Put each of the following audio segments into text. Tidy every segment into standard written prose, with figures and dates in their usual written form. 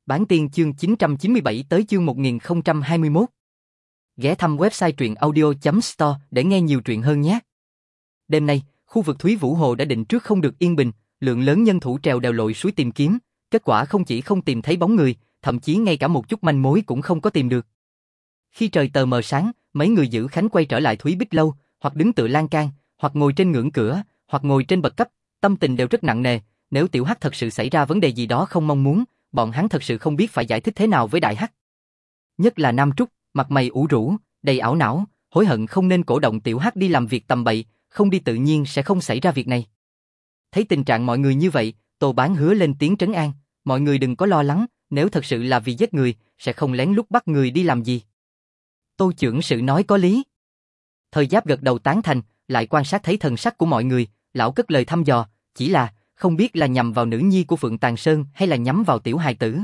Bản tiên chương 997 tới chương 1021. Ghé thăm website truyện audio.store để nghe nhiều truyện hơn nhé. Đêm nay, khu vực Thúy Vũ Hồ đã định trước không được yên bình, lượng lớn nhân thủ trèo đèo lội suối tìm kiếm, kết quả không chỉ không tìm thấy bóng người, thậm chí ngay cả một chút manh mối cũng không có tìm được. Khi trời tờ mờ sáng, mấy người giữ Khánh quay trở lại Thúy Bích Lâu, hoặc đứng tựa lan can, hoặc ngồi trên ngưỡng cửa, hoặc ngồi trên bậc cấp, tâm tình đều rất nặng nề. Nếu Tiểu Hắc thật sự xảy ra vấn đề gì đó không mong muốn, bọn hắn thật sự không biết phải giải thích thế nào với Đại Hắc. Nhất là Nam Trúc, mặt mày ủ rũ, đầy ảo não, hối hận không nên cổ động Tiểu Hắc đi làm việc tầm bậy, không đi tự nhiên sẽ không xảy ra việc này. Thấy tình trạng mọi người như vậy, Tô Bán hứa lên tiếng trấn an, mọi người đừng có lo lắng, nếu thật sự là vì giết người, sẽ không lén lút bắt người đi làm gì. Tô chưởng sự nói có lý. Thời Giáp gật đầu tán thành, lại quan sát thấy thần sắc của mọi người, lão cất lời thăm dò, chỉ là không biết là nhằm vào nữ nhi của Phượng Tàng Sơn hay là nhắm vào tiểu hài tử.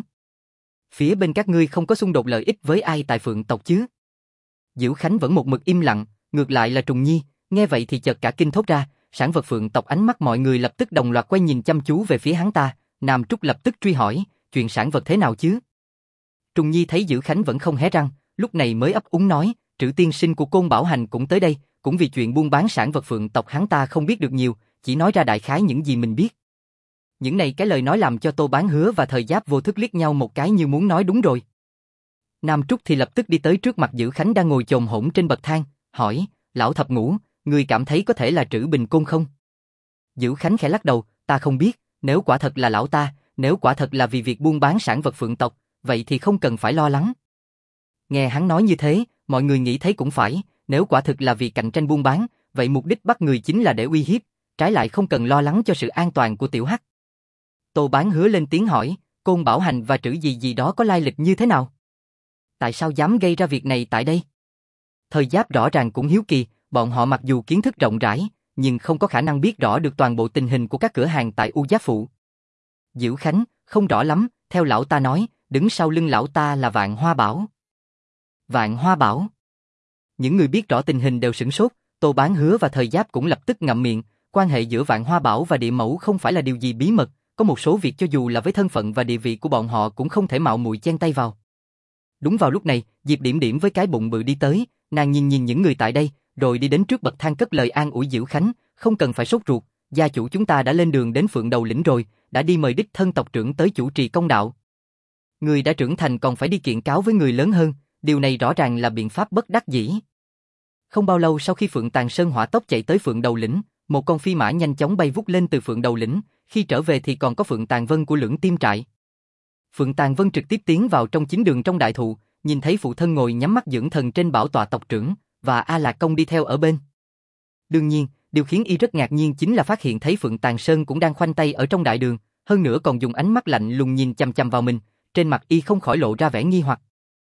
Phía bên các ngươi không có xung đột lợi ích với ai tại Phượng tộc chứ? Diễu Khánh vẫn một mực im lặng, ngược lại là Trùng Nhi, nghe vậy thì chợt cả kinh thốt ra, sản vật Phượng tộc. Ánh mắt mọi người lập tức đồng loạt quay nhìn chăm chú về phía hắn ta, Nam Trúc lập tức truy hỏi, chuyện sản vật thế nào chứ? Trùng Nhi thấy Diễu Khánh vẫn không hé răng, lúc này mới ấp úng nói, Trữ tiên sinh của Côn Bảo Hành cũng tới đây, cũng vì chuyện buôn bán sản vật Phượng tộc. Hắn ta không biết được nhiều, chỉ nói ra đại khái những gì mình biết. Những này cái lời nói làm cho Tô Bán hứa và Thời Giáp vô thức liếc nhau một cái như muốn nói đúng rồi. Nam Trúc thì lập tức đi tới trước mặt Diễu Khánh đang ngồi chồm hổn trên bậc thang, hỏi, lão thập ngũ, ngươi cảm thấy có thể là Trữ Bình Côn không? Diễu Khánh khẽ lắc đầu, ta không biết, nếu quả thật là lão ta, nếu quả thật là vì việc buôn bán sản vật Phượng tộc, vậy thì không cần phải lo lắng. Nghe hắn nói như thế, mọi người nghĩ thấy cũng phải, nếu quả thực là vì cạnh tranh buôn bán, vậy mục đích bắt người chính là để uy hiếp, trái lại không cần lo lắng cho sự an toàn của Tiểu Hắc. Tô Bán hứa lên tiếng hỏi, Côn Bảo Hành và Trữ gì gì đó có lai lịch như thế nào? Tại sao dám gây ra việc này tại đây? Thời Giáp rõ ràng cũng hiếu kỳ, bọn họ mặc dù kiến thức rộng rãi, nhưng không có khả năng biết rõ được toàn bộ tình hình của các cửa hàng tại U Giáp Phụ. Diễu Khánh, không rõ lắm, theo lão ta nói, đứng sau lưng lão ta là Vạn Hoa Bảo. Vạn Hoa Bảo. Những người biết rõ tình hình đều sửng sốt, Tô Bán hứa và Thời Giáp cũng lập tức ngậm miệng, quan hệ giữa Vạn Hoa Bảo và Địa Mẫu không phải là điều gì bí mật, có một số việc cho dù là với thân phận và địa vị của bọn họ cũng không thể mạo muội chen tay vào. Đúng vào lúc này, Diệp Điểm Điểm với cái bụng bự đi tới, nàng nhìn những người tại đây, rồi đi đến trước bậc thang cất lời an ủi Diễu Khánh, không cần phải sốt ruột, gia chủ chúng ta đã lên đường đến Phượng Đầu Lĩnh rồi, đã đi mời đích thân tộc trưởng tới chủ trì công đạo. Người đã trưởng thành còn phải đi kiện cáo với người lớn hơn, điều này rõ ràng là biện pháp bất đắc dĩ. Không bao lâu sau khi Phượng Tàng Sơn hỏa tốc chạy tới Phượng Đầu Lĩnh, một con phi mã nhanh chóng bay vút lên từ Phượng Đầu Lĩnh, khi trở về thì còn có Phượng Tàng Vân của Lưỡng Tiêm trại. Phượng Tàng Vân trực tiếp tiến vào trong chính đường trong đại thụ, nhìn thấy phụ thân ngồi nhắm mắt dưỡng thần trên bảo tọa tộc trưởng, và A Lạc Công đi theo ở bên. Đương nhiên, điều khiến y rất ngạc nhiên chính là phát hiện thấy Phượng Tàng Sơn cũng đang khoanh tay ở trong đại đường, hơn nữa còn dùng ánh mắt lạnh lùng nhìn chằm chằm vào mình, trên mặt y không khỏi lộ ra vẻ nghi hoặc.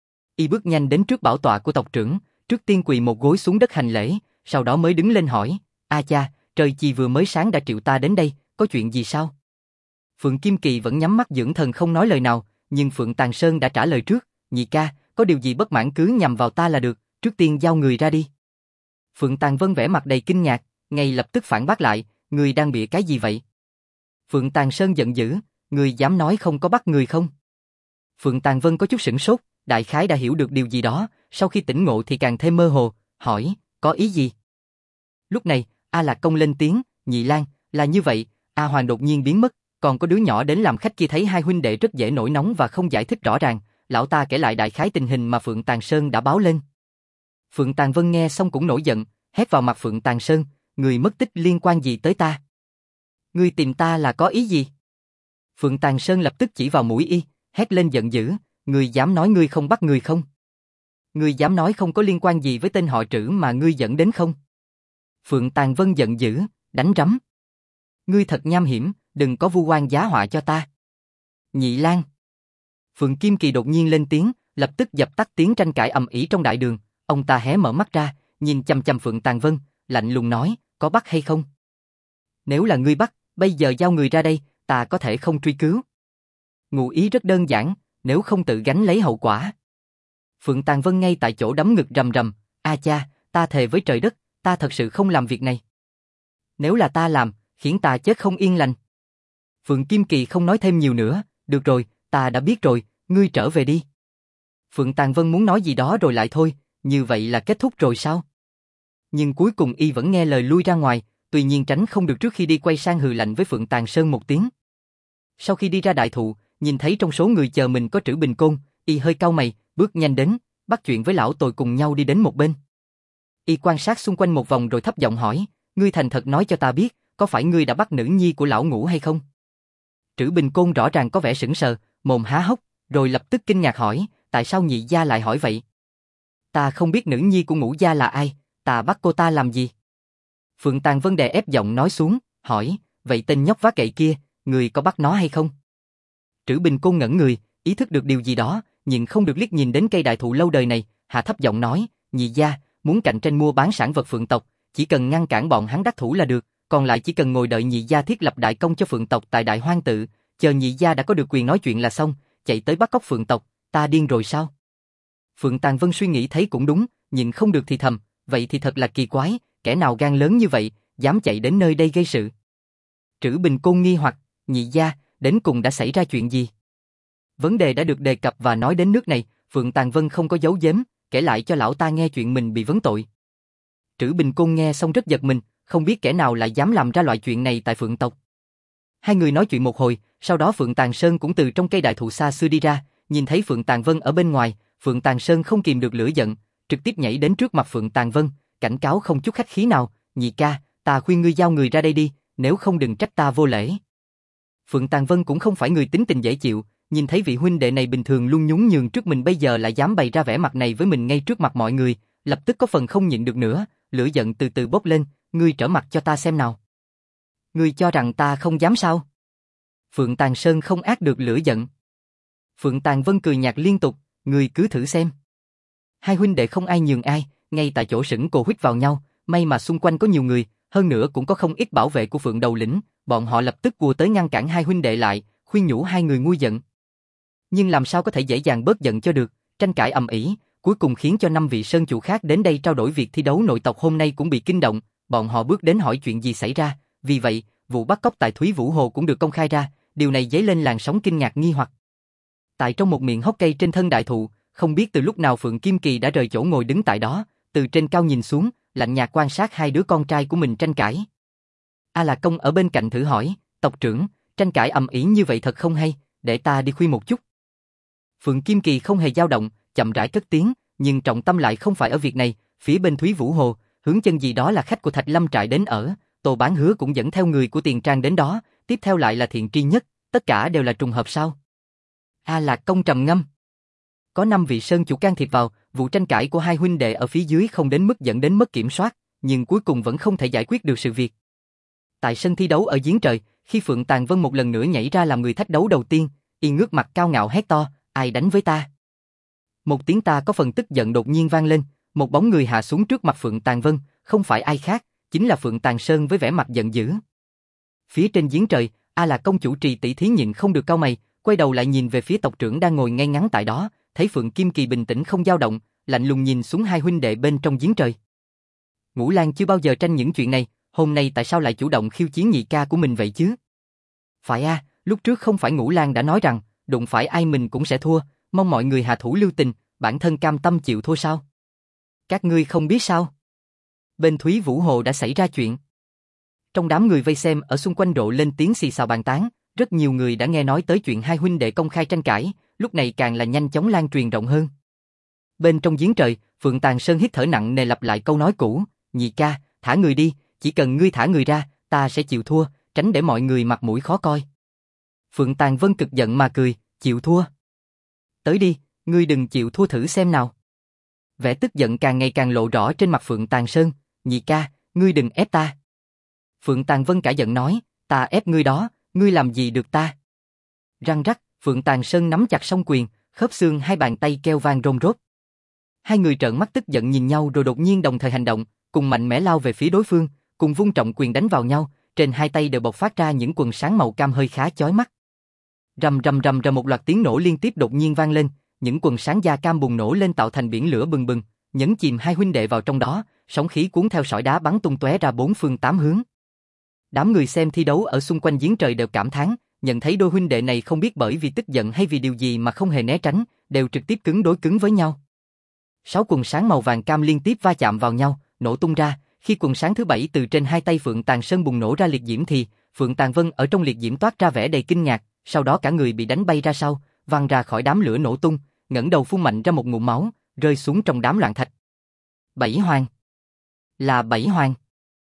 Y bước nhanh đến trước bảo tọa của tộc trưởng, trước tiên quỳ một gối xuống đất hành lễ, sau đó mới đứng lên hỏi, A cha, trời chi vừa mới sáng đã triệu ta đến đây, có chuyện gì sao? Phượng Kim Kỳ vẫn nhắm mắt dưỡng thần không nói lời nào, nhưng Phượng Tàng Sơn đã trả lời trước, nhị ca, có điều gì bất mãn cứ nhằm vào ta là được, trước tiên giao người ra đi. Phượng Tàng Vân vẻ mặt đầy kinh ngạc, ngay lập tức phản bác lại, người đang bịa cái gì vậy? Phượng Tàng Sơn giận dữ, người dám nói không có bắt người không? Phượng Tàng Vân có chút sửng sốt, đại khái đã hiểu được điều gì đó, sau khi tỉnh ngộ thì càng thêm mơ hồ, hỏi, có ý gì? Lúc này, A Lạc Công lên tiếng, nhị lang, là như vậy, A Hoàng đột nhiên biến mất, còn có đứa nhỏ đến làm khách kia thấy hai huynh đệ rất dễ nổi nóng và không giải thích rõ ràng, lão ta kể lại đại khái tình hình mà Phượng Tàng Sơn đã báo lên. Phượng Tàng Vân nghe xong cũng nổi giận, hét vào mặt Phượng Tàng Sơn, người mất tích liên quan gì tới ta? Ngươi tìm ta là có ý gì? Phượng Tàng Sơn lập tức chỉ vào mũi y, hét lên giận dữ, ngươi dám nói ngươi không bắt người không? Ngươi dám nói không có liên quan gì với tên họ Trữ mà ngươi dẫn đến không? Phượng Tàng Vân giận dữ, đánh rắm. Ngươi thật nham hiểm, đừng có vu oan giá họa cho ta. Nhị lang. Phượng Kim Kỳ đột nhiên lên tiếng, lập tức dập tắt tiếng tranh cãi ầm ĩ trong đại đường. Ông ta hé mở mắt ra, nhìn chằm chằm Phượng Tàng Vân, lạnh lùng nói, có bắt hay không? Nếu là ngươi bắt, bây giờ giao người ra đây, ta có thể không truy cứu. Ngụ ý rất đơn giản, nếu không tự gánh lấy hậu quả. Phượng Tàng Vân ngay tại chỗ đấm ngực rầm rầm, a cha, ta thề với trời đất, ta thật sự không làm việc này. Nếu là ta làm, khiến ta chết không yên lành. Phượng Kim Kỳ không nói thêm nhiều nữa, được rồi, ta đã biết rồi, ngươi trở về đi. Phượng Tàng Vân muốn nói gì đó rồi lại thôi, như vậy là kết thúc rồi sao? Nhưng cuối cùng y vẫn nghe lời lui ra ngoài, tuy nhiên tránh không được trước khi đi quay sang hừ lạnh với Phượng Tàng Sơn một tiếng. Sau khi đi ra đại thụ, nhìn thấy trong số người chờ mình có Trữ Bình Côn, y hơi cau mày, bước nhanh đến, bắt chuyện với lão Tồi cùng nhau đi đến một bên. Y quan sát xung quanh một vòng rồi thấp giọng hỏi, ngươi thành thật nói cho ta biết, có phải ngươi đã bắt nữ nhi của lão Ngũ hay không? Trữ Bình Côn rõ ràng có vẻ sững sờ, mồm há hốc, rồi lập tức kinh ngạc hỏi, tại sao nhị gia lại hỏi vậy? Ta không biết nữ nhi của Ngũ gia là ai, ta bắt cô ta làm gì? Phượng Tàng Vân đè ép giọng nói xuống, hỏi, vậy tên nhóc vá cậy kia, người có bắt nó hay không? Trữ Bình Côn ngẩn người, ý thức được điều gì đó, nhưng không được liếc nhìn đến cây đại thụ lâu đời này, hạ thấp giọng nói, nhị gia, muốn cạnh tranh mua bán sản vật Phượng tộc, chỉ cần ngăn cản bọn hắn đắc thủ là được, còn lại chỉ cần ngồi đợi nhị gia thiết lập đại công cho Phượng tộc tại Đại Hoang Tự, chờ nhị gia đã có được quyền nói chuyện là xong, chạy tới bắt cóc Phượng tộc, ta điên rồi sao? Phượng Tàng Vân suy nghĩ thấy cũng đúng, nhưng không được thì thầm, vậy thì thật là kỳ quái, kẻ nào gan lớn như vậy, dám chạy đến nơi đây gây sự. Trữ Bình Côn nghi hoặc, nhị gia, đến cùng đã xảy ra chuyện gì? Vấn đề đã được đề cập và nói đến nước này, Phượng Tàng Vân không có giấu giếm, kể lại cho lão ta nghe chuyện mình bị vấn tội. Trữ Bình Côn nghe xong rất giật mình, không biết kẻ nào lại dám làm ra loại chuyện này tại Phượng tộc. Hai người nói chuyện một hồi, sau đó Phượng Tàng Sơn cũng từ trong cây đại thụ xa xưa đi ra, nhìn thấy Phượng Tàng Vân ở bên ngoài, Phượng Tàng Sơn không kìm được lửa giận, trực tiếp nhảy đến trước mặt Phượng Tàng Vân, cảnh cáo không chút khách khí nào, nhị ca, ta khuyên ngươi giao người ra đây đi, nếu không đừng trách ta vô lễ. Phượng Tàng Vân cũng không phải người tính tình dễ chịu, nhìn thấy vị huynh đệ này bình thường luôn nhún nhường trước mình bây giờ lại dám bày ra vẻ mặt này với mình ngay trước mặt mọi người, lập tức có phần không nhịn được nữa, lửa giận từ từ bốc lên, ngươi trở mặt cho ta xem nào. Ngươi cho rằng ta không dám sao? Phượng Tàng Sơn không át được lửa giận. Phượng Tàng Vân cười nhạt liên tục, ngươi cứ thử xem. Hai huynh đệ không ai nhường ai, ngay tại chỗ sững cồ huýt vào nhau, may mà xung quanh có nhiều người, hơn nữa cũng có không ít bảo vệ của Phượng đầu lĩnh, bọn họ lập tức cua tới ngăn cản hai huynh đệ lại, khuyên nhủ hai người nguôi giận. Nhưng làm sao có thể dễ dàng bớt giận cho được, tranh cãi ầm ĩ, cuối cùng khiến cho 5 vị sơn chủ khác đến đây trao đổi việc thi đấu nội tộc hôm nay cũng bị kinh động, bọn họ bước đến hỏi chuyện gì xảy ra, vì vậy, vụ bắt cóc tại Thúy Vũ Hồ cũng được công khai ra, điều này dấy lên làn sóng kinh ngạc nghi hoặc. Tại trong một miệng hốc cây trên thân đại thụ, không biết từ lúc nào Phượng Kim Kỳ đã rời chỗ ngồi đứng tại đó, từ trên cao nhìn xuống, lạnh nhạt quan sát hai đứa con trai của mình tranh cãi. A Lạc Công ở bên cạnh thử hỏi, tộc trưởng, tranh cãi ầm ĩ như vậy thật không hay, để ta đi khuyên một chút. Phượng Kim Kỳ không hề dao động, chậm rãi cất tiếng, nhưng trọng tâm lại không phải ở việc này, phía bên Thúy Vũ Hồ, hướng chân gì đó là khách của Thạch Lâm trại đến ở, Tô Bán Hứa cũng dẫn theo người của Tiền Trang đến đó, tiếp theo lại là Thiện Tri Nhất, tất cả đều là trùng hợp sao? A Lạc Công trầm ngâm. Có 5 vị sơn chủ can thiệp vào, vụ tranh cãi của hai huynh đệ ở phía dưới không đến mức dẫn đến mất kiểm soát, nhưng cuối cùng vẫn không thể giải quyết được sự việc. Tại sân thi đấu ở Giếng Trời, khi Phượng Tàng Vân một lần nữa nhảy ra làm người thách đấu đầu tiên, y ngước mặt cao ngạo hét to, ai đánh với ta? Một tiếng ta có phần tức giận đột nhiên vang lên, một bóng người hạ xuống trước mặt Phượng Tàng Vân, không phải ai khác, chính là Phượng Tàng Sơn với vẻ mặt giận dữ. Phía trên Giếng Trời, A Lạc công chủ trì tỷ thí nhịn không được cau mày, quay đầu lại nhìn về phía tộc trưởng đang ngồi ngay ngắn tại đó, thấy Phượng Kim Kỳ bình tĩnh không dao động, lạnh lùng nhìn xuống hai huynh đệ bên trong Giếng Trời. Ngũ Lang chưa bao giờ tranh những chuyện này, hôm nay tại sao lại chủ động khiêu chiến nhị ca của mình vậy chứ? Phải a, lúc trước không phải Ngũ Lang đã nói rằng, đụng phải ai mình cũng sẽ thua, mong mọi người hạ thủ lưu tình, bản thân cam tâm chịu thua sao? Các ngươi không biết sao? Bên Thúy Vũ Hồ đã xảy ra chuyện. Trong đám người vây xem ở xung quanh rộ lên tiếng xì xào bàn tán, rất nhiều người đã nghe nói tới chuyện hai huynh đệ công khai tranh cãi, lúc này càng là nhanh chóng lan truyền rộng hơn. Bên trong Giếng Trời, Phượng Tàng Sơn hít thở nặng nề lặp lại câu nói cũ, nhị ca, thả người đi, chỉ cần ngươi thả người ra, ta sẽ chịu thua, tránh để mọi người mặt mũi khó coi. Phượng Tàng Vân cực giận mà cười, chịu thua. Tới đi, ngươi đừng chịu thua thử xem nào. Vẻ tức giận càng ngày càng lộ rõ trên mặt Phượng Tàng Sơn, nhị ca, ngươi đừng ép ta. Phượng Tàng Vân cả giận nói, ta ép ngươi đó, ngươi làm gì được ta. Răng rắc, Phượng Tàng Sơn nắm chặt song quyền, khớp xương hai bàn tay kêu vang rôm rốt. Hai người trợn mắt tức giận nhìn nhau rồi đột nhiên đồng thời hành động, cùng mạnh mẽ lao về phía đối phương, cùng vung trọng quyền đánh vào nhau, trên hai tay đều bộc phát ra những quần sáng màu cam hơi khá chói mắt. Rầm rầm rầm rầm một loạt tiếng nổ liên tiếp đột nhiên vang lên, những quần sáng da cam bùng nổ lên tạo thành biển lửa bừng bừng, nhấn chìm hai huynh đệ vào trong đó, sóng khí cuốn theo sỏi đá bắn tung tóe ra bốn phương tám hướng. Đám người xem thi đấu ở xung quanh Giếng Trời đều cảm thán, nhận thấy đôi huynh đệ này không biết bởi vì tức giận hay vì điều gì mà không hề né tránh, đều trực tiếp cứng đối cứng với nhau. 6 quần sáng màu vàng cam liên tiếp va chạm vào nhau, nổ tung ra, khi quần sáng thứ 7 từ trên hai tay Phượng Tàn Sơn bùng nổ ra liệt diễm thì Phượng Tàn Vân ở trong liệt diễm toát ra vẻ đầy kinh ngạc, sau đó cả người bị đánh bay ra sau, văng ra khỏi đám lửa nổ tung, ngẩng đầu phun mạnh ra một ngụm máu, rơi xuống trong đám loạn thạch. Bảy hoàng. Là bảy hoàng.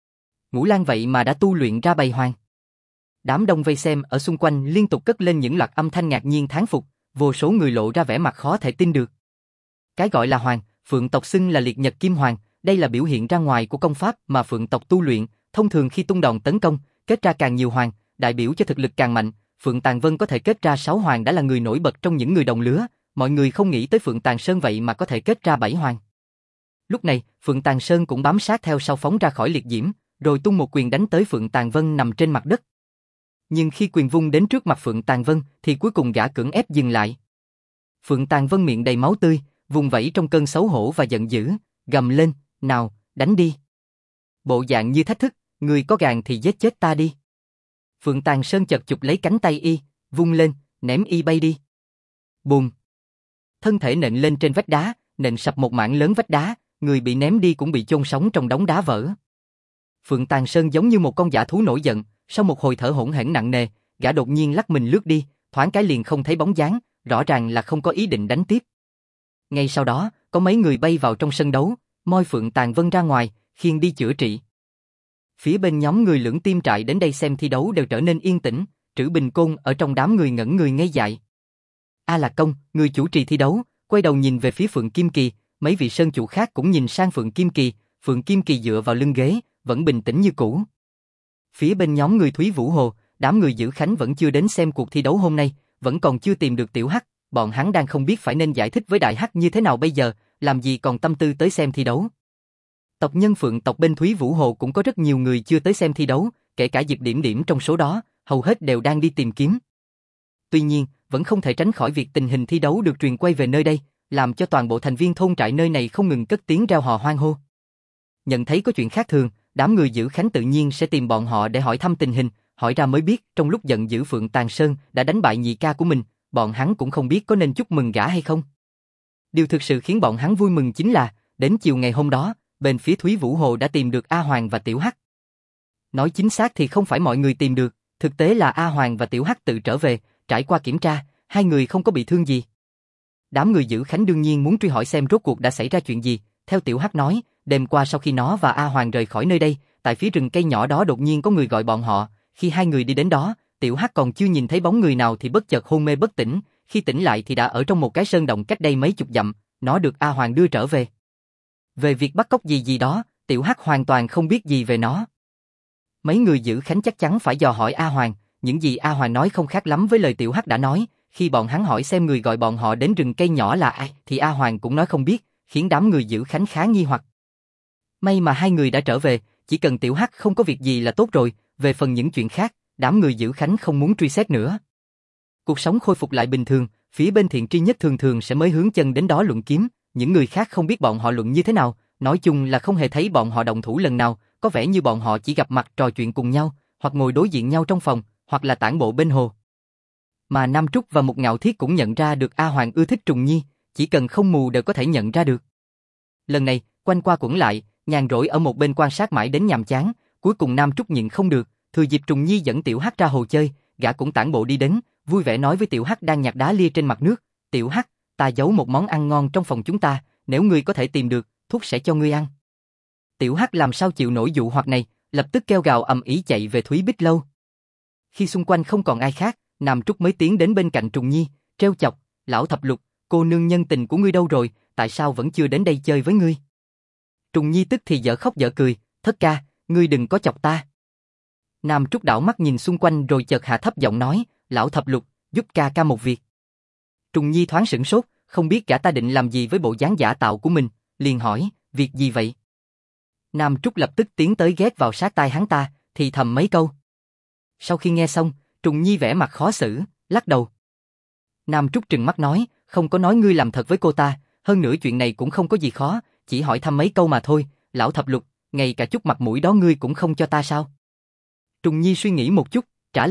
Ngũ Lang vậy mà đã tu luyện ra bảy hoàng. Đám đông vây xem ở xung quanh liên tục cất lên những loạt âm thanh ngạc nhiên thán phục, vô số người lộ ra vẻ mặt khó thể tin được. Cái gọi là hoàng, Phượng tộc xưng là liệt nhật kim hoàng, đây là biểu hiện ra ngoài của công pháp mà Phượng tộc tu luyện, thông thường khi tung đòn tấn công, kết ra càng nhiều hoàng, đại biểu cho thực lực càng mạnh. Phượng Tàn Vân có thể kết ra 6 hoàng đã là người nổi bật trong những người đồng lứa, mọi người không nghĩ tới Phượng Tàn Sơn vậy mà có thể kết ra 7 hoàng. Lúc này, Phượng Tàn Sơn cũng bám sát theo sau phóng ra khỏi liệt diễm, rồi tung một quyền đánh tới Phượng Tàn Vân nằm trên mặt đất. Nhưng khi quyền vung đến trước mặt Phượng Tàn Vân thì cuối cùng gã cưỡng ép dừng lại. Phượng Tàn Vân miệng đầy máu tươi, vùng vẫy trong cơn xấu hổ và giận dữ, gầm lên, nào, đánh đi. Bộ dạng như thách thức, người có gàn thì giết chết ta đi. Phượng Tàn Sơn chợt chụp lấy cánh tay y, vung lên, ném y bay đi. Bùm. Thân thể nện lên trên vách đá, nện sập một mảng lớn vách đá, người bị ném đi cũng bị chôn sống trong đống đá vỡ. Phượng Tàn Sơn giống như một con dã thú nổi giận, sau một hồi thở hổn hển nặng nề, gã đột nhiên lắc mình lướt đi, thoáng cái liền không thấy bóng dáng, rõ ràng là không có ý định đánh tiếp. Ngay sau đó, có mấy người bay vào trong sân đấu, moi Phượng Tàn Vân ra ngoài, khiêng đi chữa trị. Phía bên nhóm người Lưỡng Tim Trại đến đây xem thi đấu đều trở nên yên tĩnh, Trữ Bình Côn ở trong đám người ngẩn người ngây dại. A Lạc Công, người chủ trì thi đấu, quay đầu nhìn về phía Phượng Kim Kỳ, mấy vị sơn chủ khác cũng nhìn sang Phượng Kim Kỳ, Phượng Kim Kỳ dựa vào lưng ghế, vẫn bình tĩnh như cũ. Phía bên nhóm người Thúy Vũ Hồ, đám người Giữ Khánh vẫn chưa đến xem cuộc thi đấu hôm nay, vẫn còn chưa tìm được Tiểu Hắc, bọn hắn đang không biết phải nên giải thích với Đại Hắc như thế nào bây giờ, làm gì còn tâm tư tới xem thi đấu. Tộc nhân Phượng tộc bên Thúy Vũ Hồ cũng có rất nhiều người chưa tới xem thi đấu, kể cả Diệp Điểm Điểm trong số đó, hầu hết đều đang đi tìm kiếm. Tuy nhiên, vẫn không thể tránh khỏi việc tình hình thi đấu được truyền quay về nơi đây, làm cho toàn bộ thành viên thôn trại nơi này không ngừng cất tiếng reo hò hoan hô. Nhận thấy có chuyện khác thường, đám người Giữ Khánh tự nhiên sẽ tìm bọn họ để hỏi thăm tình hình, hỏi ra mới biết trong lúc giận dữ Phượng Tàn Sơn đã đánh bại nhị ca của mình, bọn hắn cũng không biết có nên chúc mừng gã hay không. Điều thực sự khiến bọn hắn vui mừng chính là, đến chiều ngày hôm đó, bên phía Thúy Vũ Hồ đã tìm được A Hoàng và Tiểu Hắc. Nói chính xác thì không phải mọi người tìm được, thực tế là A Hoàng và Tiểu Hắc tự trở về, trải qua kiểm tra, hai người không có bị thương gì. Đám người Giữ Khánh đương nhiên muốn truy hỏi xem rốt cuộc đã xảy ra chuyện gì, theo Tiểu Hắc nói, đêm qua sau khi nó và A Hoàng rời khỏi nơi đây, tại phía rừng cây nhỏ đó đột nhiên có người gọi bọn họ, khi hai người đi đến đó, Tiểu Hắc còn chưa nhìn thấy bóng người nào thì bất chợt hôn mê bất tỉnh, khi tỉnh lại thì đã ở trong một cái sơn động cách đây mấy chục dặm, nó được A Hoàng đưa trở về. Về việc bắt cóc gì đó, Tiểu Hắc hoàn toàn không biết gì về nó. Mấy người Giữ Khánh chắc chắn phải dò hỏi A Hoàng, những gì A Hoàng nói không khác lắm với lời Tiểu Hắc đã nói, khi bọn hắn hỏi xem người gọi bọn họ đến rừng cây nhỏ là ai, thì A Hoàng cũng nói không biết, khiến đám người Giữ Khánh khá nghi hoặc. May mà hai người đã trở về, chỉ cần Tiểu Hắc không có việc gì là tốt rồi, về phần những chuyện khác, đám người Giữ Khánh không muốn truy xét nữa. Cuộc sống khôi phục lại bình thường, phía bên Thiện Tri Nhất thường thường sẽ mới hướng chân đến đó luận kiếm, những người khác không biết bọn họ luận như thế nào, nói chung là không hề thấy bọn họ động thủ lần nào, có vẻ như bọn họ chỉ gặp mặt trò chuyện cùng nhau, hoặc ngồi đối diện nhau trong phòng, hoặc là tản bộ bên hồ. Mà Nam Trúc và Mục Ngạo Thiết cũng nhận ra được A Hoàng ưa thích Trùng Nhi, chỉ cần không mù đều có thể nhận ra được. Lần này, quanh qua quẩn lại, nhàn rỗi ở một bên quan sát mãi đến nhàm chán, cuối cùng Nam Trúc nhịn không được, thừa dịp Trùng Nhi dẫn Tiểu Hắc ra hồ chơi, gã cũng tản bộ đi đến, vui vẻ nói với Tiểu Hắc đang nhặt đá lia trên mặt nước, Tiểu Hắc, ta giấu một món ăn ngon trong phòng chúng ta, nếu ngươi có thể tìm được, Thúc sẽ cho ngươi ăn. Tiểu Hắc làm sao chịu nổi dụ hoặc này, lập tức kêu gào ầm ĩ chạy về Thúy Bích Lâu. Khi xung quanh không còn ai khác, Nam Trúc mới tiến đến bên cạnh Trùng Nhi, trêu chọc, lão thập lục, cô nương nhân tình của ngươi đâu rồi, tại sao vẫn chưa đến đây chơi với ngươi? Trùng Nhi tức thì dở khóc dở cười, thất ca, ngươi đừng có chọc ta. Nam Trúc đảo mắt nhìn xung quanh rồi chợt hạ thấp giọng nói, lão thập lục, giúp ca ca một việc. Trùng Nhi thoáng sửng sốt, không biết gã ta định làm gì với bộ dáng giả tạo của mình, liền hỏi, việc gì vậy? Nam Trúc lập tức tiến tới ghé vào sát tai hắn ta, thì thầm mấy câu. Sau khi nghe xong, Trùng Nhi vẻ mặt khó xử, lắc đầu. Nam Trúc trừng mắt nói, không có nói ngươi làm thật với cô ta, hơn nữa chuyện này cũng không có gì khó, chỉ hỏi thăm mấy câu mà thôi, lão thập lục, ngay cả chút mặt mũi đó ngươi cũng không cho ta sao? Trùng Nhi suy nghĩ một chút, trả lời,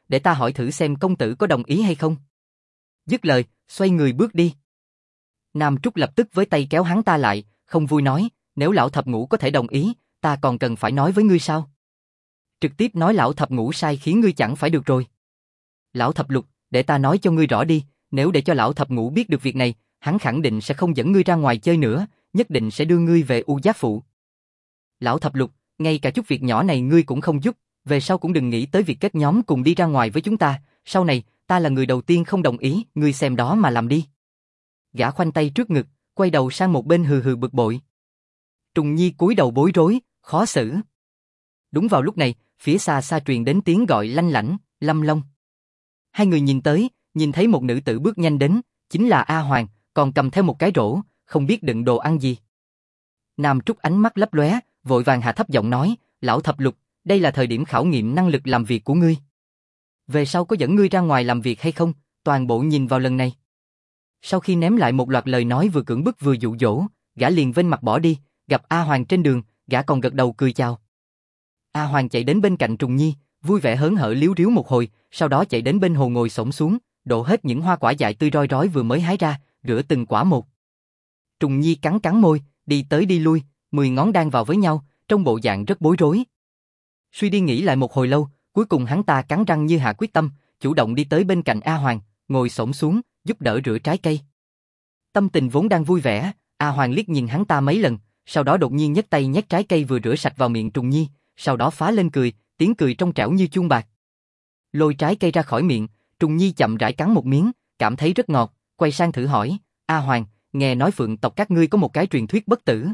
để ta hỏi thử xem công tử có đồng ý hay không. Dứt lời, xoay người bước đi. Nam Trúc lập tức với tay kéo hắn ta lại, không vui nói, nếu lão thập ngũ có thể đồng ý, ta còn cần phải nói với ngươi sao? Trực tiếp nói lão thập ngũ sai khiến ngươi chẳng phải được rồi. Lão thập lục, để ta nói cho ngươi rõ đi, nếu để cho lão thập ngũ biết được việc này, hắn khẳng định sẽ không dẫn ngươi ra ngoài chơi nữa, nhất định sẽ đưa ngươi về U Giác Phụ. Lão thập lục, ngay cả chút việc nhỏ này ngươi cũng không giúp, về sau cũng đừng nghĩ tới việc kết nhóm cùng đi ra ngoài với chúng ta, sau này, ta là người đầu tiên không đồng ý, ngươi xem đó mà làm đi. Gã khoanh tay trước ngực, quay đầu sang một bên hừ hừ bực bội. Trùng Nhi cúi đầu bối rối, khó xử. Đúng vào lúc này, phía xa xa truyền đến tiếng gọi lanh lảnh, Lâm Long. Hai người nhìn tới, nhìn thấy một nữ tử bước nhanh đến, chính là A Hoàng, còn cầm theo một cái rổ, không biết đựng đồ ăn gì. Nam Trúc ánh mắt lấp lóe, vội vàng hạ thấp giọng nói, lão thập lục, đây là thời điểm khảo nghiệm năng lực làm việc của ngươi. Về sau có dẫn ngươi ra ngoài làm việc hay không, toàn bộ nhìn vào lần này. Sau khi ném lại một loạt lời nói vừa cưỡng bức vừa dụ dỗ, gã liền vênh mặt bỏ đi, gặp A Hoàng trên đường, gã còn gật đầu cười chào. A Hoàng chạy đến bên cạnh Trùng Nhi, vui vẻ hớn hở líu ríu một hồi, sau đó chạy đến bên hồ ngồi xổm xuống, đổ hết những hoa quả dại tươi roi rói vừa mới hái ra, rửa từng quả một. Trùng Nhi cắn cắn môi, đi tới đi lui, 10 ngón đan vào với nhau, trong bộ dạng rất bối rối. Suy đi nghĩ lại một hồi lâu, cuối cùng hắn ta cắn răng như hạ quyết tâm, chủ động đi tới bên cạnh A Hoàng, ngồi xổm xuống, giúp đỡ rửa trái cây. Tâm tình vốn đang vui vẻ, A Hoàng liếc nhìn hắn ta mấy lần, sau đó đột nhiên nhấc tay nhét trái cây vừa rửa sạch vào miệng Trùng Nhi, sau đó phá lên cười, tiếng cười trong trẻo như chuông bạc. Lôi trái cây ra khỏi miệng, Trùng Nhi chậm rãi cắn một miếng, cảm thấy rất ngọt, quay sang thử hỏi, A Hoàng, nghe nói Phượng tộc các ngươi có một cái truyền thuyết bất tử.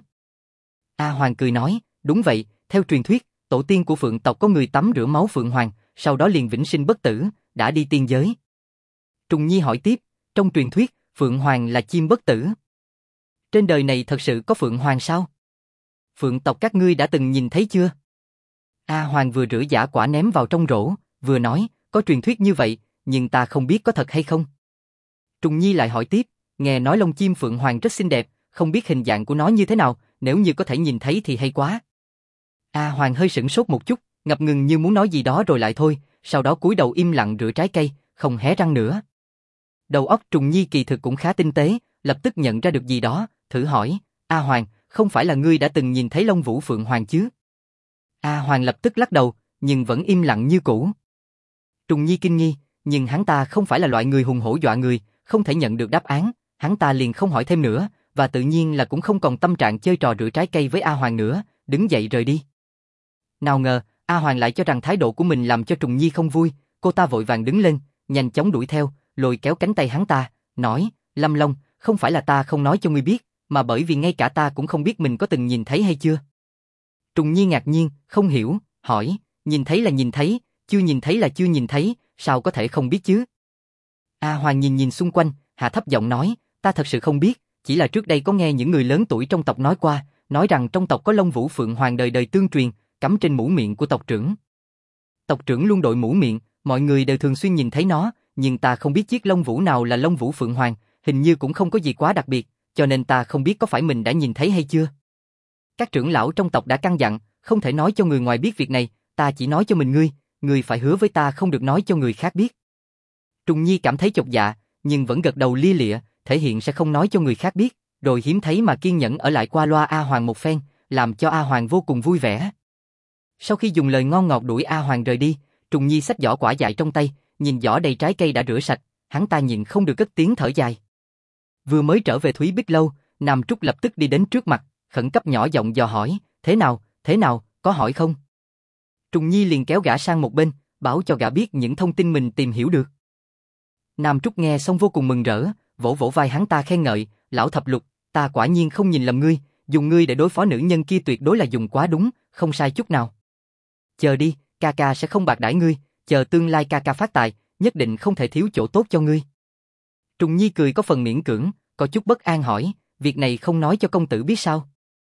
A Hoàng cười nói, đúng vậy, theo truyền thuyết, tổ tiên của Phượng tộc có người tắm rửa máu Phượng Hoàng, sau đó liền vĩnh sinh bất tử, đã đi tiên giới. Trùng Nhi hỏi tiếp, trong truyền thuyết, Phượng Hoàng là chim bất tử. Trên đời này thật sự có Phượng Hoàng sao? Phượng tộc các ngươi đã từng nhìn thấy chưa? A Hoàng vừa rửa dã quả ném vào trong rổ, vừa nói, có truyền thuyết như vậy, nhưng ta không biết có thật hay không. Trùng Nhi lại hỏi tiếp, nghe nói lông chim Phượng Hoàng rất xinh đẹp, không biết hình dạng của nó như thế nào, nếu như có thể nhìn thấy thì hay quá. A Hoàng hơi sửng sốt một chút, ngập ngừng như muốn nói gì đó rồi lại thôi, sau đó cúi đầu im lặng rửa trái cây, không hé răng nữa. Đầu óc Trùng Nhi kỳ thực cũng khá tinh tế, lập tức nhận ra được gì đó, thử hỏi, A Hoàng, không phải là ngươi đã từng nhìn thấy Long Vũ Phượng Hoàng chứ? A Hoàng lập tức lắc đầu, nhưng vẫn im lặng như cũ. Trùng Nhi kinh nghi, nhưng hắn ta không phải là loại người hùng hổ dọa người, không thể nhận được đáp án, hắn ta liền không hỏi thêm nữa, và tự nhiên là cũng không còn tâm trạng chơi trò rửa trái cây với A Hoàng nữa, đứng dậy rời đi. Nào ngờ, A Hoàng lại cho rằng thái độ của mình làm cho Trùng Nhi không vui, cô ta vội vàng đứng lên, nhanh chóng đuổi theo, lôi kéo cánh tay hắn ta, nói, Lâm Long, không phải là ta không nói cho ngươi biết, mà bởi vì ngay cả ta cũng không biết mình có từng nhìn thấy hay chưa. Trùng Nhi ngạc nhiên, không hiểu, hỏi, nhìn thấy là nhìn thấy, chưa nhìn thấy là chưa nhìn thấy, sao có thể không biết chứ? A Hoàng nhìn nhìn xung quanh, hạ thấp giọng nói, ta thật sự không biết, chỉ là trước đây có nghe những người lớn tuổi trong tộc nói qua, nói rằng trong tộc có Long Vũ Phượng Hoàng đời đời tương truyền, cắm trên mũ miệng của tộc trưởng. Tộc trưởng luôn đội mũ miệng, mọi người đều thường xuyên nhìn thấy nó, nhưng ta không biết chiếc Long Vũ nào là Long Vũ Phượng Hoàng, hình như cũng không có gì quá đặc biệt, cho nên ta không biết có phải mình đã nhìn thấy hay chưa. Các trưởng lão trong tộc đã căn dặn, không thể nói cho người ngoài biết việc này, ta chỉ nói cho mình ngươi phải hứa với ta không được nói cho người khác biết. Trùng Nhi cảm thấy chột dạ, nhưng vẫn gật đầu lia lịa, thể hiện sẽ không nói cho người khác biết, rồi hiếm thấy mà kiên nhẫn ở lại qua loa A Hoàng một phen, làm cho A Hoàng vô cùng vui vẻ. Sau khi dùng lời ngon ngọt đuổi A Hoàng rời đi, Trùng Nhi xách giỏ quả dại trong tay, nhìn giỏ đầy trái cây đã rửa sạch, hắn ta nhịn không được cất tiếng thở dài. Vừa mới trở về Thúy Bích Lâu, Nam Trúc lập tức đi đến trước mặt, khẩn cấp nhỏ giọng dò hỏi, thế nào, có hỏi không? Trùng Nhi liền kéo gã sang một bên, bảo cho gã biết những thông tin mình tìm hiểu được. Nam Trúc nghe xong vô cùng mừng rỡ, vỗ vỗ vai hắn ta khen ngợi, lão thập lục, ta quả nhiên không nhìn lầm ngươi, dùng ngươi để đối phó nữ nhân kia tuyệt đối là dùng quá đúng, không sai chút nào. Chờ đi, ca ca sẽ không bạc đãi ngươi, chờ tương lai ca ca phát tài, nhất định không thể thiếu chỗ tốt cho ngươi. Trùng Nhi cười có phần miễn cưỡng, có chút bất an hỏi, việc này không nói cho công tử biết sao?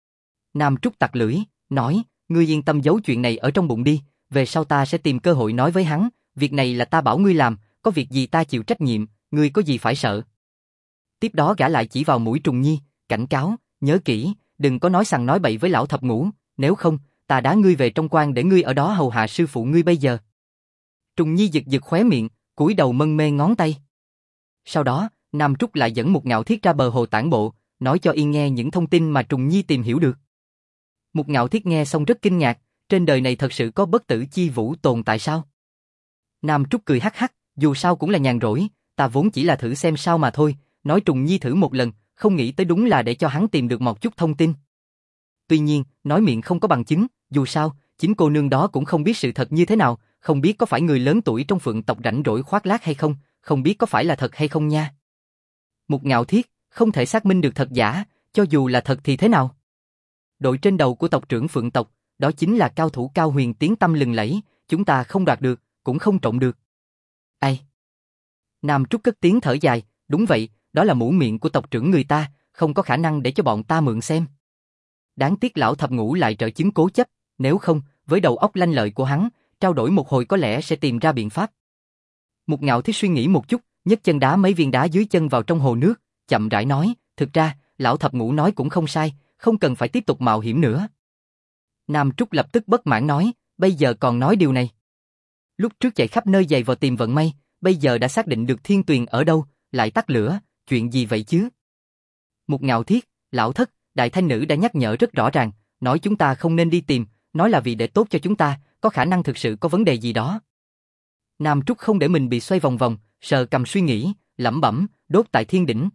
Nam Trúc tặc lưỡi, nói, ngươi yên tâm giấu chuyện này ở trong bụng đi, về sau ta sẽ tìm cơ hội nói với hắn, việc này là ta bảo ngươi làm, có việc gì ta chịu trách nhiệm, ngươi có gì phải sợ. Tiếp đó gã lại chỉ vào mũi Trùng Nhi, cảnh cáo, nhớ kỹ, đừng có nói sằng nói bậy với lão thập ngũ, nếu không, ta đá ngươi về trong quan để ngươi ở đó hầu hạ sư phụ ngươi bây giờ. Trùng Nhi giật giật khóe miệng, cúi đầu mân mê ngón tay. Sau đó, Nam Trúc lại dẫn Mục Ngạo Thiết ra bờ hồ tản bộ, nói cho Yên nghe những thông tin mà Trùng Nhi tìm hiểu được. Mục Ngạo Thiết nghe xong rất kinh ngạc, trên đời này thật sự có bất tử chi vũ tồn tại sao? Nam Trúc cười hắc hắc, dù sao cũng là nhàn rỗi, ta vốn chỉ là thử xem sao mà thôi, nói Trùng Nhi thử một lần, không nghĩ tới đúng là để cho hắn tìm được một chút thông tin. Tuy nhiên, nói miệng không có bằng chứng, dù sao, chính cô nương đó cũng không biết sự thật như thế nào, không biết có phải người lớn tuổi trong Phượng tộc rảnh rỗi khoác lác hay không, không biết có phải là thật hay không nha. Mục Ngạo Thiết, không thể xác minh được thật giả, cho dù là thật thì thế nào? Đội trên đầu của tộc trưởng Phượng tộc, đó chính là cao thủ cao huyền tiếng tăm lừng lẫy, chúng ta không đoạt được, cũng không trộn được. Ai? Nam Trúc cất tiếng thở dài, đúng vậy, đó là mũ miệng của tộc trưởng người ta, không có khả năng để cho bọn ta mượn xem. Đáng tiếc lão thập ngũ lại trợ chứng cố chấp, nếu không, với đầu óc lanh lợi của hắn, trao đổi một hồi có lẽ sẽ tìm ra biện pháp. Mục Ngạo Thiết suy nghĩ một chút, nhấc chân đá mấy viên đá dưới chân vào trong hồ nước, chậm rãi nói, thực ra, lão thập ngũ nói cũng không sai, không cần phải tiếp tục mạo hiểm nữa. Nam Trúc lập tức bất mãn nói, bây giờ còn nói điều này. Lúc trước chạy khắp nơi giày vò tìm vận may, bây giờ đã xác định được thiên tuyền ở đâu, lại tắt lửa, chuyện gì vậy chứ? Mục Ngạo Thiết, lão thất, đại thanh nữ đã nhắc nhở rất rõ ràng, nói chúng ta không nên đi tìm, nói là vì để tốt cho chúng ta, có khả năng thực sự có vấn đề gì đó. Nam Trúc không để mình bị xoay vòng vòng, sờ cầm suy nghĩ, lẩm bẩm, đốt tại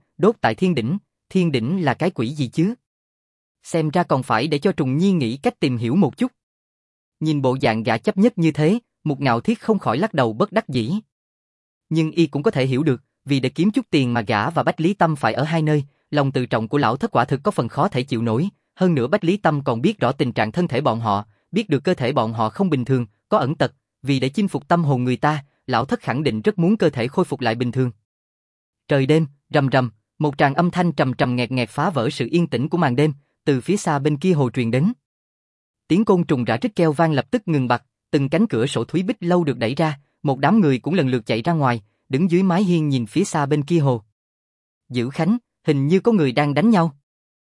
thiên đỉnh là cái quỷ gì chứ? Xem ra còn phải để cho Trùng Nhi nghĩ cách tìm hiểu một chút. Nhìn bộ dạng gã chấp nhất như thế, Mục Ngạo Thiết không khỏi lắc đầu bất đắc dĩ. Nhưng y cũng có thể hiểu được, vì để kiếm chút tiền mà gã và Bách Lý Tâm phải ở hai nơi, lòng tự trọng của lão thất quả thực có phần khó thể chịu nổi, hơn nữa Bách Lý Tâm còn biết rõ tình trạng thân thể bọn họ, biết được cơ thể bọn họ không bình thường, có ẩn tật, vì để chinh phục tâm hồn người ta, lão thất khẳng định rất muốn cơ thể khôi phục lại bình thường. Trời đêm, rầm rầm, một tràng âm thanh trầm trầm nghẹt nghẹt phá vỡ sự yên tĩnh của màn đêm, từ phía xa bên kia hồ truyền đến. Tiếng côn trùng rã rít kêu vang lập tức ngừng bặt, từng cánh cửa sổ thúy bích lâu được đẩy ra, một đám người cũng lần lượt chạy ra ngoài, đứng dưới mái hiên nhìn phía xa bên kia hồ. Dữ Khánh, hình như có người đang đánh nhau.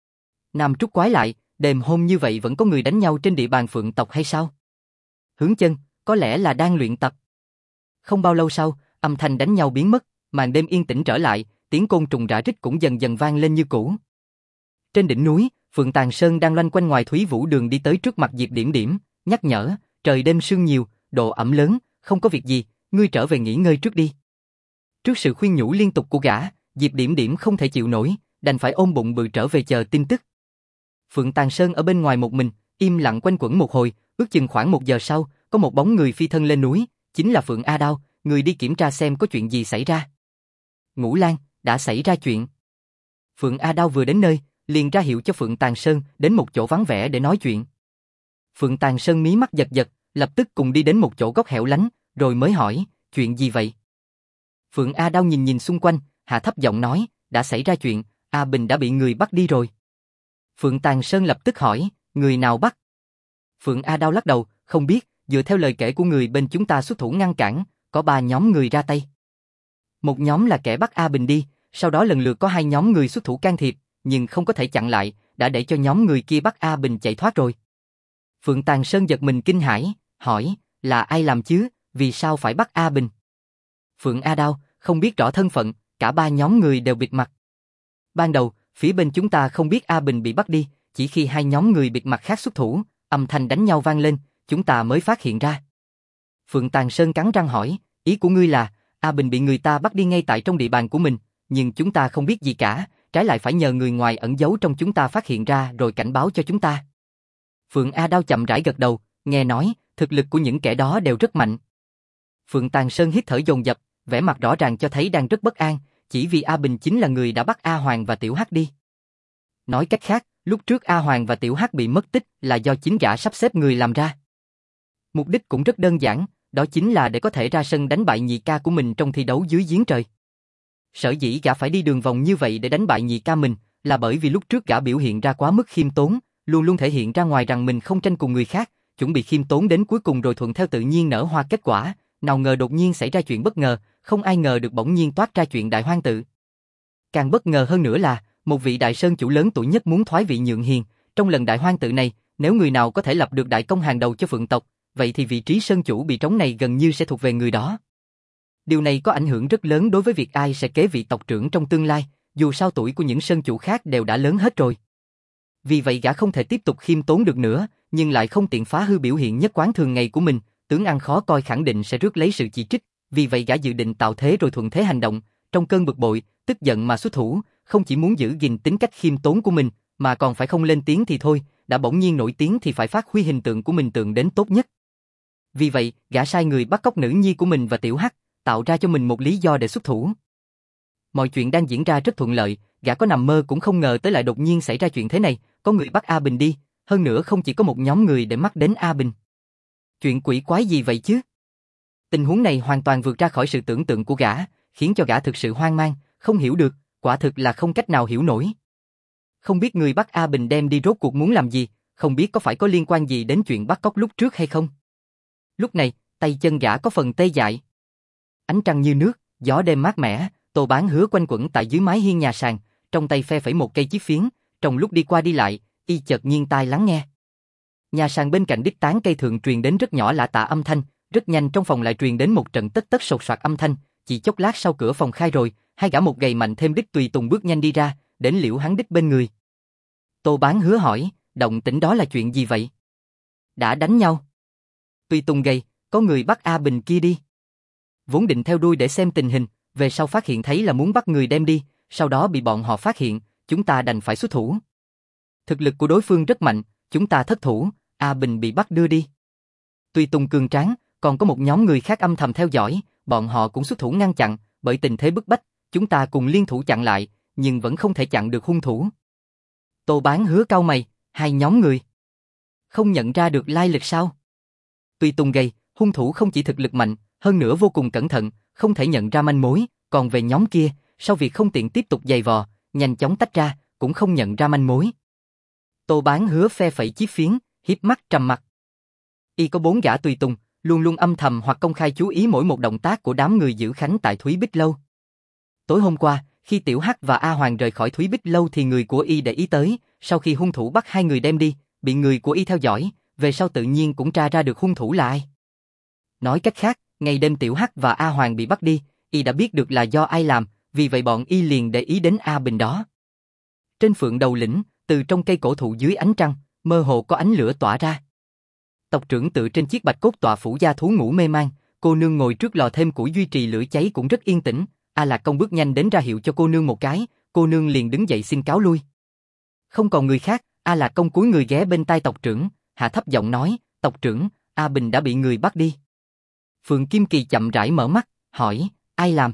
Nam Trúc quái lại, đêm hôm như vậy vẫn có người đánh nhau trên địa bàn Phượng tộc hay sao? Hướng Chân, có lẽ là đang luyện tập. Không bao lâu sau, âm thanh đánh nhau biến mất, màn đêm yên tĩnh trở lại, tiếng côn trùng rã rít cũng dần dần vang lên như cũ. Trên đỉnh núi, Phượng Tàng Sơn đang loanh quanh ngoài Thúy Vũ Đường đi tới trước mặt Diệp Điểm Điểm, nhắc nhở, trời đêm sương nhiều, độ ẩm lớn, không có việc gì, ngươi trở về nghỉ ngơi trước đi. Trước sự khuyên nhủ liên tục của gã, Diệp Điểm Điểm không thể chịu nổi, đành phải ôm bụng bự trở về chờ tin tức. Phượng Tàng Sơn ở bên ngoài một mình, im lặng quanh quẩn một hồi, ước chừng khoảng 1 giờ sau, có một bóng người phi thân lên núi, chính là Phượng A Đao, người đi kiểm tra xem có chuyện gì xảy ra. Ngũ Lang, đã xảy ra chuyện. Phượng A Đao vừa đến nơi, liền ra hiệu cho Phượng Tàng Sơn đến một chỗ vắng vẻ để nói chuyện. Phượng Tàng Sơn mí mắt giật giật, lập tức cùng đi đến một chỗ góc hẻo lánh, rồi mới hỏi, chuyện gì vậy? Phượng A Đao nhìn nhìn xung quanh, hạ thấp giọng nói, đã xảy ra chuyện, A Bình đã bị người bắt đi rồi. Phượng Tàng Sơn lập tức hỏi, người nào bắt? Phượng A Đao lắc đầu, không biết, dựa theo lời kể của người bên chúng ta xuất thủ ngăn cản, có 3 nhóm người ra tay. Một nhóm là kẻ bắt A Bình đi, sau đó lần lượt có 2 nhóm người xuất thủ can thiệp, nhưng không có thể chặn lại, đã để cho nhóm người kia bắt A Bình chạy thoát rồi. Phượng Tàng Sơn giật mình kinh hãi, hỏi, là ai làm chứ, vì sao phải bắt A Bình? Phượng A Đao, không biết rõ thân phận, cả 3 nhóm người đều bịt mặt. Ban đầu, phía bên chúng ta không biết A Bình bị bắt đi, chỉ khi 2 nhóm người bịt mặt khác xuất thủ, âm thanh đánh nhau vang lên, chúng ta mới phát hiện ra. Phượng Tàng Sơn cắn răng hỏi, ý của ngươi là, A Bình bị người ta bắt đi ngay tại trong địa bàn của mình, nhưng chúng ta không biết gì cả, trái lại phải nhờ người ngoài ẩn giấu trong chúng ta phát hiện ra rồi cảnh báo cho chúng ta. Phượng A Đao chậm rãi gật đầu, nghe nói, thực lực của những kẻ đó đều rất mạnh. Phượng Tàng Sơn hít thở dồn dập, vẻ mặt rõ ràng cho thấy đang rất bất an, chỉ vì A Bình chính là người đã bắt A Hoàng và Tiểu Hắc đi. Nói cách khác, lúc trước A Hoàng và Tiểu Hắc bị mất tích là do chính gã sắp xếp người làm ra. Mục đích cũng rất đơn giản, đó chính là để có thể ra sân đánh bại nhị ca của mình trong thi đấu dưới giếng trời. Sở dĩ gã phải đi đường vòng như vậy để đánh bại nhị ca mình, là bởi vì lúc trước gã biểu hiện ra quá mức khiêm tốn, luôn luôn thể hiện ra ngoài rằng mình không tranh cùng người khác, chuẩn bị khiêm tốn đến cuối cùng rồi thuận theo tự nhiên nở hoa kết quả, nào ngờ đột nhiên xảy ra chuyện bất ngờ, không ai ngờ được bỗng nhiên toát ra chuyện đại hoang tự. Càng bất ngờ hơn nữa là, một vị đại sơn chủ lớn tuổi nhất muốn thoái vị nhượng hiền, trong lần đại hoang tự này, nếu người nào có thể lập được đại công hàng đầu cho Phượng tộc, vậy thì vị trí sơn chủ bị trống này gần như sẽ thuộc về người đó. Điều này có ảnh hưởng rất lớn đối với việc ai sẽ kế vị tộc trưởng trong tương lai, dù sao tuổi của những sơn chủ khác đều đã lớn hết rồi. Vì vậy gã không thể tiếp tục khiêm tốn được nữa, nhưng lại không tiện phá hư biểu hiện nhất quán thường ngày của mình, tướng ăn khó coi khẳng định sẽ rước lấy sự chỉ trích, vì vậy gã dự định tạo thế rồi thuận thế hành động, trong cơn bực bội, tức giận mà xuất thủ, không chỉ muốn giữ gìn tính cách khiêm tốn của mình, mà còn phải không lên tiếng thì thôi, đã bỗng nhiên nổi tiếng thì phải phát huy hình tượng của mình tượng đến tốt nhất. Vì vậy, gã sai người bắt cóc nữ nhi của mình và Tiểu Hắc, tạo ra cho mình một lý do để xuất thủ. Mọi chuyện đang diễn ra rất thuận lợi, gã có nằm mơ cũng không ngờ tới lại đột nhiên xảy ra chuyện thế này, có người bắt A Bình đi, hơn nữa không chỉ có một nhóm người để mắt đến A Bình. Chuyện quỷ quái gì vậy chứ? Tình huống này hoàn toàn vượt ra khỏi sự tưởng tượng của gã, khiến cho gã thực sự hoang mang, không hiểu được, quả thực là không cách nào hiểu nổi. Không biết người bắt A Bình đem đi rốt cuộc muốn làm gì, không biết có phải có liên quan gì đến chuyện bắt cóc lúc trước hay không. Lúc này, tay chân gã có phần tê dại. Ánh trăng như nước, gió đêm mát mẻ, Tô Bán Hứa quanh quẩn tại dưới mái hiên nhà sàn, trong tay phe phẩy một cây chiếc phiến, trong lúc đi qua đi lại, y chợt nghiêng tai lắng nghe. Nhà sàn bên cạnh đích tán cây thượng truyền đến rất nhỏ lạ tạ âm thanh, rất nhanh trong phòng lại truyền đến một trận tất tất sột soạt âm thanh, chỉ chốc lát sau cửa phòng khai rồi, hai gã một gầy mạnh thêm đích tùy tùng bước nhanh đi ra, đến liễu hắn đích bên người. Tô Bán Hứa hỏi, động tĩnh đó là chuyện gì vậy? Đã đánh nhau? Tùy tùng gầy, có người bắt A Bình kia đi. Vốn định theo đuôi để xem tình hình, về sau phát hiện thấy là muốn bắt người đem đi, sau đó bị bọn họ phát hiện, chúng ta đành phải xuất thủ. Thực lực của đối phương rất mạnh, chúng ta thất thủ, A Bình bị bắt đưa đi. Tùy tùng cường tráng, còn có một nhóm người khác âm thầm theo dõi, bọn họ cũng xuất thủ ngăn chặn, bởi tình thế bức bách, chúng ta cùng liên thủ chặn lại, nhưng vẫn không thể chặn được hung thủ. Tô Bán Hứa cau mày, hai nhóm người. Không nhận ra được lai lịch sao? Tùy tùng gầy, hung thủ không chỉ thực lực mạnh, hơn nữa vô cùng cẩn thận, không thể nhận ra manh mối, còn về nhóm kia, sau việc không tiện tiếp tục giày vò, nhanh chóng tách ra, cũng không nhận ra manh mối. Tô Bán Hứa phe phẩy chiếc phiến, hiếp mắt trầm mặc. Y có 4 gã tùy tùng, luôn luôn âm thầm hoặc công khai chú ý mỗi một động tác của đám người giữ khánh tại Thúy Bích Lâu. Tối hôm qua, khi Tiểu Hắc và A Hoàng rời khỏi Thúy Bích Lâu thì người của Y để ý tới, sau khi hung thủ bắt hai người đem đi, bị người của Y theo dõi, về sau tự nhiên cũng tra ra được hung thủ là ai. Nói cách khác, ngày đêm Tiểu Hắc và A Hoàng bị bắt đi, Y đã biết được là do ai làm, vì vậy bọn Y liền để ý đến A Bình đó. Trên phượng đầu lĩnh, từ trong cây cổ thụ dưới ánh trăng, mơ hồ có ánh lửa tỏa ra. Tộc trưởng tự trên chiếc bạch cốt tọa phủ gia thú ngủ mê man, cô nương ngồi trước lò thêm củi duy trì lửa cháy cũng rất yên tĩnh. A Lạc Công bước nhanh đến ra hiệu cho cô nương một cái, cô nương liền đứng dậy xin cáo lui. Không còn người khác, A Lạc Công cúi người ghé bên tai tộc trưởng, hạ thấp giọng nói, tộc trưởng, A Bình đã bị người bắt đi. Phượng Kim Kỳ chậm rãi mở mắt, hỏi, ai làm?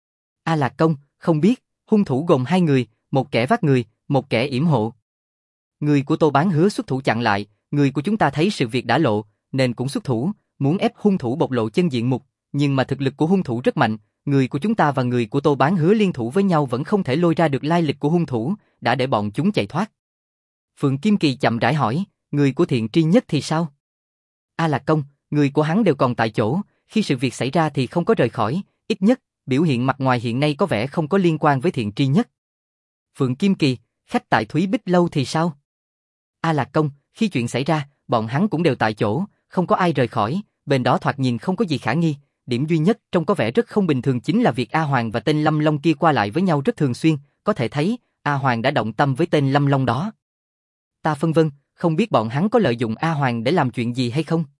A Lạc Công, không biết, hung thủ gồm hai người, một kẻ vác người, một kẻ yểm hộ. Người của Tô Bán Hứa xuất thủ chặn lại, người của chúng ta thấy sự việc đã lộ, nên cũng xuất thủ, muốn ép hung thủ bộc lộ chân diện mục, nhưng mà thực lực của hung thủ rất mạnh, người của chúng ta và người của Tô Bán Hứa liên thủ với nhau vẫn không thể lôi ra được lai lịch của hung thủ, đã để bọn chúng chạy thoát. Phượng Kim Kỳ chậm rãi hỏi, người của Thiện Tri Nhất thì sao? A Lạc Công, người của hắn đều còn tại chỗ, khi sự việc xảy ra thì không có rời khỏi, ít nhất, biểu hiện mặt ngoài hiện nay có vẻ không có liên quan với Thiện Tri Nhất. Phượng Kim Kỳ, khách tại Thúy Bích Lâu thì sao? A Lạc Công, khi chuyện xảy ra, bọn hắn cũng đều tại chỗ, không có ai rời khỏi, bên đó thoạt nhìn không có gì khả nghi, điểm duy nhất trông có vẻ rất không bình thường chính là việc A Hoàng và tên Lâm Long kia qua lại với nhau rất thường xuyên, có thể thấy, A Hoàng đã động tâm với tên Lâm Long đó. Ta phân vân, không biết bọn hắn có lợi dụng A Hoàng để làm chuyện gì hay không?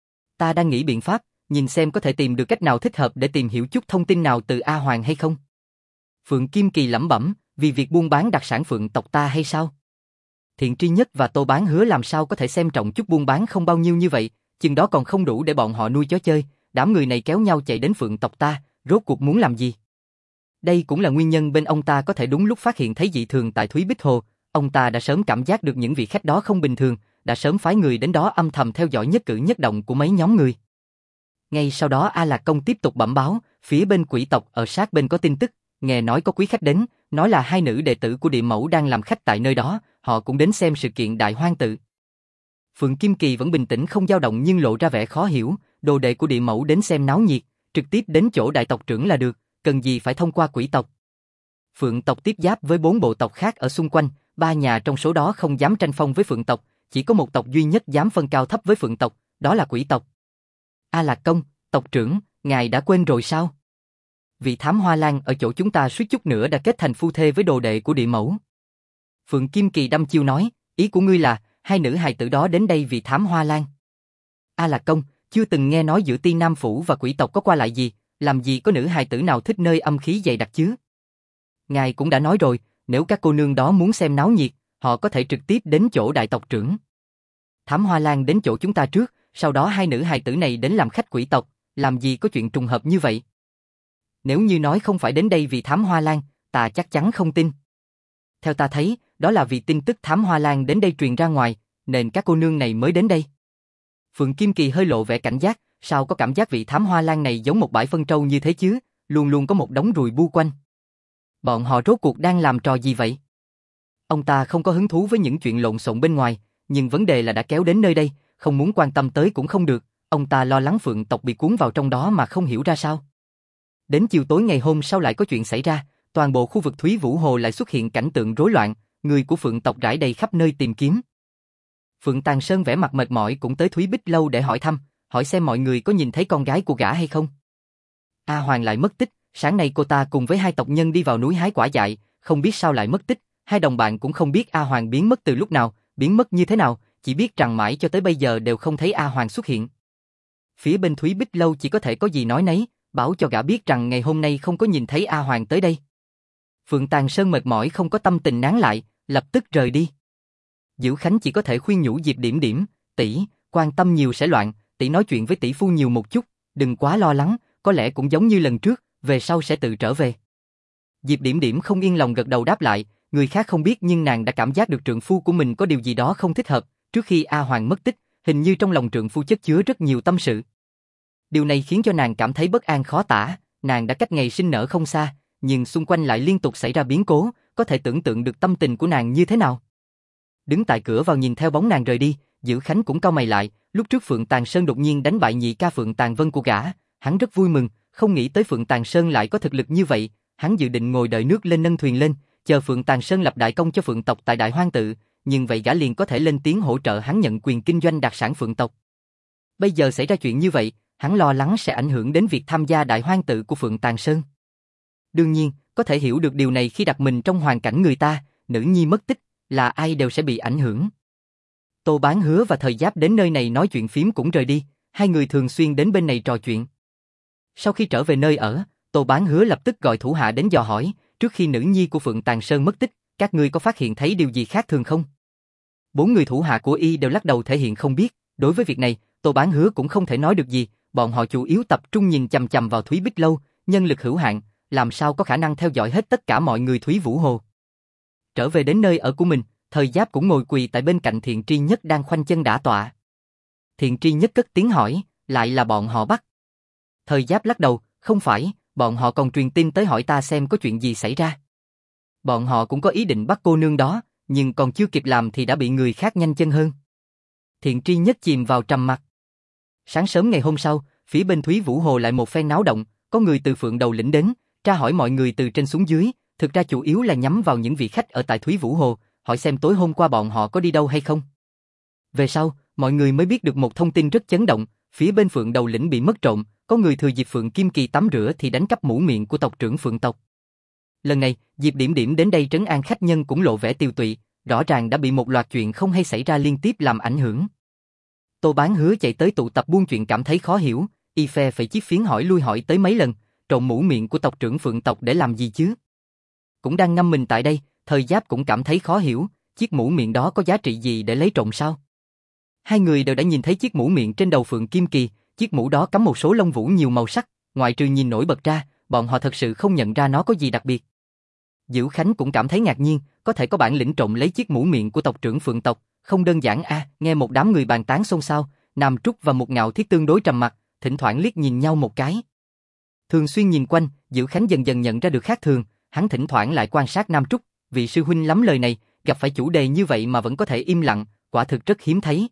Ta đang nghĩ biện pháp, nhìn xem có thể tìm được cách nào thích hợp để tìm hiểu chút thông tin nào từ A Hoàng hay không. Phượng Kim Kỳ lẩm bẩm, vì việc buôn bán đặc sản Phượng tộc ta hay sao? Thiện Tri Nhất và Tô Bán Hứa làm sao có thể xem trọng chút buôn bán không bao nhiêu như vậy, chừng đó còn không đủ để bọn họ nuôi chó chơi, đám người này kéo nhau chạy đến Phượng tộc ta, rốt cuộc muốn làm gì? Đây cũng là nguyên nhân bên ông ta có thể đúng lúc phát hiện thấy dị thường tại Thúy Bích Hồ, ông ta đã sớm cảm giác được những vị khách đó không bình thường, đã sớm phái người đến đó âm thầm theo dõi nhất cử nhất động của mấy nhóm người. Ngay sau đó A Lạc Công tiếp tục bẩm báo, phía bên quỷ tộc ở sát bên có tin tức, nghe nói có quý khách đến, nói là hai nữ đệ tử của Địa Mẫu đang làm khách tại nơi đó, họ cũng đến xem sự kiện đại hoang tự. Phượng Kim Kỳ vẫn bình tĩnh không dao động nhưng lộ ra vẻ khó hiểu, đồ đệ của Địa Mẫu đến xem náo nhiệt, trực tiếp đến chỗ đại tộc trưởng là được, cần gì phải thông qua quỷ tộc. Phượng tộc tiếp giáp với 4 bộ tộc khác ở xung quanh, 3 nhà trong số đó không dám tranh phong với Phượng tộc, chỉ có một tộc duy nhất dám phân cao thấp với Phượng tộc, đó là quỷ tộc. A Lạc Công, tộc trưởng, ngài đã quên rồi sao? Vị thám hoa lan ở chỗ chúng ta suýt chút nữa đã kết thành phu thê với đồ đệ của địa mẫu. Phượng Kim Kỳ đăm chiêu nói, ý của ngươi là, hai nữ hài tử đó đến đây vì thám hoa lan. A Lạc Công, chưa từng nghe nói giữa Tiên Nam Phủ và quỷ tộc có qua lại gì, làm gì có nữ hài tử nào thích nơi âm khí dày đặc chứ? Ngài cũng đã nói rồi, nếu các cô nương đó muốn xem náo nhiệt, họ có thể trực tiếp đến chỗ đại tộc trưởng. Thám hoa lan đến chỗ chúng ta trước, sau đó hai nữ hài tử này đến làm khách quỷ tộc, làm gì có chuyện trùng hợp như vậy? Nếu như nói không phải đến đây vì thám hoa lan, ta chắc chắn không tin. Theo ta thấy, đó là vì tin tức thám hoa lan đến đây truyền ra ngoài, nên các cô nương này mới đến đây. Phượng Kim Kỳ hơi lộ vẻ cảnh giác, sao có cảm giác vị thám hoa lan này giống một bãi phân trâu như thế chứ, luôn luôn có một đống ruồi bu quanh. Bọn họ rốt cuộc đang làm trò gì vậy? Ông ta không có hứng thú với những chuyện lộn xộn bên ngoài, nhưng vấn đề là đã kéo đến nơi đây, không muốn quan tâm tới cũng không được, ông ta lo lắng Phượng tộc bị cuốn vào trong đó mà không hiểu ra sao. Đến chiều tối ngày hôm sau lại có chuyện xảy ra, toàn bộ khu vực Thúy Vũ Hồ lại xuất hiện cảnh tượng rối loạn, người của Phượng tộc rải đầy khắp nơi tìm kiếm. Phượng Tàng Sơn vẻ mặt mệt mỏi cũng tới Thúy Bích Lâu để hỏi thăm, hỏi xem mọi người có nhìn thấy con gái của gã hay không. A Hoàng lại mất tích, sáng nay cô ta cùng với hai tộc nhân đi vào núi hái quả dại, không biết sao lại mất tích, hai đồng bạn cũng không biết A Hoàng biến mất từ lúc nào, biến mất như thế nào, chỉ biết rằng mãi cho tới bây giờ đều không thấy A Hoàng xuất hiện. Phía bên Thúy Bích Lâu chỉ có thể có gì nói nấy, bảo cho gã biết rằng ngày hôm nay không có nhìn thấy A Hoàng tới đây. Phượng Tàng Sơn mệt mỏi không có tâm tình nán lại, lập tức rời đi. Diệu Khánh chỉ có thể khuyên nhủ Diệp Điểm Điểm, tỷ, quan tâm nhiều sẽ loạn, tỷ nói chuyện với tỷ phu nhiều một chút, đừng quá lo lắng, có lẽ cũng giống như lần trước, về sau sẽ tự trở về. Diệp Điểm Điểm không yên lòng gật đầu đáp lại, người khác không biết nhưng nàng đã cảm giác được trượng phu của mình có điều gì đó không thích hợp, trước khi A Hoàng mất tích, hình như trong lòng trượng phu chất chứa rất nhiều tâm sự. Điều này khiến cho nàng cảm thấy bất an khó tả, nàng đã cách ngày sinh nở không xa, nhưng xung quanh lại liên tục xảy ra biến cố, có thể tưởng tượng được tâm tình của nàng như thế nào. Đứng tại cửa vào nhìn theo bóng nàng rời đi, Diệu Khánh cũng cau mày lại, lúc trước Phượng Tàng Sơn đột nhiên đánh bại nhị ca Phượng Tàng Vân của gã, hắn rất vui mừng, không nghĩ tới Phượng Tàng Sơn lại có thực lực như vậy, hắn dự định ngồi đợi nước lên nâng thuyền lên, chờ Phượng Tàng Sơn lập đại công cho Phượng tộc tại Đại Hoang tự, nhưng vậy gã liền có thể lên tiếng hỗ trợ hắn nhận quyền kinh doanh đặc sản Phượng tộc. Bây giờ xảy ra chuyện như vậy, hắn lo lắng sẽ ảnh hưởng đến việc tham gia Đại Hoang tự của Phượng Tàng Sơn. Đương nhiên, có thể hiểu được điều này khi đặt mình trong hoàn cảnh người ta, nữ nhi mất tích, là ai đều sẽ bị ảnh hưởng. Tô Bán Hứa và Thời Giáp đến nơi này nói chuyện phím cũng rời đi, hai người thường xuyên đến bên này trò chuyện. Sau khi trở về nơi ở, Tô Bán Hứa lập tức gọi thủ hạ đến dò hỏi, trước khi nữ nhi của Phượng Tàng Sơn mất tích, các ngươi có phát hiện thấy điều gì khác thường không? Bốn người thủ hạ của y đều lắc đầu thể hiện không biết, đối với việc này, Tô Bán Hứa cũng không thể nói được gì, bọn họ chủ yếu tập trung nhìn chằm chằm vào Thúy Bích Lâu, nhân lực hữu hạn, làm sao có khả năng theo dõi hết tất cả mọi người Thúy Vũ Hồ. Trở về đến nơi ở của mình, Thời Giáp cũng ngồi quỳ tại bên cạnh Thiện Tri Nhất đang khoanh chân đả tọa. Thiện Tri Nhất cất tiếng hỏi, lại là bọn họ bắt. Thời Giáp lắc đầu, không phải, bọn họ còn truyền tin tới hỏi ta xem có chuyện gì xảy ra. Bọn họ cũng có ý định bắt cô nương đó, nhưng còn chưa kịp làm thì đã bị người khác nhanh chân hơn. Thiện Tri Nhất chìm vào trầm mặc. Sáng sớm ngày hôm sau, phía bên Thúy Vũ Hồ lại một phen náo động, có người từ Phượng Đầu Lĩnh đến, tra hỏi mọi người từ trên xuống dưới, thực ra chủ yếu là nhắm vào những vị khách ở tại Thúy Vũ Hồ, hỏi xem tối hôm qua bọn họ có đi đâu hay không. Về sau, mọi người mới biết được một thông tin rất chấn động, phía bên Phượng Đầu Lĩnh bị mất trộm, có người thừa dịp Phượng Kim Kỳ tắm rửa thì đánh cắp mũ miệng của tộc trưởng Phượng tộc. Lần này, Diệp Điểm Điểm đến đây trấn an khách nhân cũng lộ vẻ tiêu tụy, rõ ràng đã bị một loạt chuyện không hay xảy ra liên tiếp làm ảnh hưởng. Tô Bán Hứa chạy tới tụ tập buôn chuyện cảm thấy khó hiểu, y phe phải chiếc phiến hỏi lui hỏi tới mấy lần, trộm mũ miệng của tộc trưởng Phượng tộc để làm gì chứ? Cũng đang ngâm mình tại đây, Thời Giáp cũng cảm thấy khó hiểu, chiếc mũ miệng đó có giá trị gì để lấy trộm sao? Hai người đều đã nhìn thấy chiếc mũ miệng trên đầu Phượng Kim Kỳ, chiếc mũ đó cắm một số lông vũ nhiều màu sắc, ngoại trừ nhìn nổi bật ra, bọn họ thật sự không nhận ra nó có gì đặc biệt. Diệu Khánh cũng cảm thấy ngạc nhiên, có thể có bản lĩnh trộm lấy chiếc mũ miệng của tộc trưởng Phượng tộc, không đơn giản a. Nghe một đám người bàn tán xôn xao, Nam Trúc và Một Ngạo Thiết tương đối trầm mặc, thỉnh thoảng liếc nhìn nhau một cái. Thường xuyên nhìn quanh, Diệu Khánh dần dần nhận ra được khác thường, hắn thỉnh thoảng lại quan sát Nam Trúc, vị sư huynh lắm lời này, gặp phải chủ đề như vậy mà vẫn có thể im lặng, quả thực rất hiếm thấy.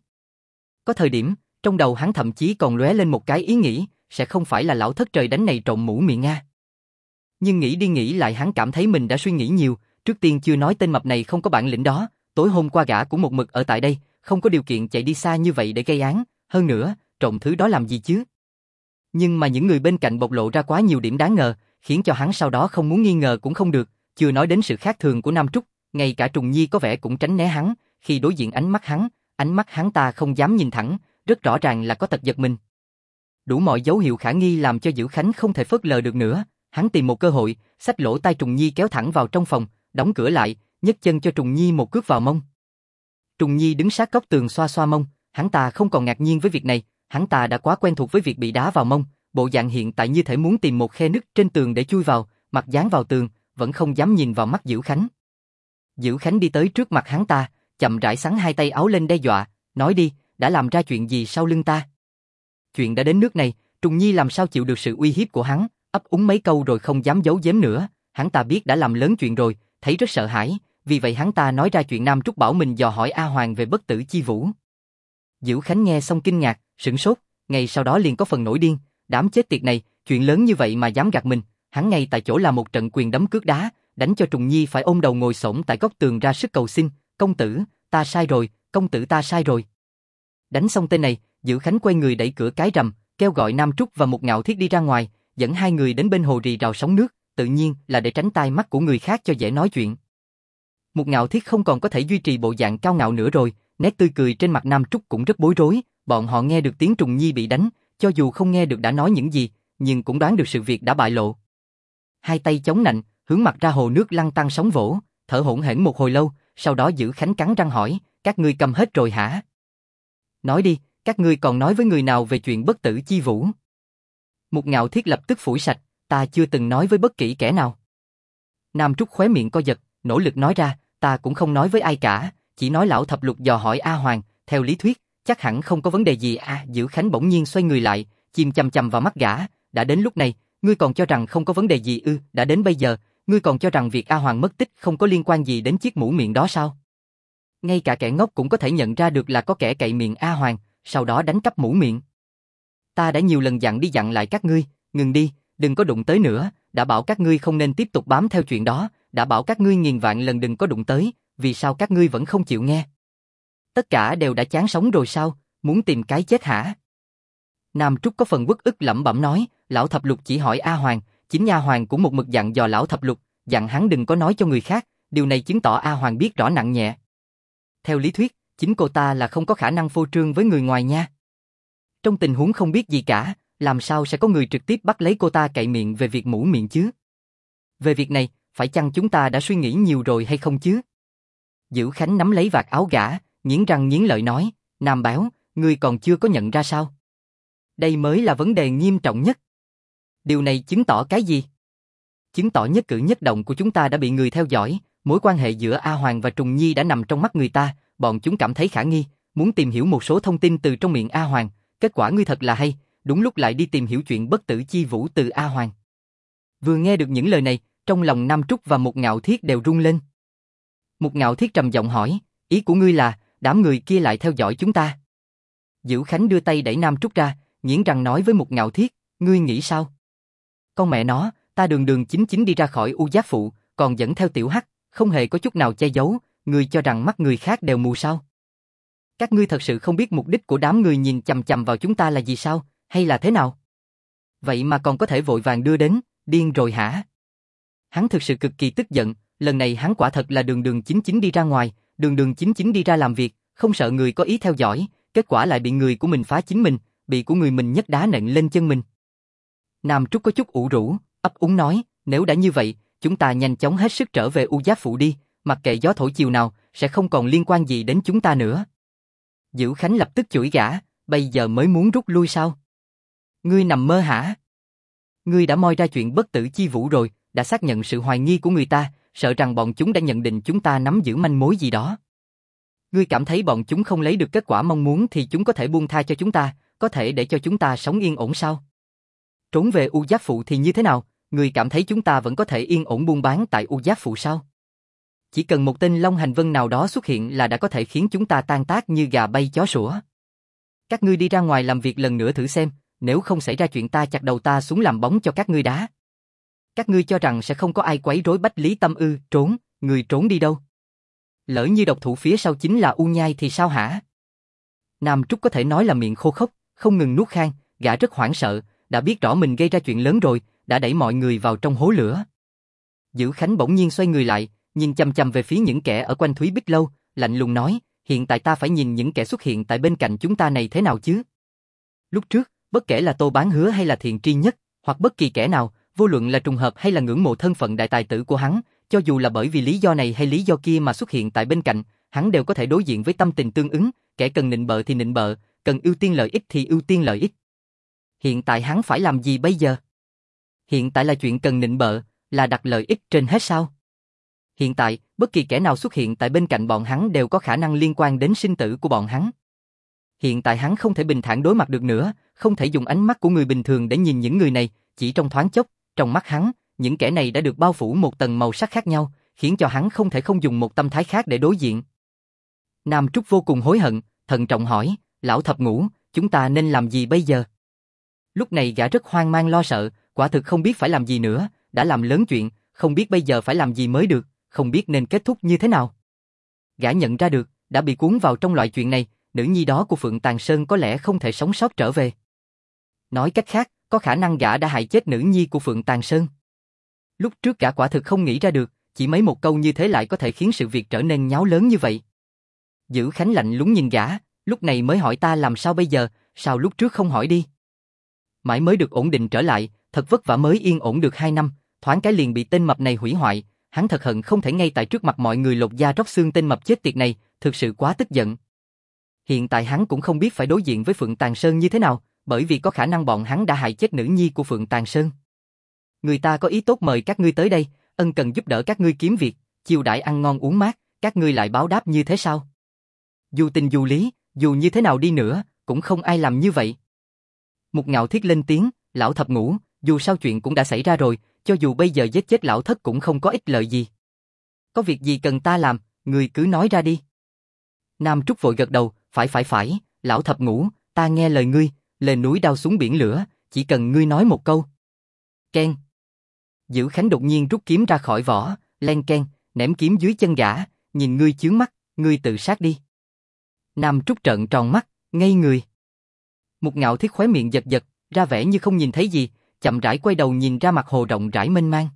Có thời điểm, trong đầu hắn thậm chí còn lóe lên một cái ý nghĩ, sẽ không phải là lão thất trời đánh này trộm mũ miệng a. Nhưng nghĩ đi nghĩ lại hắn cảm thấy mình đã suy nghĩ nhiều, trước tiên chưa nói tên mập này không có bản lĩnh đó, tối hôm qua gã cũng một mực ở tại đây, không có điều kiện chạy đi xa như vậy để gây án, hơn nữa, trộm thứ đó làm gì chứ? Nhưng mà những người bên cạnh bộc lộ ra quá nhiều điểm đáng ngờ, khiến cho hắn sau đó không muốn nghi ngờ cũng không được, chưa nói đến sự khác thường của Nam Trúc, ngay cả Trùng Nhi có vẻ cũng tránh né hắn, khi đối diện ánh mắt hắn ta không dám nhìn thẳng, rất rõ ràng là có tật giật mình. Đủ mọi dấu hiệu khả nghi làm cho Dữ Khánh không thể phớt lờ được nữa, hắn tìm một cơ hội, xách lỗ tai Trùng Nhi kéo thẳng vào trong phòng, đóng cửa lại, nhấc chân cho Trùng Nhi một cước vào mông. Trùng Nhi đứng sát góc tường xoa xoa mông, hắn ta không còn ngạc nhiên với việc này, hắn ta đã quá quen thuộc với việc bị đá vào mông, bộ dạng hiện tại như thể muốn tìm một khe nứt trên tường để chui vào, mặt dán vào tường, vẫn không dám nhìn vào mắt Dữ Khánh. Dữ Khánh đi tới trước mặt hắn ta, chậm rãi xắn hai tay áo lên đe dọa, nói đi, đã làm ra chuyện gì sau lưng ta? Chuyện đã đến nước này, Trùng Nhi làm sao chịu được sự uy hiếp của hắn, ấp úng mấy câu rồi không dám giấu giếm nữa, hắn ta biết đã làm lớn chuyện rồi, thấy rất sợ hãi, vì vậy hắn ta nói ra chuyện Nam Trúc bảo mình dò hỏi A Hoàng về bất tử chi vũ. Dữ Khánh nghe xong kinh ngạc, sửng sốt, ngay sau đó liền có phần nổi điên, đám chết tiệt này, chuyện lớn như vậy mà dám gạt mình, hắn ngay tại chỗ là một trận quyền đấm cước đá, đánh cho Trùng Nhi phải ôm đầu ngồi xổm tại góc tường ra sức cầu xin, công tử, ta sai rồi, công tử ta sai rồi. Đánh xong tên này, Dữ Khánh quay người đẩy cửa cái rầm, kêu gọi Nam Trúc và Mục Ngạo Thiết đi ra ngoài, dẫn hai người đến bên hồ rì rào sóng nước, tự nhiên là để tránh tai mắt của người khác cho dễ nói chuyện. Mục Ngạo Thiết không còn có thể duy trì bộ dạng cao ngạo nữa rồi, nét tươi cười trên mặt Nam Trúc cũng rất bối rối, bọn họ nghe được tiếng Trùng Nhi bị đánh, cho dù không nghe được đã nói những gì, nhưng cũng đoán được sự việc đã bại lộ. Hai tay chống nạnh, hướng mặt ra hồ nước lăn tăn sóng vỗ, thở hổn hển một hồi lâu, sau đó Dữ Khánh cắn răng hỏi, các ngươi cầm hết rồi hả? Nói đi, các ngươi còn nói với người nào về chuyện bất tử chi vũ? Mục Ngạo Thiết lập tức phủi sạch, ta chưa từng nói với bất kỳ kẻ nào. Nam Trúc khóe miệng co giật, nỗ lực nói ra, ta cũng không nói với ai cả, chỉ nói lão thập lục dò hỏi A Hoàng, theo lý thuyết, chắc hẳn không có vấn đề gì à. Dữ Khánh bỗng nhiên xoay người lại, chìm chằm chằm vào mắt gã, đã đến lúc này, ngươi còn cho rằng không có vấn đề gì ư? Đã đến bây giờ, ngươi còn cho rằng việc A Hoàng mất tích không có liên quan gì đến chiếc mũ miệng đó sao? Ngay cả kẻ ngốc cũng có thể nhận ra được là có kẻ cậy miệng A Hoàng, sau đó đánh cắp mũ miệng. Ta đã nhiều lần dặn đi dặn lại các ngươi, ngừng đi, đừng có đụng tới nữa, đã bảo các ngươi không nên tiếp tục bám theo chuyện đó, đã bảo các ngươi nghìn vạn lần đừng có đụng tới, vì sao các ngươi vẫn không chịu nghe? Tất cả đều đã chán sống rồi sao, muốn tìm cái chết hả? Nam Trúc có phần uất ức lẩm bẩm nói, lão thập lục chỉ hỏi A Hoàng, chính nha Hoàng cũng một mực dặn dò lão thập lục, dặn hắn đừng có nói cho người khác, điều này chứng tỏ A Hoàng biết rõ nặng nhẹ. Theo lý thuyết, chính cô ta là không có khả năng phô trương với người ngoài nha. Trong tình huống không biết gì cả, làm sao sẽ có người trực tiếp bắt lấy cô ta cậy miệng về việc mũ miệng chứ? Về việc này, phải chăng chúng ta đã suy nghĩ nhiều rồi hay không chứ? Dữ Khánh nắm lấy vạt áo gã, nghiến răng nghiến lợi nói, Nam Báo, ngươi còn chưa có nhận ra sao? Đây mới là vấn đề nghiêm trọng nhất. Điều này chứng tỏ cái gì? Chứng tỏ nhất cử nhất động của chúng ta đã bị người theo dõi, mối quan hệ giữa A Hoàng và Trùng Nhi đã nằm trong mắt người ta, bọn chúng cảm thấy khả nghi, muốn tìm hiểu một số thông tin từ trong miệng A Hoàng, kết quả ngươi thật là hay, đúng lúc lại đi tìm hiểu chuyện bất tử chi vũ từ A Hoàng. Vừa nghe được những lời này, trong lòng Nam Trúc và Mục Ngạo Thiết đều rung lên. Mục Ngạo Thiết trầm giọng hỏi, ý của ngươi là, đám người kia lại theo dõi chúng ta? Dữ Khánh đưa tay đẩy Nam Trúc ra, nghiến răng nói với Mục Ngạo Thiết, ngươi nghĩ sao? Con mẹ nó, ta đường đường chính chính đi ra khỏi U Giác Phụ, còn dẫn theo Tiểu Hắc, không hề có chút nào che giấu, ngươi cho rằng mắt người khác đều mù sao? Các ngươi thật sự không biết mục đích của đám người nhìn chằm chằm vào chúng ta là gì sao, hay là thế nào? Vậy mà còn có thể vội vàng đưa đến, điên rồi hả? Hắn thực sự cực kỳ tức giận, lần này hắn quả thật là đường đường chính chính đi ra ngoài, đường đường chính chính đi ra làm việc, không sợ người có ý theo dõi, kết quả lại bị người của mình phá chính mình, bị của người mình nhấc đá nện lên chân mình. Nam Trúc có chút ủ rũ, ấp úng nói, nếu đã như vậy, chúng ta nhanh chóng hết sức trở về U Giác Phụ đi, mặc kệ gió thổi chiều nào, sẽ không còn liên quan gì đến chúng ta nữa. Dữ Khánh lập tức chửi gã, bây giờ mới muốn rút lui sao? Ngươi nằm mơ hả? Ngươi đã moi ra chuyện bất tử chi vũ rồi, đã xác nhận sự hoài nghi của người ta, sợ rằng bọn chúng đã nhận định chúng ta nắm giữ manh mối gì đó. Ngươi cảm thấy bọn chúng không lấy được kết quả mong muốn thì chúng có thể buông tha cho chúng ta, có thể để cho chúng ta sống yên ổn sao? Trốn về U Giác Phụ thì như thế nào? Ngươi cảm thấy chúng ta vẫn có thể yên ổn buôn bán tại U Giác Phụ sao? Chỉ cần một tên Long Hành Vân nào đó xuất hiện là đã có thể khiến chúng ta tan tác như gà bay chó sủa. Các ngươi đi ra ngoài làm việc lần nữa thử xem, nếu không xảy ra chuyện ta chặt đầu ta xuống làm bóng cho các ngươi đá. Các ngươi cho rằng sẽ không có ai quấy rối Bách Lý Tâm ư? Trốn, người trốn đi đâu? Lỡ như độc thủ phía sau chính là U Nhai thì sao hả? Nam Trúc có thể nói là miệng khô khốc, không ngừng nuốt khan, gã rất hoảng sợ, đã biết rõ mình gây ra chuyện lớn rồi, đã đẩy mọi người vào trong hố lửa. Dữ Khánh bỗng nhiên xoay người lại, nhìn chằm chằm về phía những kẻ ở quanh Thúy Bích Lâu, lạnh lùng nói, hiện tại ta phải nhìn những kẻ xuất hiện tại bên cạnh chúng ta này thế nào chứ? Lúc trước, bất kể là Tô Bán Hứa hay là Thiện Tri Nhất, hoặc bất kỳ kẻ nào, vô luận là trùng hợp hay là ngưỡng mộ thân phận đại tài tử của hắn, cho dù là bởi vì lý do này hay lý do kia mà xuất hiện tại bên cạnh, hắn đều có thể đối diện với tâm tình tương ứng, kẻ cần nịnh bợ thì nịnh bợ, cần ưu tiên lợi ích thì ưu tiên lợi ích. Hiện tại hắn phải làm gì bây giờ? Hiện tại là chuyện cần nịnh bợ, là đặt lợi ích trên hết sao? Hiện tại, bất kỳ kẻ nào xuất hiện tại bên cạnh bọn hắn đều có khả năng liên quan đến sinh tử của bọn hắn. Hiện tại hắn không thể bình thản đối mặt được nữa, không thể dùng ánh mắt của người bình thường để nhìn những người này, chỉ trong thoáng chốc, trong mắt hắn, những kẻ này đã được bao phủ một tầng màu sắc khác nhau, khiến cho hắn không thể không dùng một tâm thái khác để đối diện. Nam Trúc vô cùng hối hận, thận trọng hỏi, lão thập ngũ, chúng ta nên làm gì bây giờ? Lúc này gã rất hoang mang lo sợ, quả thực không biết phải làm gì nữa, đã làm lớn chuyện, không biết bây giờ phải làm gì mới được, không biết nên kết thúc như thế nào. Gã nhận ra được, đã bị cuốn vào trong loại chuyện này, nữ nhi đó của Phượng Tàng Sơn có lẽ không thể sống sót trở về. Nói cách khác, có khả năng gã đã hại chết nữ nhi của Phượng Tàng Sơn. Lúc trước gã quả thực không nghĩ ra được, chỉ mấy một câu như thế lại có thể khiến sự việc trở nên nháo lớn như vậy. Dữ Khánh lạnh lùng nhìn gã, lúc này mới hỏi ta làm sao bây giờ, sao lúc trước không hỏi đi. Mãi mới được ổn định trở lại, thật vất vả mới yên ổn được 2 năm, thoáng cái liền bị tên mập này hủy hoại, hắn thật hận không thể ngay tại trước mặt mọi người lột da róc xương tên mập chết tiệt này, thực sự quá tức giận. Hiện tại hắn cũng không biết phải đối diện với Phượng Tàng Sơn như thế nào, bởi vì có khả năng bọn hắn đã hại chết nữ nhi của Phượng Tàng Sơn. Người ta có ý tốt mời các ngươi tới đây, ân cần giúp đỡ các ngươi kiếm việc, chiêu đãi ăn ngon uống mát, các ngươi lại báo đáp như thế sao? Dù tình dù lý, dù như thế nào đi nữa, cũng không ai làm như vậy. Một Ngạo Thiết lên tiếng, lão thập ngũ, dù sao chuyện cũng đã xảy ra rồi, cho dù bây giờ giết chết lão thất cũng không có ích lợi gì. Có việc gì cần ta làm, người cứ nói ra đi. Nam Trúc vội gật đầu, phải, lão thập ngũ, ta nghe lời ngươi, lên núi đao xuống biển lửa, chỉ cần ngươi nói một câu. Keng. Dữ Khánh đột nhiên rút kiếm ra khỏi vỏ, len keng, ném kiếm dưới chân gã, nhìn ngươi chướng mắt, ngươi tự sát đi. Nam Trúc trợn tròn mắt, ngây người. Một Ngạo Thiết khóe miệng giật giật, ra vẻ như không nhìn thấy gì, chậm rãi quay đầu nhìn ra mặt hồ rộng rãi mênh mang.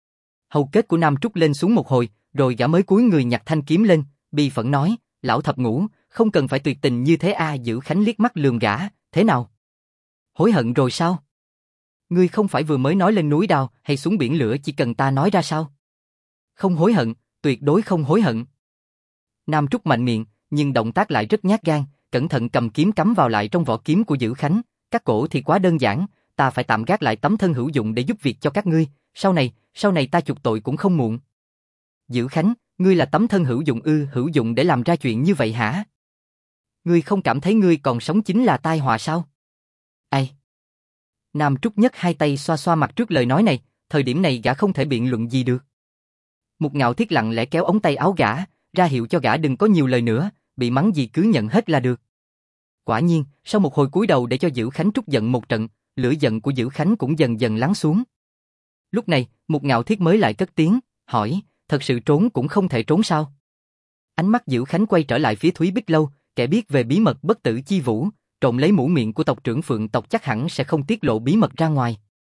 Hầu kết của Nam Trúc lên xuống một hồi, rồi gã mới cúi người nhặt thanh kiếm lên, bi phẫn nói, lão thập ngũ, không cần phải tuyệt tình như thế a. Dữ Khánh liếc mắt lườm gã, thế nào? Hối hận rồi sao? Ngươi không phải vừa mới nói lên núi đao hay xuống biển lửa chỉ cần ta nói ra sao? Không hối hận, tuyệt đối không hối hận. Nam Trúc mạnh miệng, nhưng động tác lại rất nhát gan, cẩn thận cầm kiếm cắm vào lại trong vỏ kiếm của Dữ Khánh, cắt cổ thì quá đơn giản, ta phải tạm gác lại tấm thân hữu dụng để giúp việc cho các ngươi, sau này ta chuộc tội cũng không muộn. Dữ Khánh, ngươi là tấm thân hữu dụng ư? Hữu dụng để làm ra chuyện như vậy hả? Ngươi không cảm thấy ngươi còn sống chính là tai họa sao? Ai? Nam Trúc nhấc hai tay xoa xoa mặt trước lời nói này, thời điểm này gã không thể biện luận gì được. Một Ngạo Thiết lặng lẽ kéo ống tay áo gã, ra hiệu cho gã đừng có nhiều lời nữa, bị mắng gì cứ nhận hết là được. Quả nhiên, sau một hồi cúi đầu để cho Dữ Khánh trút giận một trận, lửa giận của Dữ Khánh cũng dần dần lắng xuống. Lúc này, Một Ngạo Thiết mới lại cất tiếng, hỏi, thật sự trốn cũng không thể trốn sao? Ánh mắt Dữ Khánh quay trở lại phía Thúy Bích Lâu, kẻ biết về bí mật bất tử chi vũ, trộm lấy mũ miệng của tộc trưởng Phượng tộc chắc hẳn sẽ không tiết lộ bí mật ra ngoài.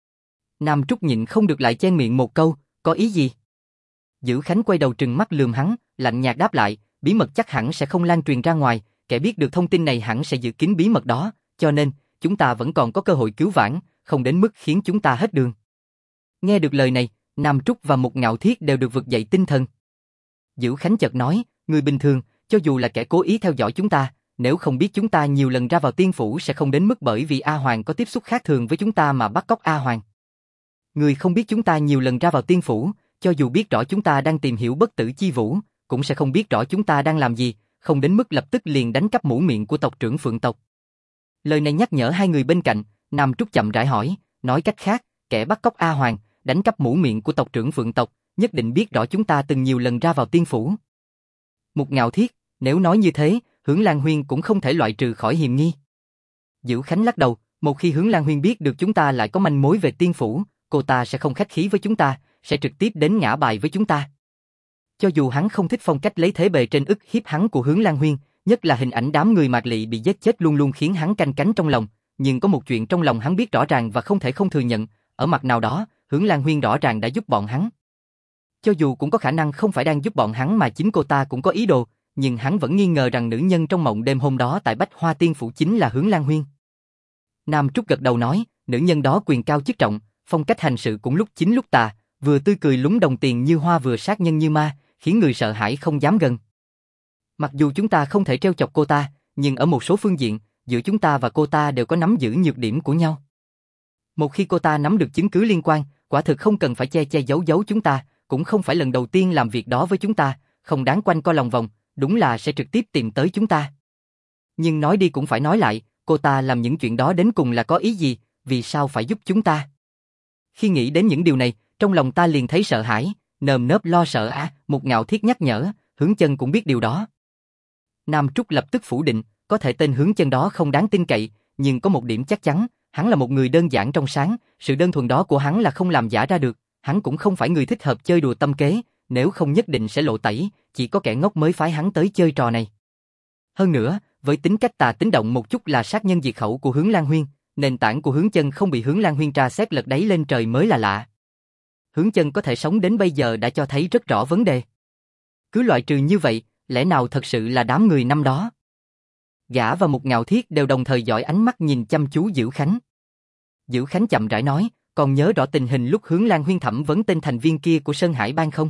Nam Trúc nhịn không được lại chen miệng một câu, có ý gì? Dữ Khánh quay đầu trừng mắt lườm hắn, lạnh nhạt đáp lại, bí mật chắc hẳn sẽ không lan truyền ra ngoài, kẻ biết được thông tin này hẳn sẽ giữ kín bí mật đó, cho nên, chúng ta vẫn còn có cơ hội cứu vãn, không đến mức khiến chúng ta hết đường. Nghe được lời này, Nam Trúc và Một Ngạo Thiết đều được vực dậy tinh thần. Dữ Khánh chợt nói, người bình thường, cho dù là kẻ cố ý theo dõi chúng ta, nếu không biết chúng ta nhiều lần ra vào tiên phủ sẽ không đến mức bởi vì A Hoàng có tiếp xúc khác thường với chúng ta mà bắt cóc A Hoàng. Người không biết chúng ta nhiều lần ra vào tiên phủ, cho dù biết rõ chúng ta đang tìm hiểu bất tử chi vũ, cũng sẽ không biết rõ chúng ta đang làm gì, không đến mức lập tức liền đánh cắp mũ miệng của tộc trưởng Phượng tộc. Lời này nhắc nhở hai người bên cạnh, Nam Trúc chậm rãi hỏi, nói cách khác, kẻ bắt cóc A Hoàng, đánh cắp mũ miệng của tộc trưởng Phượng tộc, nhất định biết rõ chúng ta từng nhiều lần ra vào tiên phủ. Một Ngạo Thiết, nếu nói như thế, Hướng Lan Huyên cũng không thể loại trừ khỏi hiềm nghi. Dữ Khánh lắc đầu, một khi Hướng Lan Huyên biết được chúng ta lại có manh mối về tiên phủ, cô ta sẽ không khách khí với chúng ta, sẽ trực tiếp đến ngã bài với chúng ta. Cho dù hắn không thích phong cách lấy thế bề trên ức hiếp hắn của Hướng Lan Huyên, nhất là hình ảnh đám người Mạc Lị bị giết chết luôn luôn khiến hắn canh cánh trong lòng, nhưng có một chuyện trong lòng hắn biết rõ ràng và không thể không thừa nhận, ở mặt nào đó, Hướng Lan Huyên rõ ràng đã giúp bọn hắn. Cho dù cũng có khả năng không phải đang giúp bọn hắn mà chính cô ta cũng có ý đồ, nhưng hắn vẫn nghi ngờ rằng nữ nhân trong mộng đêm hôm đó tại Bách Hoa Tiên Phủ chính là Hướng Lan Huyên. Nam Trúc gật đầu nói, nữ nhân đó quyền cao chức trọng, phong cách hành sự cũng lúc chính lúc tà, vừa tươi cười lúng đồng tiền như hoa vừa sát nhân như ma, khiến người sợ hãi không dám gần. Mặc dù chúng ta không thể trêu chọc cô ta, nhưng ở một số phương diện, giữa chúng ta và cô ta đều có nắm giữ nhược điểm của nhau. Một khi cô ta nắm được chứng cứ liên quan, quả thực không cần phải che che giấu giấu chúng ta, cũng không phải lần đầu tiên làm việc đó với chúng ta, không đáng quanh co lòng vòng, đúng là sẽ trực tiếp tìm tới chúng ta. Nhưng nói đi cũng phải nói lại, cô ta làm những chuyện đó đến cùng là có ý gì, vì sao phải giúp chúng ta? Khi nghĩ đến những điều này, trong lòng ta liền thấy sợ hãi, nơm nớp lo sợ Một Ngạo Thiết nhắc nhở, Hướng Chân cũng biết điều đó. Nam Trúc lập tức phủ định, có thể tên Hướng Chân đó không đáng tin cậy, nhưng có một điểm chắc chắn, hắn là một người đơn giản trong sáng, sự đơn thuần đó của hắn là không làm giả ra được, hắn cũng không phải người thích hợp chơi đùa tâm kế, nếu không nhất định sẽ lộ tẩy, chỉ có kẻ ngốc mới phái hắn tới chơi trò này. Hơn nữa, với tính cách tà tính động một chút là sát nhân diệt khẩu của Hướng Lan Huyên, nền tảng của Hướng Chân không bị Hướng Lan Huyên tra xét lật đáy lên trời mới là lạ. Hướng Chân có thể sống đến bây giờ đã cho thấy rất rõ vấn đề. Cứ loại trừ như vậy, lẽ nào thật sự là đám người năm đó? Gã và Một Ngạo Thiết đều đồng thời dõi ánh mắt nhìn chăm chú Dữ Khánh. Dữ Khánh chậm rãi nói, còn nhớ rõ tình hình lúc Hướng Lan Huyên thẩm vấn tên thành viên kia của Sơn Hải Bang không?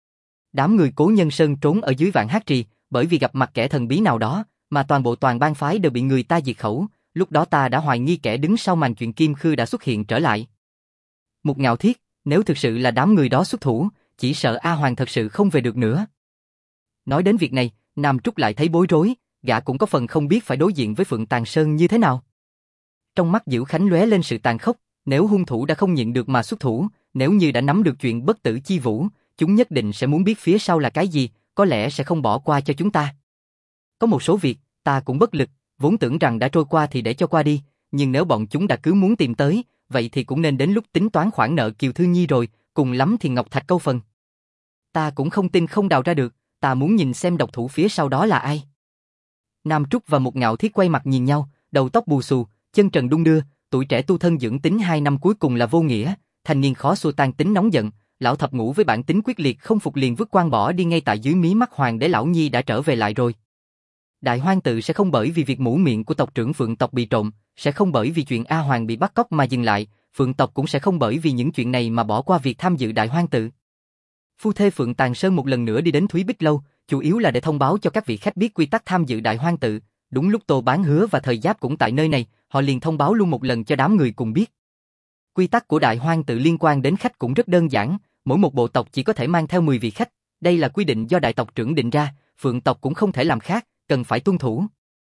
Đám người Cố Nhân Sơn trốn ở dưới Vạn Hát Trì, bởi vì gặp mặt kẻ thần bí nào đó, mà toàn bang phái đều bị người ta diệt khẩu, lúc đó ta đã hoài nghi kẻ đứng sau màn chuyện Kim Khư đã xuất hiện trở lại. Một Ngạo Thiết, nếu thực sự là đám người đó xuất thủ, chỉ sợ A Hoàng thật sự không về được nữa. Nói đến việc này, Nam Trúc lại thấy bối rối, gã cũng có phần không biết phải đối diện với Phượng Tàng Sơn như thế nào. Trong mắt Dữ Khánh lóe lên sự tàn khốc, nếu hung thủ đã không nhịn được mà xuất thủ, nếu như đã nắm được chuyện bất tử chi vũ, chúng nhất định sẽ muốn biết phía sau là cái gì, có lẽ sẽ không bỏ qua cho chúng ta. Có một số việc, ta cũng bất lực, vốn tưởng rằng đã trôi qua thì để cho qua đi, nhưng nếu bọn chúng đã cứ muốn tìm tới, vậy thì cũng nên đến lúc tính toán khoản nợ Kiều Thư Nhi rồi, cùng lắm thì Ngọc Thạch câu phần. Ta cũng không tin không đào ra được, ta muốn nhìn xem độc thủ phía sau đó là ai. Nam Trúc và Một Ngạo Thiết quay mặt nhìn nhau, đầu tóc bù xù, chân trần đung đưa, tuổi trẻ tu thân dưỡng tính 2 năm cuối cùng là vô nghĩa, thanh niên khó xua tan tính nóng giận, lão thập ngũ với bản tính quyết liệt không phục liền vứt quan bỏ đi ngay tại dưới mí mắt Hoàng để lão nhi đã trở về lại rồi. Đại Hoang tự sẽ không bởi vì việc mũ miệng của tộc trưởng Phượng tộc bị trộm, sẽ không bởi vì chuyện A Hoàng bị bắt cóc mà dừng lại, Phượng tộc cũng sẽ không bởi vì những chuyện này mà bỏ qua việc tham dự Đại Hoang tự. Phu thê Phượng Tàng Sơn một lần nữa đi đến Thúy Bích Lâu, chủ yếu là để thông báo cho các vị khách biết quy tắc tham dự Đại Hoang tự. Đúng lúc Tô Bán Hứa và Thời Giáp cũng tại nơi này, họ liền thông báo luôn một lần cho đám người cùng biết. Quy tắc của Đại Hoang tự liên quan đến khách cũng rất đơn giản, mỗi một bộ tộc chỉ có thể mang theo 10 vị khách, đây là quy định do đại tộc trưởng định ra, Phượng tộc cũng không thể làm khác, cần phải tuân thủ.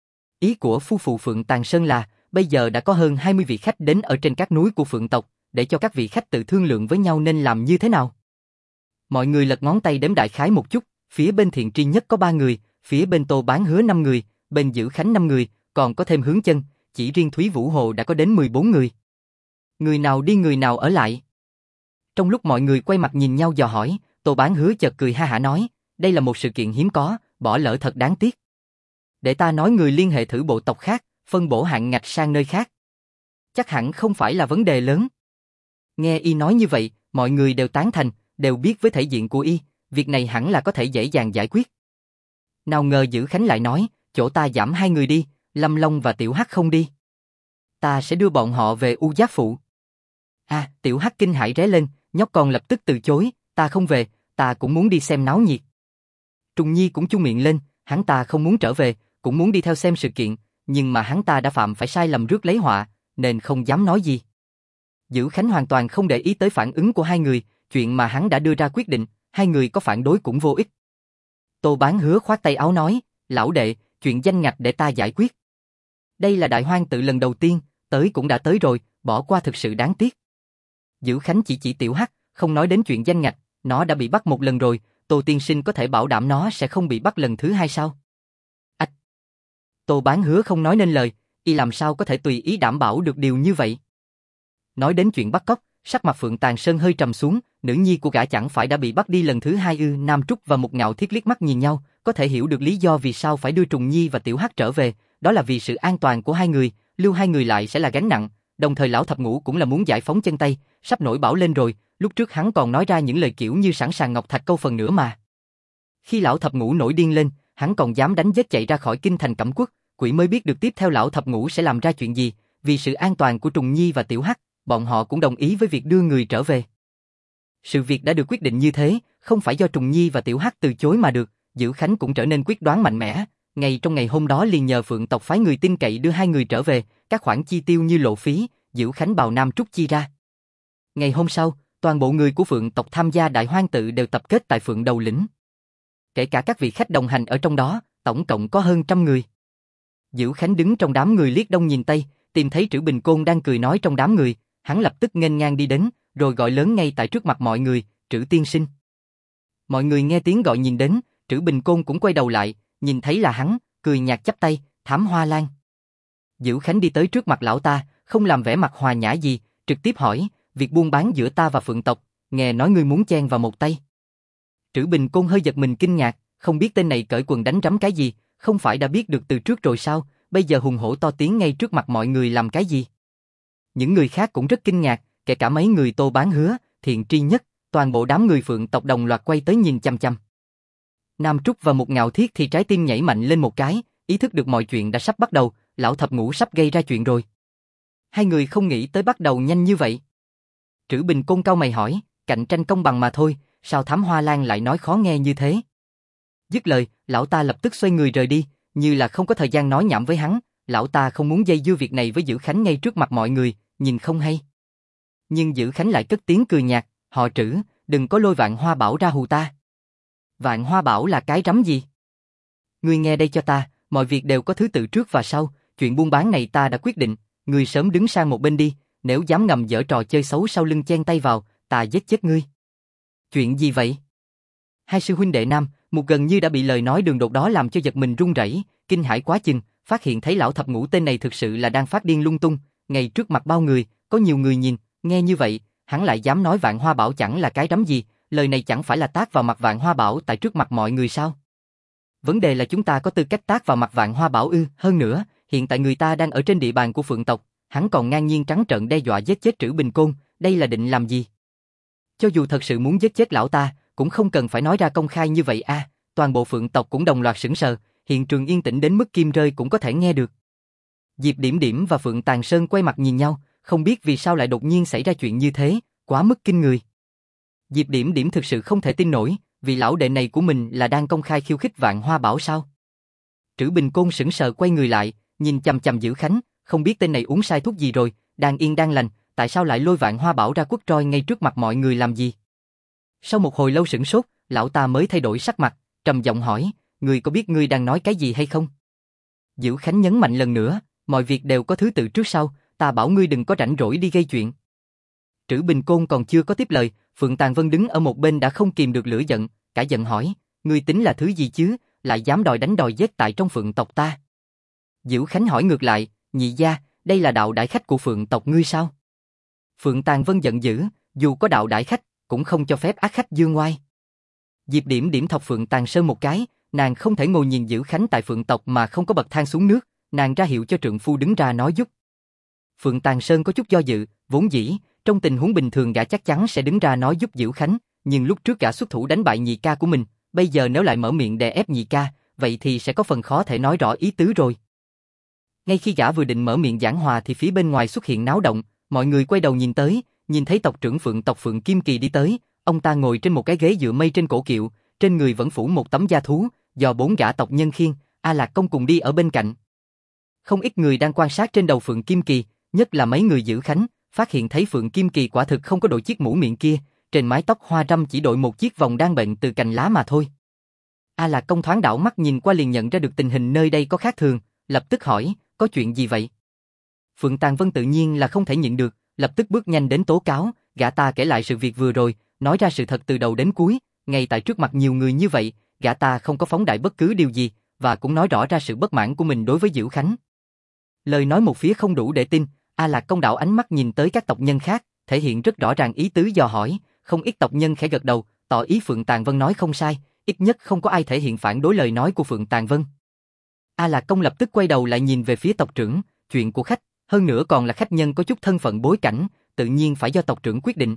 Ý của phu phụ Phượng Tàng Sơn là, bây giờ đã có hơn 20 vị khách đến ở trên các núi của Phượng tộc, để cho các vị khách tự thương lượng với nhau nên làm như thế nào. Mọi người lật ngón tay đếm đại khái một chút, phía bên Thiện Tri Nhất có 3 người, phía bên Tô Bán Hứa 5 người, bên Dữ Khánh 5 người, còn có thêm Hướng Chân, chỉ riêng Thúy Vũ Hồ đã có đến 14 người. Người nào đi người nào ở lại. Trong lúc mọi người quay mặt nhìn nhau dò hỏi, Tô Bán Hứa chợt cười ha hả nói, đây là một sự kiện hiếm có, bỏ lỡ thật đáng tiếc. Để ta nói người liên hệ thử bộ tộc khác, phân bổ hạn ngạch sang nơi khác. Chắc hẳn không phải là vấn đề lớn. Nghe y nói như vậy, mọi người đều tán thành, đều biết với thể diện của y, việc này hẳn là có thể dễ dàng giải quyết. Nào ngờ Dữ Khánh lại nói, chỗ ta giảm 2 người đi, Lâm Long và Tiểu Hắc không đi. Ta sẽ đưa bọn họ về U Giác Phụ. Tiểu Hắc kinh hãi ré lên, nhóc con lập tức từ chối, ta không về, ta cũng muốn đi xem náo nhiệt. Trùng Nhi cũng chung miệng lên, hắn ta không muốn trở về, cũng muốn đi theo xem sự kiện, nhưng mà hắn ta đã phạm phải sai lầm rước lấy họa, nên không dám nói gì. Dữ Khánh hoàn toàn không để ý tới phản ứng của hai người, chuyện mà hắn đã đưa ra quyết định, hai người có phản đối cũng vô ích. Tô Bán Hứa khoát tay áo nói, lão đệ, chuyện danh ngạch để ta giải quyết. Đây là Đại Hoang tự lần đầu tiên, tới cũng đã tới rồi, bỏ qua thực sự đáng tiếc. Dữ Khánh chỉ Tiểu Hắc, không nói đến chuyện danh ngạch, nó đã bị bắt một lần rồi, Tô tiên sinh có thể bảo đảm nó sẽ không bị bắt lần thứ hai sao? Tô Bán Hứa không nói nên lời, y làm sao có thể tùy ý đảm bảo được điều như vậy? Nói đến chuyện bắt cóc, sắc mặt Phượng Tàng Sơn hơi trầm xuống, nữ nhi của gã chẳng phải đã bị bắt đi lần thứ hai ư? Nam Trúc và Một Ngạo Thiết liếc mắt nhìn nhau, có có thể hiểu được lý do vì sao phải đưa Trùng Nhi và Tiểu Hắc trở về, đó là vì sự an toàn của hai người, lưu hai người lại sẽ là gánh nặng, đồng thời lão thập ngũ cũng là muốn giải phóng chân tay, sắp nổi bão lên rồi, lúc trước hắn còn nói ra những lời kiểu như sẵn sàng ngọc thạch câu phần nữa mà. Khi lão thập ngũ nổi điên lên, hắn còn dám đánh giết chạy ra khỏi kinh thành Cẩm Quốc, quỷ mới biết được tiếp theo lão thập ngũ sẽ làm ra chuyện gì, vì sự an toàn của Trùng Nhi và Tiểu Hắc, bọn họ cũng đồng ý với việc đưa người trở về. Sự việc đã được quyết định như thế, không phải do Trùng Nhi và Tiểu Hắc từ chối mà được, Dữ Khánh cũng trở nên quyết đoán mạnh mẽ, ngay trong ngày hôm đó liền nhờ Phượng tộc phái người tin cậy đưa hai người trở về, các khoản chi tiêu như lộ phí, Dữ Khánh bào Nam Trúc chi ra. Ngày hôm sau, toàn bộ người của Phượng tộc tham gia đại hoang tự đều tập kết tại Phượng Đầu Lĩnh. Kể cả các vị khách đồng hành ở trong đó, tổng cộng có hơn 100 người. Dữ Khánh đứng trong đám người liếc đông nhìn tây, tìm thấy Trữ Bình Côn đang cười nói trong đám người, hắn lập tức nghênh ngang đi đến, rồi gọi lớn ngay tại trước mặt mọi người, Trữ tiên sinh. Mọi người nghe tiếng gọi nhìn đến, Trữ Bình Côn cũng quay đầu lại, nhìn thấy là hắn, cười nhạt chắp tay, Thám Hoa Lan. Dữ Khánh đi tới trước mặt lão ta, không làm vẻ mặt hòa nhã gì, trực tiếp hỏi, việc buôn bán giữa ta và Phượng tộc, nghe nói ngươi muốn chen vào một tay. Trữ Bình Côn hơi giật mình kinh ngạc, không biết tên này cởi quần đánh rắm cái gì, không phải đã biết được từ trước rồi sao, bây giờ hùng hổ to tiếng ngay trước mặt mọi người làm cái gì. Những người khác cũng rất kinh ngạc, kể cả mấy người Tô Bán Hứa, Thiện Tri Nhất, toàn bộ đám người Phượng tộc đồng loạt quay tới nhìn chăm chăm. Nam Trúc và Một Ngạo Thiết thì trái tim nhảy mạnh lên một cái, ý thức được mọi chuyện đã sắp bắt đầu, lão thập ngũ sắp gây ra chuyện rồi. Hai người không nghĩ tới bắt đầu nhanh như vậy. Trữ Bình Côn cau mày hỏi, cạnh tranh công bằng mà thôi, sao Thám Hoa Lan lại nói khó nghe như thế? Dứt lời, lão ta lập tức xoay người rời đi, như là không có thời gian nói nhảm với hắn, lão ta không muốn dây dưa việc này với Dữ Khánh ngay trước mặt mọi người, nhìn không hay. Nhưng Dữ Khánh lại cất tiếng cười nhạt, họ Trữ, đừng có lôi Vạn Hoa Bảo ra hù ta. Vạn Hoa Bảo là cái rắm gì? Ngươi nghe đây cho ta, mọi việc đều có thứ tự trước và sau, chuyện buôn bán này ta đã quyết định, ngươi sớm đứng sang một bên đi, nếu dám ngầm giở trò chơi xấu sau lưng chen tay vào, ta giết chết ngươi. Chuyện gì vậy? Hai sư huynh đệ nam, một gần như đã bị lời nói đường đột đó làm cho giật mình run rẩy, kinh hãi quá chừng, phát hiện thấy lão thập ngũ tên này thực sự là đang phát điên lung tung, ngay trước mặt bao người, có nhiều người nhìn, nghe như vậy, hắn lại dám nói Vạn Hoa Bảo chẳng là cái rắm gì, lời này chẳng phải là tát vào mặt Vạn Hoa Bảo tại trước mặt mọi người sao? Vấn đề là chúng ta có tư cách tát vào mặt Vạn Hoa Bảo ư? Hơn nữa, hiện tại người ta đang ở trên địa bàn của Phượng tộc, hắn còn ngang nhiên trắng trợn đe dọa giết chết Trữ Bình Côn, đây là định làm gì? Cho dù thật sự muốn giết chết lão ta, cũng không cần phải nói ra công khai như vậy a. Toàn bộ Phượng tộc cũng đồng loạt sững sờ, hiện trường yên tĩnh đến mức kim rơi cũng có thể nghe được. Diệp Điểm Điểm và Phượng Tàn Sơn quay mặt nhìn nhau, không biết vì sao lại đột nhiên xảy ra chuyện như thế, quá mức kinh người. Diệp Điểm Điểm thực sự không thể tin nổi, vì lão đệ này của mình là đang công khai khiêu khích Vạn Hoa Bảo sao? Trữ Bình Côn sững sờ quay người lại, nhìn chằm chằm Dữ Khánh, không biết tên này uống sai thuốc gì rồi, đang yên đang lành, tại sao lại lôi Vạn Hoa Bảo ra quất roi ngay trước mặt mọi người làm gì? Sau một hồi lâu sửng sốt, lão ta mới thay đổi sắc mặt, trầm giọng hỏi, ngươi có biết ngươi đang nói cái gì hay không? Dữ Khánh nhấn mạnh lần nữa, mọi việc đều có thứ tự trước sau, ta bảo ngươi đừng có rảnh rỗi đi gây chuyện. Trữ Bình Côn còn chưa có tiếp lời, Phượng Tàn Vân đứng ở một bên đã không kìm được lửa giận, cả giận hỏi, ngươi tính là thứ gì chứ, lại dám đòi đánh đòi giết tại trong Phượng tộc ta? Dữ Khánh hỏi ngược lại, nhị gia, đây là đạo đại khách của Phượng tộc ngươi sao? Phượng Tàn Vân giận dữ, dù có đạo đại khách, cũng không cho phép ác khách dương ngoai. Diệp Điểm Điểm thọc Phượng Tàn Sơn một cái, nàng không thể ngồi nhìn Dữ Khánh tại Phượng tộc mà không có bậc thang xuống nước, nàng ra hiệu cho trượng phu đứng ra nói giúp. Phượng Tàn Sơn có chút do dự, vốn dĩ, trong tình huống bình thường gã chắc chắn sẽ đứng ra nói giúp Dữ Khánh, nhưng lúc trước gã xuất thủ đánh bại nhị ca của mình, bây giờ nếu lại mở miệng đè ép nhị ca, vậy thì sẽ có phần khó thể nói rõ ý tứ rồi. Ngay khi gã vừa định mở miệng giảng hòa thì phía bên ngoài xuất hiện náo động, mọi người quay đầu nhìn tới, nhìn thấy tộc trưởng Phượng tộc Phượng Kim Kỳ đi tới, ông ta ngồi trên một cái ghế dựa mây trên cổ kiệu, trên người vẫn phủ một tấm da thú, do 4 gã tộc nhân khiêng, A Lạc Công cùng đi ở bên cạnh. Không ít người đang quan sát trên đầu Phượng Kim Kỳ, nhất là mấy người Dữ Khánh, phát hiện thấy Phượng Kim Kỳ quả thực không có đội chiếc mũ miệng kia, trên mái tóc hoa râm chỉ đội một chiếc vòng đan bệnh từ cành lá mà thôi. A Lạc Công thoáng đảo mắt nhìn qua liền nhận ra được tình hình nơi đây có khác thường, lập tức hỏi, có chuyện gì vậy? Phượng Tàn Vân tự nhiên là không thể nhịn được, lập tức bước nhanh đến tố cáo, gã ta kể lại sự việc vừa rồi, nói ra sự thật từ đầu đến cuối, ngay tại trước mặt nhiều người như vậy, gã ta không có phóng đại bất cứ điều gì, và cũng nói rõ ra sự bất mãn của mình đối với Dữ Khánh. Lời nói một phía không đủ để tin, A Lạc Công đảo ánh mắt nhìn tới các tộc nhân khác, thể hiện rất rõ ràng ý tứ dò hỏi, không ít tộc nhân khẽ gật đầu, tỏ ý Phượng Tàn Vân nói không sai, ít nhất không có ai thể hiện phản đối lời nói của Phượng Tàng Vân. A Lạc Công lập tức quay đầu lại nhìn về phía tộc trưởng, chuyện của khách, hơn nữa còn là khách nhân có chút thân phận bối cảnh, tự nhiên phải do tộc trưởng quyết định.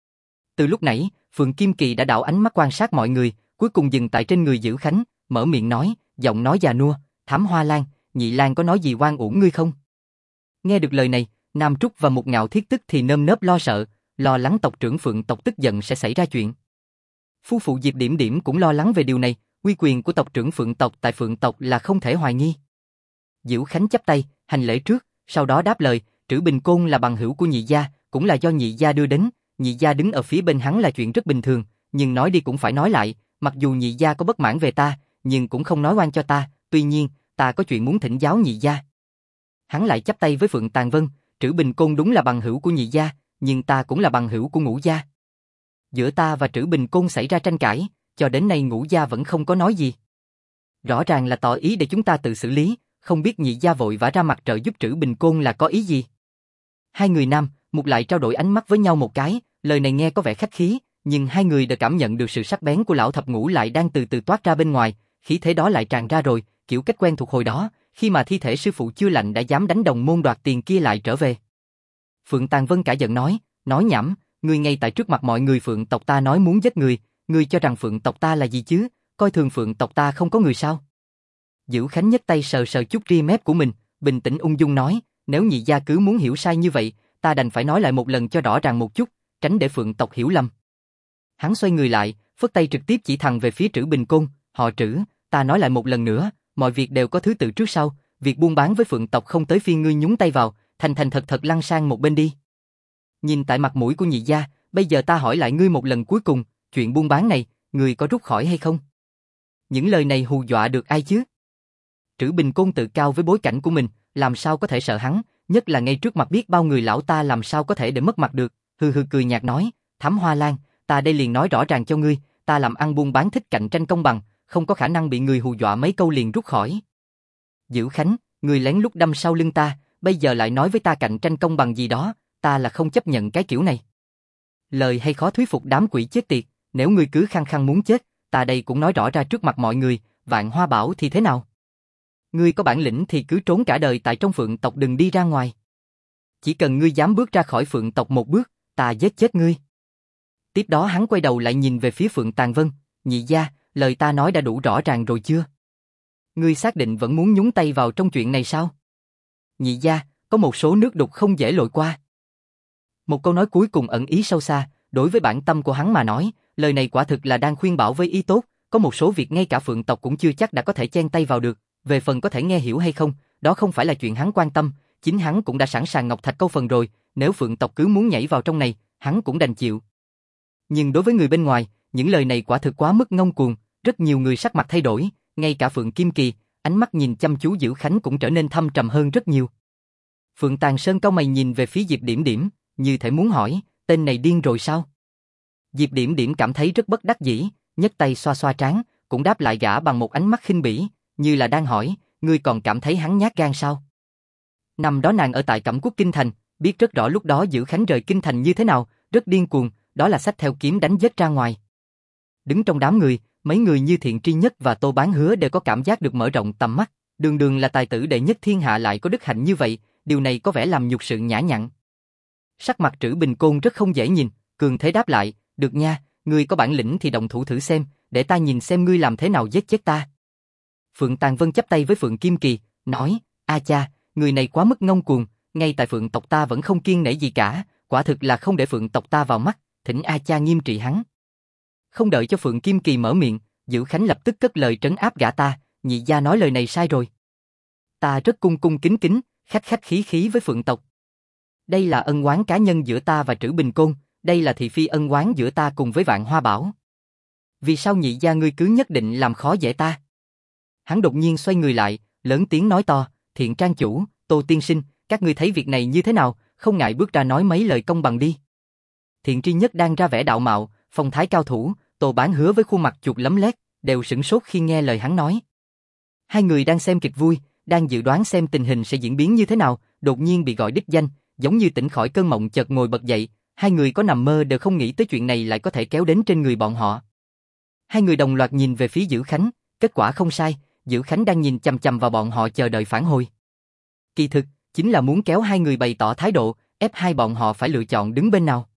Từ lúc nãy, Phượng Kim Kỳ đã đảo ánh mắt quan sát mọi người, cuối cùng dừng tại trên người Dữ Khánh, mở miệng nói, giọng nói già nua, Thám Hoa Lan, Nhị Lan có nói gì oan uổng ngươi không? Nghe được lời này, Nam Trúc và Một Ngạo Thiết tức thì nơm nớp lo sợ, lo lắng tộc trưởng Phượng tộc tức giận sẽ xảy ra chuyện. Phu phụ Diệp Điểm Điểm cũng lo lắng về điều này, uy quyền của tộc trưởng Phượng tộc tại Phượng tộc là không thể hoài nghi. Dữ Khánh chắp tay, hành lễ trước, sau đó đáp lời, Trữ Bình Côn là bằng hữu của Nhị gia, cũng là do Nhị gia đưa đến, Nhị gia đứng ở phía bên hắn là chuyện rất bình thường, nhưng nói đi cũng phải nói lại, mặc dù Nhị gia có bất mãn về ta, nhưng cũng không nói oan cho ta, tuy nhiên, ta có chuyện muốn thỉnh giáo Nhị gia. Hắn lại chắp tay với Phượng Tàng Vân, Trữ Bình Côn đúng là bằng hữu của Nhị gia, nhưng ta cũng là bằng hữu của Ngũ gia. Giữa ta và Trữ Bình Côn xảy ra tranh cãi, cho đến nay Ngũ gia vẫn không có nói gì. Rõ ràng là tỏ ý để chúng ta tự xử lý, không biết Nhị gia vội vã ra mặt trợ giúp Trữ Bình Côn là có ý gì. Hai người nam, Một lại trao đổi ánh mắt với nhau một cái, lời này nghe có vẻ khách khí, nhưng hai người đã cảm nhận được sự sắc bén của lão thập ngũ lại đang từ từ toát ra bên ngoài, khí thế đó lại tràn ra rồi, kiểu cách quen thuộc hồi đó, khi mà thi thể sư phụ chưa lạnh đã dám đánh đồng môn đoạt tiền kia lại trở về. Phượng Tàng Vân cả giận nói nhảm, ngươi ngay tại trước mặt mọi người Phượng tộc ta nói muốn giết người, ngươi cho rằng Phượng tộc ta là gì chứ, coi thường Phượng tộc ta không có người sao? Dữ Khánh nhấc tay sờ sờ chút ria mép của mình, bình tĩnh ung dung nói, nếu Nhị gia cứ muốn hiểu sai như vậy, ta đành phải nói lại một lần cho rõ ràng một chút, tránh để Phượng tộc hiểu lầm. Hắn xoay người lại, phất tay trực tiếp chỉ thẳng về phía Trữ Bình Côn, họ Trữ, ta nói lại một lần nữa, mọi việc đều có thứ tự trước sau, việc buôn bán với Phượng tộc không tới phiên ngươi nhúng tay vào, thành thật lăn sang một bên đi. Nhìn tại mặt mũi của Nhị gia, bây giờ ta hỏi lại ngươi một lần cuối cùng, chuyện buôn bán này, ngươi có rút khỏi hay không? Những lời này hù dọa được ai chứ? Trữ Bình Côn tự cao với bối cảnh của mình, làm sao có thể sợ hắn, nhất là ngay trước mặt biết bao người lão ta làm sao có thể để mất mặt được, hừ hừ cười nhạt nói, Thám Hoa Lan, ta đây liền nói rõ ràng cho ngươi, ta làm ăn buôn bán thích cạnh tranh công bằng, không có khả năng bị người hù dọa mấy câu liền rút khỏi. Dữ Khánh, ngươi lén lút đâm sau lưng ta, bây giờ lại nói với ta cạnh tranh công bằng gì đó, ta là không chấp nhận cái kiểu này. Lời hay khó thuyết phục đám quỷ chết tiệt, nếu ngươi cứ khăng khăng muốn chết, ta đây cũng nói rõ ra trước mặt mọi người, Vạn Hoa Bảo thì thế nào? Ngươi có bản lĩnh thì cứ trốn cả đời tại trong Phượng tộc đừng đi ra ngoài. Chỉ cần ngươi dám bước ra khỏi Phượng tộc một bước, ta giết chết ngươi. Tiếp đó hắn quay đầu lại nhìn về phía Phượng Tàng Vân, Nhị gia, lời ta nói đã đủ rõ ràng rồi chưa? Ngươi xác định vẫn muốn nhúng tay vào trong chuyện này sao? Nhị gia, có một số nước đục không dễ lội qua. Một câu nói cuối cùng ẩn ý sâu xa, đối với bản tâm của hắn mà nói, lời này quả thực là đang khuyên bảo với ý tốt, có một số việc ngay cả Phượng tộc cũng chưa chắc đã có thể chen tay vào được, về phần có thể nghe hiểu hay không, đó không phải là chuyện hắn quan tâm, chính hắn cũng đã sẵn sàng ngọc thạch câu phần rồi, nếu Phượng tộc cứ muốn nhảy vào trong này, hắn cũng đành chịu. Nhưng đối với người bên ngoài, những lời này quả thực quá mức ngông cuồng, rất nhiều người sắc mặt thay đổi, ngay cả Phượng Kim Kỳ, ánh mắt nhìn chăm chú Dữ Khánh cũng trở nên thâm trầm hơn rất nhiều. Phượng Tàng Sơn cau mày nhìn về phía Diệp Điểm Điểm, như thể muốn hỏi, tên này điên rồi sao? Diệp Điểm Điểm cảm thấy rất bất đắc dĩ, nhấc tay xoa xoa trán, cũng đáp lại gã bằng một ánh mắt khinh bỉ, như là đang hỏi, ngươi còn cảm thấy hắn nhát gan sao? Năm đó nàng ở tại Cẩm Quốc Kinh Thành, biết rất rõ lúc đó Dữ Khánh rời Kinh Thành như thế nào, rất điên cuồng, đó là xách theo kiếm đánh giết ra ngoài. Đứng trong đám người, mấy người như Thiện Tri Nhất và Tô Bán Hứa đều có cảm giác được mở rộng tầm mắt, đường đường là tài tử đệ nhất thiên hạ lại có đức hạnh như vậy, điều này có vẻ làm nhục sự nhã nhặn. Sắc mặt Trữ Bình Côn rất không dễ nhìn, cường thế đáp lại, được nha, ngươi có bản lĩnh thì động thủ thử xem, để ta nhìn xem ngươi làm thế nào giết chết ta. Phượng Tàng Vân chắp tay với Phượng Kim Kỳ, nói, a cha, người này quá mức ngông cuồng, ngay tại Phượng tộc ta vẫn không kiêng nể gì cả, quả thực là không để Phượng tộc ta vào mắt, thỉnh a cha nghiêm trị hắn. Không đợi cho Phượng Kim Kỳ mở miệng, Dữ Khánh lập tức cất lời trấn áp gã ta, Nhị gia nói lời này sai rồi. Ta rất cung cung kính kính, khách khí với Phượng tộc. Đây là ân oán cá nhân giữa ta và Trữ Bình Côn, đây là thị phi ân oán giữa ta cùng với Vạn Hoa Bảo. Vì sao Nhị gia ngươi cứ nhất định làm khó dễ ta? Hắn đột nhiên xoay người lại, lớn tiếng nói to, Thiện trang chủ, Tô tiên sinh, các ngươi thấy việc này như thế nào, không ngại bước ra nói mấy lời công bằng đi. Thiện Tri Nhất đang ra vẻ đạo mạo, phong thái cao thủ, Tô Bán Hứa với khuôn mặt chuột lấm lét, đều sửng sốt khi nghe lời hắn nói. Hai người đang xem kịch vui, đang dự đoán xem tình hình sẽ diễn biến như thế nào, đột nhiên bị gọi đích danh, giống như tỉnh khỏi cơn mộng chợt ngồi bật dậy, hai người có nằm mơ đều không nghĩ tới chuyện này lại có thể kéo đến trên người bọn họ. Hai người đồng loạt nhìn về phía Dữ Khánh, kết quả không sai, Dữ Khánh đang nhìn chằm chằm vào bọn họ chờ đợi phản hồi. Kỳ thực, chính là muốn kéo hai người bày tỏ thái độ, ép hai bọn họ phải lựa chọn đứng bên nào.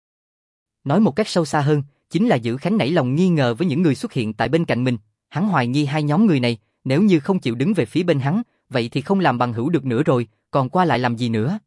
Nói một cách sâu xa hơn, chính là Dữ Khánh nảy lòng nghi ngờ với những người xuất hiện tại bên cạnh mình, hắn hoài nghi hai nhóm người này, nếu như không chịu đứng về phía bên hắn, vậy thì không làm bằng hữu được nữa rồi, còn qua lại làm gì nữa.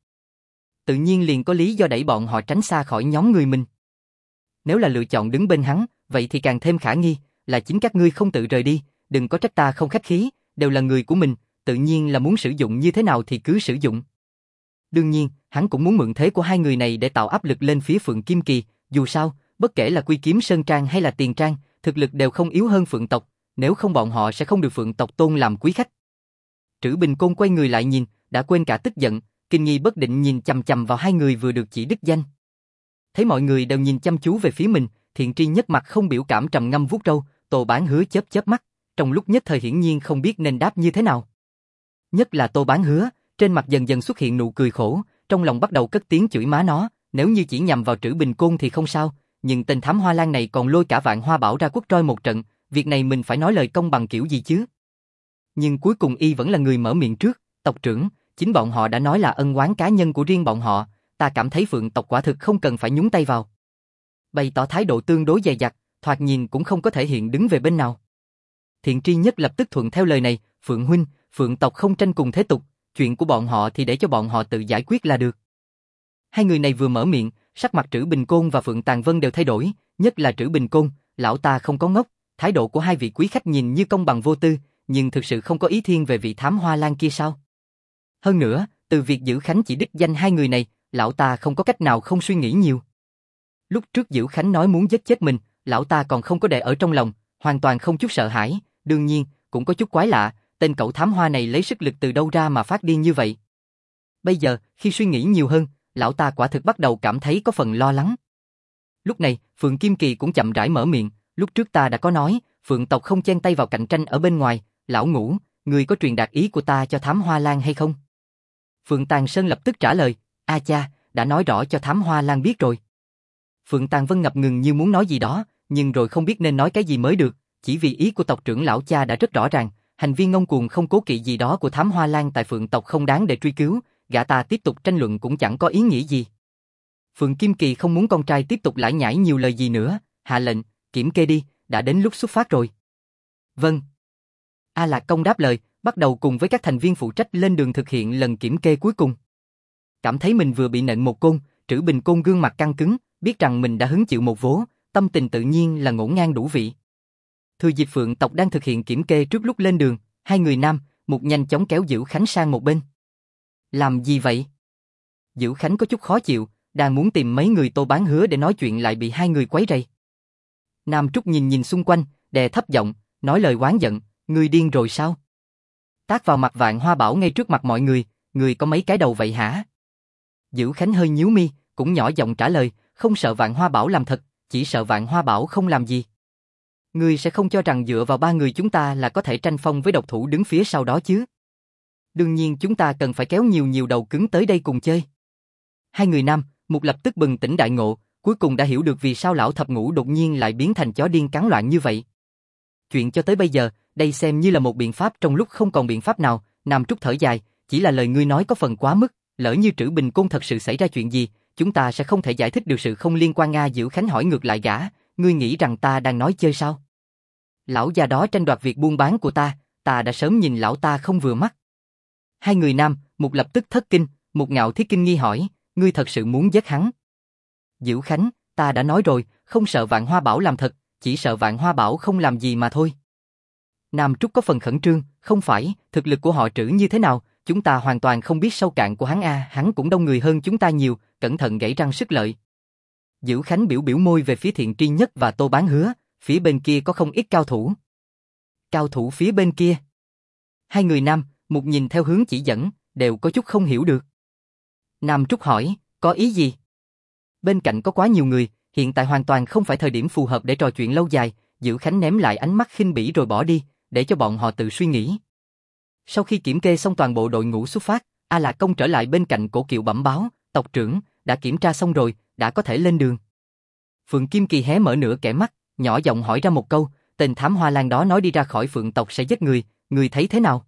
Tự nhiên liền có lý do đẩy bọn họ tránh xa khỏi nhóm người mình. Nếu là lựa chọn đứng bên hắn, vậy thì càng thêm khả nghi, là chính các ngươi không tự rời đi, đừng có trách ta không khách khí, đều là người của mình, tự nhiên là muốn sử dụng như thế nào thì cứ sử dụng. Đương nhiên, hắn cũng muốn mượn thế của hai người này để tạo áp lực lên phía Phượng Kim Kỳ, dù sao, bất kể là Quy Kiếm Sơn Trang hay là Tiền Trang, thực lực đều không yếu hơn Phượng tộc, nếu không bọn họ sẽ không được Phượng tộc tôn làm quý khách. Trữ Bình Côn quay người lại nhìn, đã quên cả tức giận, kinh nghi bất định nhìn chằm chằm vào hai người vừa được chỉ đích danh. Thấy mọi người đều nhìn chăm chú về phía mình, Thiện Tri Nhất mặt không biểu cảm trầm ngâm vuốt râu, Tô Bán Hứa chớp chớp mắt, trong lúc nhất thời hiển nhiên không biết nên đáp như thế nào. Nhất là Tô Bán Hứa, trên mặt dần dần xuất hiện nụ cười khổ, trong lòng bắt đầu cất tiếng chửi má nó, nếu như chỉ nhằm vào Trữ Bình Côn thì không sao, nhưng tên thám hoa lan này còn lôi cả Vạn Hoa Bảo ra quất roi một trận, việc này mình phải nói lời công bằng kiểu gì chứ? Nhưng cuối cùng y vẫn là người mở miệng trước, tộc trưởng, chính bọn họ đã nói là ân oán cá nhân của riêng bọn họ, ta cảm thấy Phượng tộc quả thực không cần phải nhúng tay vào. Bày tỏ thái độ tương đối dè dặt, thoạt nhìn cũng không có thể hiện đứng về bên nào. Thiện Tri Nhất lập tức thuận theo lời này, Phượng huynh, Phượng tộc không tranh cùng thế tục, chuyện của bọn họ thì để cho bọn họ tự giải quyết là được. Hai người này vừa mở miệng, sắc mặt Trữ Bình Côn và Phượng Tàn Vân đều thay đổi, nhất là Trữ Bình Côn, lão ta không có ngốc, thái độ của hai vị quý khách nhìn như công bằng vô tư, nhưng thực sự không có ý thiên về vị thám hoa lan kia sao? Hơn nữa, từ việc Dữ Khánh chỉ đích danh hai người này, lão ta không có cách nào không suy nghĩ nhiều. Lúc trước Dữ Khánh nói muốn giết chết mình, lão ta còn không có để ở trong lòng, hoàn toàn không chút sợ hãi, đương nhiên, cũng có chút quái lạ, tên cậu thám hoa này lấy sức lực từ đâu ra mà phát điên như vậy. Bây giờ, khi suy nghĩ nhiều hơn, lão ta quả thực bắt đầu cảm thấy có phần lo lắng. Lúc này, Phượng Kim Kỳ cũng chậm rãi mở miệng, lúc trước ta đã có nói, Phượng tộc không chen tay vào cạnh tranh ở bên ngoài, lão Ngũ, người có truyền đạt ý của ta cho thám hoa lan hay không? Phượng Tàn Sơn lập tức trả lời, a cha, đã nói rõ cho thám hoa lan biết rồi. Phượng Tàn Vân ngập ngừng như muốn nói gì đó, nhưng rồi không biết nên nói cái gì mới được, chỉ vì ý của tộc trưởng lão cha đã rất rõ ràng, hành vi ngông cuồng không cố kỵ gì đó của thám hoa lan tại Phượng tộc không đáng để truy cứu, gã ta tiếp tục tranh luận cũng chẳng có ý nghĩa gì. Phượng Kim Kỳ không muốn con trai tiếp tục lải nhải nhiều lời gì nữa, hạ lệnh, kiểm kê đi, đã đến lúc xuất phát rồi. Vâng. A Lạc Công đáp lời, bắt đầu cùng với các thành viên phụ trách lên đường thực hiện lần kiểm kê cuối cùng. Cảm thấy mình vừa bị nện một côn, Trữ Bình Côn gương mặt căng cứng, biết rằng mình đã hứng chịu một vố, tâm tình tự nhiên là ngổn ngang đủ vị. Thừa dịp Phượng tộc đang thực hiện kiểm kê trước lúc lên đường, hai người nam, một nhanh chóng kéo Dữ Khánh sang một bên. Làm gì vậy? Dữ Khánh có chút khó chịu, đang muốn tìm mấy người Tô Bán Hứa để nói chuyện lại bị hai người quấy rầy. Nam Trúc nhìn nhìn xung quanh, đè thấp giọng, nói lời oán giận, ngươi điên rồi sao? Tát vào mặt Vạn Hoa Bảo ngay trước mặt mọi người, ngươi có mấy cái đầu vậy hả? Dữ Khánh hơi nhíu mi, cũng nhỏ giọng trả lời, không sợ Vạn Hoa Bảo làm thật, chỉ sợ Vạn Hoa Bảo không làm gì. Ngươi sẽ không cho rằng dựa vào ba người chúng ta là có thể tranh phong với độc thủ đứng phía sau đó chứ? Đương nhiên chúng ta cần phải kéo nhiều đầu cứng tới đây cùng chơi. Hai người nam, một lập tức bừng tỉnh đại ngộ, cuối cùng đã hiểu được vì sao lão thập ngũ đột nhiên lại biến thành chó điên cắn loạn như vậy. Chuyện cho tới bây giờ, đây xem như là một biện pháp trong lúc không còn biện pháp nào, Nam Trúc thở dài, chỉ là lời ngươi nói có phần quá mức, lỡ như Trữ Bình Côn thật sự xảy ra chuyện gì, chúng ta sẽ không thể giải thích được sự không liên quan. Dữ Khánh hỏi ngược lại gã, ngươi nghĩ rằng ta đang nói chơi sao? Lão già đó tranh đoạt việc buôn bán của ta đã sớm nhìn lão ta không vừa mắt. Hai người nam, một lập tức thất kinh, một ngạo thiết kinh nghi hỏi, ngươi thật sự muốn giết hắn? Dữ Khánh, ta đã nói rồi, không sợ Vạn Hoa Bảo làm thật, chỉ sợ Vạn Hoa Bảo không làm gì mà thôi. Nam Trúc có phần khẩn trương, không phải, thực lực của họ Trữ như thế nào, chúng ta hoàn toàn không biết sâu cạn của hắn hắn cũng đông người hơn chúng ta nhiều, cẩn thận gãy răng sức lợi. Dữ Khánh biểu biểu môi về phía Thiện Tri Nhất và Tô Bán Hứa, phía bên kia có không ít cao thủ. Cao thủ phía bên kia. Hai người nam, một nhìn theo hướng chỉ dẫn, đều có chút không hiểu được. Nam Trúc hỏi, có ý gì? Bên cạnh có quá nhiều người, hiện tại hoàn toàn không phải thời điểm phù hợp để trò chuyện lâu dài, Dữ Khánh ném lại ánh mắt khinh bỉ rồi bỏ đi, để cho bọn họ tự suy nghĩ. Sau khi kiểm kê xong toàn bộ đội ngũ xuất phát, A Lạc Công trở lại bên cạnh Cổ Kiều bẩm báo, tộc trưởng, đã kiểm tra xong rồi, đã có thể lên đường. Phượng Kim Kỳ hé mở nửa kẻ mắt, nhỏ giọng hỏi ra một câu, tên thám hoa lan đó nói đi ra khỏi Phượng tộc sẽ giết người thấy thế nào?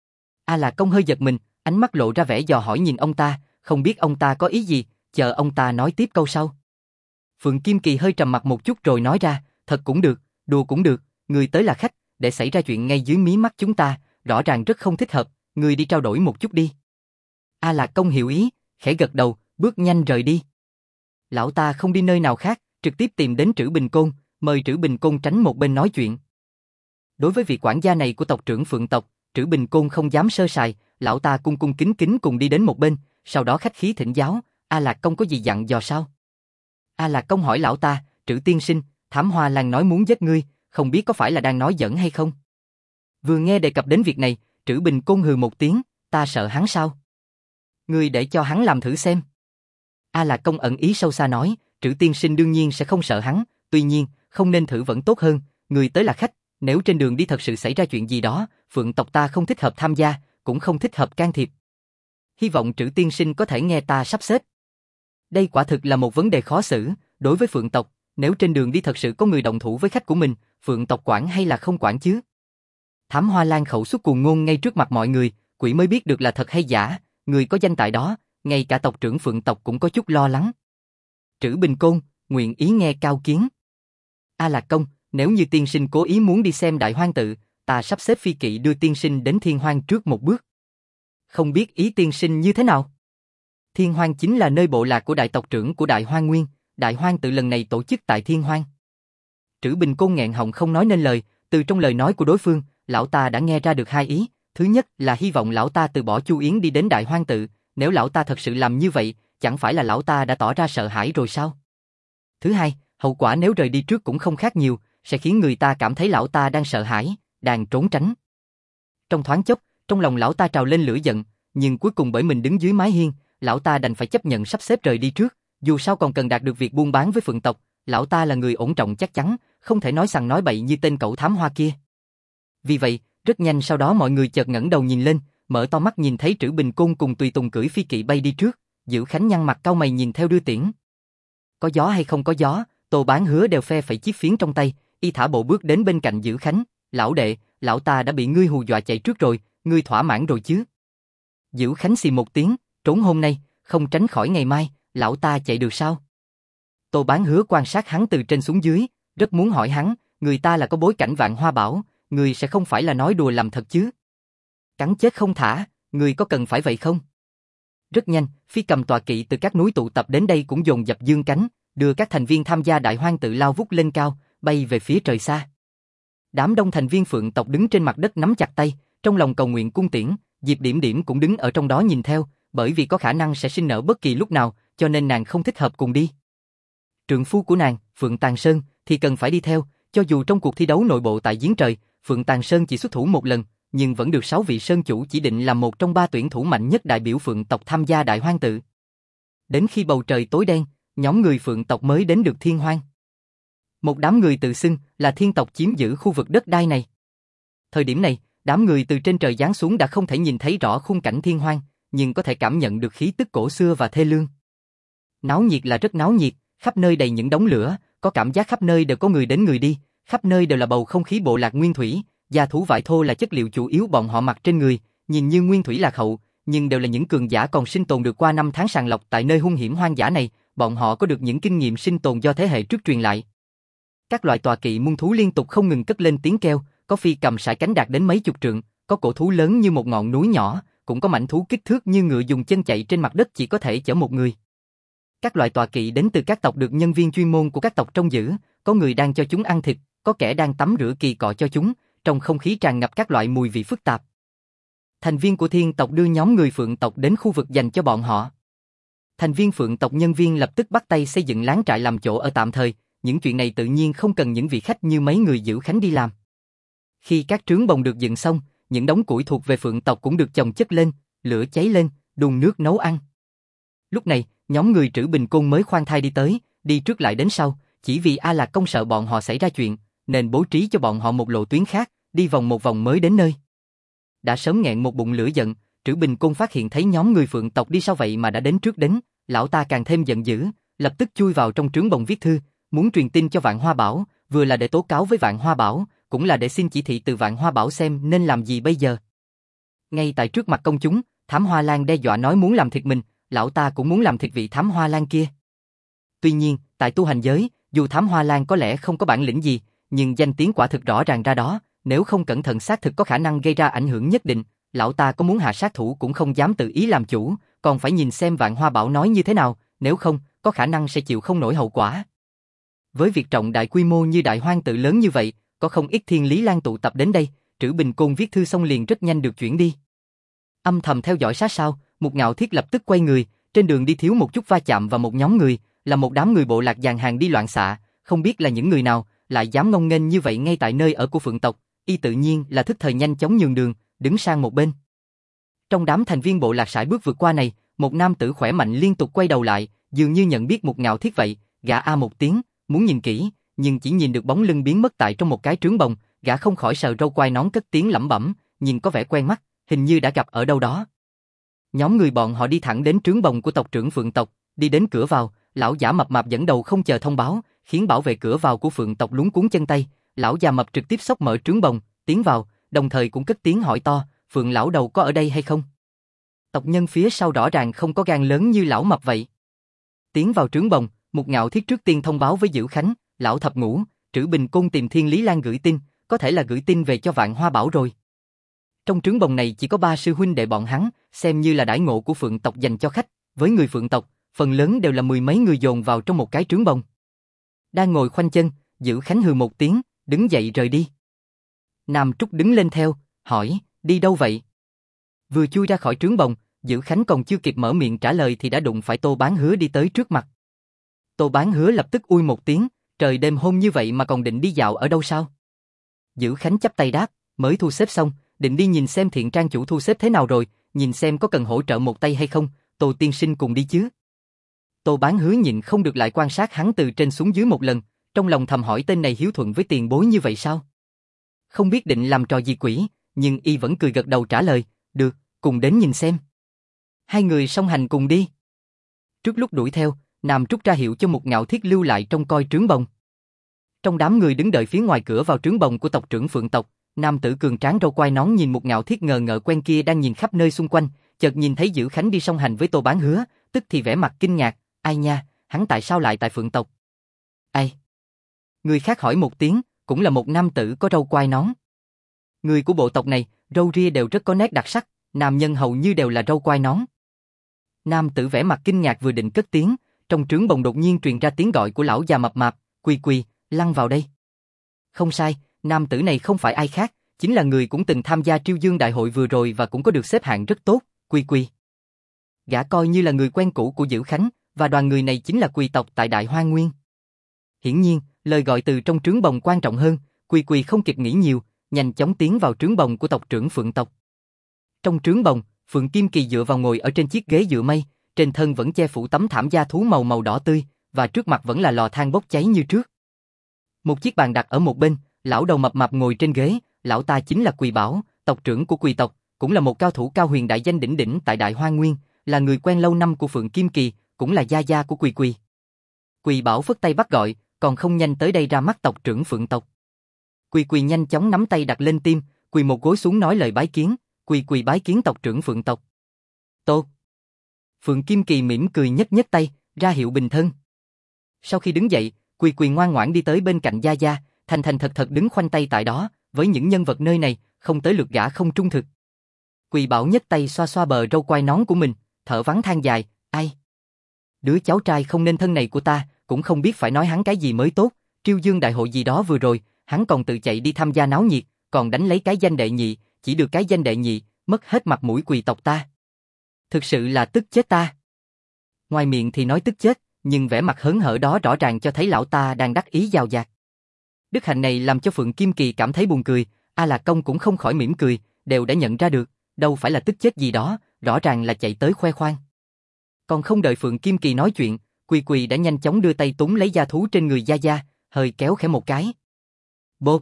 A Lạc Công hơi giật mình, ánh mắt lộ ra vẻ dò hỏi nhìn ông ta, không biết ông ta có ý gì, chờ ông ta nói tiếp câu sau. Phượng Kim Kỳ hơi trầm mặt một chút rồi nói ra, thật cũng được, đùa cũng được, người tới là khách, để xảy ra chuyện ngay dưới mí mắt chúng ta, rõ ràng rất không thích hợp, người đi trao đổi một chút đi. A Lạc Công hiểu ý, khẽ gật đầu, bước nhanh rời đi. Lão ta không đi nơi nào khác, trực tiếp tìm đến Trữ Bình Côn, mời Trữ Bình Côn tránh một bên nói chuyện. Đối với vị quản gia này của tộc trưởng Phượng tộc, Trữ Bình Côn không dám sơ sài, lão ta cung cung kính kính cùng đi đến một bên, sau đó khách khí thỉnh giáo, A Lạc Công có gì dặn dò sao? A Lạc Công hỏi lão ta, Trữ tiên sinh, thám hoa lan nói muốn giết ngươi, không biết có phải là đang nói giỡn hay không? Vừa nghe đề cập đến việc này, Trữ Bình Côn hừ một tiếng, ta sợ hắn sao? Ngươi để cho hắn làm thử xem. A Lạc Công ẩn ý sâu xa nói, Trữ tiên sinh đương nhiên sẽ không sợ hắn, tuy nhiên, không nên thử vẫn tốt hơn, người tới là khách, nếu trên đường đi thật sự xảy ra chuyện gì đó, Phượng tộc ta không thích hợp tham gia, cũng không thích hợp can thiệp. Hy vọng Trữ tiên sinh có thể nghe ta sắp xếp. Đây quả thực là một vấn đề khó xử, đối với Phượng tộc, nếu trên đường đi thật sự có người động thủ với khách của mình, Phượng tộc quản hay là không quản chứ? Thám Hoa Lan khẩu xuất cuồng ngôn ngay trước mặt mọi người, quỷ mới biết được là thật hay giả, người có danh tại đó, ngay cả tộc trưởng Phượng tộc cũng có chút lo lắng. Trữ Bình Côn, nguyện ý nghe cao kiến. A Lạc Công, nếu như tiên sinh cố ý muốn đi xem Đại Hoang tự, ta sắp xếp phi kỵ đưa tiên sinh đến Thiên Hoang trước một bước. Không biết ý tiên sinh như thế nào? Thiên Hoang chính là nơi bộ lạc của đại tộc trưởng của Đại Hoang Nguyên, Đại Hoang tự lần này tổ chức tại Thiên Hoang. Trữ Bình Côn nghẹn họng không nói nên lời, từ trong lời nói của đối phương, lão ta đã nghe ra được hai ý, thứ nhất là hy vọng lão ta từ bỏ Chu Yến đi đến Đại Hoang tự, nếu lão ta thật sự làm như vậy, chẳng phải là lão ta đã tỏ ra sợ hãi rồi sao? Thứ hai, hậu quả nếu rời đi trước cũng không khác nhiều, sẽ khiến người ta cảm thấy lão ta đang sợ hãi, đang trốn tránh. Trong thoáng chốc, trong lòng lão ta trào lên lửa giận, nhưng cuối cùng bởi mình đứng dưới mái hiên, lão ta đành phải chấp nhận sắp xếp rời đi trước, dù sao còn cần đạt được việc buôn bán với Phượng tộc, lão ta là người ổn trọng chắc chắn, không thể nói sằng nói bậy như tên cậu thám hoa kia. Vì vậy, rất nhanh sau đó mọi người chợt ngẩng đầu nhìn lên, mở to mắt nhìn thấy Trữ Bình Côn cùng tùy tùng cưỡi phi kỵ bay đi trước, Dữ Khánh nhăn mặt cau mày nhìn theo đưa tiễn. Có gió hay không có gió, Tô Bán Hứa đều phe phẩy chiếc phiến trong tay, y thả bộ bước đến bên cạnh Dữ Khánh, lão đệ, lão ta đã bị ngươi hù dọa chạy trước rồi, ngươi thỏa mãn rồi chứ? Dữ Khánh xì một tiếng, trốn hôm nay, không tránh khỏi ngày mai, lão ta chạy được sao? Tô Bán Hứa quan sát hắn từ trên xuống dưới, rất muốn hỏi hắn, người ta là có bối cảnh Vạn Hoa Bảo, người sẽ không phải là nói đùa làm thật chứ? Cắn chết không thả, người có cần phải vậy không? Rất nhanh, phi cầm tọa kỵ từ các núi tụ tập đến đây cũng dồn dập dương cánh, đưa các thành viên tham gia Đại Hoang tự lao vút lên cao, bay về phía trời xa. Đám đông thành viên Phượng tộc đứng trên mặt đất nắm chặt tay, trong lòng cầu nguyện cung tiễn, Diệp Điểm Điểm cũng đứng ở trong đó nhìn theo, bởi vì có khả năng sẽ sinh nở bất kỳ lúc nào, cho nên nàng không thích hợp cùng đi. Trượng phu của nàng, Phượng Tàng Sơn, thì cần phải đi theo, cho dù trong cuộc thi đấu nội bộ tại Giếng Trời, Phượng Tàng Sơn chỉ xuất thủ một lần, nhưng vẫn được 6 vị sơn chủ chỉ định làm một trong 3 tuyển thủ mạnh nhất đại biểu Phượng tộc tham gia Đại Hoang tự. Đến khi bầu trời tối đen, nhóm người Phượng tộc mới đến được Thiên Hoang. Một đám người tự xưng là thiên tộc chiếm giữ khu vực đất đai này. Thời điểm này, đám người từ trên trời giáng xuống đã không thể nhìn thấy rõ khung cảnh Thiên Hoang, nhưng có thể cảm nhận được khí tức cổ xưa và thê lương. Náo nhiệt là rất náo nhiệt, khắp nơi đầy những đống lửa, có cảm giác khắp nơi đều có người đến người đi, khắp nơi đều là bầu không khí bộ lạc nguyên thủy, gia thú vải thô là chất liệu chủ yếu bọn họ mặc trên người, nhìn như nguyên thủy lạc hậu, nhưng đều là những cường giả còn sinh tồn được qua 5 tháng sàng lọc tại nơi hung hiểm hoang dã này, bọn họ có được những kinh nghiệm sinh tồn do thế hệ trước truyền lại. Các loại tọa kỵ muôn thú liên tục không ngừng cất lên tiếng kêu, có phi cầm sải cánh đạt đến mấy chục trượng, có cổ thú lớn như một ngọn núi nhỏ, cũng có mảnh thú kích thước như ngựa dùng chân chạy trên mặt đất chỉ có thể chở một người. Các loại tọa kỵ đến từ các tộc được nhân viên chuyên môn của các tộc trông giữ, có người đang cho chúng ăn thịt, có kẻ đang tắm rửa kỳ cọ cho chúng, trong không khí tràn ngập các loại mùi vị phức tạp. Thành viên của thiên tộc đưa nhóm người Phượng tộc đến khu vực dành cho bọn họ. Thành viên Phượng tộc nhân viên lập tức bắt tay xây dựng lán trại làm chỗ ở tạm thời, những chuyện này tự nhiên không cần những vị khách như mấy người Dữ Khánh đi làm. Khi các trướng bồng được dựng xong, những đống củi thuộc về Phượng tộc cũng được chồng chất lên, lửa cháy lên, đun nước nấu ăn. Lúc này, nhóm người Trữ Bình Côn mới khoan thai đi tới, đi trước lại đến sau, chỉ vì A Lạc Công sợ bọn họ xảy ra chuyện, nên bố trí cho bọn họ một lộ tuyến khác, đi vòng một vòng mới đến nơi. Đã sớm nghẹn một bụng lửa giận, Trữ Bình Côn phát hiện thấy nhóm người Phượng tộc đi sau vậy mà đã đến trước đến, lão ta càng thêm giận dữ, lập tức chui vào trong trướng bồng viết thư, muốn truyền tin cho Vạn Hoa Bảo, vừa là để tố cáo với Vạn Hoa Bảo, cũng là để xin chỉ thị từ Vạn Hoa Bảo xem nên làm gì bây giờ. Ngay tại trước mặt công chúng, Thám Hoa Lan đe dọa nói muốn làm thịt mình, lão ta cũng muốn làm thịt vị Thám Hoa Lan kia. Tuy nhiên, tại tu hành giới, dù Thám Hoa Lan có lẽ không có bản lĩnh gì, nhưng danh tiếng quả thực rõ ràng ra đó, nếu không cẩn thận xác thực có khả năng gây ra ảnh hưởng nhất định, lão ta có muốn hạ sát thủ cũng không dám tự ý làm chủ, còn phải nhìn xem Vạn Hoa Bảo nói như thế nào, nếu không, có khả năng sẽ chịu không nổi hậu quả. Với việc trọng đại quy mô như Đại Hoang Tự lớn như vậy, có không ít Thiên Lý Lan tụ tập đến đây, Trữ Bình Côn viết thư xong liền rất nhanh được chuyển đi. Âm thầm theo dõi sát sao, Mục Ngạo Thiết lập tức quay người, trên đường đi thiếu một chút va chạm vào một nhóm người, là một đám người bộ lạc dàn hàng đi loạn xạ, không biết là những người nào, lại dám ngông nghênh như vậy ngay tại nơi ở của Phượng tộc, y tự nhiên là thức thời nhanh chóng nhường đường, đứng sang một bên. Trong đám thành viên bộ lạc sải bước vượt qua này, một nam tử khỏe mạnh liên tục quay đầu lại, dường như nhận biết Mục Ngạo Thiết vậy, gã a một tiếng, muốn nhìn kỹ, nhưng chỉ nhìn được bóng lưng biến mất tại trong một cái trướng bồng, gã không khỏi sờ râu quai nón cất tiếng lẩm bẩm, nhìn có vẻ quen mắt, hình như đã gặp ở đâu đó. Nhóm người bọn họ đi thẳng đến trướng bồng của tộc trưởng Phượng tộc, đi đến cửa vào, lão giả mập mạp dẫn đầu không chờ thông báo, khiến bảo vệ cửa vào của Phượng tộc luống cuống chân tay, lão già mập trực tiếp xốc mở trướng bồng, tiến vào, đồng thời cũng cất tiếng hỏi to, Phượng lão đầu có ở đây hay không? Tộc nhân phía sau rõ ràng không có gan lớn như lão mập vậy. Tiến vào trướng bồng, Mục Ngạo Thiết trước tiên thông báo với Dữ Khánh, lão thập ngũ, Trữ Bình Côn tìm Thiên Lý Lan gửi tin, có thể là gửi tin về cho Vạn Hoa Bảo rồi. Trong trướng bồng này chỉ có 3 sư huynh đệ bọn hắn, xem như là đãi ngộ của Phượng tộc dành cho khách, với người Phượng tộc, phần lớn đều là mười mấy người dồn vào trong một cái trướng bồng. Đang ngồi khoanh chân, Dữ Khánh hừ một tiếng, đứng dậy rời đi. Nam Trúc đứng lên theo, hỏi, đi đâu vậy? Vừa chui ra khỏi trướng bồng, Dữ Khánh còn chưa kịp mở miệng trả lời thì đã đụng phải Tô Bán Hứa đi tới trước mặt. Tô Bán Hứa lập tức ui một tiếng, trời đêm hôm như vậy mà còn định đi dạo ở đâu sao? Dữ Khánh chắp tay đáp, mới thu xếp xong, định đi nhìn xem Thiện Trang chủ thu xếp thế nào rồi, nhìn xem có cần hỗ trợ một tay hay không, Tô tiên sinh cùng đi chứ. Tô Bán Hứa nhịn không được lại quan sát hắn từ trên xuống dưới một lần, trong lòng thầm hỏi tên này hiếu thuận với tiền bối như vậy sao? Không biết định làm trò gì quỷ, nhưng y vẫn cười gật đầu trả lời, được, cùng đến nhìn xem. Hai người song hành cùng đi. Trước lúc đuổi theo, Nam Trúc ra hiệu cho Mục Ngạo Thiết lưu lại trong coi trướng bồng. Trong đám người đứng đợi phía ngoài cửa vào trướng bồng của tộc trưởng Phượng tộc, nam tử cường tráng râu quai nón nhìn Mục Ngạo Thiết ngờ ngợ quen kia đang nhìn khắp nơi xung quanh, chợt nhìn thấy Dữ Khánh đi song hành với Tô Bán Hứa, tức thì vẻ mặt kinh ngạc, ai nha, hắn tại sao lại tại Phượng tộc? Ai? Người khác hỏi một tiếng, cũng là một nam tử có râu quai nón. Người của bộ tộc này, râu ria đều rất có nét đặc sắc, nam nhân hầu như đều là râu quai nón. Nam tử vẻ mặt kinh ngạc vừa định cất tiếng, trong trướng bồng đột nhiên truyền ra tiếng gọi của lão già mập mạp, Quỳ Quỳ, lăn vào đây. Không sai, nam tử này không phải ai khác, chính là người cũng từng tham gia Triêu Dương đại hội vừa rồi và cũng có được xếp hạng rất tốt, Quỳ Quỳ. Gã coi như là người quen cũ của Dữ Khánh, và đoàn người này chính là Quỳ tộc tại Đại Hoang Nguyên. Hiển nhiên, lời gọi từ trong trướng bồng quan trọng hơn, Quỳ Quỳ không kịp nghĩ nhiều, nhanh chóng tiến vào trướng bồng của tộc trưởng Phượng tộc. Trong trướng bồng, Phượng Kim Kỳ dựa vào ngồi ở trên chiếc ghế dựa mây, trên thân vẫn che phủ tấm thảm da thú màu đỏ tươi, và trước mặt vẫn là lò than bốc cháy như trước. Một chiếc bàn đặt ở một bên, lão đầu mập mạp ngồi trên ghế, lão ta chính là Quỳ Bảo, tộc trưởng của Quỳ tộc, cũng là một cao thủ cao huyền đại danh đỉnh đỉnh tại Đại Hoang Nguyên, là người quen lâu năm của Phượng Kim Kỳ, cũng là gia gia của Quỳ Quỳ. Quỳ Bảo phất tay bắt gọi, còn không nhanh tới đây ra mắt tộc trưởng Phượng tộc. Quỳ Quỳ nhanh chóng nắm tay đặt lên tim, quỳ một gối xuống nói lời bái kiến, Quỳ Quỳ bái kiến tộc trưởng Phượng tộc. Tốt. Phượng Kim Kỳ mỉm cười nhấc nhấc tay, ra hiệu bình thân. Sau khi đứng dậy, Quỳ Quỳ ngoan ngoãn đi tới bên cạnh gia gia, thành thành thật thật đứng khoanh tay tại đó, với những nhân vật nơi này, không tới lượt gã không trung thực. Quỳ Bảo nhấc tay xoa xoa bờ râu quai nón của mình, thở vắng than dài, ai? Đứa cháu trai không nên thân này của ta, cũng không biết phải nói hắn cái gì mới tốt, Triêu Dương đại hội gì đó vừa rồi, hắn còn tự chạy đi tham gia náo nhiệt, còn đánh lấy cái danh đệ nhị, chỉ được cái danh đệ nhị, mất hết mặt mũi Quỳ tộc ta. Thực sự là tức chết ta. Ngoài miệng thì nói tức chết, nhưng vẻ mặt hớn hở đó rõ ràng cho thấy lão ta đang đắc ý giàu dạt. Đức hạnh này làm cho Phượng Kim Kỳ cảm thấy buồn cười, A Lạc Công cũng không khỏi mỉm cười, đều đã nhận ra được, đâu phải là tức chết gì đó, rõ ràng là chạy tới khoe khoang. Còn không đợi Phượng Kim Kỳ nói chuyện, Quỳ Quỳ đã nhanh chóng đưa tay túm lấy da thú trên người gia gia, hơi kéo khẽ một cái. Bột.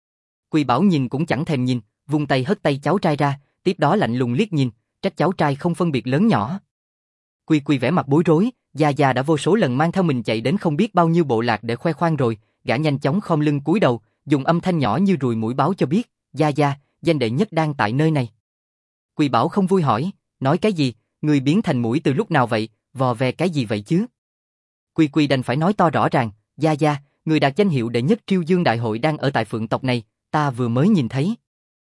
Quỳ Bảo nhìn cũng chẳng thèm nhìn, vung tay hất tay cháu trai ra, tiếp đó lạnh lùng liếc nhìn, trách cháu trai không phân biệt lớn nhỏ. Quỳ Quỳ vẻ mặt bối rối, gia gia đã vô số lần mang theo mình chạy đến không biết bao nhiêu bộ lạc để khoe khoang rồi, gã nhanh chóng khom lưng cúi đầu, dùng âm thanh nhỏ như ruồi muỗi báo cho biết, Gia Gia, danh đệ nhất đang tại nơi này. Quỳ Bảo không vui hỏi, nói cái gì, người biến thành muỗi từ lúc nào vậy, vò ve cái gì vậy chứ? Quy đành phải nói to rõ ràng, Gia Gia, người đạt danh hiệu đệ nhất Triêu Dương Đại Hội đang ở tại Phượng tộc này, ta vừa mới nhìn thấy.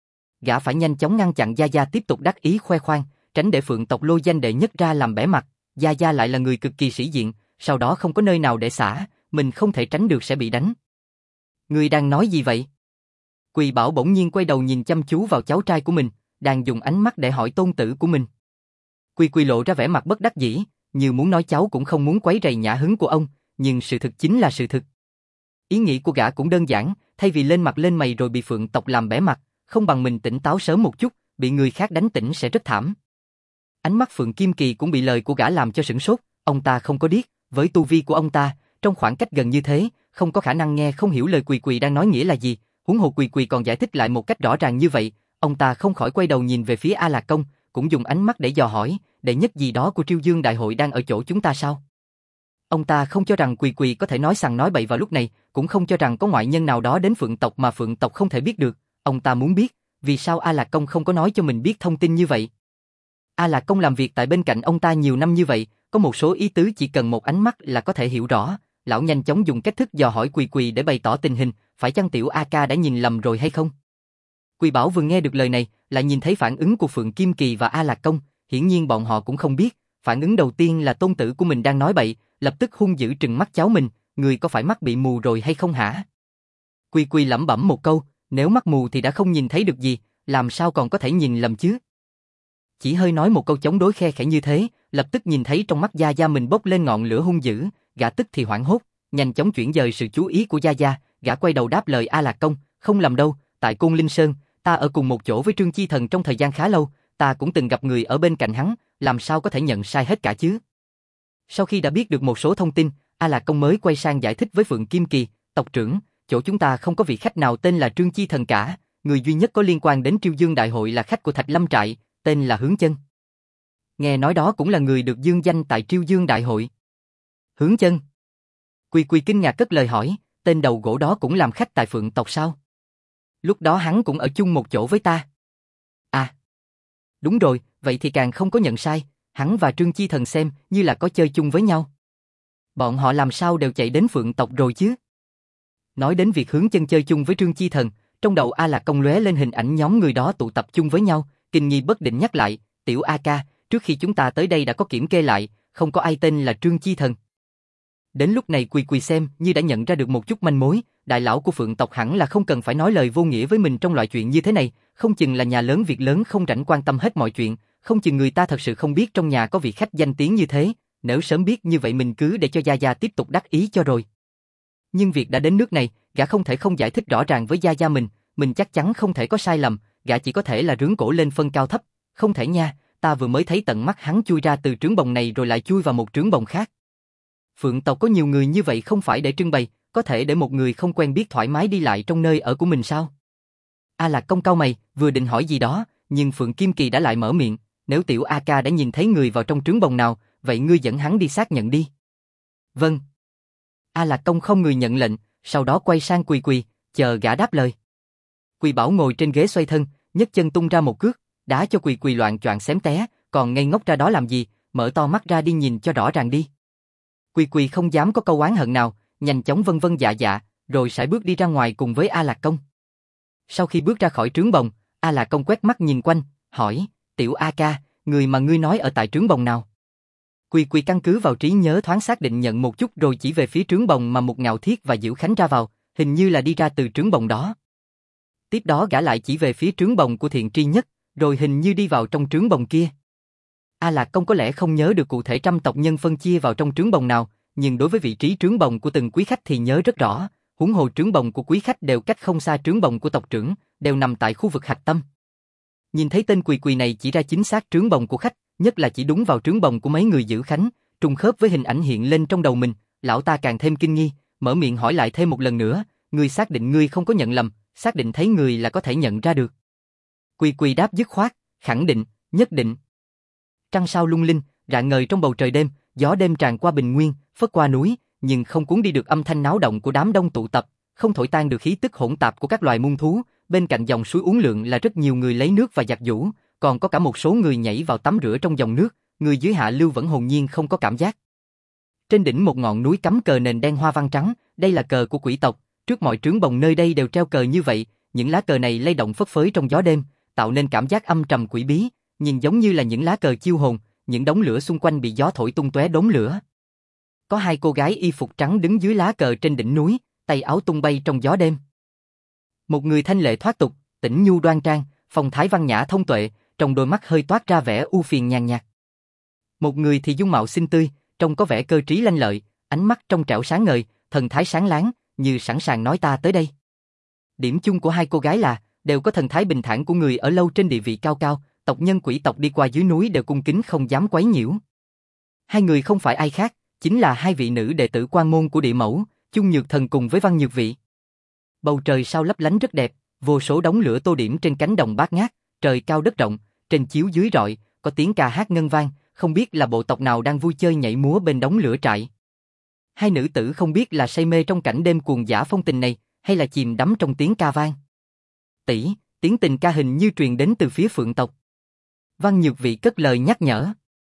Gã phải nhanh chóng ngăn chặn Gia Gia tiếp tục đắc ý khoe khoang, tránh để Phượng tộc lôi danh đệ nhất ra làm bẽ mặt. Gia Gia lại là người cực kỳ sĩ diện, sau đó không có nơi nào để xả, mình không thể tránh được sẽ bị đánh. Người đang nói gì vậy? Quỳ Bảo bỗng nhiên quay đầu nhìn chăm chú vào cháu trai của mình, đang dùng ánh mắt để hỏi tôn tử của mình. Quy lộ ra vẻ mặt bất đắc dĩ, như muốn nói cháu cũng không muốn quấy rầy nhã hứng của ông, nhưng sự thực chính là sự thực. Ý nghĩ của gã cũng đơn giản, thay vì lên mặt lên mày rồi bị Phượng tộc làm bẽ mặt, không bằng mình tỉnh táo sớm một chút, bị người khác đánh tỉnh sẽ rất thảm. Ánh mắt Phượng Kim Kỳ cũng bị lời của gã làm cho sửng sốt, ông ta không có điếc, với tu vi của ông ta, trong khoảng cách gần như thế, không có khả năng nghe không hiểu lời Quỳ đang nói nghĩa là gì, huống hồ Quỳ còn giải thích lại một cách rõ ràng như vậy, ông ta không khỏi quay đầu nhìn về phía A Lạc Công, cũng dùng ánh mắt để dò hỏi, đệ nhất gì đó của Triêu Dương Đại Hội đang ở chỗ chúng ta sao? Ông ta không cho rằng Quỳ có thể nói sằng nói bậy vào lúc này, cũng không cho rằng có ngoại nhân nào đó đến Phượng tộc mà Phượng tộc không thể biết được, ông ta muốn biết, vì sao A Lạc Công không có nói cho mình biết thông tin như vậy. A Lạc Công làm việc tại bên cạnh ông ta nhiều năm như vậy, có một số ý tứ chỉ cần một ánh mắt là có thể hiểu rõ, lão nhanh chóng dùng cách thức dò hỏi Quỳ để bày tỏ tình hình, phải chăng tiểu A Ca đã nhìn lầm rồi hay không? Quỳ Bảo vừa nghe được lời này, lại nhìn thấy phản ứng của Phượng Kim Kỳ và A Lạc Công, hiển nhiên bọn họ cũng không biết, phản ứng đầu tiên là tôn tử của mình đang nói bậy, lập tức hung dữ trừng mắt cháu mình, người có phải mắt bị mù rồi hay không hả? Quy lẩm bẩm một câu, nếu mắt mù thì đã không nhìn thấy được gì, làm sao còn có thể nhìn lầm chứ? Chỉ hơi nói một câu chống đối khe khẽ như thế, lập tức nhìn thấy trong mắt Gia Gia mình bốc lên ngọn lửa hung dữ, gã tức thì hoảng hốt, nhanh chóng chuyển dời sự chú ý của Gia Gia, gã quay đầu đáp lời A Lạc Công, không lầm đâu, tại Côn Linh Sơn, ta ở cùng một chỗ với Trương Chi Thần trong thời gian khá lâu, ta cũng từng gặp người ở bên cạnh hắn, làm sao có thể nhận sai hết cả chứ? Sau khi đã biết được một số thông tin, A Lạc Công mới quay sang giải thích với Phượng Kim Kỳ, tộc trưởng, chỗ chúng ta không có vị khách nào tên là Trương Chi Thần cả, người duy nhất có liên quan đến Triêu Dương Đại Hội là khách của Thạch Lâm Trại, tên là Hướng Chân. Nghe nói đó cũng là người được dương danh tại Triêu Dương Đại Hội. Hướng Chân? Quy kinh ngạc cất lời hỏi, tên đầu gỗ đó cũng làm khách tại Phượng tộc sao? Lúc đó hắn cũng ở chung một chỗ với ta. À, đúng rồi, vậy thì càng không có nhận sai, hắn và Trương Chi Thần xem như là có chơi chung với nhau. Bọn họ làm sao đều chạy đến Phượng tộc rồi chứ? Nói đến việc Hướng Chân chơi chung với Trương Chi Thần, trong đầu A Lạc Công lóe lên hình ảnh nhóm người đó tụ tập chung với nhau, kinh nghi bất định nhắc lại, tiểu A Ca, trước khi chúng ta tới đây đã có kiểm kê lại, không có ai tên là Trương Chi Thần. Đến lúc này Quy xem như đã nhận ra được một chút manh mối, đại lão của Phượng tộc hẳn là không cần phải nói lời vô nghĩa với mình trong loại chuyện như thế này, không chừng là nhà lớn việc lớn không rảnh quan tâm hết mọi chuyện, không chừng người ta thật sự không biết trong nhà có vị khách danh tiếng như thế, nếu sớm biết như vậy mình cứ để cho Gia Gia tiếp tục đắc ý cho rồi. Nhưng việc đã đến nước này, gã không thể không giải thích rõ ràng với Gia Gia mình chắc chắn không thể có sai lầm, gã chỉ có thể là rướn cổ lên phân cao thấp, không thể nha, ta vừa mới thấy tận mắt hắn chui ra từ trướng bồng này rồi lại chui vào một trướng bồng khác. Phượng tộc có nhiều người như vậy không phải để trưng bày, có thể để một người không quen biết thoải mái đi lại trong nơi ở của mình sao? A Lạc Công cau mày, vừa định hỏi gì đó, nhưng Phượng Kim Kỳ đã lại mở miệng, nếu tiểu A Ca đã nhìn thấy người vào trong trướng bồng nào, vậy ngươi dẫn hắn đi xác nhận đi. Vâng. A Lạc Công không người nhận lệnh, sau đó quay sang Quy, chờ gã đáp lời. Quy Bảo ngồi trên ghế xoay thân, nhấc chân tung ra một cước, đá cho Quy loạng choạng xém té, còn ngây ngốc ra đó làm gì, mở to mắt ra đi nhìn cho rõ ràng đi. Quy không dám có câu oán hận nào, nhanh chóng vân vân dạ dạ, rồi sải bước đi ra ngoài cùng với A Lạc Công. Sau khi bước ra khỏi trướng bồng, A Lạc Công quét mắt nhìn quanh, hỏi, tiểu A Ca, người mà ngươi nói ở tại trướng bồng nào? Quy căn cứ vào trí nhớ thoáng xác định nhận một chút rồi chỉ về phía trướng bồng mà Mục Ngạo Thiết và Diễu Khánh ra vào, hình như là đi ra từ trướng bồng đó. Tiếp đó gã lại chỉ về phía trướng bồng của Thiện Tri Nhất, rồi hình như đi vào trong trướng bồng kia. A Lạc Công có lẽ không nhớ được cụ thể trăm tộc nhân phân chia vào trong trướng bồng nào, nhưng đối với vị trí trướng bồng của từng quý khách thì nhớ rất rõ, huống hồ trướng bồng của quý khách đều cách không xa trướng bồng của tộc trưởng, đều nằm tại khu vực hạch tâm. Nhìn thấy tên Quy này chỉ ra chính xác trướng bồng của khách, nhất là chỉ đúng vào trướng bồng của mấy người Diễu Khánh, trùng khớp với hình ảnh hiện lên trong đầu mình, lão ta càng thêm kinh nghi, mở miệng hỏi lại thêm một lần nữa, ngươi xác định ngươi không có nhận lầm, xác định thấy người là có thể nhận ra được. Quy đáp dứt khoát, khẳng định, nhất định. Trăng sao lung linh, rạng ngời trong bầu trời đêm, gió đêm tràn qua bình nguyên, phất qua núi, nhưng không cuốn đi được âm thanh náo động của đám đông tụ tập, không thổi tan được khí tức hỗn tạp của các loài muôn thú, bên cạnh dòng suối uốn lượn là rất nhiều người lấy nước và giặt giũ, còn có cả một số người nhảy vào tắm rửa trong dòng nước, người dưới hạ lưu vẫn hồn nhiên không có cảm giác. Trên đỉnh một ngọn núi cắm cờ nền đen hoa văn trắng, đây là cờ của quỷ tộc, trước mọi trướng bồng nơi đây đều treo cờ như vậy, những lá cờ này lay động phất phới trong gió đêm, tạo nên cảm giác âm trầm quỷ bí, nhìn giống như là những lá cờ chiêu hồn, những đống lửa xung quanh bị gió thổi tung tóe đốm lửa. Có hai cô gái y phục trắng đứng dưới lá cờ trên đỉnh núi, tay áo tung bay trong gió đêm. Một người thanh lệ thoát tục, tĩnh nhu đoan trang, phong thái văn nhã thông tuệ, trong đôi mắt hơi toát ra vẻ ưu phiền nhàn nhạt. Một người thì dung mạo xinh tươi, trông có vẻ cơ trí lanh lợi, ánh mắt trong trẻo sáng ngời, thần thái sáng láng, như sẵn sàng nói ta tới đây. Điểm chung của hai cô gái là đều có thần thái bình thản của người ở lâu trên địa vị cao cao, tộc nhân quỷ tộc đi qua dưới núi đều cung kính không dám quấy nhiễu. Hai người không phải ai khác, chính là hai vị nữ đệ tử quan môn của địa mẫu, Chung Nhược Thần cùng với Văn Nhược Vị. Bầu trời sao lấp lánh rất đẹp, vô số đống lửa tô điểm trên cánh đồng bát ngát, trời cao đất rộng, trên chiếu dưới rọi, có tiếng ca hát ngân vang, không biết là bộ tộc nào đang vui chơi nhảy múa bên đống lửa trại. Hai nữ tử không biết là say mê trong cảnh đêm cuồng dã phong tình này, hay là chìm đắm trong tiếng ca vang. Tỷ, tiếng tình ca hình như truyền đến từ phía Phượng tộc. Văn Nhược Vị cất lời nhắc nhở.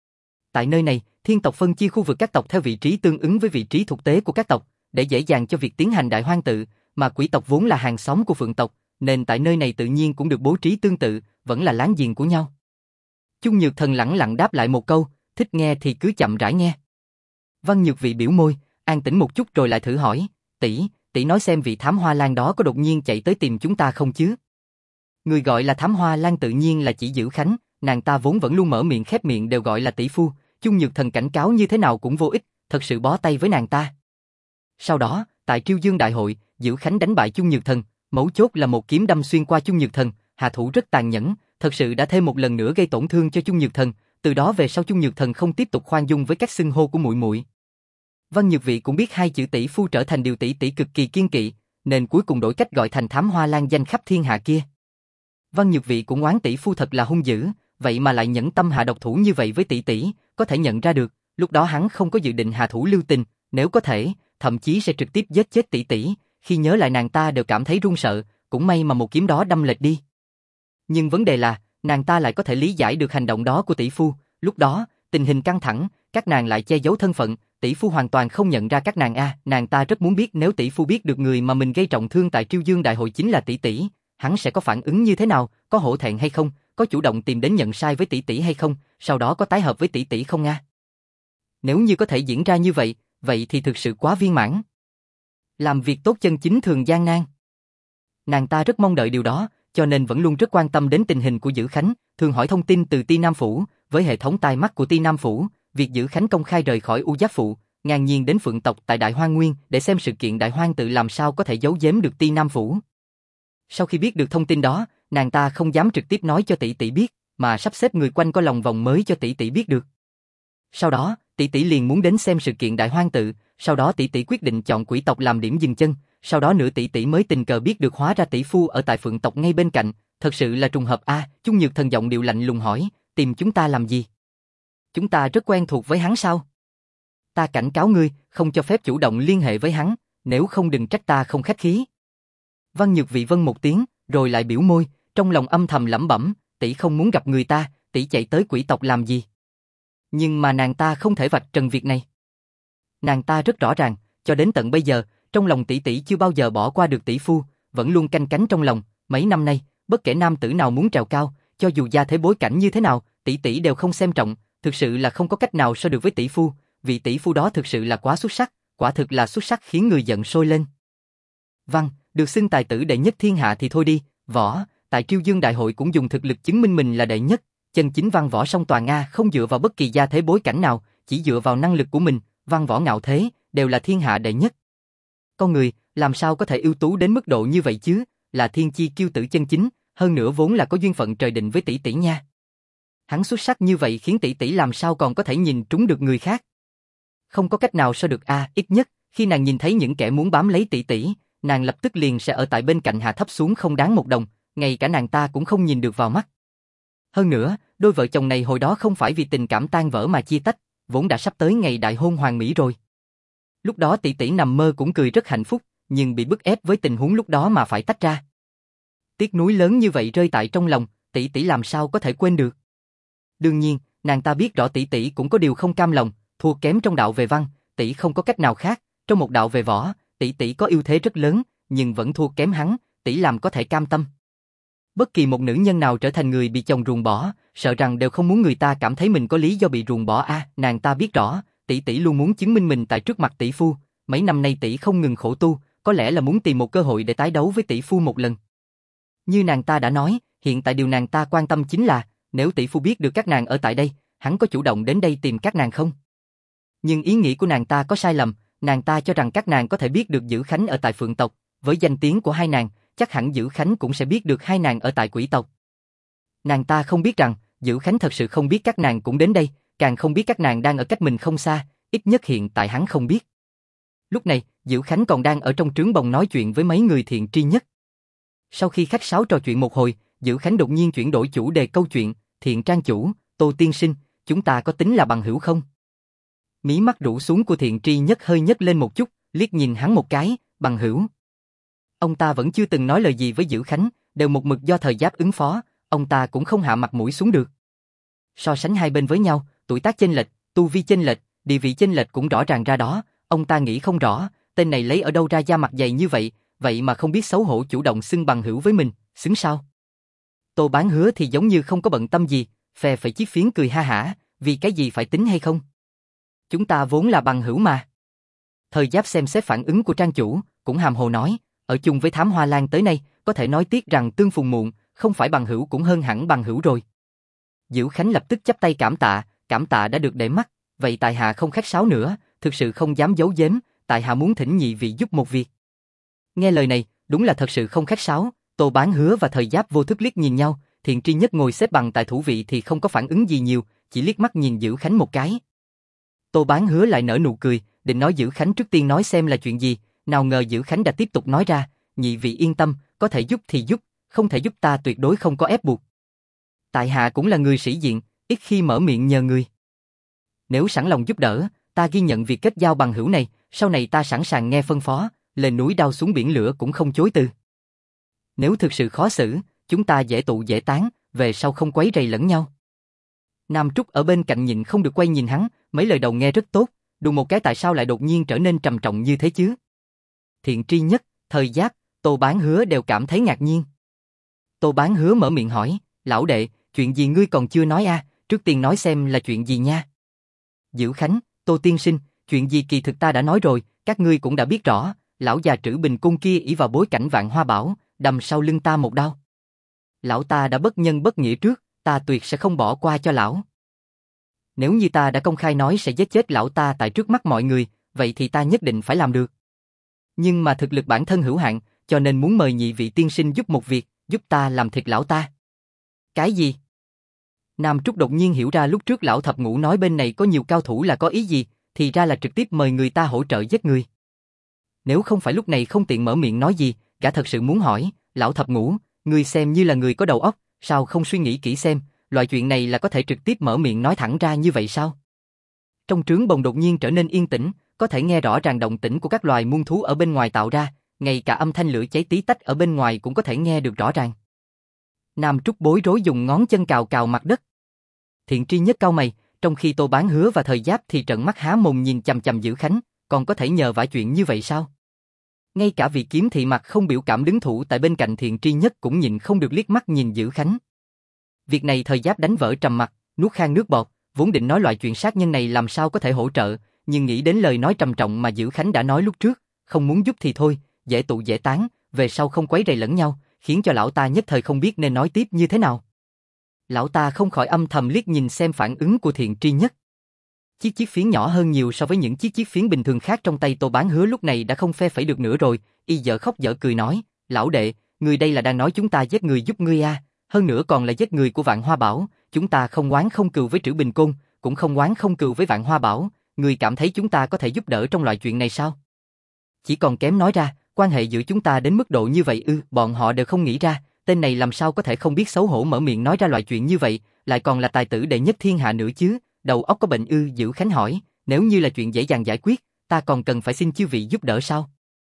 Tại nơi này, Thiên tộc phân chia khu vực các tộc theo vị trí tương ứng với vị trí thực tế của các tộc, để dễ dàng cho việc tiến hành đại hoang tự, mà quỷ tộc vốn là hàng xóm của Phượng tộc, nên tại nơi này tự nhiên cũng được bố trí tương tự, vẫn là láng giềng của nhau. Chung Nhược Thần lẳng lặng đáp lại một câu, thích nghe thì cứ chậm rãi nghe. Văn Nhược Vị biểu môi, an tĩnh một chút rồi lại thử hỏi, tỷ nói xem vị thám hoa lan đó có đột nhiên chạy tới tìm chúng ta không chứ? Người gọi là thám hoa lan tự nhiên là chỉ Dữ Khánh, nàng ta vốn vẫn luôn mở miệng khép miệng đều gọi là tỷ phu, Chung Nhược Thần cảnh cáo như thế nào cũng vô ích, thật sự bó tay với nàng ta. Sau đó, tại Triêu Dương Đại hội, Dữ Khánh đánh bại Chung Nhược Thần, mấu chốt là một kiếm đâm xuyên qua Chung Nhược Thần, hạ thủ rất tàn nhẫn, thật sự đã thêm một lần nữa gây tổn thương cho Chung Nhược Thần, từ đó về sau Chung Nhược Thần không tiếp tục khoan dung với các xưng hô của muội muội. Văn Nhược Vị cũng biết hai chữ tỷ phu trở thành điều tỷ tỷ cực kỳ kiên kỵ, nên cuối cùng đổi cách gọi thành thám hoa lan danh khắp thiên hạ kia. Văn Nhược Vị cũng oán tỷ phu thật là hung dữ, vậy mà lại nhẫn tâm hạ độc thủ như vậy với tỷ tỷ, có thể nhận ra được, lúc đó hắn không có dự định hạ thủ lưu tình, nếu có thể, thậm chí sẽ trực tiếp giết chết tỷ tỷ, khi nhớ lại nàng ta đều cảm thấy run sợ, cũng may mà một kiếm đó đâm lệch đi. Nhưng vấn đề là, nàng ta lại có thể lý giải được hành động đó của tỷ phu, lúc đó, tình hình căng thẳng, các nàng lại che giấu thân phận, tỷ phu hoàn toàn không nhận ra các nàng nàng ta rất muốn biết nếu tỷ phu biết được người mà mình gây trọng thương tại Triêu Dương Đại hội chính là tỷ tỷ, hắn sẽ có phản ứng như thế nào, có hổ thẹn hay không, có chủ động tìm đến nhận sai với tỷ tỷ hay không, sau đó có tái hợp với tỷ tỷ không Nếu như có thể diễn ra như vậy, vậy thì thực sự quá viên mãn. Làm việc tốt chân chính thường gian nan. Nàng ta rất mong đợi điều đó, cho nên vẫn luôn rất quan tâm đến tình hình của Dữ Khánh, thường hỏi thông tin từ Ti Nam Phủ, với hệ thống tai mắt của Ti Nam Phủ, việc Dữ Khánh công khai rời khỏi U Giác Phụ, ngang nhiên đến Phượng tộc tại Đại Hoang Nguyên để xem sự kiện Đại Hoang tự làm sao có thể giấu giếm được Ti Nam Phủ. Sau khi biết được thông tin đó, nàng ta không dám trực tiếp nói cho tỷ tỷ biết, mà sắp xếp người quanh co lòng vòng mới cho tỷ tỷ biết được. Sau đó, tỷ tỷ liền muốn đến xem sự kiện Đại Hoang tự, sau đó tỷ tỷ quyết định chọn quỷ tộc làm điểm dừng chân, sau đó nữa tỷ tỷ mới tình cờ biết được hóa ra tỷ phu ở tại Phượng tộc ngay bên cạnh, thật sự là trùng hợp Chung Nhược Thần giọng điệu lạnh lùng hỏi, tìm chúng ta làm gì? Chúng ta rất quen thuộc với hắn sao? Ta cảnh cáo ngươi, không cho phép chủ động liên hệ với hắn, nếu không đừng trách ta không khách khí. Văn Nhược Vị vâng một tiếng, rồi lại biểu môi, trong lòng âm thầm lẩm bẩm, tỷ không muốn gặp người ta, tỷ chạy tới quỷ tộc làm gì? Nhưng mà nàng ta không thể vạch trần việc này. Nàng ta rất rõ ràng, cho đến tận bây giờ, trong lòng tỷ tỷ chưa bao giờ bỏ qua được tỷ phu, vẫn luôn canh cánh trong lòng, mấy năm nay, bất kể nam tử nào muốn trèo cao, cho dù gia thế bối cảnh như thế nào, tỷ tỷ đều không xem trọng, thực sự là không có cách nào so được với tỷ phu, vị tỷ phu đó thực sự là quá xuất sắc, quả thực là xuất sắc khiến người giận sôi lên. Văn, được xưng tài tử đệ nhất thiên hạ thì thôi đi, Võ, tại Triêu Dương Đại hội cũng dùng thực lực chứng minh mình là đệ nhất, chân chính văn võ song toàn không dựa vào bất kỳ gia thế bối cảnh nào, chỉ dựa vào năng lực của mình, văn võ ngạo thế, đều là thiên hạ đệ nhất. Con người, làm sao có thể ưu tú đến mức độ như vậy chứ, là thiên chi kiêu tử chân chính, hơn nữa vốn là có duyên phận trời định với tỷ tỷ nha. Hắn xuất sắc như vậy khiến tỷ tỷ làm sao còn có thể nhìn trúng được người khác. Không có cách nào so được ít nhất, khi nàng nhìn thấy những kẻ muốn bám lấy tỷ tỷ, nàng lập tức liền sẽ ở tại bên cạnh hạ thấp xuống không đáng một đồng, ngay cả nàng ta cũng không nhìn được vào mắt. Hơn nữa, đôi vợ chồng này hồi đó không phải vì tình cảm tan vỡ mà chia tách, vốn đã sắp tới ngày đại hôn hoàn mỹ rồi. Lúc đó tỷ tỷ nằm mơ cũng cười rất hạnh phúc, nhưng bị bức ép với tình huống lúc đó mà phải tách ra. Tiếc nuối lớn như vậy rơi tại trong lòng, tỷ tỷ làm sao có thể quên được. Đương nhiên, nàng ta biết rõ tỷ tỷ cũng có điều không cam lòng, thua kém trong đạo về văn, tỷ không có cách nào khác, trong một đạo về võ, tỷ tỷ có ưu thế rất lớn, nhưng vẫn thua kém hắn, tỷ làm có thể cam tâm. Bất kỳ một nữ nhân nào trở thành người bị chồng ruồng bỏ, sợ rằng đều không muốn người ta cảm thấy mình có lý do bị ruồng bỏ nàng ta biết rõ, tỷ tỷ luôn muốn chứng minh mình tại trước mặt tỷ phu, mấy năm nay tỷ không ngừng khổ tu, có lẽ là muốn tìm một cơ hội để tái đấu với tỷ phu một lần. Như nàng ta đã nói, hiện tại điều nàng ta quan tâm chính là, nếu tỷ phu biết được các nàng ở tại đây, hắn có chủ động đến đây tìm các nàng không? Nhưng ý nghĩ của nàng ta có sai lầm, nàng ta cho rằng các nàng có thể biết được Dữ Khánh ở tại Phượng tộc, với danh tiếng của hai nàng, chắc hẳn Dữ Khánh cũng sẽ biết được hai nàng ở tại Quỷ tộc. Nàng ta không biết rằng, Dữ Khánh thật sự không biết các nàng cũng đến đây, càng không biết các nàng đang ở cách mình không xa, ít nhất hiện tại hắn không biết. Lúc này, Dữ Khánh còn đang ở trong trướng bồng nói chuyện với mấy người thiện tri nhất. Sau khi khách sáo trò chuyện một hồi, Dữ Khánh đột nhiên chuyển đổi chủ đề câu chuyện, Thiện trang chủ, Tô tiên sinh, chúng ta có tính là bằng hữu không? Mí mắt rũ xuống của Thiện tri nhất hơi nhấc lên một chút, liếc nhìn hắn một cái, bằng hữu. Ông ta vẫn chưa từng nói lời gì với Dữ Khánh, đều một mực do thời giáp ứng phó, ông ta cũng không hạ mặt mũi xuống được. So sánh hai bên với nhau, tuổi tác chênh lệch, tu vi chênh lệch, địa vị chênh lệch cũng rõ ràng ra đó, ông ta nghĩ không rõ, tên này lấy ở đâu ra da mặt dày như vậy, vậy mà không biết xấu hổ chủ động xưng bằng hữu với mình, xứng sao? Tô Bán Hứa thì giống như không có bận tâm gì, phè phẩy chiếc phiến cười ha hả, vì cái gì phải tính hay không? Chúng ta vốn là bằng hữu mà. Thời Giáp xem xét phản ứng của trang chủ, cũng hàm hồ nói, ở chung với Thám Hoa Lan tới nay, có thể nói tiếc rằng tương phùng muộn, không phải bằng hữu cũng hơn hẳn bằng hữu rồi. Dữ Khánh lập tức chắp tay cảm tạ đã được để mắt, vậy tại hạ không khách sáo nữa, thực sự không dám giấu giếm, tại hạ muốn thỉnh nhị vị giúp một việc. Nghe lời này, đúng là thật sự không khách sáo, Tô Bán Hứa và Thời Giáp vô thức liếc nhìn nhau, Thiện tri nhất ngồi xếp bằng tại thủ vị thì không có phản ứng gì nhiều, chỉ liếc mắt nhìn Dữ Khánh một cái. Tô Bán Hứa lại nở nụ cười, định nói Dữ Khánh trước tiên nói xem là chuyện gì, nào ngờ Dữ Khánh đã tiếp tục nói ra, nhị vị yên tâm, có thể giúp thì giúp, không thể giúp ta tuyệt đối không có ép buộc. Tại hạ cũng là người sĩ diện, ít khi mở miệng nhờ người. Nếu sẵn lòng giúp đỡ, ta ghi nhận việc kết giao bằng hữu này, sau này ta sẵn sàng nghe phân phó, lên núi đao xuống biển lửa cũng không chối từ. Nếu thực sự khó xử, chúng ta dễ tụ dễ tán, về sau không quấy rầy lẫn nhau. Nam Trúc ở bên cạnh nhịn không được quay nhìn hắn, mấy lời đầu nghe rất tốt, đùng một cái tại sao lại đột nhiên trở nên trầm trọng như thế chứ? Thiện tri nhất, Thời Giáp, Tô Bán Hứa đều cảm thấy ngạc nhiên. Tô Bán Hứa mở miệng hỏi, lão đệ, chuyện gì ngươi còn chưa nói trước tiên nói xem là chuyện gì nha. Dữ Khánh, Tô tiên sinh, chuyện gì kỳ thực ta đã nói rồi, các ngươi cũng đã biết rõ, lão già Trữ Bình Cung kia ỷ vào bối cảnh Vạn Hoa Bảo, đâm sau lưng ta một đao. Lão ta đã bất nhân bất nghĩa trước, ta tuyệt sẽ không bỏ qua cho lão. Nếu như ta đã công khai nói sẽ giết chết lão ta tại trước mắt mọi người, vậy thì ta nhất định phải làm được. Nhưng mà thực lực bản thân hữu hạn, cho nên muốn mời nhị vị tiên sinh giúp một việc, giúp ta làm thịt lão ta. Cái gì? Nam Trúc đột nhiên hiểu ra lúc trước lão thập ngũ nói bên này có nhiều cao thủ là có ý gì, thì ra là trực tiếp mời người ta hỗ trợ giết người. Nếu không phải lúc này không tiện mở miệng nói gì, gã thật sự muốn hỏi, lão thập ngũ, ngươi xem như là người có đầu óc, sao không suy nghĩ kỹ xem, loại chuyện này là có thể trực tiếp mở miệng nói thẳng ra như vậy sao? Trong trướng bồng đột nhiên trở nên yên tĩnh, có thể nghe rõ ràng động tĩnh của các loài muôn thú ở bên ngoài tạo ra, ngay cả âm thanh lửa cháy tí tách ở bên ngoài cũng có thể nghe được rõ ràng. Nam Trúc bối rối dùng ngón chân cào cào mặt đất. Thiện tri nhất cau mày, trong khi Tô Bán Hứa và Thời Giáp thì trợn mắt há mồm nhìn chằm chằm Dữ Khánh, còn có thể nhờ vả chuyện như vậy sao? Ngay cả vị kiếm thị mặt không biểu cảm đứng thủ tại bên cạnh Thiện tri nhất cũng nhịn không được liếc mắt nhìn Dữ Khánh. Việc này Thời Giáp đánh vỡ trầm mặc, nuốt khan nước bọt, vốn định nói loại chuyện sát nhân này làm sao có thể hỗ trợ, nhưng nghĩ đến lời nói trầm trọng mà Dữ Khánh đã nói lúc trước, không muốn giúp thì thôi, dễ tụ dễ tán, về sau không quấy rầy lẫn nhau, khiến cho lão ta nhất thời không biết nên nói tiếp như thế nào. Lão ta không khỏi âm thầm liếc nhìn xem phản ứng của Thiện tri nhất. Chiếc phiến nhỏ hơn nhiều so với những chiếc phiến bình thường khác trong tay Tô Bán Hứa lúc này đã không phe phẩy được nữa rồi, y dở khóc dở cười nói, lão đệ, người đây là đang nói chúng ta giết người giúp ngươi hơn nữa còn là giết người của Vạn Hoa Bảo, chúng ta không oán không cừu với Trữ Bình Côn, cũng không oán không cừu với Vạn Hoa Bảo, ngươi cảm thấy chúng ta có thể giúp đỡ trong loại chuyện này sao? Chỉ còn kém nói ra, quan hệ giữa chúng ta đến mức độ như vậy bọn họ đều không nghĩ ra, tên này làm sao có thể không biết xấu hổ mở miệng nói ra loại chuyện như vậy, lại còn là tài tử đệ nhất thiên hạ nữa chứ, đầu óc có bệnh Dữ Khánh hỏi, nếu như là chuyện dễ dàng giải quyết, ta còn cần phải xin chư vị giúp đỡ sao?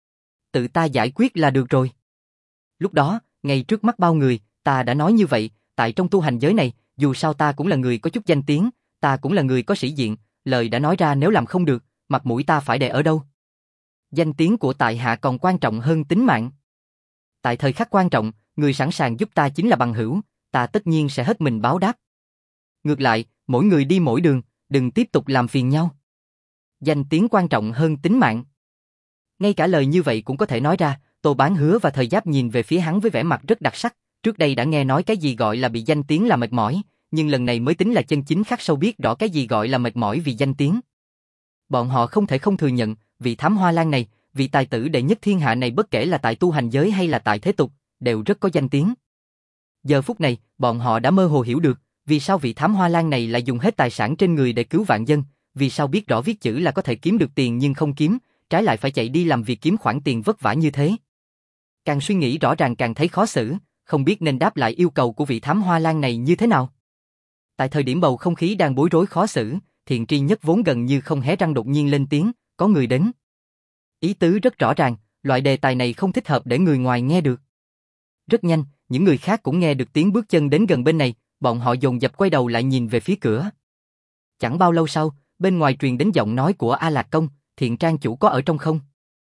tự ta giải quyết là được rồi. Lúc đó, ngay trước mắt bao người, ta đã nói như vậy, tại trong tu hành giới này, dù sao ta cũng là người có chút danh tiếng, ta cũng là người có sĩ diện, lời đã nói ra nếu làm không được, mặt mũi ta phải để ở đâu? Danh tiếng của tại hạ còn quan trọng hơn tính mạng. Tại thời khắc quan trọng, người sẵn sàng giúp ta chính là bằng hữu, ta tất nhiên sẽ hết mình báo đáp. Ngược lại, mỗi người đi mỗi đường, đừng tiếp tục làm phiền nhau. Danh tiếng quan trọng hơn tính mạng. Ngay cả lời như vậy cũng có thể nói ra, Tô Bán Hứa và Thời Giáp nhìn về phía hắn với vẻ mặt rất đặc sắc, trước đây đã nghe nói cái gì gọi là bị danh tiếng là mệt mỏi, nhưng lần này mới tính là chân chính khắc sâu biết rõ cái gì gọi là mệt mỏi vì danh tiếng. Bọn họ không thể không thừa nhận, vị Thám Hoa Lan này, vị tài tử đệ nhất thiên hạ này bất kể là tại tu hành giới hay là tại thế tục, đều rất có danh tiếng. Giờ phút này, bọn họ đã mơ hồ hiểu được, vì sao vị Thám Hoa Lan này lại dùng hết tài sản trên người để cứu vạn dân, vì sao biết rõ viết chữ là có thể kiếm được tiền nhưng không kiếm, trái lại phải chạy đi làm việc kiếm khoản tiền vất vả như thế. Càng suy nghĩ rõ ràng càng thấy khó xử, không biết nên đáp lại yêu cầu của vị Thám Hoa Lan này như thế nào. Tại thời điểm bầu không khí đang bối rối khó xử, Thiện Tri Nhất vốn gần như không hé răng đột nhiên lên tiếng, có người đến. Ý tứ rất rõ ràng, loại đề tài này không thích hợp để người ngoài nghe được. Rất nhanh, những người khác cũng nghe được tiếng bước chân đến gần bên này, bọn họ dồn dập quay đầu lại nhìn về phía cửa. Chẳng bao lâu sau, bên ngoài truyền đến giọng nói của A Lạc Công, Thiện trang chủ có ở trong không?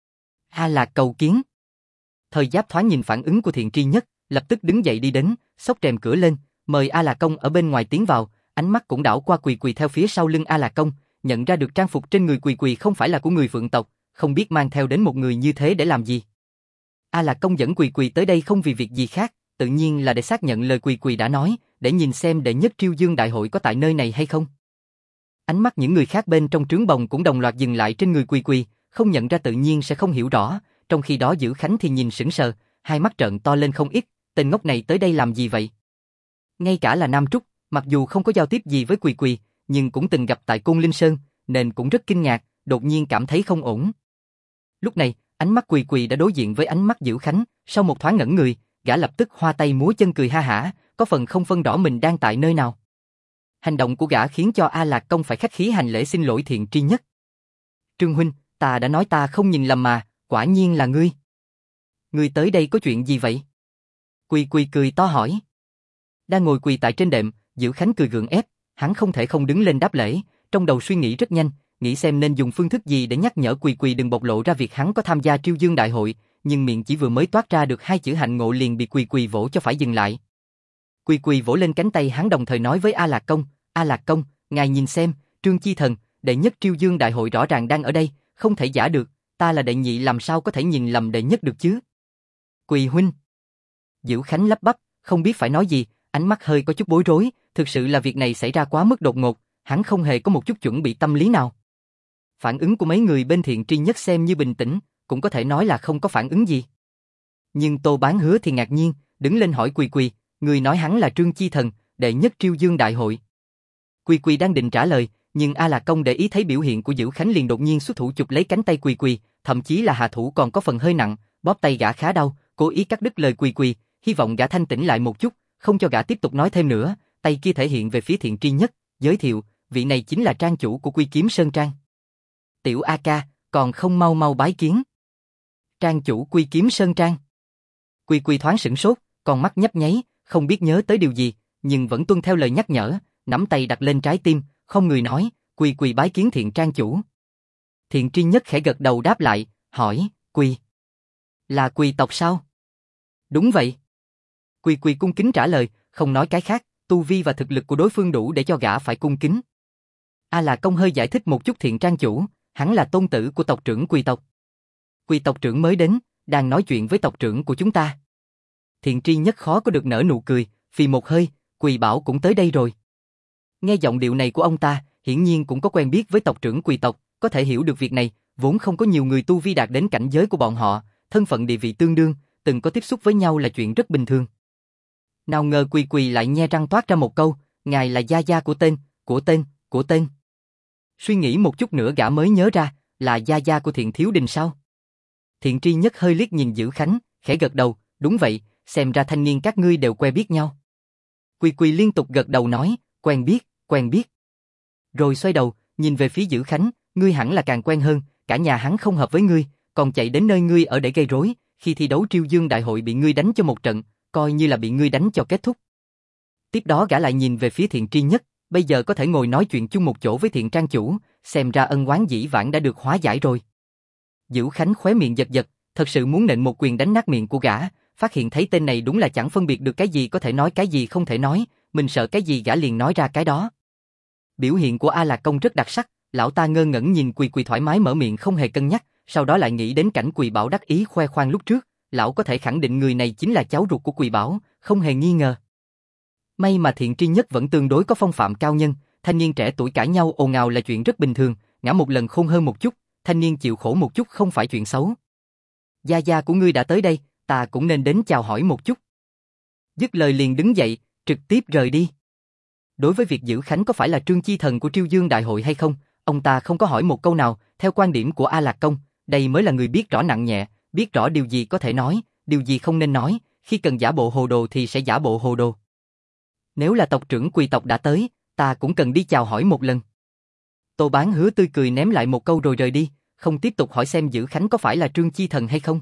A Lạc cầu kiến. Thời Giáp thoáng nhìn phản ứng của Thiện Tri Nhất, lập tức đứng dậy đi đến, xốc rèm cửa lên, mời A Lạc Công ở bên ngoài tiến vào, ánh mắt cũng đảo qua Quỳ Quỳ theo phía sau lưng A Lạc Công, nhận ra được trang phục trên người Quỳ Quỳ không phải là của người Phượng tộc, không biết mang theo đến một người như thế để làm gì. A Lạc Công dẫn Quỳ Quỳ tới đây không vì việc gì khác, tự nhiên là để xác nhận lời Quỳ Quỳ đã nói, để nhìn xem đệ nhất Triêu Dương đại hội có tại nơi này hay không. Ánh mắt những người khác bên trong trướng bồng cũng đồng loạt dừng lại trên người Quỳ Quỳ, không nhận ra tự nhiên sẽ không hiểu rõ, trong khi đó Dữ Khánh thì nhìn sững sờ, hai mắt trợn to lên không ít, tên ngốc này tới đây làm gì vậy? Ngay cả là Nam Trúc, mặc dù không có giao tiếp gì với Quỳ Quỳ, nhưng cũng từng gặp tại Côn Linh Sơn, nên cũng rất kinh ngạc, đột nhiên cảm thấy không ổn. Lúc này, ánh mắt Quỳ Quỳ đã đối diện với ánh mắt Dữ Khánh, sau một thoáng ngẩn người, gã lập tức hoa tay múa chân cười ha hả, có phần không phân rõ mình đang tại nơi nào. Hành động của gã khiến cho A Lạc Công phải khách khí hành lễ xin lỗi Thiện Tri Nhất. Trương huynh, ta đã nói ta không nhìn lầm mà, quả nhiên là ngươi. Ngươi tới đây có chuyện gì vậy? Quỳ Quỳ cười to hỏi. Đang ngồi quỳ tại trên đệm, Dữ Khánh cười gượng ép, hắn không thể không đứng lên đáp lễ, trong đầu suy nghĩ rất nhanh, nghĩ xem nên dùng phương thức gì để nhắc nhở Quỳ Quỳ đừng bộc lộ ra việc hắn có tham gia Triêu Dương đại hội, nhưng miệng chỉ vừa mới toát ra được hai chữ hạnh ngộ liền bị Quỳ Quỳ vỗ cho phải dừng lại. Quỳ Quỳ vỗ lên cánh tay hắn đồng thời nói với A Lạc Công, ngài nhìn xem, Trương Chi Thần, đệ nhất Triêu Dương đại hội rõ ràng đang ở đây, không thể giả được, ta là đệ nhị làm sao có thể nhìn lầm đệ nhất được chứ? Quỳ huynh. Dữ Khánh lắp bắp, không biết phải nói gì, ánh mắt hơi có chút bối rối, thực sự là việc này xảy ra quá mức đột ngột, hắn không hề có một chút chuẩn bị tâm lý nào. Phản ứng của mấy người bên Thiện Tri Nhất xem như bình tĩnh, cũng có thể nói là không có phản ứng gì. Nhưng Tô Bán Hứa thì ngạc nhiên, đứng lên hỏi Quỳ Quỳ, người nói hắn là Trương Chi Thần, đệ nhất Triêu Dương đại hội. Quỳ Quỳ đang định trả lời, nhưng A Lạc Công để ý thấy biểu hiện của Dữ Khánh liền đột nhiên xuất thủ chụp lấy cánh tay Quỳ Quỳ, thậm chí là hạ thủ còn có phần hơi nặng, bóp tay gã khá đau, cố ý cắt đứt lời Quỳ Quỳ, hy vọng gã thanh tĩnh lại một chút, không cho gã tiếp tục nói thêm nữa, tay kia thể hiện về phía Thiện Tri Nhất, giới thiệu, vị này chính là trang chủ của Quy Kiếm Sơn Trang. Tiểu A Ca, còn không mau mau bái kiến. Trang chủ Quy Kiếm Sơn Trang. Quỳ Quỳ thoáng sửng sốt, con mắt nhấp nháy, không biết nhớ tới điều gì, nhưng vẫn tuân theo lời nhắc nhở, nắm tay đặt lên trái tim, không người nói, Quỳ Quỳ bái kiến Thiện trang chủ. Thiện Tri Nhất khẽ gật đầu đáp lại, hỏi, Quỳ là Quỳ tộc sao? Đúng vậy. Quỳ Quỳ cung kính trả lời, không nói cái khác, tu vi và thực lực của đối phương đủ để cho gã phải cung kính. A Lạc Công hơi giải thích một chút Thiện trang chủ, hắn là tôn tử của tộc trưởng Quỳ tộc. Quỳ tộc trưởng mới đến, đang nói chuyện với tộc trưởng của chúng ta. Thiện Tri Nhất khó có được nở nụ cười, phì một hơi, Quỳ bảo cũng tới đây rồi. Nghe giọng điệu này của ông ta, hiển nhiên cũng có quen biết với tộc trưởng Quỳ tộc, có thể hiểu được việc này, vốn không có nhiều người tu vi đạt đến cảnh giới của bọn họ, thân phận địa vị tương đương, từng có tiếp xúc với nhau là chuyện rất bình thường. Nào ngờ Quỳ Quỳ lại nhe răng toát ra một câu, ngài là gia gia của tên. Suy nghĩ một chút nữa gã mới nhớ ra, là gia gia của Thiện Thiếu Đình sao? Thiện Tri Nhất hơi liếc nhìn Dữ Khánh, khẽ gật đầu, đúng vậy, xem ra thanh niên các ngươi đều quen biết nhau. Quỳ Quỳ liên tục gật đầu nói, quen biết. Rồi xoay đầu, nhìn về phía Dữ Khánh, ngươi hẳn là càng quen hơn, cả nhà hắn không hợp với ngươi, còn chạy đến nơi ngươi ở để gây rối, khi thi đấu Triêu Dương Đại hội bị ngươi đánh cho một trận, coi như là bị ngươi đánh cho kết thúc. Tiếp đó gã lại nhìn về phía Thiện Tri Nhất, bây giờ có thể ngồi nói chuyện chung một chỗ với Thiện Trang chủ, xem ra ân oán dĩ vãng đã được hóa giải rồi. Dữu Khánh khóe miệng giật giật, thật sự muốn nện một quyền đánh nát miệng của gã, phát hiện thấy tên này đúng là chẳng phân biệt được cái gì có thể nói cái gì không thể nói, mình sợ cái gì gã liền nói ra cái đó. Biểu hiện của A Lạc Công rất đặc sắc, lão ta ngơ ngẩn nhìn Quỳ Quỳ thoải mái mở miệng không hề cân nhắc, sau đó lại nghĩ đến cảnh Quỳ Bảo đắc ý khoe khoang lúc trước, lão có thể khẳng định người này chính là cháu ruột của Quỳ Bảo, không hề nghi ngờ. May mà Thiện Tri Nhất vẫn tương đối có phong phạm cao nhân, thanh niên trẻ tuổi cãi nhau ồn ào là chuyện rất bình thường, ngã một lần khôn hơn một chút, thanh niên chịu khổ một chút không phải chuyện xấu. Gia gia của ngươi đã tới đây, ta cũng nên đến chào hỏi một chút. Dứt lời liền đứng dậy, trực tiếp rời đi. Đối với việc Dữu Khánh có phải là trương chi thần của Triêu Dương Đại hội hay không, ông ta không có hỏi một câu nào, theo quan điểm của A Lạc Công, đây mới là người biết rõ nặng nhẹ, biết rõ điều gì có thể nói, điều gì không nên nói, khi cần giả bộ hồ đồ thì sẽ giả bộ hồ đồ. Nếu là tộc trưởng Quỳ tộc đã tới, ta cũng cần đi chào hỏi một lần. Tô Bán Hứa tươi cười ném lại một câu rồi rời đi, không tiếp tục hỏi xem Dữu Khánh có phải là trương chi thần hay không.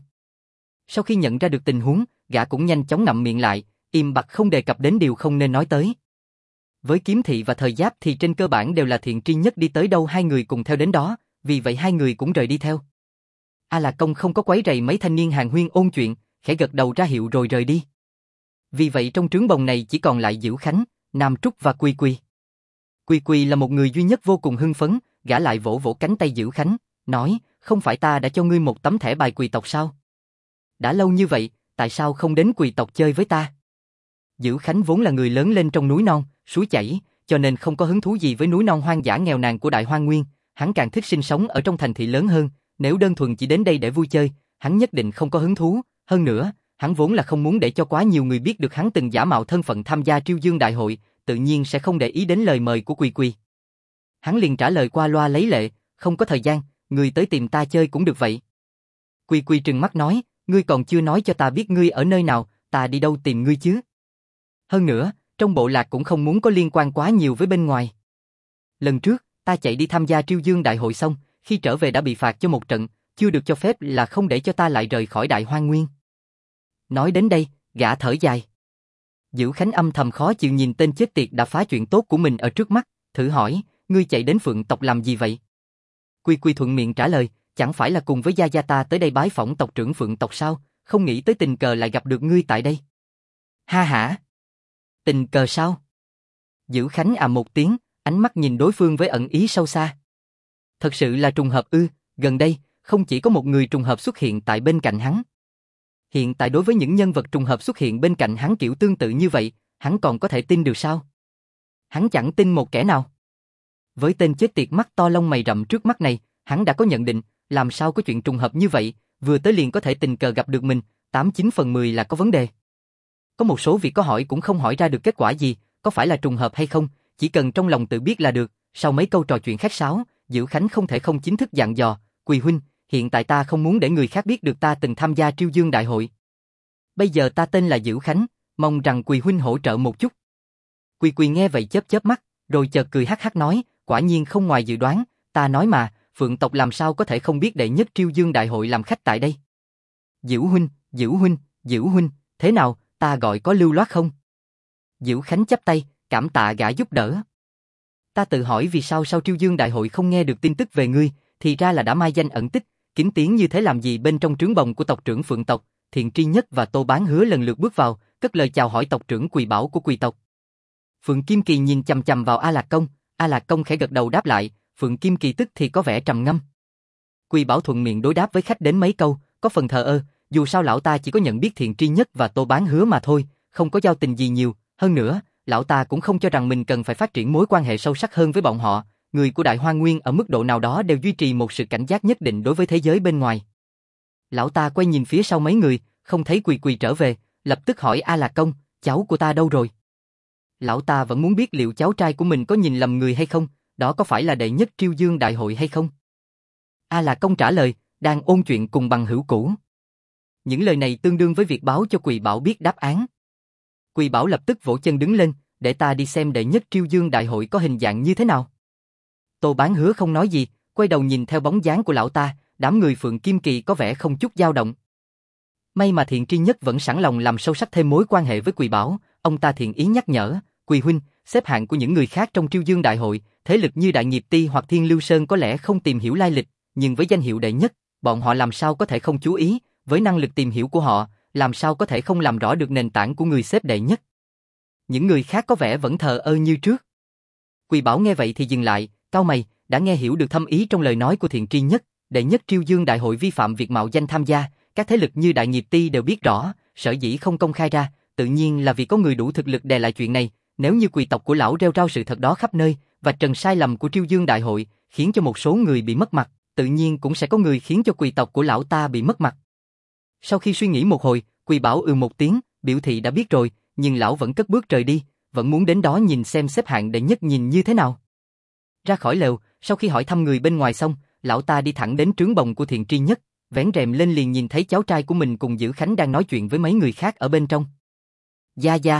Sau khi nhận ra được tình huống, gã cũng nhanh chóng ngậm miệng lại, im bặt không đề cập đến điều không nên nói tới. Với Kiếm Thị và Thời Giáp thì trên cơ bản đều là Thiện Tri Nhất đi tới đâu hai người cùng theo đến đó, vì vậy hai người cũng rời đi theo. A Lạc Công không có quấy rầy mấy thanh niên hàn huyên ôn chuyện, khẽ gật đầu ra hiệu rồi rời đi. Vì vậy trong trướng bồng này chỉ còn lại Dữu Khánh, Nam Trúc và Quy Quy. Quy Quy là một người duy nhất vô cùng hưng phấn, gã lại vỗ vỗ cánh tay Dữu Khánh, nói, không phải ta đã cho ngươi một tấm thẻ bài Quỳ tộc sao? Đã lâu như vậy, tại sao không đến Quỳ tộc chơi với ta? Dữu Khánh vốn là người lớn lên trong núi non, suối chảy, cho nên không có hứng thú gì với núi non hoang dã nghèo nàn của Đại Hoang Nguyên, hắn càng thích sinh sống ở trong thành thị lớn hơn, nếu đơn thuần chỉ đến đây để vui chơi, hắn nhất định không có hứng thú, hơn nữa, hắn vốn là không muốn để cho quá nhiều người biết được hắn từng giả mạo thân phận tham gia Triêu Dương Đại hội, tự nhiên sẽ không để ý đến lời mời của Quy Quy. Hắn liền trả lời qua loa lấy lệ, không có thời gian, người tới tìm ta chơi cũng được vậy. Quy Quy trừng mắt nói, ngươi còn chưa nói cho ta biết ngươi ở nơi nào, ta đi đâu tìm ngươi chứ? Hơn nữa, trong bộ lạc cũng không muốn có liên quan quá nhiều với bên ngoài. Lần trước, ta chạy đi tham gia Triêu Dương Đại hội xong, khi trở về đã bị phạt cho một trận, chưa được cho phép là không để cho ta lại rời khỏi Đại Hoang Nguyên. Nói đến đây, gã thở dài. Dữu Khánh âm thầm khó chịu nhìn tên chết tiệt đã phá chuyện tốt của mình ở trước mắt, thử hỏi, ngươi chạy đến Phượng tộc làm gì vậy? Quy Quy thuận miệng trả lời, chẳng phải là cùng với gia gia ta tới đây bái phỏng tộc trưởng Phượng tộc sao, không nghĩ tới tình cờ lại gặp được ngươi tại đây. Ha hả? Tình cờ sao? Dữu Khánh một tiếng, ánh mắt nhìn đối phương với ẩn ý sâu xa. Thật sự là trùng hợp ư? Gần đây, không chỉ có một người trùng hợp xuất hiện tại bên cạnh hắn. Hiện tại đối với những nhân vật trùng hợp xuất hiện bên cạnh hắn kiểu tương tự như vậy, hắn còn có thể tin được sao? Hắn chẳng tin một kẻ nào. Với tên chết tiệt mắt to lông mày rậm trước mắt này, hắn đã có nhận định, làm sao có chuyện trùng hợp như vậy, vừa tới liền có thể tình cờ gặp được mình, 89 phần 10 là có vấn đề. Có một số việc có hỏi cũng không hỏi ra được kết quả gì, có phải là trùng hợp hay không, chỉ cần trong lòng tự biết là được. Sau mấy câu trò chuyện khách sáo, Dữu Khánh không thể không chính thức dặn dò, Quỳ huynh, hiện tại ta không muốn để người khác biết được ta từng tham gia Triêu Dương Đại hội. Bây giờ ta tên là Dữu Khánh, mong rằng Quỳ huynh hỗ trợ một chút. Quỳ Quỳ nghe vậy chớp chớp mắt, rồi chợt cười hắc hắc nói, quả nhiên không ngoài dự đoán, ta nói mà, Phượng tộc làm sao có thể không biết đệ nhất Triêu Dương Đại hội làm khách tại đây. Dữu huynh, Dữu huynh, Dữu huynh, thế nào, ta gọi có lưu loát không? Dữu Khánh chắp tay, cảm tạ gã giúp đỡ. Ta tự hỏi vì sao sau Triêu Dương Đại hội không nghe được tin tức về ngươi, thì ra là đã mai danh ẩn tích, kín tiếng như thế làm gì bên trong trướng bồng của tộc trưởng Phượng tộc. Thiện Tri Nhất và Tô Bán Hứa lần lượt bước vào, cất lời chào hỏi tộc trưởng Quỳ Bảo của Quỳ tộc. Phượng Kim Kỳ nhìn chằm chằm vào A Lạc Công, A Lạc Công khẽ gật đầu đáp lại, Phượng Kim Kỳ tức thì có vẻ trầm ngâm. Quỳ Bảo thuận miệng đối đáp với khách đến mấy câu, có phần thờ ơ, dù sao lão ta chỉ có nhận biết Thiện Tri Nhất và Tô Bán Hứa mà thôi, không có giao tình gì nhiều, hơn nữa, lão ta cũng không cho rằng mình cần phải phát triển mối quan hệ sâu sắc hơn với bọn họ, người của Đại Hoang Nguyên ở mức độ nào đó đều duy trì một sự cảnh giác nhất định đối với thế giới bên ngoài. Lão ta quay nhìn phía sau mấy người, không thấy Quỳ Quỳ trở về, lập tức hỏi A Lạc Công, cháu của ta đâu rồi? Lão ta vẫn muốn biết liệu cháu trai của mình có nhìn lầm người hay không, đó có phải là đệ nhất Triêu Dương Đại hội hay không? A Lạc Công trả lời, đang ôn chuyện cùng bằng hữu cũ. Những lời này tương đương với việc báo cho Quỳ Bảo biết đáp án. Quỳ Bảo lập tức vỗ chân đứng lên, để ta đi xem đệ nhất Triêu Dương Đại hội có hình dạng như thế nào. Tô Bán Hứa không nói gì, quay đầu nhìn theo bóng dáng của lão ta, đám người Phượng Kim Kỳ có vẻ không chút dao động. May mà Thiện Tri Nhất vẫn sẵn lòng làm sâu sắc thêm mối quan hệ với Quỳ Bảo, ông ta thiện ý nhắc nhở, Quỳ huynh, xếp hạng của những người khác trong Triêu Dương Đại hội, thế lực như Đại Nghiệp Ti hoặc Thiên Lưu Sơn có lẽ không tìm hiểu lai lịch, nhưng với danh hiệu đệ nhất, bọn họ làm sao có thể không chú ý, với năng lực tìm hiểu của họ, làm sao có thể không làm rõ được nền tảng của người xếp đệ nhất. Những người khác có vẻ vẫn thờ ơ như trước. Quỳ Bảo nghe vậy thì dừng lại, cau mày, đã nghe hiểu được thâm ý trong lời nói của Thiện Tri Nhất, đệ nhất Triêu Dương Đại hội vi phạm việc mạo danh tham gia, các thế lực như Đại Nghiệp Ti đều biết rõ, sở dĩ không công khai ra, tự nhiên là vì có người đủ thực lực đè lại chuyện này, nếu như Quỳ tộc của lão rêu rao sự thật đó khắp nơi, và trần sai lầm của Triêu Dương Đại hội, khiến cho một số người bị mất mặt, tự nhiên cũng sẽ có người khiến cho Quỳ tộc của lão ta bị mất mặt. Sau khi suy nghĩ một hồi, Quỳ Bảo một tiếng, biểu thị đã biết rồi, nhưng lão vẫn cất bước rời đi, vẫn muốn đến đó nhìn xem xếp hạng đệ nhất nhìn như thế nào. Ra khỏi lều, sau khi hỏi thăm người bên ngoài xong, lão ta đi thẳng đến trướng bồng của Thiện Tri Nhất, vén rèm lên liền nhìn thấy cháu trai của mình cùng Dữ Khánh đang nói chuyện với mấy người khác ở bên trong. Gia Gia.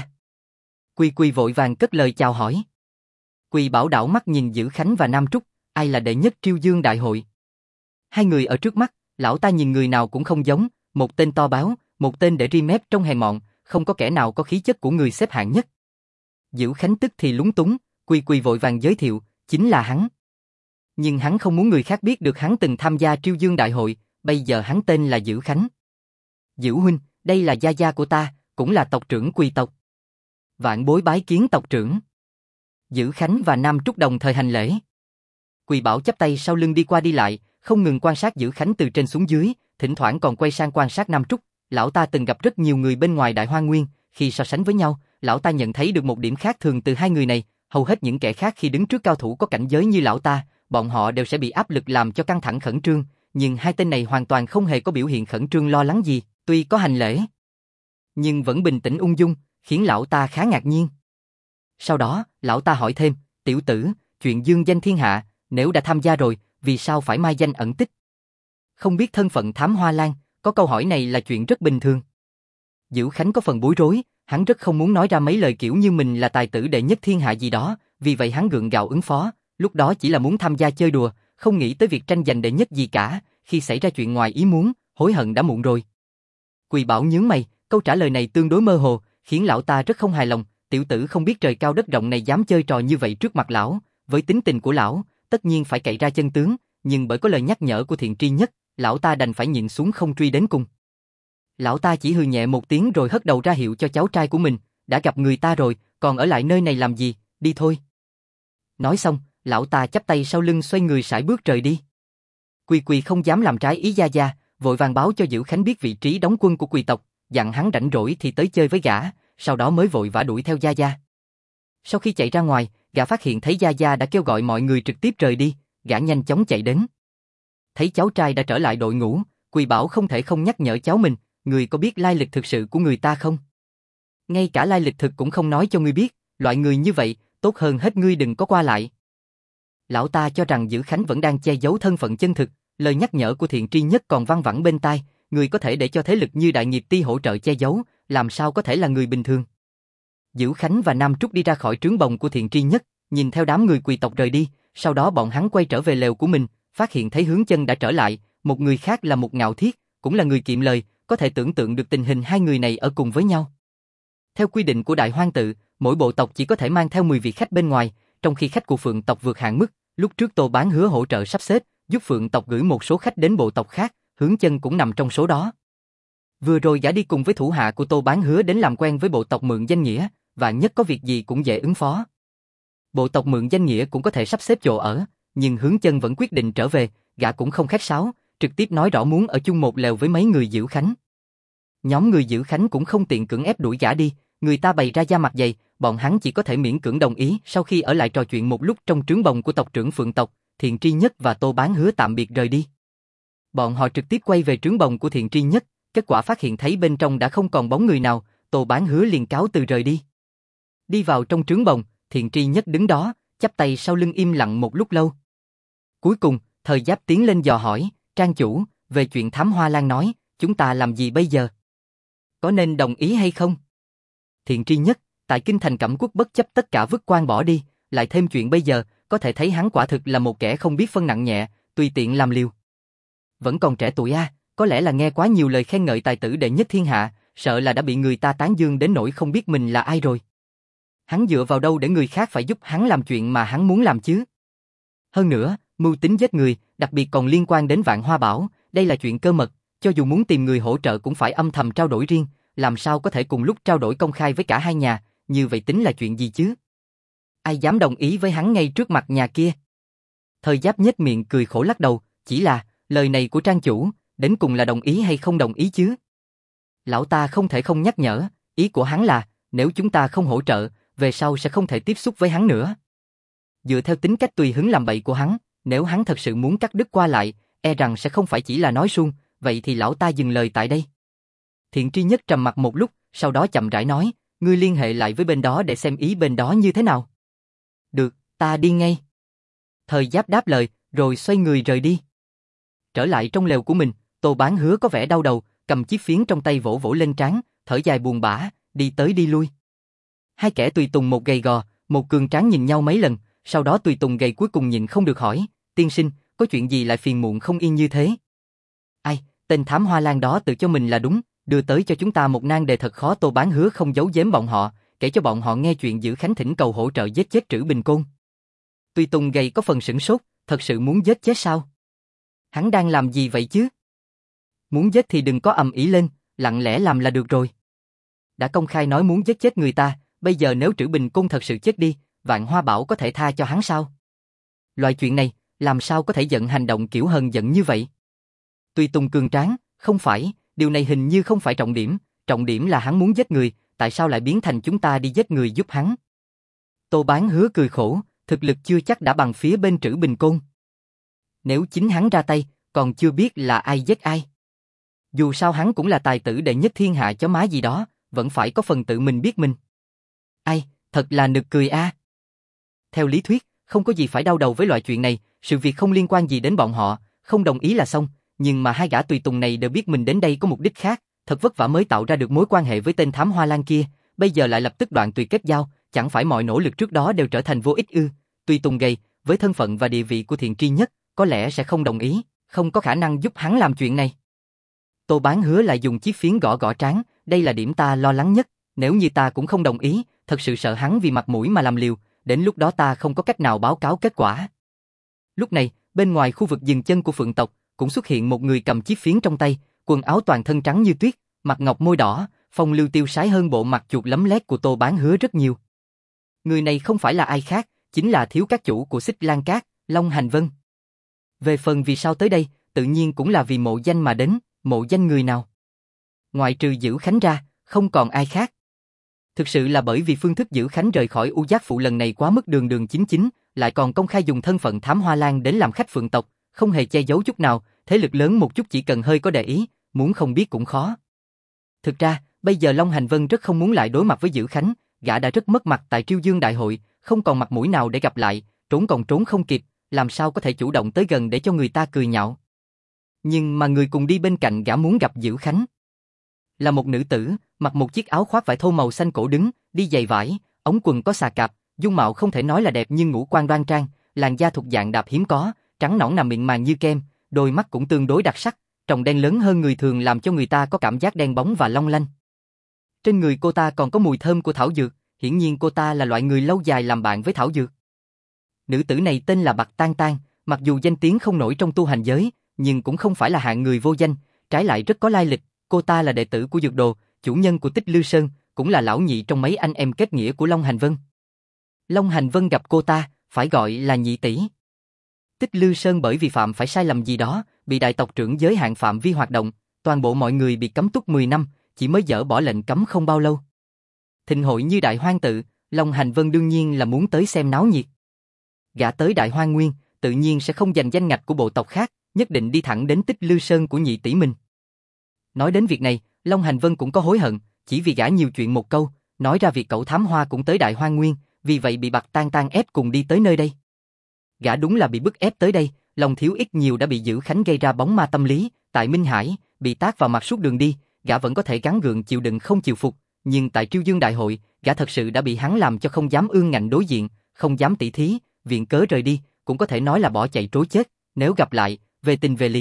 Quỳ vội vàng cất lời chào hỏi. Quỳ Bảo đảo mắt nhìn Dữ Khánh và Nam Trúc, ai là đệ nhất Triêu Dương Đại hội. Hai người ở trước mắt, lão ta nhìn người nào cũng không giống, một tên to báo, một tên để ri mép trông hèn mọn, không có kẻ nào có khí chất của người xếp hạng nhất. Dữ Khánh tức thì lúng túng, Quỳ vội vàng giới thiệu, chính là hắn. Nhưng hắn không muốn người khác biết được hắn từng tham gia Triêu Dương Đại hội, bây giờ hắn tên là Dữ Khánh. Dữ huynh, đây là gia gia của ta, cũng là tộc trưởng Quỳ tộc. Vạn bối bái kiến tộc trưởng. Dữ Khánh và Nam Trúc đồng thời hành lễ. Quỳ Bảo chắp tay sau lưng đi qua đi lại, không ngừng quan sát Dữ Khánh từ trên xuống dưới, thỉnh thoảng còn quay sang quan sát Nam Trúc. Lão ta từng gặp rất nhiều người bên ngoài Đại Hoang Nguyên, khi so sánh với nhau, lão ta nhận thấy được một điểm khác thường từ hai người này, hầu hết những kẻ khác khi đứng trước cao thủ có cảnh giới như lão ta, bọn họ đều sẽ bị áp lực làm cho căng thẳng khẩn trương, nhưng hai tên này hoàn toàn không hề có biểu hiện khẩn trương lo lắng gì, tuy có hành lễ, nhưng vẫn bình tĩnh ung dung, khiến lão ta khá ngạc nhiên. Sau đó, lão ta hỏi thêm, tiểu tử, chuyện dương danh thiên hạ, nếu đã tham gia rồi, vì sao phải mai danh ẩn tích? Không biết thân phận Thám Hoa Lan, có câu hỏi này là chuyện rất bình thường. Dữ Khánh có phần bối rối, hắn rất không muốn nói ra mấy lời kiểu như mình là tài tử đệ nhất thiên hạ gì đó, vì vậy hắn gượng gạo ứng phó, lúc đó chỉ là muốn tham gia chơi đùa, không nghĩ tới việc tranh giành đệ nhất gì cả, khi xảy ra chuyện ngoài ý muốn, hối hận đã muộn rồi. Quỳ Bảo nhướng mày, câu trả lời này tương đối mơ hồ, khiến lão ta rất không hài lòng, tiểu tử không biết trời cao đất rộng này dám chơi trò như vậy trước mặt lão, với tính tình của lão, tất nhiên phải cậy ra chân tướng, nhưng bởi có lời nhắc nhở của Thiện Tri Nhất, lão ta đành phải nhịn xuống không truy đến cùng. Lão ta chỉ hừ nhẹ một tiếng rồi hất đầu ra hiệu cho cháu trai của mình, đã gặp người ta rồi, còn ở lại nơi này làm gì, đi thôi. Nói xong, lão ta chắp tay sau lưng xoay người sải bước rời đi. Quỳ không dám làm trái ý gia gia, vội vàng báo cho Dữ Khánh biết vị trí đóng quân của Quỳ tộc, dặn hắn rảnh rỗi thì tới chơi với gã, sau đó mới vội vã đuổi theo gia gia. Sau khi chạy ra ngoài, gã phát hiện thấy gia gia đã kêu gọi mọi người trực tiếp rời đi, gã nhanh chóng chạy đến. Thấy cháu trai đã trở lại đội ngũ, Quỳ Bảo không thể không nhắc nhở cháu mình, người có biết lai lịch thực sự của người ta không? Ngay cả lai lịch thực cũng không nói cho ngươi biết, loại người như vậy, tốt hơn hết ngươi đừng có qua lại. Lão ta cho rằng Dữ Khánh vẫn đang che giấu thân phận chân thực, lời nhắc nhở của Thiện Tri Nhất còn văng vẳng bên tai, người có thể để cho thế lực như Đại Nghiệp Ti hỗ trợ che giấu, làm sao có thể là người bình thường. Dữ Khánh và Nam Trúc đi ra khỏi trướng bồng của Thiện Tri Nhất, nhìn theo đám người Quỳ tộc rời đi, sau đó bọn hắn quay trở về lều của mình, phát hiện thấy Hướng Chân đã trở lại, một người khác là một Ngạo Thiết, cũng là người kiệm lời, có thể tưởng tượng được tình hình hai người này ở cùng với nhau. Theo quy định của Đại Hoang tự, mỗi bộ tộc chỉ có thể mang theo 10 vị khách bên ngoài, trong khi khách của Phượng tộc vượt hạn mức, lúc trước Tô Bán hứa hỗ trợ sắp xếp, giúp Phượng tộc gửi một số khách đến bộ tộc khác, Hướng Chân cũng nằm trong số đó. Vừa rồi gã đi cùng với thủ hạ của Tô Bán hứa đến làm quen với bộ tộc Mượn Danh Nghĩa, và nhất có việc gì cũng dễ ứng phó. Bộ tộc Mượn Danh Nghĩa cũng có thể sắp xếp chỗ ở, nhưng Hướng Chân vẫn quyết định trở về, gã cũng không khách sáo, trực tiếp nói rõ muốn ở chung một lều với mấy người Dữ Khánh. Nhóm người Dữ Khánh cũng không tiện cưỡng ép đuổi gã đi, người ta bày ra da mặt dày, bọn hắn chỉ có thể miễn cưỡng đồng ý. Sau khi ở lại trò chuyện một lúc trong trướng bồng của tộc trưởng Phượng tộc, Thiện Tri Nhất và Tô Bán hứa tạm biệt rời đi. Bọn họ trực tiếp quay về trướng bồng của Thiện Tri Nhất, kết quả phát hiện thấy bên trong đã không còn bóng người nào, Tô Bán hứa liền cáo từ rời đi. Đi vào trong trướng bồng, Thiện Tri Nhất đứng đó, chắp tay sau lưng im lặng một lúc lâu. Cuối cùng, Thời Giáp tiến lên dò hỏi, Trang chủ, về chuyện Thám Hoa Lan nói, chúng ta làm gì bây giờ? Có nên đồng ý hay không? Thiện Tri Nhất, tại kinh thành Cẩm Quốc bất chấp tất cả vứt quan bỏ đi, lại thêm chuyện bây giờ, có thể thấy hắn quả thực là một kẻ không biết phân nặng nhẹ, tùy tiện làm liều. vẫn còn trẻ tuổi a, có lẽ là nghe quá nhiều lời khen ngợi tài tử đệ nhất thiên hạ, sợ là đã bị người ta tán dương đến nỗi không biết mình là ai rồi. Hắn dựa vào đâu để người khác phải giúp hắn làm chuyện mà hắn muốn làm chứ? Hơn nữa, mưu tính giết người, đặc biệt còn liên quan đến Vạn Hoa Bảo, đây là chuyện cơ mật, cho dù muốn tìm người hỗ trợ cũng phải âm thầm trao đổi riêng, làm sao có thể cùng lúc trao đổi công khai với cả hai nhà, như vậy tính là chuyện gì chứ? Ai dám đồng ý với hắn ngay trước mặt nhà kia? Thời Giáp nhếch miệng cười khổ lắc đầu, chỉ là, lời này của trang chủ, đến cùng là đồng ý hay không đồng ý chứ? Lão ta không thể không nhắc nhở, ý của hắn là, nếu chúng ta không hỗ trợ, về sau sẽ không thể tiếp xúc với hắn nữa. Dựa theo tính cách tùy hứng làm bậy của hắn, nếu hắn thật sự muốn cắt đứt qua lại, e rằng sẽ không phải chỉ là nói suông, vậy thì lão ta dừng lời tại đây. Thiện Tri Nhất trầm mặt một lúc, sau đó chậm rãi nói, ngươi liên hệ lại với bên đó để xem ý bên đó như thế nào. Được, ta đi ngay. Thời Giáp đáp lời, rồi xoay người rời đi. Trở lại trong lều của mình, Tô Bán Hứa có vẻ đau đầu, cầm chiếc phiến trong tay vỗ vỗ lên trán, thở dài buồn bã, đi tới đi lui. Hai kẻ tùy tùng một gầy gò, một cường tráng nhìn nhau mấy lần, sau đó tùy tùng gầy cuối cùng nhịn không được hỏi, tiên sinh, có chuyện gì lại phiền muộn không yên như thế? Ai, tên thám hoa lan đó tự cho mình là đúng, đưa tới cho chúng ta một nan đề thật khó. Tô Bán Hứa không giấu giếm bọn họ, kể cho bọn họ nghe chuyện Dữ Khánh thỉnh cầu hỗ trợ giết chết Trữ Bình Côn. Tùy tùng gầy có phần sửng sốt, thật sự muốn giết chết sao? Hắn đang làm gì vậy chứ? Muốn giết thì đừng có ầm ĩ lên, lặng lẽ làm là được rồi. Đã công khai nói muốn giết chết người ta, bây giờ nếu Trữ Bình Côn thật sự chết đi, Vạn Hoa Bảo có thể tha cho hắn sao? Loại chuyện này, làm sao có thể giận hành động kiểu hờn giận như vậy? Tùy tùng cường tráng, không phải, điều này hình như không phải trọng điểm là hắn muốn giết người, tại sao lại biến thành chúng ta đi giết người giúp hắn? Tô Bán Hứa cười khổ, thực lực chưa chắc đã bằng phía bên Trữ Bình Côn. Nếu chính hắn ra tay, còn chưa biết là ai giết ai. Dù sao hắn cũng là tài tử đệ nhất thiên hạ chó má gì đó, vẫn phải có phần tự mình biết mình. Ai, thật là nực cười a. Theo lý thuyết, không có gì phải đau đầu với loại chuyện này, sự việc không liên quan gì đến bọn họ, không đồng ý là xong, nhưng mà hai gã tùy tùng này đều biết mình đến đây có mục đích khác, thật vất vả mới tạo ra được mối quan hệ với tên thám hoa lan kia, bây giờ lại lập tức đoạn tuyệt kết giao, chẳng phải mọi nỗ lực trước đó đều trở thành vô ích ư? Tùy tùng gầy, với thân phận và địa vị của Thiện Tri Nhất, có lẽ sẽ không đồng ý, không có khả năng giúp hắn làm chuyện này. Tô Bán Hứa lại dùng chiếc phiến gõ gõ trán, đây là điểm ta lo lắng nhất, nếu như ta cũng không đồng ý, thật sự sợ hắn vì mặt mũi mà làm liều, đến lúc đó ta không có cách nào báo cáo kết quả. Lúc này, bên ngoài khu vực dừng chân của Phượng tộc, cũng xuất hiện một người cầm chiếc phiến trong tay, quần áo toàn thân trắng như tuyết, mặt ngọc môi đỏ, phong lưu tiêu sái hơn bộ mặt chuột lấm lét của Tô Bán Hứa rất nhiều. Người này không phải là ai khác, chính là thiếu các chủ của Xích Lan Cát, Long Hành Vân. Về phần vì sao tới đây, tự nhiên cũng là vì mộ danh mà đến, mộ danh người nào? Ngoại trừ Dữ Khánh ra, không còn ai khác. Thực sự là bởi vì phương thức Dữ Khánh rời khỏi U Giác Phụ lần này quá mức đường đường chính chính, lại còn công khai dùng thân phận thám hoa lan đến làm khách Phượng tộc, không hề che giấu chút nào, thế lực lớn một chút chỉ cần hơi có để ý, muốn không biết cũng khó. Thực ra, bây giờ Long Hành Vân rất không muốn lại đối mặt với Dữ Khánh, gã đã rất mất mặt tại Triêu Dương Đại hội, không còn mặt mũi nào để gặp lại, trốn còn trốn không kịp, làm sao có thể chủ động tới gần để cho người ta cười nhạo. Nhưng mà người cùng đi bên cạnh gã muốn gặp Dữ Khánh là một nữ tử, mặc một chiếc áo khoác vải thô màu xanh cổ đứng, đi giày vải, ống quần có xà cạp, dung mạo không thể nói là đẹp nhưng ngũ quan đoan trang, làn da thuộc dạng đạp hiếm có, trắng nõn nằm mịn màng như kem, đôi mắt cũng tương đối đặc sắc, tròng đen lớn hơn người thường làm cho người ta có cảm giác đen bóng và long lanh. Trên người cô ta còn có mùi thơm của thảo dược, hiển nhiên cô ta là loại người lâu dài làm bạn với thảo dược. Nữ tử này tên là Bạc Tan Tan, mặc dù danh tiếng không nổi trong tu hành giới, nhưng cũng không phải là hạng người vô danh, trái lại rất có lai lịch. Cô ta là đệ tử của Dược Đồ, chủ nhân của Tích Lư Sơn, cũng là lão nhị trong mấy anh em kết nghĩa của Long Hành Vân. Long Hành Vân gặp cô ta, phải gọi là nhị tỷ. Tích Lư Sơn bởi vì phạm phải sai lầm gì đó, bị đại tộc trưởng giới hạn phạm vi hoạt động, toàn bộ mọi người bị cấm túc 10 năm, chỉ mới dỡ bỏ lệnh cấm không bao lâu. Thịnh hội như Đại Hoang tự, Long Hành Vân đương nhiên là muốn tới xem náo nhiệt. Gã tới Đại Hoang Nguyên, tự nhiên sẽ không giành danh ngạch của bộ tộc khác, nhất định đi thẳng đến Tích Lư Sơn của nhị tỷ mình. Nói đến việc này, Long Hành Vân cũng có hối hận, chỉ vì gã nhiều chuyện một câu, nói ra việc cậu thám hoa cũng tới Đại Hoang Nguyên, vì vậy bị Bạc Tan Tan ép cùng đi tới nơi đây. Gã đúng là bị bức ép tới đây, lòng thiếu ít nhiều đã bị Dữ Khánh gây ra bóng ma tâm lý, tại Minh Hải, bị tát vào mặt suốt đường đi, gã vẫn có thể gắng gượng chịu đựng không chịu phục, nhưng tại Triêu Dương Đại hội, gã thật sự đã bị hắn làm cho không dám ương ngạnh đối diện, không dám tỉ thí, viện cớ rời đi, cũng có thể nói là bỏ chạy trối chết, nếu gặp lại, về tình về lý,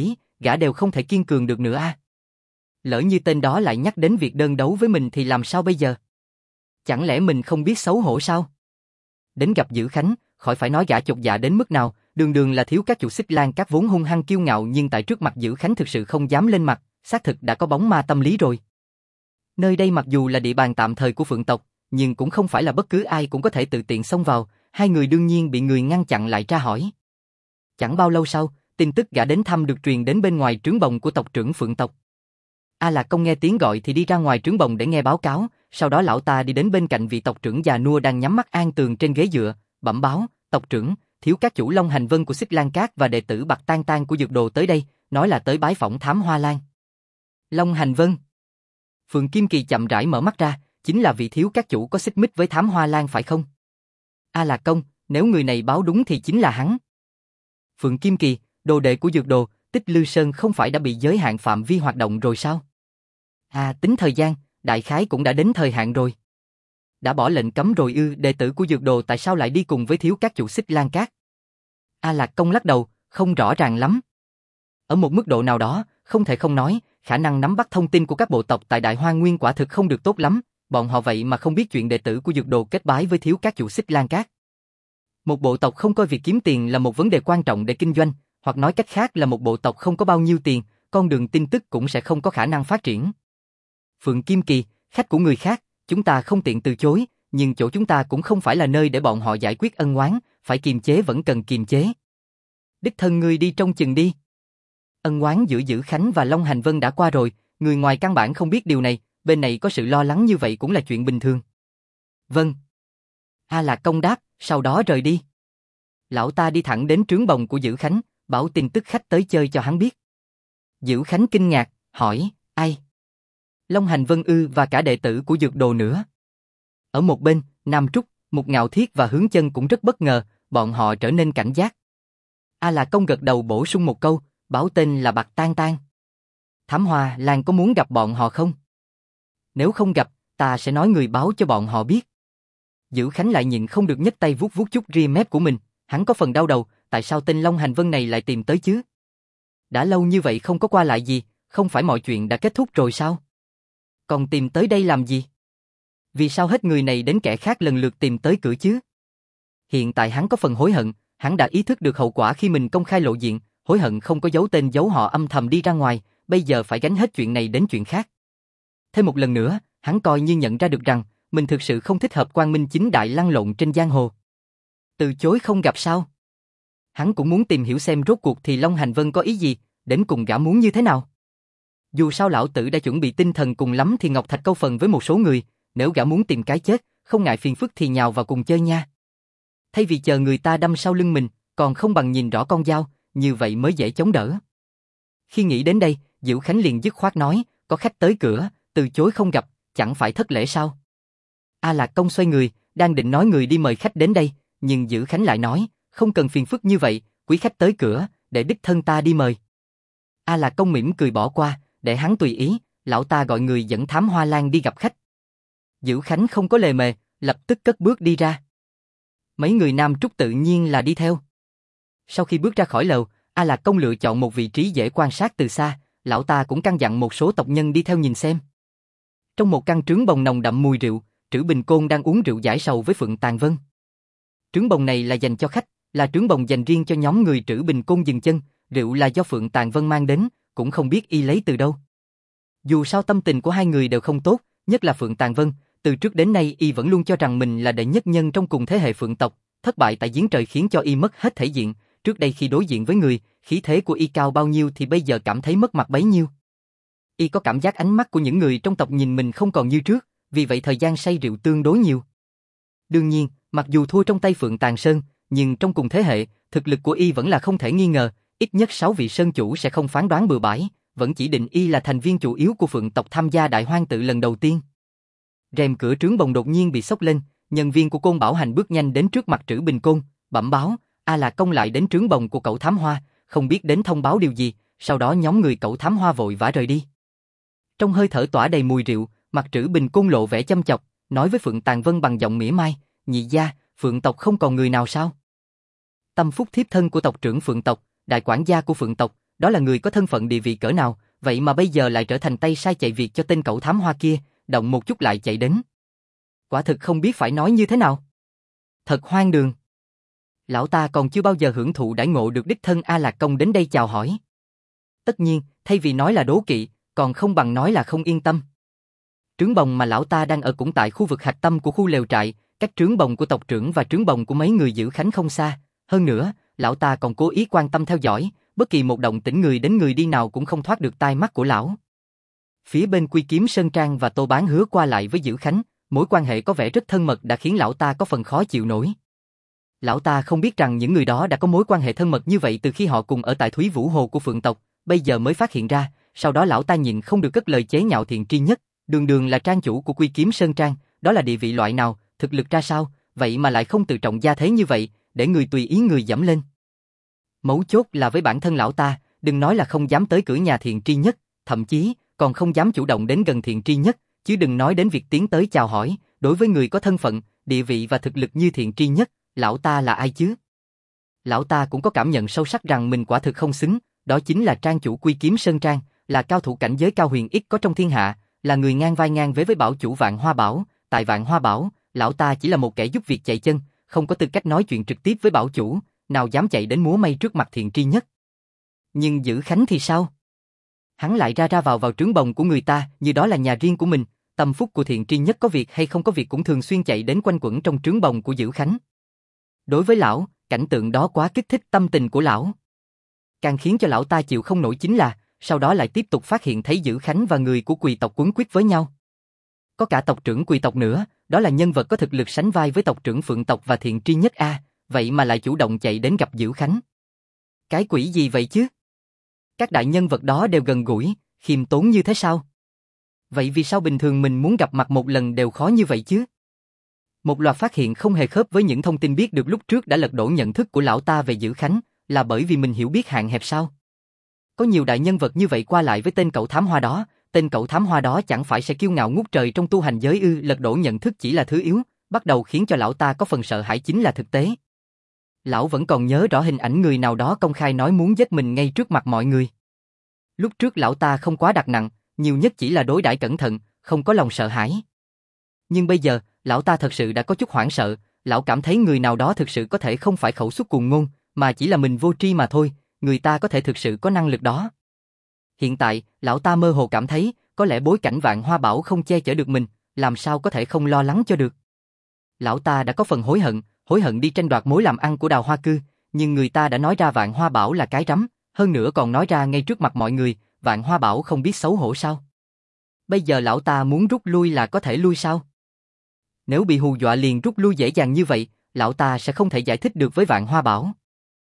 gã đều không thể kiên cường được nữa a. Lỡ như tên đó lại nhắc đến việc đơn đấu với mình thì làm sao bây giờ? Chẳng lẽ mình không biết xấu hổ sao? Đến gặp Dữ Khánh, khỏi phải nói gã chột dạ đến mức nào, đường đường là thiếu các chủ Xích Lan Các vốn hung hăng kiêu ngạo nhưng tại trước mặt Dữ Khánh thực sự không dám lên mặt, xác thực đã có bóng ma tâm lý rồi. Nơi đây mặc dù là địa bàn tạm thời của Phượng tộc, nhưng cũng không phải là bất cứ ai cũng có thể tự tiện xông vào, hai người đương nhiên bị người ngăn chặn lại tra hỏi. Chẳng bao lâu sau, tin tức gã đến thăm được truyền đến bên ngoài trướng bồng của tộc trưởng Phượng tộc. A Lạc Công nghe tiếng gọi thì đi ra ngoài trướng bồng để nghe báo cáo, sau đó lão ta đi đến bên cạnh vị tộc trưởng già nua đang nhắm mắt an tường trên ghế dựa, bẩm báo, tộc trưởng, thiếu các chủ Long Hành Vân của Xích Lan Các và đệ tử Bạc Tan Tan của Dược Đồ tới đây, nói là tới bái phỏng Thám Hoa Lan. Long Hành Vân. Phượng Kim Kỳ chậm rãi mở mắt ra, chính là vị thiếu các chủ có xích mích với Thám Hoa Lan phải không? A Lạc Công, nếu người này báo đúng thì chính là hắn. Phượng Kim Kỳ, đồ đệ của Dược Đồ, Tích Lư Sơn không phải đã bị giới hạn phạm vi hoạt động rồi sao? Tính thời gian, đại khái cũng đã đến thời hạn rồi. Đã bỏ lệnh cấm rồi ư? Đệ tử của Dược Đồ tại sao lại đi cùng với thiếu các chủ Xích Lan Các? A Lạc Công lắc đầu, không rõ ràng lắm. Ở một mức độ nào đó, không thể không nói, khả năng nắm bắt thông tin của các bộ tộc tại Đại Hoang Nguyên quả thực không được tốt lắm, bọn họ vậy mà không biết chuyện đệ tử của Dược Đồ kết bái với thiếu các chủ Xích Lan Các. Một bộ tộc không coi việc kiếm tiền là một vấn đề quan trọng để kinh doanh, hoặc nói cách khác là một bộ tộc không có bao nhiêu tiền, con đường tin tức cũng sẽ không có khả năng phát triển. Phượng Kim Kỳ, khách của người khác, chúng ta không tiện từ chối, nhưng chỗ chúng ta cũng không phải là nơi để bọn họ giải quyết ân oán, phải kiềm chế vẫn cần kiềm chế. Đích thân ngươi đi trông chừng đi. Ân oán giữa Dữ Khánh và Long Hành Vân đã qua rồi, người ngoài căn bản không biết điều này, bên này có sự lo lắng như vậy cũng là chuyện bình thường. Vâng. A Lạc Công đáp, sau đó rời đi. Lão ta đi thẳng đến trướng bồng của Dữ Khánh, bảo tin tức khách tới chơi cho hắn biết. Dữ Khánh kinh ngạc, hỏi, ai? Long Hành Vân ư? Và cả đệ tử của Dược Đồ nữa. Ở một bên, Nam Trúc, Mục Ngạo Thiết và Hướng Chân cũng rất bất ngờ, bọn họ trở nên cảnh giác. A Lạc Công gật đầu bổ sung một câu, bảo tên là Bạc Tan Tan. Thám Hoa Lan có muốn gặp bọn họ không? Nếu không gặp, ta sẽ nói người báo cho bọn họ biết. Dữ Khánh lại nhịn không được nhấc tay vuốt vuốt chút ria mép của mình, hắn có phần đau đầu, tại sao tên Long Hành Vân này lại tìm tới chứ? Đã lâu như vậy không có qua lại gì, không phải mọi chuyện đã kết thúc rồi sao? Còn tìm tới đây làm gì? Vì sao hết người này đến kẻ khác lần lượt tìm tới cửa chứ? Hiện tại hắn có phần hối hận, hắn đã ý thức được hậu quả khi mình công khai lộ diện, hối hận không có giấu tên giấu họ âm thầm đi ra ngoài, bây giờ phải gánh hết chuyện này đến chuyện khác. Thêm một lần nữa, hắn coi như nhận ra được rằng, mình thực sự không thích hợp quang minh chính đại lăn lộn trên giang hồ. Từ chối không gặp sao? Hắn cũng muốn tìm hiểu xem rốt cuộc thì Long Hành Vân có ý gì, đến cùng gã muốn như thế nào. Dù sao lão tử đã chuẩn bị tinh thần cùng lắm thì Ngọc Thạch câu phần với một số người, nếu gã muốn tìm cái chết, không ngại phiền phức thì nhào vào cùng chơi nha. Thay vì chờ người ta đâm sau lưng mình, còn không bằng nhìn rõ con dao, như vậy mới dễ chống đỡ. Khi nghĩ đến đây, Dữ Khánh liền dứt khoát nói, có khách tới cửa, từ chối không gặp, chẳng phải thất lễ sao? A Lạc Công xoay người, đang định nói người đi mời khách đến đây, nhưng Dữ Khánh lại nói, không cần phiền phức như vậy, quý khách tới cửa, để đích thân ta đi mời. A Lạc Công mỉm cười bỏ qua, để hắn tùy ý, lão ta gọi người dẫn Thám Hoa Lan đi gặp khách. Dữ Khánh không có lề mề, lập tức cất bước đi ra. Mấy người Nam Trúc tự nhiên là đi theo. Sau khi bước ra khỏi lầu, A Lạc Công lựa chọn một vị trí dễ quan sát từ xa, lão ta cũng căn dặn một số tộc nhân đi theo nhìn xem. Trong một căn trướng bồng nồng đậm mùi rượu, Trữ Bình Côn đang uống rượu giải sầu với Phượng Tàn Vân. Trướng bồng này là dành cho khách, là trướng bồng dành riêng cho nhóm người Trữ Bình Côn dừng chân, rượu là do Phượng Tàn Vân mang đến, cũng không biết y lấy từ đâu. Dù sao tâm tình của hai người đều không tốt, nhất là Phượng Tàn Vân, từ trước đến nay y vẫn luôn cho rằng mình là đệ nhất nhân trong cùng thế hệ Phượng tộc, thất bại tại giếng trời khiến cho y mất hết thể diện, trước đây khi đối diện với người, khí thế của y cao bao nhiêu thì bây giờ cảm thấy mất mặt bấy nhiêu. Y có cảm giác ánh mắt của những người trong tộc nhìn mình không còn như trước, vì vậy thời gian say rượu tương đối nhiều. Đương nhiên, mặc dù thua trong tay Phượng Tàn Sơn, nhưng trong cùng thế hệ, thực lực của y vẫn là không thể nghi ngờ, ít nhất 6 vị sơn chủ sẽ không phán đoán bừa bãi, vẫn chỉ định y là thành viên chủ yếu của Phượng tộc tham gia Đại Hoang tự lần đầu tiên. Rèm cửa trướng bồng đột nhiên bị xốc lên, nhân viên của Côn Bảo Hành bước nhanh đến trước mặt Trữ Bình Côn, bẩm báo, A Lạc Công lại đến trướng bồng của cậu Thám Hoa, không biết đến thông báo điều gì, sau đó nhóm người cậu Thám Hoa vội vã rời đi. Trong hơi thở tỏa đầy mùi rượu, mặt Trữ Bình Côn lộ vẻ châm chọc, nói với Phượng Tàn Vân bằng giọng mỉa mai, nhị gia, Phượng tộc không còn người nào sao? Tâm phúc thiếp thân của tộc trưởng Phượng tộc, đại quản gia của Phượng tộc, đó là người có thân phận địa vị cỡ nào, vậy mà bây giờ lại trở thành tay sai chạy việc cho tên cậu thám hoa kia, động một chút lại chạy đến. Quả thực không biết phải nói như thế nào. Thật hoang đường. Lão ta còn chưa bao giờ hưởng thụ đãi ngộ được đích thân A Lạc Công đến đây chào hỏi. Tất nhiên, thay vì nói là đố kỵ, còn không bằng nói là không yên tâm. Trướng bồng mà lão ta đang ở cũng tại khu vực hạch tâm của khu lều trại, cách trướng bồng của tộc trưởng và trướng bồng của mấy người giữ khánh không xa. Hơn nữa, lão ta còn cố ý quan tâm theo dõi, bất kỳ một động tĩnh người đến người đi nào cũng không thoát được tai mắt của lão. Phía bên Quy Kiếm Sơn Trang và Tô Bán Hứa qua lại với giữ khánh, mối quan hệ có vẻ rất thân mật đã khiến lão ta có phần khó chịu nổi. Lão ta không biết rằng những người đó đã có mối quan hệ thân mật như vậy từ khi họ cùng ở tại Thúy Vũ Hồ của Phượng tộc, bây giờ mới phát hiện ra, sau đó lão ta nhịn không được cất lời chế nhạo Thiện Tri Nhất, đường đường là trang chủ của Quy Kiếm Sơn Trang, đó là địa vị loại nào, thực lực ra sao, vậy mà lại không tự trọng gia thế như vậy, để người tùy ý người dẫm lên. Mấu chốt là với bản thân lão ta, đừng nói là không dám tới cửa nhà Thiện Tri Nhất, thậm chí còn không dám chủ động đến gần Thiện Tri Nhất, chứ đừng nói đến việc tiến tới chào hỏi, đối với người có thân phận, địa vị và thực lực như Thiện Tri Nhất, lão ta là ai chứ? Lão ta cũng có cảm nhận sâu sắc rằng mình quả thực không xứng, đó chính là trang chủ Quy Kiếm Sơn Trang, là cao thủ cảnh giới cao huyền ít có trong thiên hạ, là người ngang vai ngang với bảo chủ Vạn Hoa Bảo, tại Vạn Hoa Bảo, lão ta chỉ là một kẻ giúp việc chạy chân, không có tư cách nói chuyện trực tiếp với bảo chủ, nào dám chạy đến múa may trước mặt Thiện Tri Nhất. Nhưng Giữ Khánh thì sao? Hắn lại ra ra vào trướng bồng của người ta, như đó là nhà riêng của mình, tâm phúc của Thiện Tri Nhất có việc hay không có việc cũng thường xuyên chạy đến quanh quẩn trong trướng bồng của Giữ Khánh. Đối với lão, cảnh tượng đó quá kích thích tâm tình của lão. Càng khiến cho lão ta chịu không nổi chính là, sau đó lại tiếp tục phát hiện thấy Giữ Khánh và người của Quỳ tộc quấn quýt với nhau. Có cả tộc trưởng Quỳ tộc nữa, đó là nhân vật có thực lực sánh vai với tộc trưởng Phượng tộc và Thiện Tri Nhất a, vậy mà lại chủ động chạy đến gặp Giữ Khánh. Cái quỷ gì vậy chứ? Các đại nhân vật đó đều gần gũi, khiêm tốn như thế sao? Vậy vì sao bình thường mình muốn gặp mặt một lần đều khó như vậy chứ? Một loạt phát hiện không hề khớp với những thông tin biết được lúc trước đã lật đổ nhận thức của lão ta về Giữ Khánh, là bởi vì mình hiểu biết hạn hẹp sao? Có nhiều đại nhân vật như vậy qua lại với tên cậu thám hoa đó, tên cậu thám hoa đó chẳng phải sẽ kiêu ngạo ngút trời trong tu hành giới ư? Lật đổ nhận thức chỉ là thứ yếu, bắt đầu khiến cho lão ta có phần sợ hãi chính là thực tế. Lão vẫn còn nhớ rõ hình ảnh người nào đó công khai nói muốn giết mình ngay trước mặt mọi người. Lúc trước lão ta không quá đặt nặng, nhiều nhất chỉ là đối đãi cẩn thận, không có lòng sợ hãi. Nhưng bây giờ, lão ta thật sự đã có chút hoảng sợ, lão cảm thấy người nào đó thực sự có thể không phải khẩu xuất cuồng ngôn, mà chỉ là mình vô tri mà thôi, người ta có thể thực sự có năng lực đó. Hiện tại, lão ta mơ hồ cảm thấy, có lẽ bối cảnh Vạn Hoa Bảo không che chở được mình, làm sao có thể không lo lắng cho được. Lão ta đã có phần hối hận đi tranh đoạt mối làm ăn của Đào Hoa Cư, nhưng người ta đã nói ra Vạn Hoa Bảo là cái rắm, hơn nữa còn nói ra ngay trước mặt mọi người, Vạn Hoa Bảo không biết xấu hổ sao? Bây giờ lão ta muốn rút lui là có thể lui sao? Nếu bị hù dọa liền rút lui dễ dàng như vậy, lão ta sẽ không thể giải thích được với Vạn Hoa Bảo.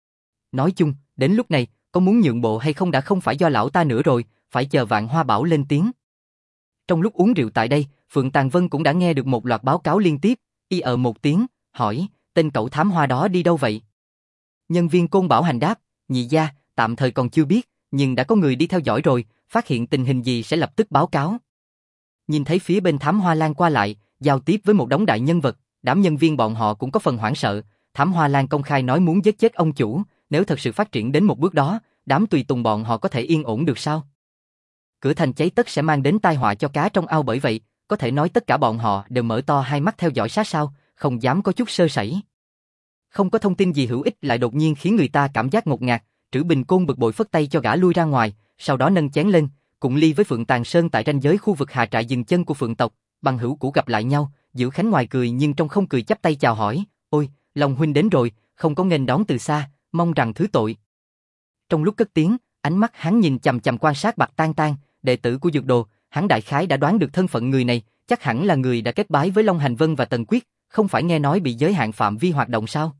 Nói chung, đến lúc này, có muốn nhượng bộ hay không đã không phải do lão ta nữa rồi, phải chờ Vạn Hoa Bảo lên tiếng. Trong lúc uống rượu tại đây, Phượng Tàng Vân cũng đã nghe được một loạt báo cáo liên tiếp, một tiếng, hỏi, tên cậu thám hoa đó đi đâu vậy? Nhân viên Côn Bảo Hành đáp, nhị gia, tạm thời còn chưa biết, nhưng đã có người đi theo dõi rồi, phát hiện tình hình gì sẽ lập tức báo cáo. Nhìn thấy phía bên Thám Hoa Lan qua lại, giao tiếp với một đống đại nhân vật, đám nhân viên bọn họ cũng có phần hoảng sợ, Thám Hoa Lan công khai nói muốn giết chết ông chủ, nếu thật sự phát triển đến một bước đó, đám tùy tùng bọn họ có thể yên ổn được sao? Cửa thành cháy tất sẽ mang đến tai họa cho cá trong ao, bởi vậy, có thể nói tất cả bọn họ đều mở to hai mắt theo dõi sát sao, không dám có chút sơ sẩy. Không có thông tin gì hữu ích lại đột nhiên khiến người ta cảm giác ngột ngạt, Trữ Bình Côn bực bội phất tay cho gã lui ra ngoài, sau đó nâng chén lên, cùng ly với Phượng Tàng Sơn tại ranh giới khu vực Hà Trại dừng chân của Phượng tộc, bằng hữu cũ gặp lại nhau, Giữ Khánh ngoài cười nhưng trong không cười chắp tay chào hỏi, ôi, Long huynh đến rồi, không có nghênh đón từ xa, mong rằng thứ tội. Trong lúc cất tiếng, ánh mắt hắn nhìn chằm chằm quan sát Bạc Tan Tan, đệ tử của Dược Đồ, hắn đại khái đã đoán được thân phận người này, chắc hẳn là người đã kết bái với Long Hành Vân và Tần Quyết, không phải nghe nói bị giới hạn phạm vi hoạt động sao?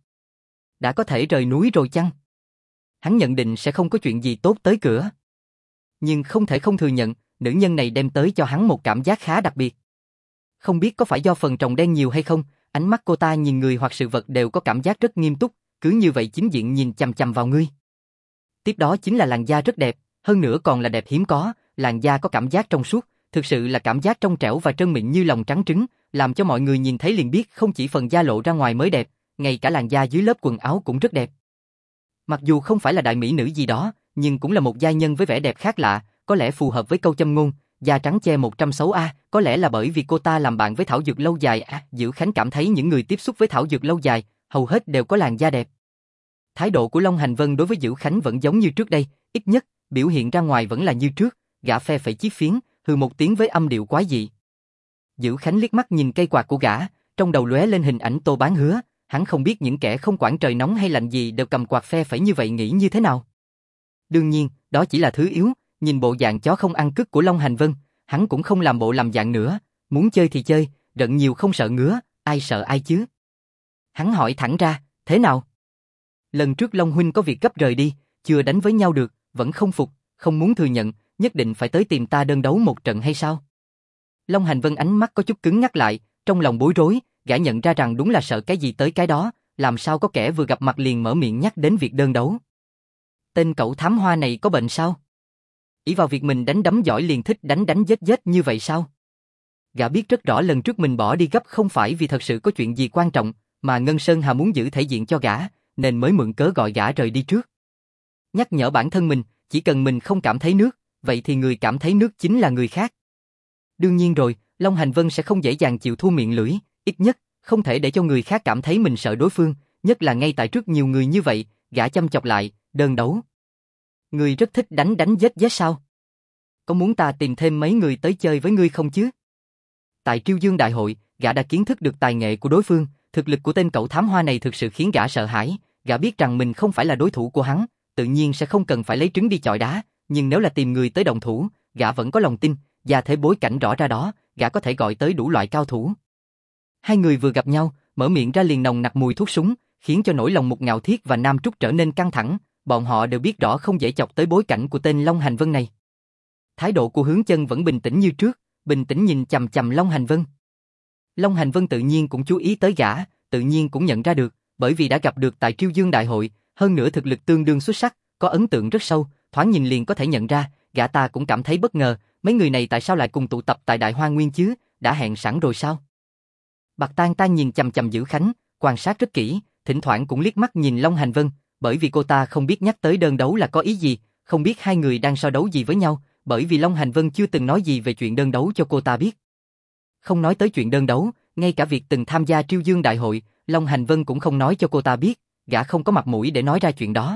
Đã có thể rời núi rồi chăng? Hắn nhận định sẽ không có chuyện gì tốt tới cửa. Nhưng không thể không thừa nhận, nữ nhân này đem tới cho hắn một cảm giác khá đặc biệt. Không biết có phải do phần tròng đen nhiều hay không, ánh mắt cô ta nhìn người hoặc sự vật đều có cảm giác rất nghiêm túc, cứ như vậy chính diện nhìn chằm chằm vào ngươi. Tiếp đó chính là làn da rất đẹp, hơn nữa còn là đẹp hiếm có, làn da có cảm giác trong suốt, thực sự là cảm giác trong trẻo và trơn mịn như lòng trắng trứng, làm cho mọi người nhìn thấy liền biết không chỉ phần da lộ ra ngoài mới đẹp, ngay cả làn da dưới lớp quần áo cũng rất đẹp. Mặc dù không phải là đại mỹ nữ gì đó, nhưng cũng là một giai nhân với vẻ đẹp khác lạ, có lẽ phù hợp với câu châm ngôn, da trắng che 100 xấu a, có lẽ là bởi vì cô ta làm bạn với thảo dược lâu dài a, Diệu Khánh cảm thấy những người tiếp xúc với thảo dược lâu dài, hầu hết đều có làn da đẹp. Thái độ của Long Hành Vân đối với Diệu Khánh vẫn giống như trước đây, ít nhất, biểu hiện ra ngoài vẫn là như trước, gã phe phẩy chiếc phiến, hừ một tiếng với âm điệu quái dị. Diệu Khánh liếc mắt nhìn cây quạt của gã, trong đầu lóe lên hình ảnh Tô Bán Hứa, hắn không biết những kẻ không quản trời nóng hay lạnh gì đều cầm quạt phe phẩy như vậy nghĩ như thế nào. Đương nhiên, đó chỉ là thứ yếu, nhìn bộ dạng chó không ăn cứt của Long Hành Vân, hắn cũng không làm bộ làm dạng nữa, muốn chơi thì chơi, giận nhiều không sợ ngứa, ai sợ ai chứ. Hắn hỏi thẳng ra, thế nào? Lần trước Long huynh có việc gấp rời đi, chưa đánh với nhau được, vẫn không phục, không muốn thừa nhận, nhất định phải tới tìm ta đơn đấu một trận hay sao? Long Hành Vân ánh mắt có chút cứng nhắc lại, trong lòng bối rối, gã nhận ra rằng đúng là sợ cái gì tới cái đó, làm sao có kẻ vừa gặp mặt liền mở miệng nhắc đến việc đơn đấu. Tên cậu thám hoa này có bệnh sao? Ỷ vào việc mình đánh đấm giỏi liền thích đánh giết như vậy sao? Gã biết rất rõ lần trước mình bỏ đi gấp không phải vì thật sự có chuyện gì quan trọng, mà Ngân Sơn Hà muốn giữ thể diện cho gã, nên mới mượn cớ gọi gã rời đi trước. Nhắc nhở bản thân mình, chỉ cần mình không cảm thấy nước, vậy thì người cảm thấy nước chính là người khác. Đương nhiên rồi, Long Hành Vân sẽ không dễ dàng chịu thua miệng lưỡi, ít nhất, không thể để cho người khác cảm thấy mình sợ đối phương, nhất là ngay tại trước nhiều người như vậy, gã chăm chọc lại, đơn đấu. Ngươi rất thích đánh giết sao? Có muốn ta tìm thêm mấy người tới chơi với ngươi không chứ? Tại Triêu Dương Đại hội, gã đã kiến thức được tài nghệ của đối phương, thực lực của tên cậu thám hoa này thực sự khiến gã sợ hãi, gã biết rằng mình không phải là đối thủ của hắn, tự nhiên sẽ không cần phải lấy trứng đi chọi đá, nhưng nếu là tìm người tới đồng thủ, gã vẫn có lòng tin, gia thế bối cảnh rõ ra đó, gã có thể gọi tới đủ loại cao thủ. Hai người vừa gặp nhau, mở miệng ra liền nồng nặc mùi thuốc súng, khiến cho nỗi lòng Mục Ngạo Thiết và Nam Trúc trở nên căng thẳng, bọn họ đều biết rõ không dễ chọc tới bối cảnh của tên Long Hành Vân này. Thái độ của Hướng Chân vẫn bình tĩnh như trước, bình tĩnh nhìn chằm chằm Long Hành Vân. Long Hành Vân tự nhiên cũng chú ý tới gã, tự nhiên cũng nhận ra được, bởi vì đã gặp được tại Triêu Dương Đại hội, hơn nữa thực lực tương đương xuất sắc, có ấn tượng rất sâu, thoáng nhìn liền có thể nhận ra, gã ta cũng cảm thấy bất ngờ, mấy người này tại sao lại cùng tụ tập tại Đại Hoa Nguyên chứ, đã hẹn sẵn rồi sao? Bạc Tan Tan nhìn chằm chằm Diệu Khánh, quan sát rất kỹ, thỉnh thoảng cũng liếc mắt nhìn Long Hành Vân, bởi vì cô ta không biết nhắc tới đơn đấu là có ý gì, không biết hai người đang so đấu gì với nhau, bởi vì Long Hành Vân chưa từng nói gì về chuyện đơn đấu cho cô ta biết. Không nói tới chuyện đơn đấu, ngay cả việc từng tham gia Triêu Dương Đại hội, Long Hành Vân cũng không nói cho cô ta biết, gã không có mặt mũi để nói ra chuyện đó.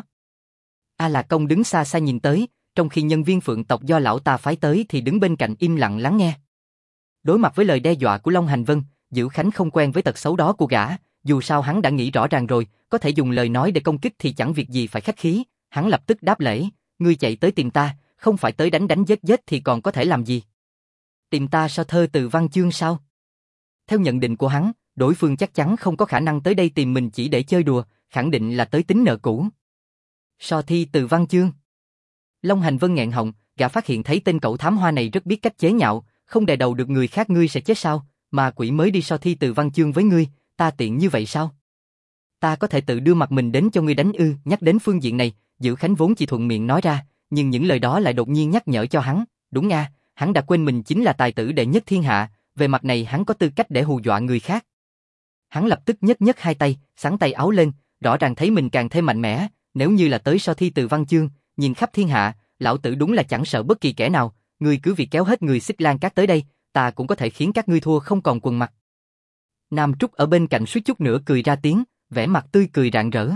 A Lạc Công đứng xa xa nhìn tới, trong khi nhân viên Phượng tộc do lão ta phái tới thì đứng bên cạnh im lặng lắng nghe. Đối mặt với lời đe dọa của Long Hành Vân, Diệu Khánh không quen với tật xấu đó của gã, dù sao hắn đã nghĩ rõ ràng rồi, có thể dùng lời nói để công kích thì chẳng việc gì phải khách khí, hắn lập tức đáp lễ, ngươi chạy tới tìm ta, không phải tới đánh giết thì còn có thể làm gì? Tìm ta so thơ từ văn chương sao? Theo nhận định của hắn, đối phương chắc chắn không có khả năng tới đây tìm mình chỉ để chơi đùa, khẳng định là tới tính nợ cũ. So thi từ văn chương. Long Hành Vân nghẹn họng, gã phát hiện thấy tên cậu thám hoa này rất biết cách chế nhạo, không đè đầu được người khác ngươi sẽ chết sao, mà quỷ mới đi so thi từ văn chương với ngươi, ta tiện như vậy sao? Ta có thể tự đưa mặt mình đến cho ngươi đánh ư? Nhắc đến phương diện này, Diệu Khánh vốn chỉ thuận miệng nói ra, nhưng những lời đó lại đột nhiên nhắc nhở cho hắn, đúng nga, hắn đã quên mình chính là tài tử đệ nhất thiên hạ, về mặt này hắn có tư cách để hù dọa người khác. Hắn lập tức nhấc hai tay, xắn tay áo lên, rõ ràng thấy mình càng thêm mạnh mẽ, nếu như là tới so thi từ văn chương, nhìn khắp thiên hạ, lão tử đúng là chẳng sợ bất kỳ kẻ nào, ngươi cứ việc kéo hết người Xích Lan Cát tới đây, ta cũng có thể khiến các ngươi thua không còn quần mặt. Nam Trúc ở bên cạnh suýt chút nữa cười ra tiếng, vẻ mặt tươi cười rạng rỡ.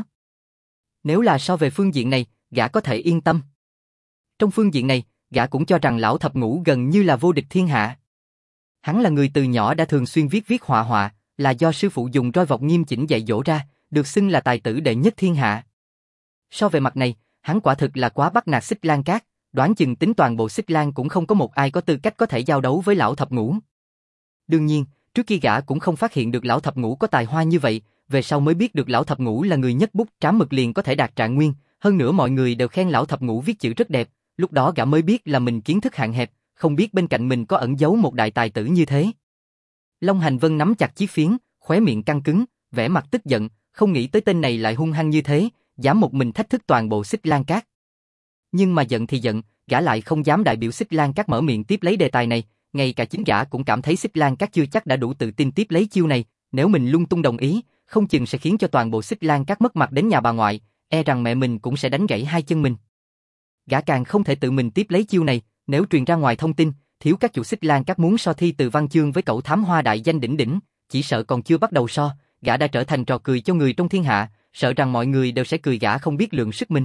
Nếu là so về phương diện này, gã có thể yên tâm. Trong phương diện này, gã cũng cho rằng lão thập ngũ gần như là vô địch thiên hạ. Hắn là người từ nhỏ đã thường xuyên viết họa họa, là do sư phụ dùng roi vọc nghiêm chỉnh dạy dỗ ra, được xưng là tài tử đệ nhất thiên hạ. So về mặt này, hắn quả thực là quá bắt nạt Xích Lan Cát, đoán chừng tính toàn bộ Xích Lan cũng không có một ai có tư cách có thể giao đấu với lão thập ngũ. Đương nhiên, trước kia gã cũng không phát hiện được lão thập ngũ có tài hoa như vậy, về sau mới biết được lão thập ngũ là người nhất bút trám mực liền có thể đạt trạng nguyên, hơn nữa mọi người đều khen lão thập ngũ viết chữ rất đẹp, lúc đó gã mới biết là mình kiến thức hạn hẹp, không biết bên cạnh mình có ẩn giấu một đại tài tử như thế. Long Hành Vân nắm chặt chiếc phiến, khóe miệng căng cứng, vẻ mặt tức giận, không nghĩ tới tên này lại hung hăng như thế, dám một mình thách thức toàn bộ Xích Lan Cát. Nhưng mà giận thì giận, gã lại không dám đại biểu Xích Lan Cát mở miệng tiếp lấy đề tài này, ngay cả chính gã cũng cảm thấy Xích Lan Cát chưa chắc đã đủ tự tin tiếp lấy chiêu này, nếu mình lung tung đồng ý, không chừng sẽ khiến cho toàn bộ Xích Lan Cát mất mặt đến nhà bà ngoại, e rằng mẹ mình cũng sẽ đánh gãy hai chân mình. gã càng không thể tự mình tiếp lấy chiêu này, nếu truyền ra ngoài thông tin, thiếu các chủ Xích Lan Các muốn so thi từ văn chương với cậu thám hoa đại danh đỉnh đỉnh, chỉ sợ còn chưa bắt đầu so, gã đã trở thành trò cười cho người trong thiên hạ, sợ rằng mọi người đều sẽ cười gã không biết lượng sức mình.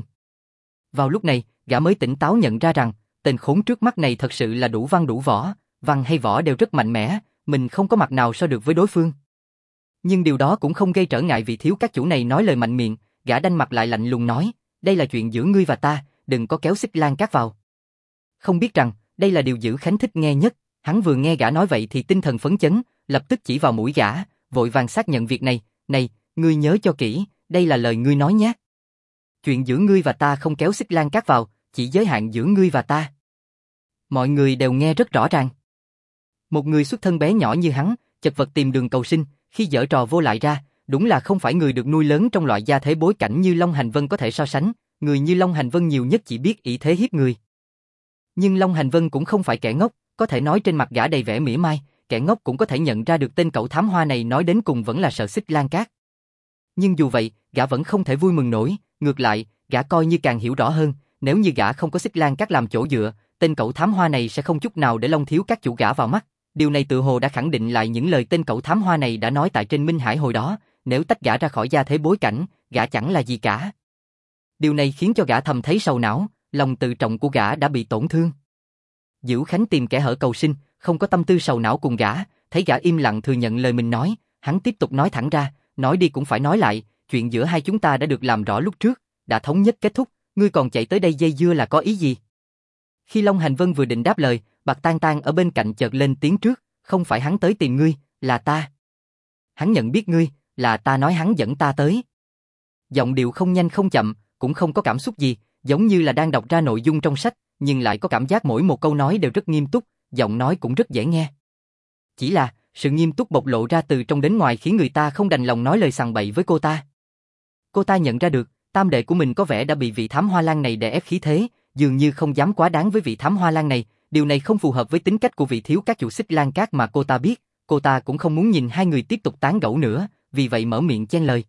Vào lúc này, gã mới tỉnh táo nhận ra rằng, tên khốn trước mắt này thật sự là đủ văn đủ võ, văn hay võ đều rất mạnh mẽ, mình không có mặt nào so được với đối phương. Nhưng điều đó cũng không gây trở ngại vì thiếu các chủ này nói lời mạnh miệng, gã đanh mặt lại lạnh lùng nói, đây là chuyện giữa ngươi và ta, đừng có kéo Xích Lan Các vào. Không biết rằng, đây là điều Dữ Khánh thích nghe nhất, hắn vừa nghe gã nói vậy thì tinh thần phấn chấn, lập tức chỉ vào mũi gã, vội vàng xác nhận việc này, này, ngươi nhớ cho kỹ, đây là lời ngươi nói nhé. Chuyện giữa ngươi và ta không kéo Xích Lan Các vào, chỉ giới hạn giữa ngươi và ta. Mọi người đều nghe rất rõ ràng. Một người xuất thân bé nhỏ như hắn, chật vật tìm đường cầu sinh, khi giở trò vô lại ra, đúng là không phải người được nuôi lớn trong loại gia thế bối cảnh như Long Hành Vân có thể so sánh, người như Long Hành Vân nhiều nhất chỉ biết ỷ thế hiếp người. Nhưng Long Hành Vân cũng không phải kẻ ngốc, có thể nói trên mặt gã đầy vẻ mỉa mai, kẻ ngốc cũng có thể nhận ra được tên cậu thám hoa này nói đến cùng vẫn là sợ Xích Lan Các. Nhưng dù vậy, gã vẫn không thể vui mừng nổi, ngược lại, gã coi như càng hiểu rõ hơn, nếu như gã không có Xích Lan Các làm chỗ dựa, tên cậu thám hoa này sẽ không chút nào để Long thiếu các chủ gã vào mắt. Điều này tự hồ đã khẳng định lại những lời tên cậu thám hoa này đã nói tại trên Minh Hải hồi đó, nếu tách gã ra khỏi gia thế bối cảnh, gã chẳng là gì cả. Điều này khiến cho gã thầm thấy sầu não, lòng tự trọng của gã đã bị tổn thương. Dữ Khánh tìm kẻ hở cầu sinh, không có tâm tư sầu não cùng gã, thấy gã im lặng thừa nhận lời mình nói, hắn tiếp tục nói thẳng ra, nói đi cũng phải nói lại, chuyện giữa hai chúng ta đã được làm rõ lúc trước, đã thống nhất kết thúc, ngươi còn chạy tới đây dây dưa là có ý gì? Khi Long Hành Vân vừa định đáp lời, Bạc Tang Tang ở bên cạnh chợt lên tiếng trước, không phải hắn tới tìm ngươi, là ta. Hắn nhận biết ngươi, là ta nói hắn dẫn ta tới. Giọng điệu không nhanh không chậm, cũng không có cảm xúc gì, giống như là đang đọc ra nội dung trong sách, nhưng lại có cảm giác mỗi một câu nói đều rất nghiêm túc, giọng nói cũng rất dễ nghe. Chỉ là, sự nghiêm túc bộc lộ ra từ trong đến ngoài khiến người ta không đành lòng nói lời sằng bậy với cô ta. Cô ta nhận ra được, tam đệ của mình có vẻ đã bị vị thám hoa lan này đè ép khí thế, dường như không dám quá đáng với vị thám hoa lan này, điều này không phù hợp với tính cách của vị thiếu các chủ Xích Lan Các mà cô ta biết, cô ta cũng không muốn nhìn hai người tiếp tục tán gẫu nữa, vì vậy mở miệng chen lời.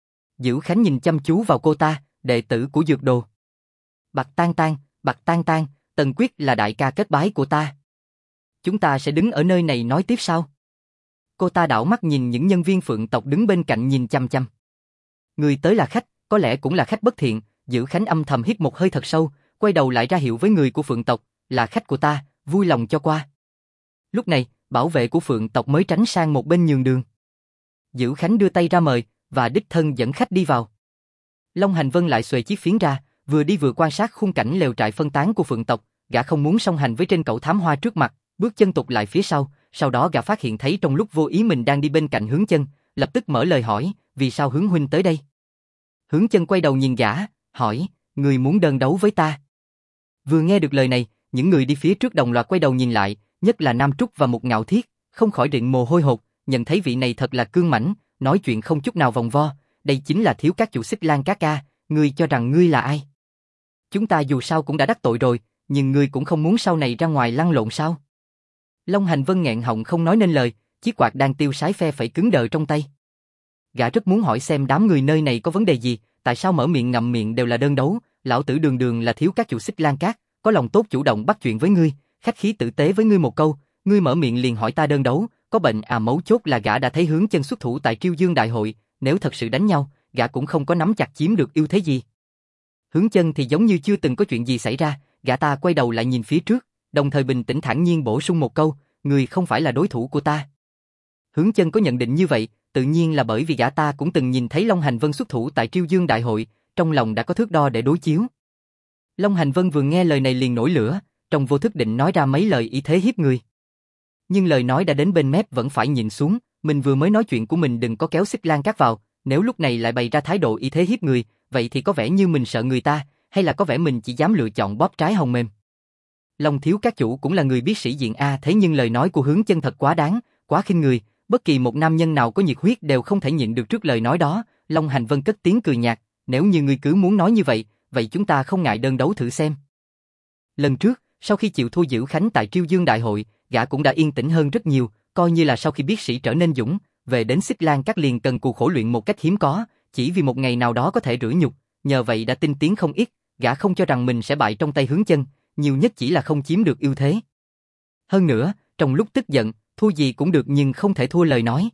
Dữ Khánh nhìn chăm chú vào cô ta, đệ tử của Dược Đồ. Bạc Tang Tang, Tần Quyết là đại ca kết bái của ta. Chúng ta sẽ đứng ở nơi này nói tiếp sau. Cô ta đảo mắt nhìn những nhân viên Phượng tộc đứng bên cạnh nhìn chăm chăm. Người tới là khách, có lẽ cũng là khách bất thiện, Dữ Khánh âm thầm hít một hơi thật sâu, quay đầu lại ra hiệu với người của Phượng tộc, là khách của ta, vui lòng cho qua. Lúc này, bảo vệ của Phượng tộc mới tránh sang một bên nhường đường. Dữ Khánh đưa tay ra mời, và đích thân dẫn khách đi vào. Long Hành Vân lại xuề chiếc phiến ra, vừa đi vừa quan sát khung cảnh lều trại phân tán của Phượng tộc, gã không muốn song hành với trên cậu thám hoa trước mặt, bước chân tụt lại phía sau đó gã phát hiện thấy trong lúc vô ý mình đang đi bên cạnh Hướng Chân, lập tức mở lời hỏi, vì sao Hướng huynh tới đây? Hướng Chân quay đầu nhìn gã, hỏi, người muốn đơn đấu với ta? Vừa nghe được lời này, những người đi phía trước đồng loạt quay đầu nhìn lại, nhất là Nam Trúc và Mục Ngạo Thiết, không khỏi rịn mồ hôi hột, nhận thấy vị này thật là cương mãnh, nói chuyện không chút nào vòng vo, đây chính là thiếu các chủ Xích Lan Các ca, ngươi cho rằng ngươi là ai? Chúng ta dù sao cũng đã đắc tội rồi, nhưng ngươi cũng không muốn sau này ra ngoài lăn lộn sao? Long Hành Vân nghẹn họng không nói nên lời, chiếc quạt đang tiêu sái phe phẩy cứng đờ trong tay. Gã rất muốn hỏi xem đám người nơi này có vấn đề gì, tại sao mở miệng ngậm miệng đều là đơn đấu, lão tử đường đường là thiếu các chủ Xích Lan Các, có lòng tốt chủ động bắt chuyện với ngươi, khách khí tử tế với ngươi một câu, ngươi mở miệng liền hỏi ta đơn đấu, có bệnh à? Mấu chốt là gã đã thấy Hướng Chân xuất thủ tại Triêu Dương đại hội, nếu thật sự đánh nhau, gã cũng không có nắm chặt chiếm được ưu thế gì. Hướng Chân thì giống như chưa từng có chuyện gì xảy ra, gã ta quay đầu lại nhìn phía trước, đồng thời bình tĩnh thản nhiên bổ sung một câu, người không phải là đối thủ của ta. Hướng Chân có nhận định như vậy, tự nhiên là bởi vì gã ta cũng từng nhìn thấy Long Hành Vân xuất thủ tại Triêu Dương đại hội, trong lòng đã có thước đo để đối chiếu. Long Hành Vân vừa nghe lời này liền nổi lửa, trong vô thức định nói ra mấy lời ý thế hiếp người. Nhưng lời nói đã đến bên mép vẫn phải nhịn xuống, mình vừa mới nói chuyện của mình đừng có kéo Xích Lan Các vào, nếu lúc này lại bày ra thái độ ý thế hiếp người, vậy thì có vẻ như mình sợ người ta, hay là có vẻ mình chỉ dám lựa chọn bóp trái hồng mềm. Long thiếu các chủ cũng là người biết sĩ diện a, thế nhưng lời nói của Hướng Chân thật quá đáng, quá khinh người, bất kỳ một nam nhân nào có nhiệt huyết đều không thể nhịn được trước lời nói đó. Long Hành Vân cất tiếng cười nhạt, nếu như ngươi cứ muốn nói như vậy, vậy chúng ta không ngại đơn đấu thử xem. Lần trước, sau khi chịu thua Dữ Khánh tại Triêu Dương đại hội, gã cũng đã yên tĩnh hơn rất nhiều, coi như là sau khi biết sĩ trở nên dũng, về đến Xích Lan Các liền cần cù khổ luyện một cách hiếm có, chỉ vì một ngày nào đó có thể rửa nhục, nhờ vậy đã tinh tiến không ít, gã không cho rằng mình sẽ bại trong tay Hướng Chân, nhiều nhất chỉ là không chiếm được ưu thế. Hơn nữa, trong lúc tức giận, thua gì cũng được nhưng không thể thua lời nói.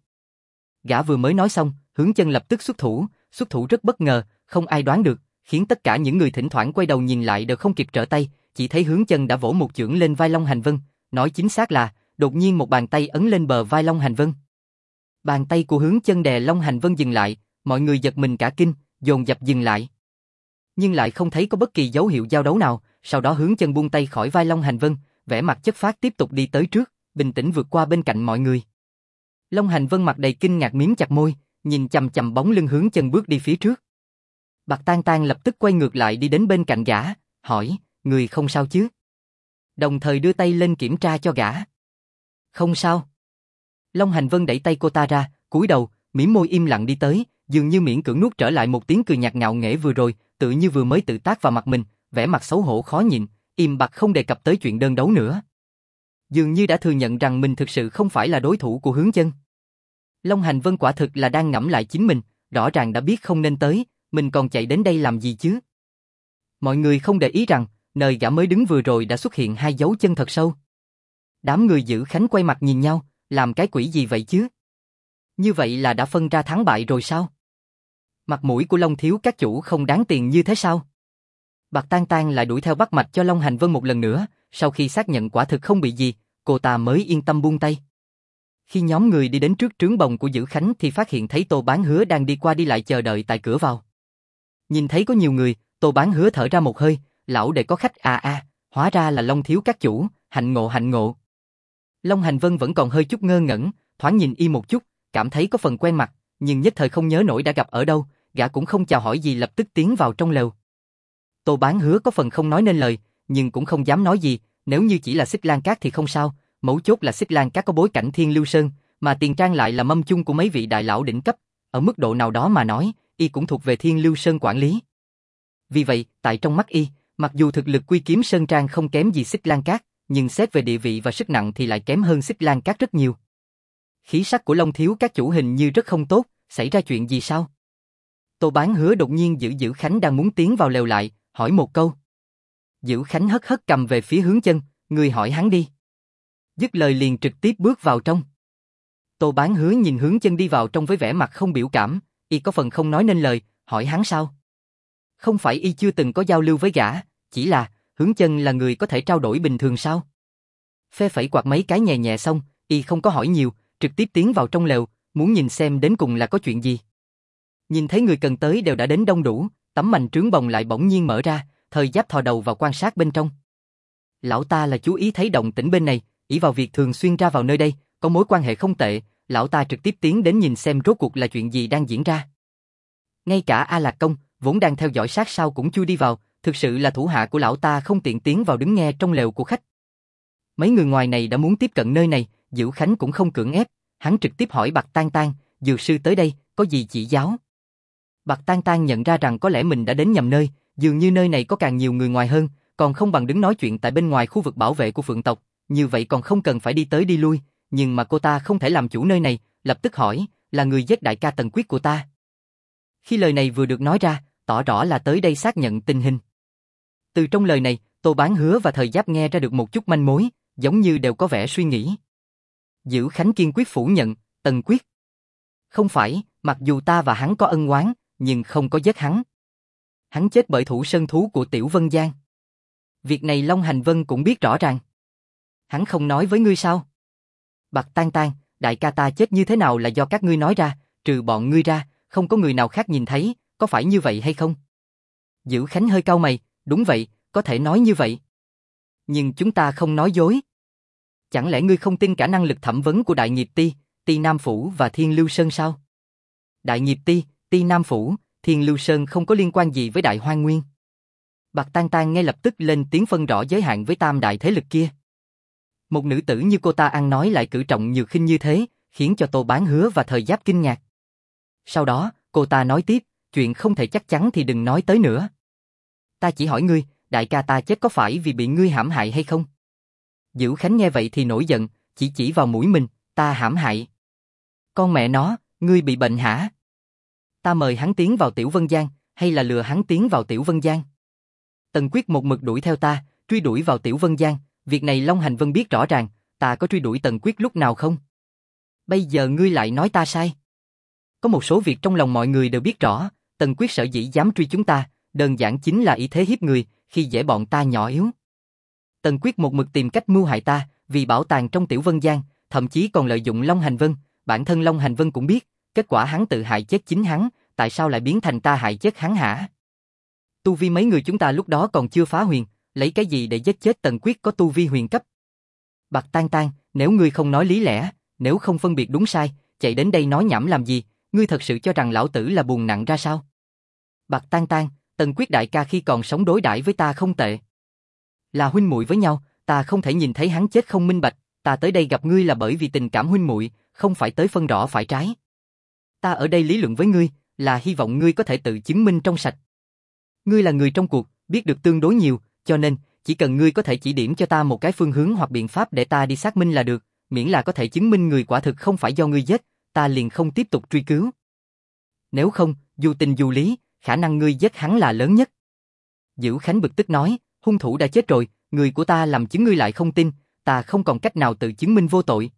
Gã vừa mới nói xong, Hướng Chân lập tức xuất thủ rất bất ngờ, không ai đoán được, khiến tất cả những người thỉnh thoảng quay đầu nhìn lại đều không kịp trở tay, chỉ thấy Hướng Chân đã vỗ một chưởng lên vai Long Hành Vân, nói chính xác là, đột nhiên một bàn tay ấn lên bờ vai Long Hành Vân. Bàn tay của Hướng Chân đè Long Hành Vân dừng lại, mọi người giật mình cả kinh, dồn dập dừng lại. Nhưng lại không thấy có bất kỳ dấu hiệu giao đấu nào, sau đó Hướng Chân buông tay khỏi vai Long Hành Vân, vẻ mặt chất phác tiếp tục đi tới trước, bình tĩnh vượt qua bên cạnh mọi người. Long Hành Vân mặt đầy kinh ngạc mím chặt môi, nhìn chằm chằm bóng lưng Hướng Chân bước đi phía trước. Bạc Tang Tang lập tức quay ngược lại đi đến bên cạnh gã, hỏi, người không sao chứ? Đồng thời đưa tay lên kiểm tra cho gã. Không sao. Long Hành Vân đẩy tay cô ta ra, cúi đầu, mỉm môi im lặng đi tới, dường như miễn cưỡng nuốt trở lại một tiếng cười nhạt ngạo nghễ vừa rồi, tự như vừa mới tự tác vào mặt mình, vẻ mặt xấu hổ khó nhịn, im bặt không đề cập tới chuyện đơn đấu nữa. Dường như đã thừa nhận rằng mình thực sự không phải là đối thủ của Hướng Chân. Long Hành Vân quả thực là đang ngẫm lại chính mình, rõ ràng đã biết không nên tới, mình còn chạy đến đây làm gì chứ? Mọi người không để ý rằng, nơi gã mới đứng vừa rồi đã xuất hiện hai dấu chân thật sâu. Đám người giữ Khánh quay mặt nhìn nhau, làm cái quỷ gì vậy chứ? Như vậy là đã phân ra thắng bại rồi sao? Mặt mũi của Long thiếu các chủ không đáng tiền như thế sao? Bạc Tang Tang lại đuổi theo bắt mạch cho Long Hành Vân một lần nữa, sau khi xác nhận quả thực không bị gì, cô ta mới yên tâm buông tay. Khi nhóm người đi đến trước trướng bồng của Dữ Khánh thì phát hiện thấy Tô Bán Hứa đang đi qua đi lại chờ đợi tại cửa vào. Nhìn thấy có nhiều người, Tô Bán Hứa thở ra một hơi, lão đệ có khách hóa ra là Long thiếu các chủ, hạnh ngộ hạnh ngộ. Long Hành Vân vẫn còn hơi chút ngơ ngẩn, thoáng nhìn y một chút, cảm thấy có phần quen mặt, nhưng nhất thời không nhớ nổi đã gặp ở đâu, gã cũng không chào hỏi gì lập tức tiến vào trong lều. Tô Bán Hứa có phần không nói nên lời, nhưng cũng không dám nói gì, nếu như chỉ là Xích Lan Cát thì không sao, mấu chốt là Xích Lan Cát có bối cảnh Thiên Lưu Sơn, mà Tiền Trang lại là mâm chung của mấy vị đại lão đỉnh cấp, ở mức độ nào đó mà nói, y cũng thuộc về Thiên Lưu Sơn quản lý. Vì vậy, tại trong mắt y, mặc dù thực lực Quy Kiếm Sơn Trang không kém gì Xích Lan Cát, nhưng xét về địa vị và sức nặng thì lại kém hơn Xích Lan Cát rất nhiều. Khí sắc của Long thiếu các chủ hình như rất không tốt, xảy ra chuyện gì sao? Tô Bán Hứa đột nhiên Dữ Khánh đang muốn tiến vào lều lại, hỏi một câu. Dữ Khánh hất hất cầm về phía Hướng Chân, người hỏi hắn đi. Dứt lời liền trực tiếp bước vào trong. Tô Bán Hứa nhìn Hướng Chân đi vào trong với vẻ mặt không biểu cảm, y có phần không nói nên lời, hỏi hắn sao? Không phải y chưa từng có giao lưu với gã, chỉ là Hướng Chân là người có thể trao đổi bình thường sao? Phe phẩy quạt mấy cái nhẹ nhẹ xong, y không có hỏi nhiều, trực tiếp tiến vào trong lều, muốn nhìn xem đến cùng là có chuyện gì. Nhìn thấy người cần tới đều đã đến đông đủ, tấm mành trướng bồng lại bỗng nhiên mở ra, Thời Giáp thò đầu vào quan sát bên trong. Lão ta là chú ý thấy động tĩnh bên này, ỷ vào việc thường xuyên ra vào nơi đây, có mối quan hệ không tệ, lão ta trực tiếp tiến đến nhìn xem rốt cuộc là chuyện gì đang diễn ra. Ngay cả A Lạc Công, vốn đang theo dõi sát sao cũng chui đi vào, thực sự là thủ hạ của lão ta không tiện tiến vào đứng nghe trong lều của khách. Mấy người ngoài này đã muốn tiếp cận nơi này, Dữ Khánh cũng không cưỡng ép, hắn trực tiếp hỏi Bạc Tang Tang, dược sư tới đây, có gì chỉ giáo? Bạc Tang Tang nhận ra rằng có lẽ mình đã đến nhầm nơi, dường như nơi này có càng nhiều người ngoài hơn, còn không bằng đứng nói chuyện tại bên ngoài khu vực bảo vệ của Phượng tộc, như vậy còn không cần phải đi tới đi lui, nhưng mà cô ta không thể làm chủ nơi này, lập tức hỏi, là người giết đại ca Tần Quyết của ta. Khi lời này vừa được nói ra, tỏ rõ là tới đây xác nhận tình hình. Từ trong lời này, Tô Bán Hứa và Thời Giáp nghe ra được một chút manh mối, giống như đều có vẻ suy nghĩ. Dữ Khánh kiên quyết phủ nhận, Tần Quyết. Không phải, mặc dù ta và hắn có ân oán, nhưng không có giết hắn. Hắn chết bởi thủ sơn thú của Tiểu Vân Giang. Việc này Long Hành Vân cũng biết rõ ràng. Hắn không nói với ngươi sao? Bạc Tang Tang, đại ca ta chết như thế nào là do các ngươi nói ra, trừ bọn ngươi ra, không có người nào khác nhìn thấy, có phải như vậy hay không? Dữ Khánh hơi cau mày, đúng vậy, có thể nói như vậy. Nhưng chúng ta không nói dối. Chẳng lẽ ngươi không tin cả năng lực thẩm vấn của Đại Nghiệp Ti, Ti Nam Phủ và Thiên Lưu Sơn sao? Đại Nghiệp Ti, Ti Nam Phủ, Thiên Lưu Sơn không có liên quan gì với Đại Hoang Nguyên. Bạc Tang Tang ngay lập tức lên tiếng phân rõ giới hạn với tam đại thế lực kia. Một nữ tử như cô ta ăn nói lại cử trọng nhược khinh như thế, khiến cho Tô Bán Hứa và Thời Giáp kinh ngạc. Sau đó, cô ta nói tiếp, chuyện không thể chắc chắn thì đừng nói tới nữa. Ta chỉ hỏi ngươi, đại ca ta chết có phải vì bị ngươi hãm hại hay không? Dữ Khánh nghe vậy thì nổi giận, chỉ vào mũi mình, ta hãm hại. Con mẹ nó, ngươi bị bệnh hả? Ta mời hắn tiến vào Tiểu Vân Giang, hay là lừa hắn tiến vào Tiểu Vân Giang? Tần Quyết một mực đuổi theo ta, truy đuổi vào Tiểu Vân Giang, việc này Long Hành Vân biết rõ ràng, ta có truy đuổi Tần Quyết lúc nào không? Bây giờ ngươi lại nói ta sai. Có một số việc trong lòng mọi người đều biết rõ, Tần Quyết sở dĩ dám truy chúng ta, đơn giản chính là ý thế hiếp người, khi dễ bọn ta nhỏ yếu. Tần Quyết một mực tìm cách mưu hại ta, vì bảo tàng trong Tiểu Vân Giang, thậm chí còn lợi dụng Long Hành Vân, bản thân Long Hành Vân cũng biết, kết quả hắn tự hại chết chính hắn, tại sao lại biến thành ta hại chết hắn hả? Tu vi mấy người chúng ta lúc đó còn chưa phá huyền, lấy cái gì để giết chết Tần Quyết có tu vi huyền cấp? Bạc Tan Tan, nếu ngươi không nói lý lẽ, nếu không phân biệt đúng sai, chạy đến đây nói nhảm làm gì, ngươi thật sự cho rằng lão tử là buồn nặng ra sao? Bạc Tan Tan, Tần Quyết đại ca khi còn sống đối đãi với ta không tệ. Là huynh muội với nhau, ta không thể nhìn thấy hắn chết không minh bạch, ta tới đây gặp ngươi là bởi vì tình cảm huynh muội, không phải tới phân rõ phải trái. Ta ở đây lý luận với ngươi, là hy vọng ngươi có thể tự chứng minh trong sạch. Ngươi là người trong cuộc, biết được tương đối nhiều, cho nên, chỉ cần ngươi có thể chỉ điểm cho ta một cái phương hướng hoặc biện pháp để ta đi xác minh là được, miễn là có thể chứng minh người quả thực không phải do ngươi giết, ta liền không tiếp tục truy cứu. Nếu không, dù tình dù lý, khả năng ngươi giết hắn là lớn nhất. Dữ Khánh bực tức nói, hung thủ đã chết rồi, người của ta làm chứng ngươi lại không tin, ta không còn cách nào tự chứng minh vô tội.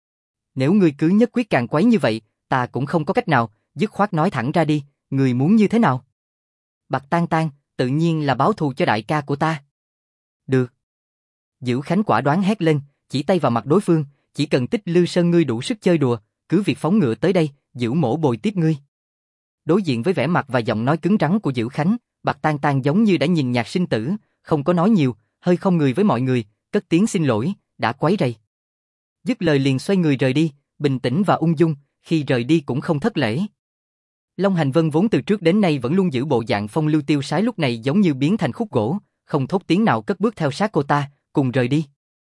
Nếu ngươi cứ nhất quyết càng quấy như vậy, ta cũng không có cách nào, dứt khoát nói thẳng ra đi, ngươi muốn như thế nào? Bạc Tan Tan, tự nhiên là báo thù cho đại ca của ta. Được. Dữ Khánh quả đoán hét lên, chỉ tay vào mặt đối phương, chỉ cần Tích Lư Sơn ngươi đủ sức chơi đùa, cứ việc phóng ngựa tới đây, Dữ mỗ bồi tiếp ngươi. Đối diện với vẻ mặt và giọng nói cứng rắn của Dữ Khánh, Bạc Tan Tan giống như đã nhìn nhạc sinh tử, không có nói nhiều, hơi không người với mọi người, cất tiếng xin lỗi, đã quấy rầy. Dứt lời liền xoay người rời đi, bình tĩnh và ung dung, khi rời đi cũng không thất lễ. Long Hành Vân vốn từ trước đến nay vẫn luôn giữ bộ dạng phong lưu tiêu sái lúc này giống như biến thành khúc gỗ, không thốt tiếng nào cất bước theo sát cô ta, cùng rời đi.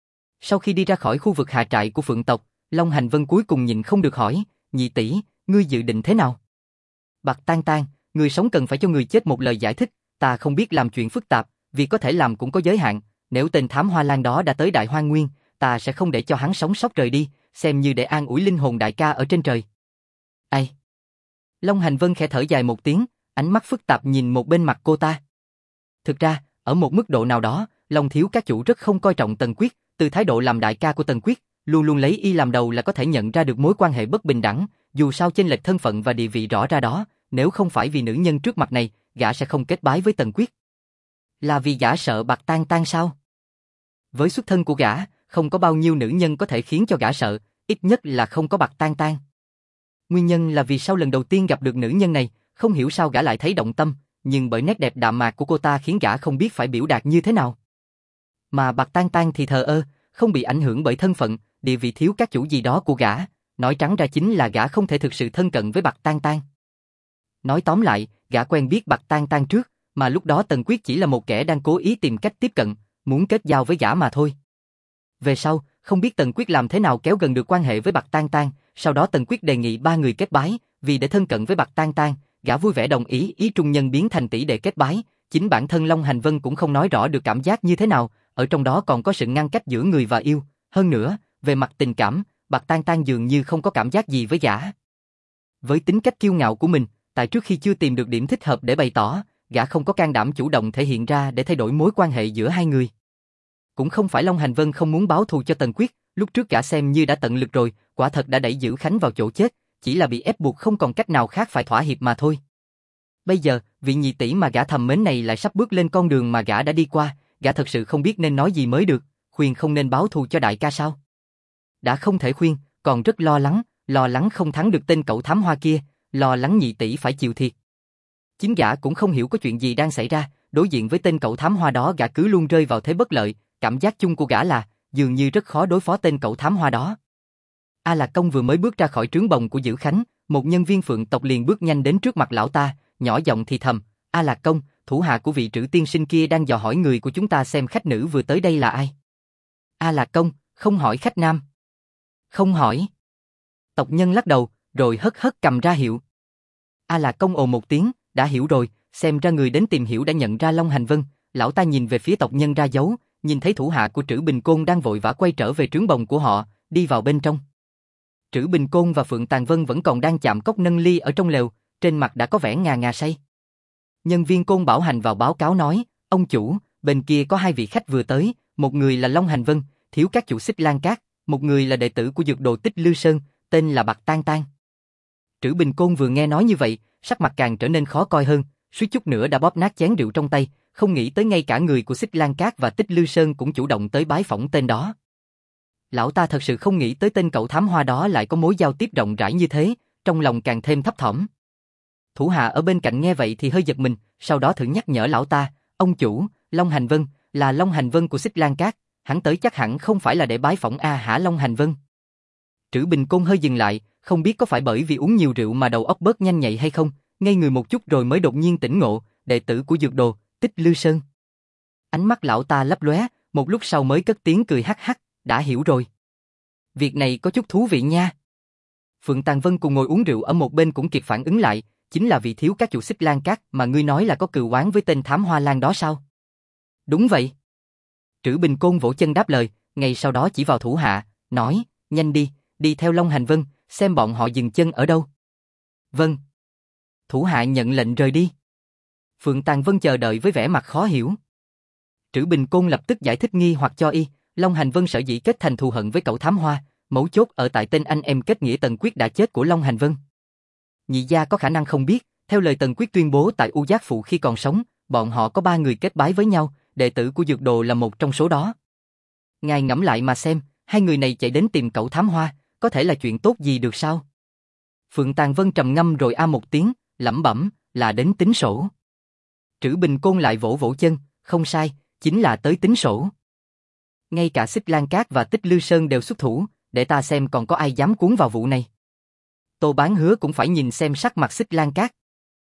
Sau khi đi ra khỏi khu vực hạ trại của Phượng tộc, Long Hành Vân cuối cùng nhịn không được hỏi, nhị tỷ, ngươi dự định thế nào? Bạc Tan Tan, người sống cần phải cho người chết một lời giải thích, ta không biết làm chuyện phức tạp, vì có thể làm cũng có giới hạn, nếu tên thám hoa lan đó đã tới Đại Hoang Nguyên, ta sẽ không để cho hắn sống sót rời đi, xem như để an ủi linh hồn đại ca ở trên trời. Ai? Long Hành Vân khẽ thở dài một tiếng, ánh mắt phức tạp nhìn một bên mặt cô ta. Thực ra, ở một mức độ nào đó, Long thiếu các chủ rất không coi trọng Tần Quyết, từ thái độ làm đại ca của Tần Quyết, luôn luôn lấy y làm đầu là có thể nhận ra được mối quan hệ bất bình đẳng, dù sao chênh lệch thân phận và địa vị rõ ra đó, nếu không phải vì nữ nhân trước mặt này, gã sẽ không kết bái với Tần Quyết. Là vì gã sợ Bạc Tan Tan sao? Với xuất thân của gã, không có bao nhiêu nữ nhân có thể khiến cho gã sợ, ít nhất là không có Bạc Tan Tan. Nguyên nhân là vì sau lần đầu tiên gặp được nữ nhân này, không hiểu sao gã lại thấy động tâm, nhưng bởi nét đẹp đạm mạc của cô ta khiến gã không biết phải biểu đạt như thế nào. Mà Bạc Tan Tan thì thờ ơ, không bị ảnh hưởng bởi thân phận, địa vị thiếu các chủ gì đó của gã, nói trắng ra chính là gã không thể thực sự thân cận với Bạc Tan Tan. Nói tóm lại, gã quen biết Bạc Tan Tan trước, mà lúc đó Tần Quyết chỉ là một kẻ đang cố ý tìm cách tiếp cận, muốn kết giao với gã mà thôi. Về sau, không biết Tần Quyết làm thế nào kéo gần được quan hệ với Bạc Tan Tan, sau đó Tần Quyết đề nghị ba người kết bái, vì để thân cận với Bạc Tan Tan, gã vui vẻ đồng ý ý trung nhân biến thành tỷ đệ kết bái, chính bản thân Long Hành Vân cũng không nói rõ được cảm giác như thế nào, ở trong đó còn có sự ngăn cách giữa người và yêu, hơn nữa, về mặt tình cảm, Bạc Tan Tan dường như không có cảm giác gì với gã. Với tính cách kiêu ngạo của mình, tại trước khi chưa tìm được điểm thích hợp để bày tỏ, gã không có can đảm chủ động thể hiện ra để thay đổi mối quan hệ giữa hai người. Cũng không phải Long Hành Vân không muốn báo thù cho Tần Quyết, lúc trước gã xem như đã tận lực rồi, quả thật đã đẩy Dữ Khánh vào chỗ chết, chỉ là bị ép buộc không còn cách nào khác phải thỏa hiệp mà thôi. Bây giờ, vị nhị tỷ mà gã thầm mến này lại sắp bước lên con đường mà gã đã đi qua, gã thật sự không biết nên nói gì mới được, khuyên không nên báo thù cho đại ca sao? Đã không thể khuyên, còn rất lo lắng không thắng được tên cậu thám hoa kia, lo lắng nhị tỷ phải chịu thiệt. Chính gã cũng không hiểu có chuyện gì đang xảy ra, đối diện với tên cậu thám hoa đó gã cứ luôn rơi vào thế bất lợi, cảm giác chung của gã là, dường như rất khó đối phó tên cậu thám hoa đó. A Lạc Công vừa mới bước ra khỏi trướng bồng của Dữ Khánh, một nhân viên Phượng tộc liền bước nhanh đến trước mặt lão ta, nhỏ giọng thì thầm, A Lạc Công, thủ hạ của vị Trữ tiên sinh kia đang dò hỏi người của chúng ta xem khách nữ vừa tới đây là ai. A Lạc Công, không hỏi khách nam. Không hỏi. Tộc nhân lắc đầu, rồi hất hất cầm ra hiệu. A Lạc Công ồ một tiếng, đã hiểu rồi, xem ra người đến tìm hiểu đã nhận ra Long Hành Vân, lão ta nhìn về phía tộc nhân ra dấu, nhìn thấy thủ hạ của Trữ Bình Côn đang vội vã quay trở về trướng bồng của họ, đi vào bên trong. Trữ Bình Côn và Phượng Tàn Vân vẫn còn đang chạm cốc nâng ly ở trong lều, trên mặt đã có vẻ ngà ngà say. Nhân viên Côn Bảo Hành vào báo cáo nói, Ông chủ, bên kia có hai vị khách vừa tới, một người là Long Hành Vân, thiếu các chủ Xích Lan Cát, một người là đệ tử của dược đồ Tích Lư Sơn, tên là Bạc Tan Tan. Trữ Bình Côn vừa nghe nói như vậy, sắc mặt càng trở nên khó coi hơn, suýt chút nữa đã bóp nát chén rượu trong tay, không nghĩ tới ngay cả người của Xích Lan Cát và Tích Lư Sơn cũng chủ động tới bái phỏng tên đó. Lão ta thật sự không nghĩ tới tên cậu thám hoa đó lại có mối giao tiếp rộng rãi như thế, trong lòng càng thêm thấp thỏm. Thủ hạ ở bên cạnh nghe vậy thì hơi giật mình, sau đó thử nhắc nhở lão ta, ông chủ, Long Hành Vân, là Long Hành Vân của Xích Lan Cát, hắn tới chắc hẳn không phải là để bái phỏng hả Long Hành Vân. Trữ Bình Côn hơi dừng lại, không biết có phải bởi vì uống nhiều rượu mà đầu óc bớt nhanh nhạy hay không, ngây người một chút rồi mới đột nhiên tỉnh ngộ, đệ tử của dược đồ, Tích Lư Sơn. Ánh mắt lão ta lấp lóe, một lúc sau mới cất tiếng cười hắc hắc, đã hiểu rồi. Việc này có chút thú vị nha. Phượng Tàng Vân cùng ngồi uống rượu ở một bên cũng kịp phản ứng lại, chính là vị thiếu các chủ Xích Lan Cát mà ngươi nói là có cừu oán với tên thám hoa lan đó sao? Đúng vậy. Trữ Bình Côn vỗ chân đáp lời, ngay sau đó chỉ vào thủ hạ, nói, nhanh đi, đi theo Long Hành Vân, xem bọn họ dừng chân ở đâu. Vâng. Thủ hạ nhận lệnh rời đi. Phượng Tàng Vân chờ đợi với vẻ mặt khó hiểu. Trữ Bình Côn lập tức giải thích nghi hoặc cho y, Long Hành Vân sở dĩ kết thành thù hận với cậu thám hoa, mấu chốt ở tại tên anh em kết nghĩa Tần Quyết đã chết của Long Hành Vân. Nhị gia có khả năng không biết, theo lời Tần Quyết tuyên bố tại U Giác Phụ khi còn sống, bọn họ có 3 người kết bái với nhau, đệ tử của dược đồ là một trong số đó. Ngài ngẫm lại mà xem, hai người này chạy đến tìm cậu thám hoa, có thể là chuyện tốt gì được sao? Phượng Tàng Vân trầm ngâm rồi một tiếng, lẩm bẩm, là đến tính sổ. Trữ Bình Côn lại vỗ vỗ chân, không sai, chính là tới tính sổ. Ngay cả Xích Lan Cát và Tích Lư Sơn đều xuất thủ, để ta xem còn có ai dám cuốn vào vụ này. Tô Bán Hứa cũng phải nhìn xem sắc mặt Xích Lan Cát.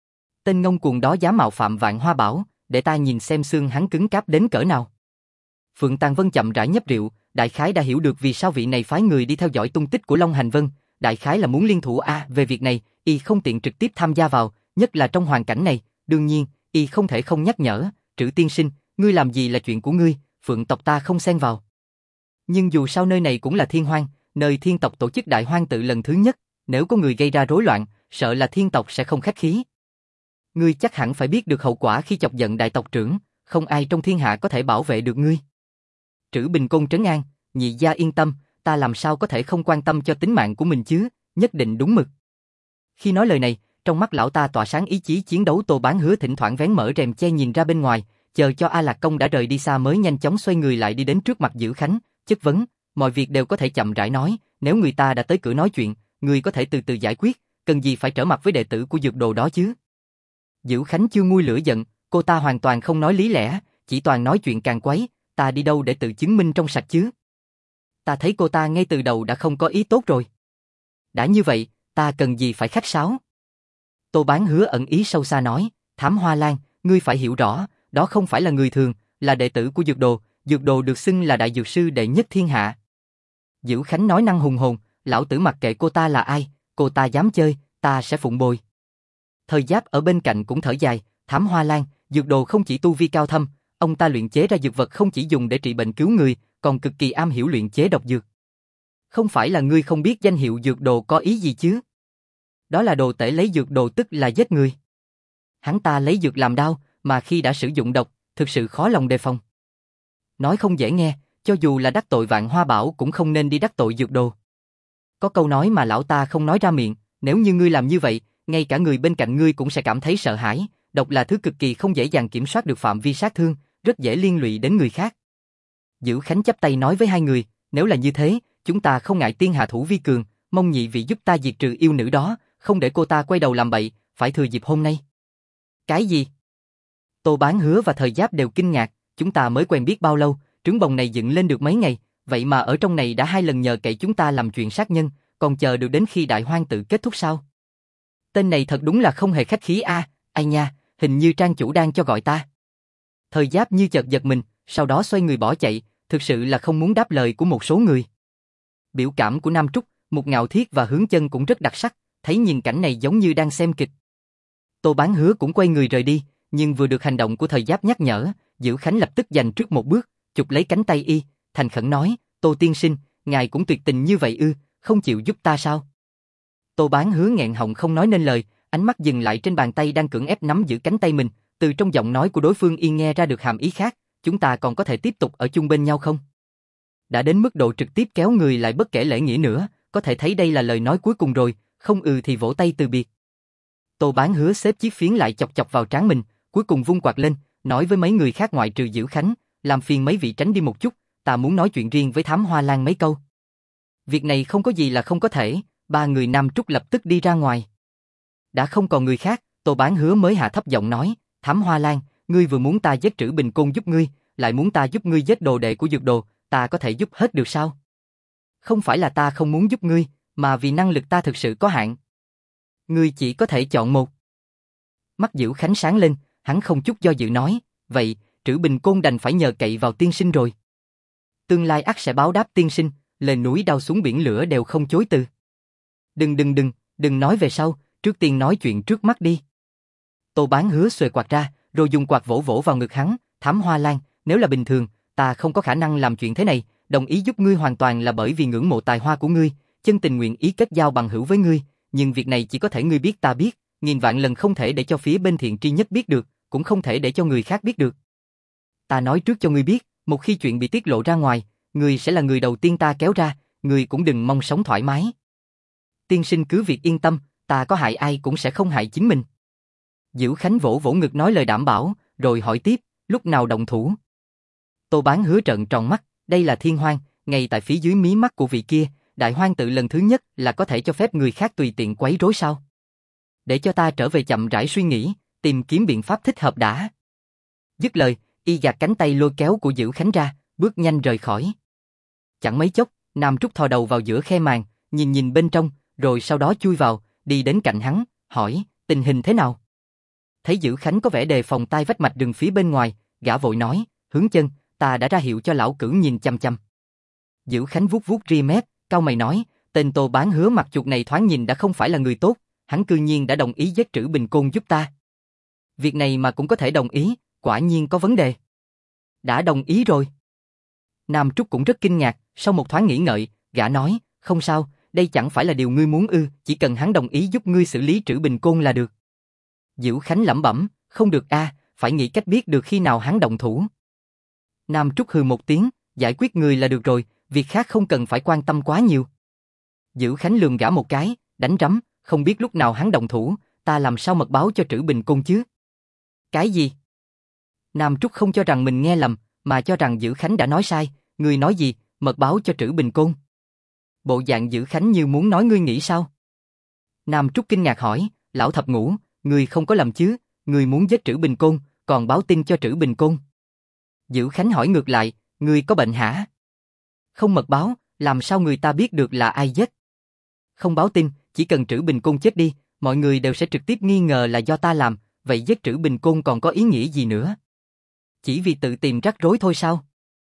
Tên ngông cuồng đó dám mạo phạm Vạn Hoa Bảo, để ta nhìn xem xương hắn cứng cáp đến cỡ nào. Phượng Tàng Vân chậm rãi nhấp rượu, đại khái đã hiểu được vì sao vị này phái người đi theo dõi tung tích của Long Hành Vân, đại khái là muốn liên thủ về việc này, y không tiện trực tiếp tham gia vào, nhất là trong hoàn cảnh này, đương nhiên, y không thể không nhắc nhở, Trữ tiên sinh, ngươi làm gì là chuyện của ngươi, Phượng tộc ta không xen vào. Nhưng dù sao nơi này cũng là Thiên Hoang, nơi Thiên tộc tổ chức đại hoang tự lần thứ nhất, nếu có người gây ra rối loạn, sợ là Thiên tộc sẽ không khách khí. Ngươi chắc hẳn phải biết được hậu quả khi chọc giận đại tộc trưởng, không ai trong thiên hạ có thể bảo vệ được ngươi. Trữ Bình Côn trấn an, nhị gia yên tâm, ta làm sao có thể không quan tâm cho tính mạng của mình chứ, nhất định đúng mực. Khi nói lời này, trong mắt lão ta tỏa sáng ý chí chiến đấu. Tô Bán Hứa thỉnh thoảng vén mở rèm che nhìn ra bên ngoài, chờ cho A Lạc Công đã rời đi xa mới nhanh chóng xoay người lại đi đến trước mặt Dữ Khánh, chất vấn, mọi việc đều có thể chậm rãi nói, nếu người ta đã tới cửa nói chuyện, người có thể từ từ giải quyết, cần gì phải trở mặt với đệ tử của dược đồ đó chứ. Dữ Khánh chưa nguôi lửa giận, cô ta hoàn toàn không nói lý lẽ, chỉ toàn nói chuyện càng quấy, ta đi đâu để tự chứng minh trong sạch chứ. Ta thấy cô ta ngay từ đầu đã không có ý tốt rồi. Đã như vậy, ta cần gì phải khách sáo. Tô Bán Hứa ẩn ý sâu xa nói, Thám Hoa Lan, ngươi phải hiểu rõ, đó không phải là người thường, là đệ tử của dược đồ được xưng là đại dược sư đệ nhất thiên hạ. Dữ Khánh nói năng hùng hồn, lão tử mặc kệ cô ta là ai, cô ta dám chơi, ta sẽ phụng bồi. Thời Giáp ở bên cạnh cũng thở dài, Thám Hoa Lan, dược đồ không chỉ tu vi cao thâm, ông ta luyện chế ra dược vật không chỉ dùng để trị bệnh cứu người, còn cực kỳ am hiểu luyện chế độc dược. Không phải là ngươi không biết danh hiệu dược đồ có ý gì chứ? Đó là đồ tể lấy dược đồ tức là giết người. Hắn ta lấy dược làm đao, mà khi đã sử dụng độc, thực sự khó lòng đề phòng. Nói không dễ nghe, cho dù là đắc tội Vạn Hoa Bảo cũng không nên đi đắc tội dược đồ. Có câu nói mà lão ta không nói ra miệng, nếu như ngươi làm như vậy, ngay cả người bên cạnh ngươi cũng sẽ cảm thấy sợ hãi, độc là thứ cực kỳ không dễ dàng kiểm soát được phạm vi sát thương, rất dễ liên lụy đến người khác. Dữ Khánh chắp tay nói với hai người, nếu là như thế, chúng ta không ngại tiên hạ thủ vi cường, mong nhị vị giúp ta diệt trừ yêu nữ đó, không để cô ta quay đầu làm bậy, phải thừa dịp hôm nay. Cái gì? Tô Bán Hứa và Thời Giáp đều kinh ngạc, chúng ta mới quen biết bao lâu, trứng bồng này dựng lên được mấy ngày, vậy mà ở trong này đã 2 lần nhờ cậy chúng ta làm chuyện sát nhân, còn chờ được đến khi đại hoang tự kết thúc sao? Tên này thật đúng là không hề khách khí ai nha, hình như trang chủ đang cho gọi ta. Thời Giáp như chợt giật mình, sau đó xoay người bỏ chạy, thực sự là không muốn đáp lời của một số người. Biểu cảm của Nam Trúc, Mục Ngạo Thiết và Hướng Chân cũng rất đặc sắc, thấy nhìn cảnh này giống như đang xem kịch. Tô Bán Hứa cũng quay người rời đi, nhưng vừa được hành động của Thời Giáp nhắc nhở, Dữ Khánh lập tức giành trước một bước, chụp lấy cánh tay y, thành khẩn nói, Tô tiên sinh, ngài cũng tuyệt tình như vậy ư, không chịu giúp ta sao? Tô Bán Hứa nghẹn họng không nói nên lời, ánh mắt dừng lại trên bàn tay đang cưỡng ép nắm giữ cánh tay mình, Từ trong giọng nói của đối phương Yên nghe ra được hàm ý khác, chúng ta còn có thể tiếp tục ở chung bên nhau không? Đã đến mức độ trực tiếp kéo người lại bất kể lễ nghĩa nữa, có thể thấy đây là lời nói cuối cùng rồi, không thì vỗ tay từ biệt. Tô Bán Hứa xếp chiếc phiến lại chọc chọc vào trán mình, cuối cùng vung quạt lên, nói với mấy người khác ngoại trừ Dữ Khánh, làm phiền mấy vị tránh đi một chút, ta muốn nói chuyện riêng với Thám Hoa Lan mấy câu. Việc này không có gì là không có thể, ba người Nam Trúc lập tức đi ra ngoài. Đã không còn người khác, Tô Bán Hứa mới hạ thấp giọng nói, Thám Hoa Lan, ngươi vừa muốn ta giết Trữ Bình Côn giúp ngươi, lại muốn ta giúp ngươi giết đồ đệ của Dược Đồ, ta có thể giúp hết được sao? Không phải là ta không muốn giúp ngươi, mà vì năng lực ta thực sự có hạn. Ngươi chỉ có thể chọn một. Mắt Dữ Khánh sáng lên, hắn không chút do dự nói, vậy, Trữ Bình Côn đành phải nhờ cậy vào tiên sinh rồi. Tương lai ắt sẽ báo đáp tiên sinh, lên núi đao xuống biển lửa đều không chối từ. Đừng nói về sau, trước tiên nói chuyện trước mắt đi. Tô Bán Hứa xuề quạt ra, rồi dùng quạt vỗ vỗ vào ngực hắn, Thám Hoa Lan, nếu là bình thường, ta không có khả năng làm chuyện thế này, đồng ý giúp ngươi hoàn toàn là bởi vì ngưỡng mộ tài hoa của ngươi, chân tình nguyện ý kết giao bằng hữu với ngươi, nhưng việc này chỉ có thể ngươi biết ta biết, nghìn vạn lần không thể để cho phía bên Thiện Tri Nhất biết được, cũng không thể để cho người khác biết được. Ta nói trước cho ngươi biết, một khi chuyện bị tiết lộ ra ngoài, ngươi sẽ là người đầu tiên ta kéo ra, ngươi cũng đừng mong sống thoải mái. Tiên sinh cứ việc yên tâm, ta có hại ai cũng sẽ không hại chính mình. Dữ Khánh vỗ vỗ ngực nói lời đảm bảo, rồi hỏi tiếp, lúc nào động thủ? Tô Bán Hứa trợn tròn mắt, đây là Thiên Hoang, ngay tại phía dưới mí mắt của vị kia, đại hoang tự lần thứ nhất là có thể cho phép người khác tùy tiện quấy rối sao? Để cho ta trở về chậm rãi suy nghĩ, tìm kiếm biện pháp thích hợp đã. Dứt lời, y gạt cánh tay lôi kéo của Dữ Khánh ra, bước nhanh rời khỏi. Chẳng mấy chốc, Nam Trúc thò đầu vào giữa khe màn, nhìn bên trong, rồi sau đó chui vào, đi đến cạnh hắn, hỏi, tình hình thế nào? Thấy Dữ Khánh có vẻ đề phòng tai vách mạch rừng phía bên ngoài, gã vội nói, Hướng Chân, ta đã ra hiệu cho lão cửu nhìn chăm chăm. Dữ Khánh vuốt vuốt ria mép, cau mày nói, tên Tô Bán Hứa mặt chuột này thoáng nhìn đã không phải là người tốt, hắn cư nhiên đã đồng ý giết Trữ Bình Côn giúp ta. Việc này mà cũng có thể đồng ý, quả nhiên có vấn đề. Đã đồng ý rồi. Nam Trúc cũng rất kinh ngạc, sau một thoáng nghĩ ngợi, gã nói, không sao, đây chẳng phải là điều ngươi muốn ư, chỉ cần hắn đồng ý giúp ngươi xử lý Trữ Bình Côn là được. Dữ Khánh lẩm bẩm, không được phải nghĩ cách biết được khi nào hắn động thủ. Nam Trúc hừ một tiếng, giải quyết người là được rồi, việc khác không cần phải quan tâm quá nhiều. Dữ Khánh lườm gã một cái, đánh rắm, không biết lúc nào hắn động thủ, ta làm sao mật báo cho Trữ Bình Côn chứ? Cái gì? Nam Trúc không cho rằng mình nghe lầm, mà cho rằng Dữ Khánh đã nói sai, ngươi nói gì, mật báo cho Trữ Bình Côn? Bộ dạng Dữ Khánh như muốn nói ngươi nghĩ sao? Nam Trúc kinh ngạc hỏi, lão thập ngũ, ngươi không có lầm chứ, ngươi muốn giết Trữ Bình Côn, còn báo tin cho Trữ Bình Côn. Dữ Khánh hỏi ngược lại, ngươi có bệnh hả? Không mật báo, làm sao người ta biết được là ai giết? Không báo tin, chỉ cần Trữ Bình Côn chết đi, mọi người đều sẽ trực tiếp nghi ngờ là do ta làm, vậy giết Trữ Bình Côn còn có ý nghĩa gì nữa? Chỉ vì tự tìm rắc rối thôi sao?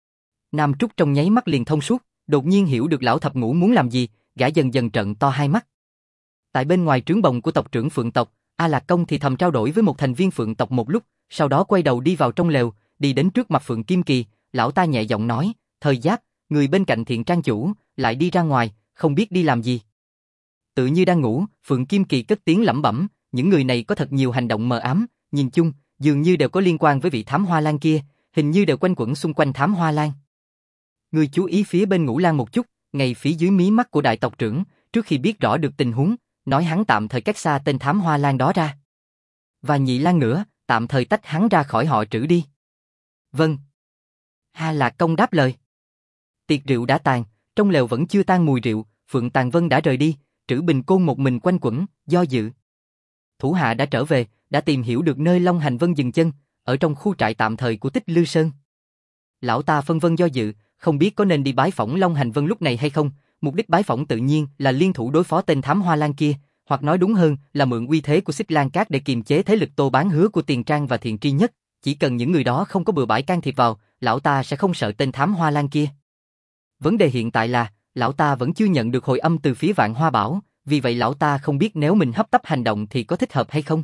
Nam Trúc trong nháy mắt liền thông suốt, đột nhiên hiểu được lão thập ngũ muốn làm gì, gã dần dần trợn to hai mắt. Tại bên ngoài trướng bồng của tộc trưởng Phượng tộc, A Lạc Công thì thầm trao đổi với một thành viên Phượng tộc một lúc, sau đó quay đầu đi vào trong lều, đi đến trước mặt Phượng Kim Kỳ, lão ta nhẹ giọng nói, Thời Giáp, người bên cạnh Thiện Trang chủ, lại đi ra ngoài, không biết đi làm gì. Tự như đang ngủ, Phượng Kim Kỳ cất tiếng lẩm bẩm, những người này có thật nhiều hành động mờ ám, nhìn chung, dường như đều có liên quan với vị Thám Hoa Lan kia, hình như đều quanh quẩn xung quanh Thám Hoa Lan. Ngươi chú ý phía bên Ngũ Lan một chút, ngay phía dưới mí mắt của đại tộc trưởng, trước khi biết rõ được tình huống, nói hắn tạm thời cách xa tên Thám Hoa Lan đó ra. Và Nhị Lan nữa, tạm thời tách hắn ra khỏi họ Trữ đi. Vâng. A Lạc Công đáp lời. Tiệc rượu đã tàn, trong lều vẫn chưa tan mùi rượu, Phượng Tàn Vân đã rời đi, Trữ Bình Côn một mình quanh quẩn, do dự. Thủ hạ đã trở về, đã tìm hiểu được nơi Long Hành Vân dừng chân, ở trong khu trại tạm thời của Tích Lư Sơn. Lão ta phân vân do dự, không biết có nên đi bái phỏng Long Hành Vân lúc này hay không, mục đích bái phỏng tự nhiên là liên thủ đối phó tên Thám Hoa Lan kia, hoặc nói đúng hơn là mượn uy thế của Xích Lan Cát để kiềm chế thế lực Tô Bán Hứa của Tiền Trang và Thiện Tri Nhất, chỉ cần những người đó không có bừa bãi can thiệp vào, lão ta sẽ không sợ tên Thám Hoa Lan kia. Vấn đề hiện tại là, lão ta vẫn chưa nhận được hồi âm từ phía Vạn Hoa Bảo, vì vậy lão ta không biết nếu mình hấp tấp hành động thì có thích hợp hay không.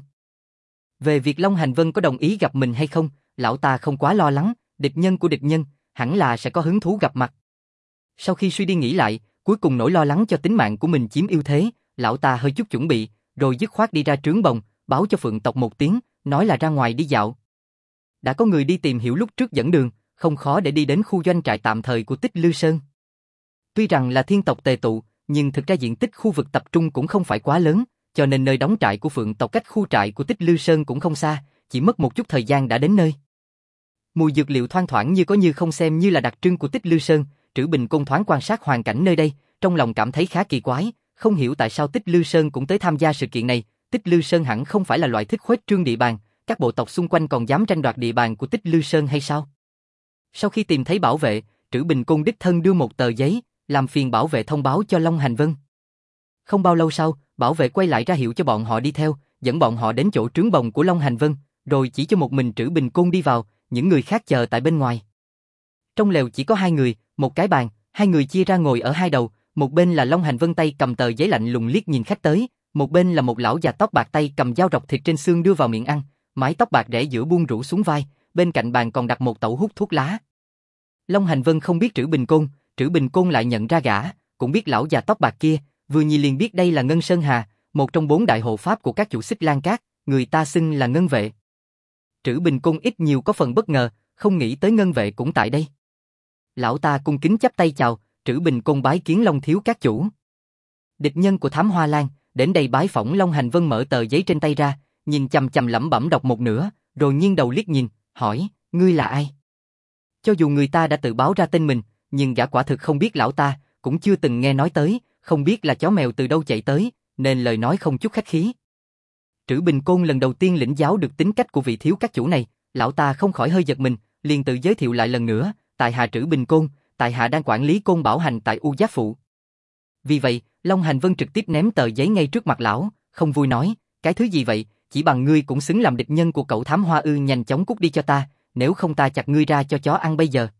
Về việc Long Hành Vân có đồng ý gặp mình hay không, lão ta không quá lo lắng, địch nhân của địch nhân, hẳn là sẽ có hứng thú gặp mặt. Sau khi suy đi nghĩ lại, cuối cùng nỗi lo lắng cho tính mạng của mình chiếm ưu thế, lão ta hơi chút chuẩn bị, rồi dứt khoát đi ra trướng bồng, báo cho Phượng tộc một tiếng, nói là ra ngoài đi dạo. Đã có người đi tìm hiểu lúc trước dẫn đường, không khó để đi đến khu doanh trại tạm thời của Tích Lư Sơn. Tuy rằng là thiên tộc tề tụ, nhưng thực ra diện tích khu vực tập trung cũng không phải quá lớn, cho nên nơi đóng trại của Phượng tộc cách khu trại của Tích Lư Sơn cũng không xa, chỉ mất một chút thời gian đã đến nơi. Mùi dược liệu thoang thoảng như có như không xem như là đặc trưng của Tích Lư Sơn, Trữ Bình Côn thoáng quan sát hoàn cảnh nơi đây, trong lòng cảm thấy khá kỳ quái, không hiểu tại sao Tích Lư Sơn cũng tới tham gia sự kiện này. Tích Lư Sơn hẳn không phải là loại thích khuếch trương địa bàn, các bộ tộc xung quanh còn dám tranh đoạt địa bàn của Tích Lư Sơn hay sao? Sau khi tìm thấy bảo vệ, Trữ Bình Côn đích thân đưa một tờ giấy, làm phiền bảo vệ thông báo cho Long Hành Vân. Không bao lâu sau, bảo vệ quay lại ra hiệu cho bọn họ đi theo, dẫn bọn họ đến chỗ trướng bồng của Long Hành Vân, rồi chỉ cho một mình Trữ Bình Côn đi vào, những người khác chờ tại bên ngoài. Trong lều chỉ có hai người, một cái bàn, hai người chia ra ngồi ở hai đầu, một bên là Long Hành Vân tay cầm tờ giấy lạnh lùng liếc nhìn khách tới, một bên là một lão già tóc bạc tay cầm dao rọc thịt trên xương đưa vào miệng ăn, mái tóc bạc rẽ giữa buông rủ xuống vai, bên cạnh bàn còn đặt một tẩu hút thuốc lá. Long Hành Vân không biết Trữ Bình Côn lại nhận ra gã, cũng biết lão già tóc bạc kia, vừa nhìn liền biết đây là Ngân Sơn Hà, một trong 4 đại hộ pháp của các chủ Xích Lan Cát, người ta xưng là Ngân Vệ. Trữ Bình Côn ít nhiều có phần bất ngờ, không nghĩ tới Ngân Vệ cũng tại đây. Lão ta cung kính chắp tay chào, Trữ Bình Côn bái kiến Long thiếu các chủ. Địch nhân của Thám Hoa Lan, đến đây bái phỏng. Long Hành Vân mở tờ giấy trên tay ra, nhìn chằm chằm lẩm bẩm đọc một nửa, rồi nghiêng đầu liếc nhìn, hỏi, ngươi là ai? Cho dù người ta đã tự báo ra tên mình, nhưng gã quả thực không biết lão ta, cũng chưa từng nghe nói tới, không biết là chó mèo từ đâu chạy tới, nên lời nói không chút khách khí. Trữ Bình Côn lần đầu tiên lĩnh giáo được tính cách của vị thiếu các chủ này, lão ta không khỏi hơi giật mình, liền tự giới thiệu lại lần nữa, tại hạ Trữ Bình Côn, tại hạ đang quản lý Côn Bảo Hành tại U Giáp Phụ. Vì vậy, Long Hành Vân trực tiếp ném tờ giấy ngay trước mặt lão, không vui nói, cái thứ gì vậy, chỉ bằng ngươi cũng xứng làm địch nhân của cậu Thám Hoa ư? Nhanh chóng cút đi cho ta, nếu không ta chặt ngươi ra cho chó ăn bây giờ.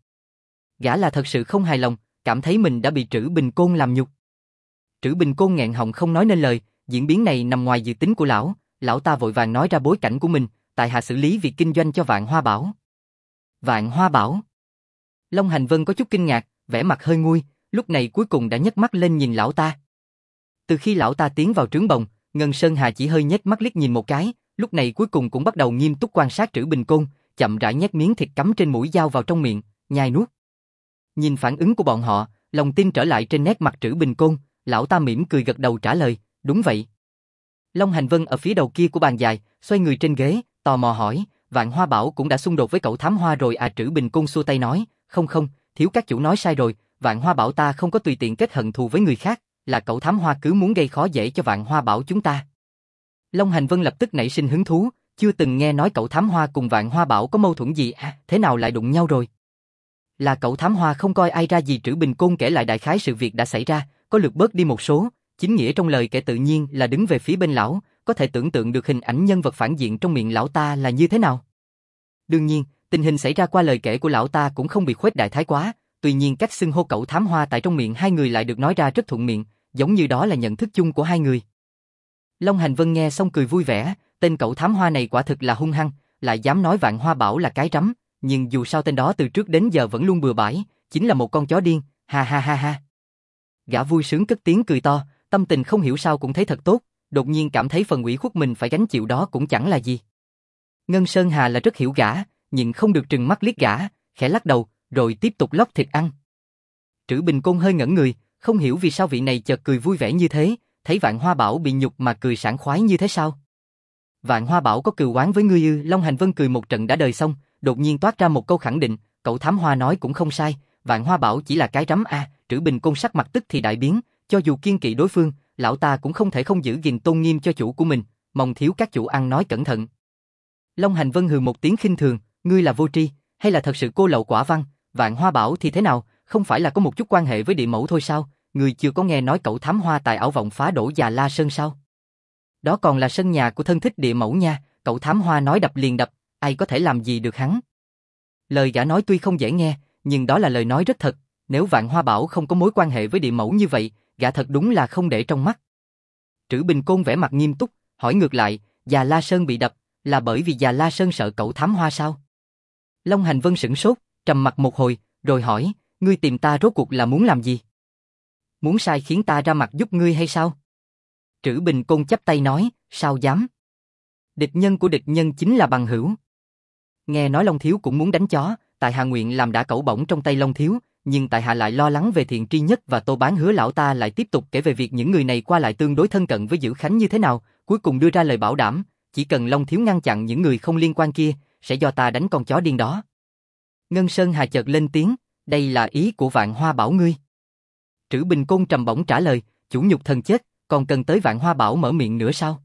Gã là thật sự không hài lòng, cảm thấy mình đã bị Trữ Bình Côn làm nhục. Trữ Bình Côn nghẹn họng không nói nên lời, diễn biến này nằm ngoài dự tính của lão ta vội vàng nói ra bối cảnh của mình, tại hạ xử lý việc kinh doanh cho Vạn Hoa Bảo. Vạn Hoa Bảo? Long Hành Vân có chút kinh ngạc, vẻ mặt hơi nguôi, lúc này cuối cùng đã nhấc mắt lên nhìn lão ta. Từ khi lão ta tiến vào trướng bồng, Ngân Sơn Hà chỉ hơi nhếch mắt liếc nhìn một cái, lúc này cuối cùng cũng bắt đầu nghiêm túc quan sát Trữ Bình Côn, chậm rãi nhét miếng thịt cắm trên mũi dao vào trong miệng, nhai nuốt. Nhìn phản ứng của bọn họ, lòng tin trở lại trên nét mặt Trữ Bình Côn, lão ta mỉm cười gật đầu trả lời, đúng vậy. Long Hành Vân ở phía đầu kia của bàn dài, xoay người trên ghế, tò mò hỏi, Vạn Hoa Bảo cũng đã xung đột với cậu Thám Hoa rồi à? Trữ Bình Côn xua tay nói, không, thiếu các chủ nói sai rồi, Vạn Hoa Bảo ta không có tùy tiện kết hận thù với người khác, là cậu Thám Hoa cứ muốn gây khó dễ cho Vạn Hoa Bảo chúng ta. Long Hành Vân lập tức nảy sinh hứng thú, chưa từng nghe nói cậu Thám Hoa cùng Vạn Hoa Bảo có mâu thuẫn gì à, thế nào lại đụng nhau rồi? Là cậu Thám Hoa không coi ai ra gì? Trữ Bình Côn kể lại đại khái sự việc đã xảy ra, có lược bớt đi một số, chính nghĩa trong lời kể tự nhiên là đứng về phía bên lão, có thể tưởng tượng được hình ảnh nhân vật phản diện trong miệng lão ta là như thế nào. Đương nhiên, tình hình xảy ra qua lời kể của lão ta cũng không bị khuếch đại thái quá, tuy nhiên cách xưng hô cậu Thám Hoa tại trong miệng hai người lại được nói ra rất thuận miệng, giống như đó là nhận thức chung của hai người. Long Hành Vân nghe xong cười vui vẻ, tên cậu Thám Hoa này quả thực là hung hăng, lại dám nói Vạn Hoa Bảo là cái rắm, nhưng dù sao tên đó từ trước đến giờ vẫn luôn bừa bãi, chính là một con chó điên, ha ha ha ha. Gã vui sướng cất tiếng cười to, tâm tình không hiểu sao cũng thấy thật tốt, đột nhiên cảm thấy phần ủy khuất mình phải gánh chịu đó cũng chẳng là gì. Ngân Sơn Hà là rất hiểu gã, nhưng không được trừng mắt liếc gã, khẽ lắc đầu, rồi tiếp tục lóc thịt ăn. Trữ Bình Côn hơi ngẩn người, không hiểu vì sao vị này chợt cười vui vẻ như thế, thấy Vạn Hoa Bảo bị nhục mà cười sảng khoái như thế sao? Vạn Hoa Bảo có cừu oán với ngươi ư? Long Hành Vân cười một trận đã đời xong, đột nhiên toát ra một câu khẳng định, cậu Thám Hoa nói cũng không sai, Vạn Hoa Bảo chỉ là cái rắm a. Trữ Bình Côn sắc mặt tức thì đại biến, cho dù kiên kỵ đối phương, lão ta cũng không thể không giữ gìn tôn nghiêm cho chủ của mình, mong thiếu các chủ ăn nói cẩn thận. Long Hành Vân hừ một tiếng khinh thường, ngươi là vô tri, hay là thật sự cô lậu quả văn? Vạn Hoa Bảo thì thế nào, không phải là có một chút quan hệ với địa mẫu thôi sao? Ngươi chưa có nghe nói cậu Thám Hoa tài ảo vọng phá đổ Già La Sơn sao? Đó còn là sân nhà của thân thích địa mẫu nha, cậu Thám Hoa nói đập liền đập, ai có thể làm gì được hắn? Lời gã nói tuy không dễ nghe, nhưng đó là lời nói rất thật, nếu Vạn Hoa Bảo không có mối quan hệ với địa mẫu như vậy, gã thật đúng là không để trong mắt. Trữ Bình Côn vẻ mặt nghiêm túc, hỏi ngược lại, Già La Sơn bị đập, là bởi vì Già La Sơn sợ cậu Thám Hoa sao? Long Hành Vân sửng sốt, trầm mặt một hồi, rồi hỏi, ngươi tìm ta rốt cuộc là muốn làm gì? Muốn sai khiến ta ra mặt giúp ngươi hay sao? Trữ Bình Côn chắp tay nói, sao dám? Địch nhân của địch nhân chính là bằng hữu. Nghe nói Long Thiếu cũng muốn đánh chó, tại hạ nguyện làm đã cẩu bổng trong tay Long Thiếu, nhưng tại hạ lại lo lắng về Thiện Tri Nhất và Tô Bán. Hứa lão ta lại tiếp tục kể về việc những người này qua lại tương đối thân cận với Dữ Khánh như thế nào, cuối cùng đưa ra lời bảo đảm, chỉ cần Long Thiếu ngăn chặn những người không liên quan kia, sẽ do ta đánh con chó điên đó. Ngân Sơn Hà chợt lên tiếng, đây là ý của Vạn Hoa Bảo ngươi. Trữ Bình Côn trầm bổng trả lời, chủ nhục thần chết, còn cần tới Vạn Hoa Bảo mở miệng nữa sao?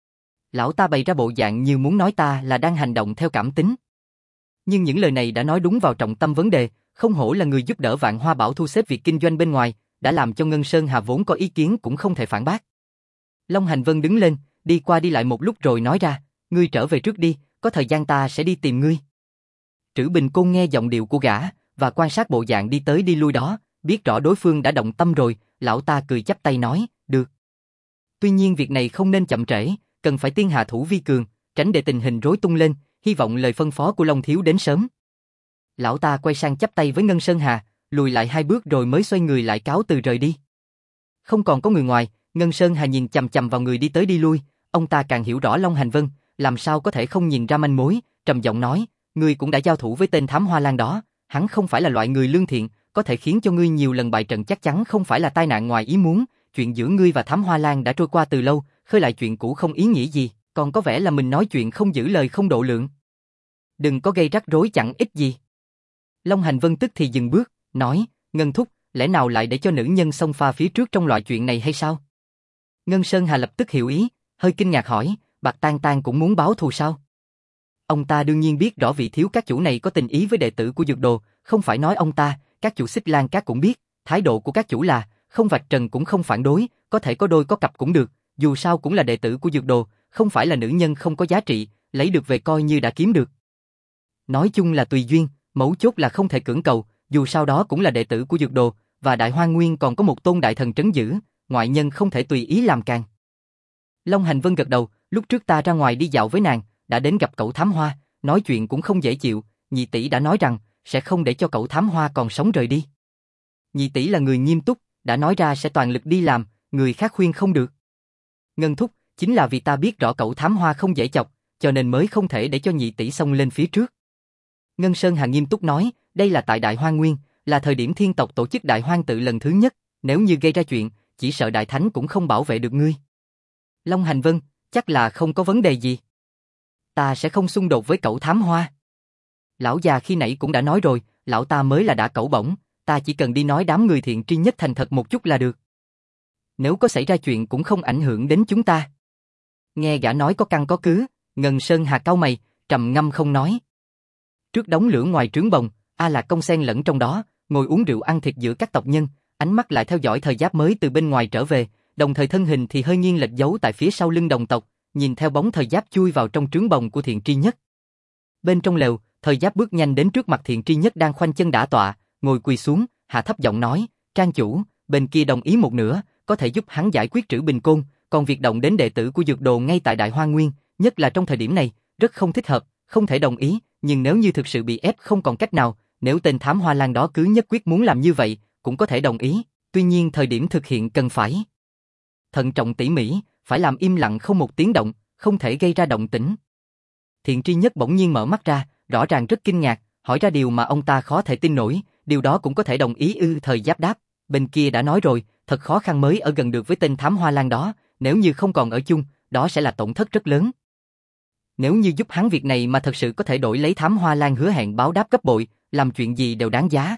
Lão ta bày ra bộ dạng như muốn nói ta là đang hành động theo cảm tính. Nhưng những lời này đã nói đúng vào trọng tâm vấn đề, không hổ là người giúp đỡ Vạn Hoa Bảo thu xếp việc kinh doanh bên ngoài, đã làm cho Ngân Sơn Hà vốn có ý kiến cũng không thể phản bác. Long Hành Vân đứng lên, đi qua đi lại một lúc rồi nói ra, ngươi trở về trước đi, có thời gian ta sẽ đi tìm ngươi. Trữ Bình Côn nghe giọng điệu của gã, và quan sát bộ dạng đi tới đi lui đó, biết rõ đối phương đã động tâm rồi, lão ta cười chắp tay nói, được. Tuy nhiên việc này không nên chậm trễ, cần phải tiên hạ thủ vi cường, tránh để tình hình rối tung lên, hy vọng lời phân phó của Long Thiếu đến sớm. Lão ta quay sang chắp tay với Ngân Sơn Hà, lùi lại 2 bước rồi mới xoay người lại cáo từ rời đi. Không còn có người ngoài, Ngân Sơn Hà nhìn chằm chằm vào người đi tới đi lui, ông ta càng hiểu rõ Long Hành Vân, làm sao có thể không nhìn ra manh mối, trầm giọng nói, ngươi cũng đã giao thủ với tên thám hoa lan đó, hắn không phải là loại người lương thiện, có thể khiến cho ngươi nhiều lần bại trận chắc chắn không phải là tai nạn ngoài ý muốn, chuyện giữa ngươi và thám hoa lan đã trôi qua từ lâu, khơi lại chuyện cũ không ý nghĩa gì, còn có vẻ là mình nói chuyện không giữ lời không độ lượng. Đừng có gây rắc rối chẳng ích gì. Long Hành Vân tức thì dừng bước, nói, Ngân Thúc, lẽ nào lại để cho nữ nhân xông pha phía trước trong loại chuyện này hay sao? Ngân Sơn Hà lập tức hiểu ý, hơi kinh ngạc hỏi, Bạc Tan Tan cũng muốn báo thù sao? Ông ta đương nhiên biết rõ vị thiếu các chủ này có tình ý với đệ tử của Dược Đồ, không phải nói ông ta, các chủ Xích Lan Các cũng biết, thái độ của các chủ là, không vạch trần cũng không phản đối, có thể có đôi có cặp cũng được, dù sao cũng là đệ tử của Dược Đồ, không phải là nữ nhân không có giá trị, lấy được về coi như đã kiếm được. Nói chung là tùy duyên, mấu chốt là không thể cưỡng cầu, dù sao đó cũng là đệ tử của Dược Đồ, và Đại Hoang Nguyên còn có một tôn đại thần trấn giữ, ngoại nhân không thể tùy ý làm càng. Long Hành Vân gật đầu, lúc trước ta ra ngoài đi dạo với nàng, đã đến gặp cậu thám hoa, nói chuyện cũng không dễ chịu, nhị tỷ đã nói rằng, sẽ không để cho cậu thám hoa còn sống rời đi. Nhị tỷ là người nghiêm túc, đã nói ra sẽ toàn lực đi làm, người khác khuyên không được. Ngân Thúc, chính là vì ta biết rõ cậu thám hoa không dễ chọc, cho nên mới không thể để cho nhị tỷ xông lên phía trước. Ngân Sơn Hà nghiêm túc nói, đây là tại Đại Hoang Nguyên, là thời điểm thiên tộc tổ chức Đại Hoang tự lần thứ nhất, nếu như gây ra chuyện, chỉ sợ Đại Thánh cũng không bảo vệ được ngươi. Long Hành Vân, chắc là không có vấn đề gì. Ta sẽ không xung đột với cậu thám hoa. Lão già khi nãy cũng đã nói rồi, lão ta mới là đã cẩu bổng, ta chỉ cần đi nói đám người Thiện Tri Nhất thành thật một chút là được. Nếu có xảy ra chuyện cũng không ảnh hưởng đến chúng ta. Nghe gã nói có căn có cứ, Ngân Sơn Hà cau mày, trầm ngâm không nói. Trước đống lửa ngoài trướng bồng, A Lạc Công xen lẫn trong đó, ngồi uống rượu ăn thịt giữa các tộc nhân, ánh mắt lại theo dõi Thời Giáp mới từ bên ngoài trở về, đồng thời thân hình thì hơi nghiêng lệch giấu tại phía sau lưng đồng tộc, nhìn theo bóng Thời Giáp chui vào trong trướng bồng của Thiện Tri Nhất. Bên trong lều, Thời Giáp bước nhanh đến trước mặt Thiện Tri Nhất đang khoanh chân đả tọa, ngồi quỳ xuống, hạ thấp giọng nói, Trang chủ, bên kia đồng ý một nửa, có thể giúp hắn giải quyết Trữ Bình Côn, còn việc động đến đệ tử của Dược Đồ ngay tại Đại Hoang Nguyên, nhất là trong thời điểm này, rất không thích hợp, không thể đồng ý, nhưng nếu như thực sự bị ép không còn cách nào, nếu tên thám hoa lan đó cứ nhất quyết muốn làm như vậy, cũng có thể đồng ý, tuy nhiên thời điểm thực hiện cần phải thận trọng tỉ mỉ, phải làm im lặng không một tiếng động, không thể gây ra động tĩnh. Thiện Tri Nhất bỗng nhiên mở mắt ra, rõ ràng rất kinh ngạc, hỏi ra điều mà ông ta khó thể tin nổi, điều đó cũng có thể đồng ý ư? Thời Giáp đáp, bên kia đã nói rồi, thật khó khăn mới ở gần được với tên thám hoa lan đó, nếu như không còn ở chung, đó sẽ là tổn thất rất lớn. Nếu như giúp hắn việc này mà thật sự có thể đổi lấy thám hoa lan hứa hẹn báo đáp gấp bội, làm chuyện gì đều đáng giá.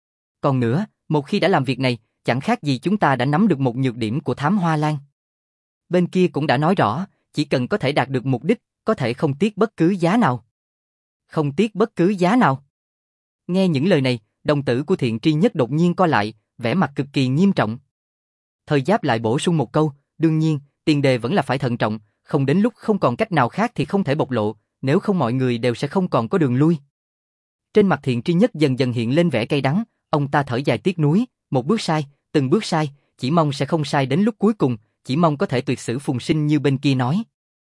Còn nữa, một khi đã làm việc này, chẳng khác gì chúng ta đã nắm được một nhược điểm của thám hoa lan. Bên kia cũng đã nói rõ, chỉ cần có thể đạt được mục đích, có thể không tiếc bất cứ giá nào. Không tiếc bất cứ giá nào. Nghe những lời này, đồng tử của Thiện Tri Nhất đột nhiên co lại, vẻ mặt cực kỳ nghiêm trọng. Thời Giáp lại bổ sung một câu, đương nhiên, tiền đề vẫn là phải thận trọng, không đến lúc không còn cách nào khác thì không thể bộc lộ, nếu không mọi người đều sẽ không còn có đường lui. Trên mặt Thiện Tri Nhất dần dần hiện lên vẻ cay đắng, ông ta thở dài tiếc nuối, một bước sai, từng bước sai, chỉ mong sẽ không sai đến lúc cuối cùng, chỉ mong có thể tuyệt sử phùng sinh như bên kia nói.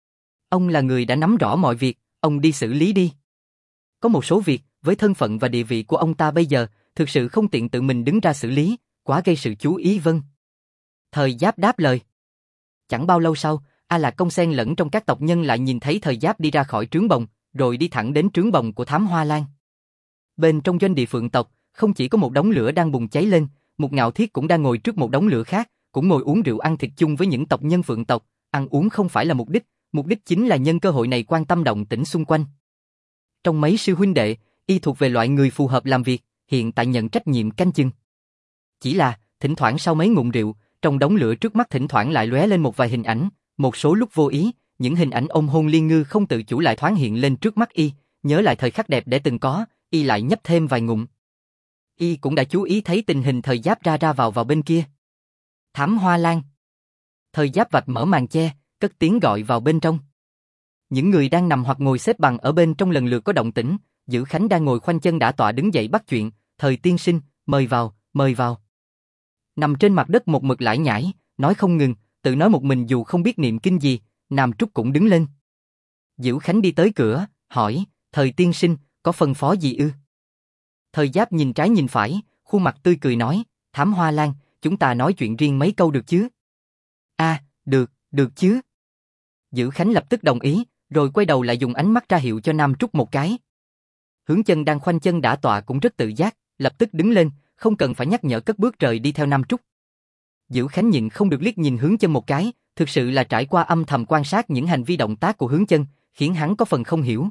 Ông là người đã nắm rõ mọi việc, ông đi xử lý đi. Có một số việc, với thân phận và địa vị của ông ta bây giờ, thực sự không tiện tự mình đứng ra xử lý, quá gây sự chú ý. Vâng. Thời Giáp đáp lời. Chẳng bao lâu sau, A Lạc Công xen lẫn trong các tộc nhân lại nhìn thấy Thời Giáp đi ra khỏi trướng bồng, rồi đi thẳng đến trướng bồng của Thám Hoa Lan. Bên trong doanh địa Phượng tộc, không chỉ có một đống lửa đang bùng cháy lên, một Ngạo Thiết cũng đang ngồi trước một đống lửa khác, cũng ngồi uống rượu ăn thịt chung với những tộc nhân Phượng tộc. Ăn uống không phải là mục đích chính là nhân cơ hội này quan tâm động tĩnh xung quanh. Trong mấy sư huynh đệ, y thuộc về loại người phù hợp làm việc, hiện tại nhận trách nhiệm canh chừng. Chỉ là, thỉnh thoảng sau mấy ngụm rượu, trong đống lửa trước mắt thỉnh thoảng lại lóe lên một vài hình ảnh, một số lúc vô ý, những hình ảnh ôm hôn liên ngư không tự chủ lại thoáng hiện lên trước mắt y, nhớ lại thời khắc đẹp để từng có, y lại nhấp thêm vài ngụm. Y cũng đã chú ý thấy tình hình Thời Giáp ra vào bên kia. Thám Hoa Lan. Thời Giáp vạch mở màn che, cất tiếng gọi vào bên trong. Những người đang nằm hoặc ngồi xếp bằng ở bên trong lần lượt có động tĩnh, Dữ Khánh đang ngồi khoanh chân đả tọa đứng dậy bắt chuyện, Thời tiên sinh, mời vào, mời vào. Nằm trên mặt đất một mực lải nhải, nói không ngừng, tự nói một mình dù không biết niệm kinh gì, Nam Trúc cũng đứng lên. Dữ Khánh đi tới cửa, hỏi, Thời tiên sinh, có phân phó gì ư? Thời Giáp nhìn trái nhìn phải, khuôn mặt tươi cười nói, Thám Hoa Lan, chúng ta nói chuyện riêng mấy câu được chứ? Được chứ. Dữ Khánh lập tức đồng ý, rồi quay đầu lại dùng ánh mắt ra hiệu cho Nam Trúc một cái. Hướng Chân đang khoanh chân đả tọa cũng rất tự giác, lập tức đứng lên, không cần phải nhắc nhở cất bước rời đi theo Nam Trúc. Dữ Khánh nhịn không được liếc nhìn Hướng Chân một cái, thực sự là trải qua âm thầm quan sát những hành vi động tác của Hướng Chân, khiến hắn có phần không hiểu.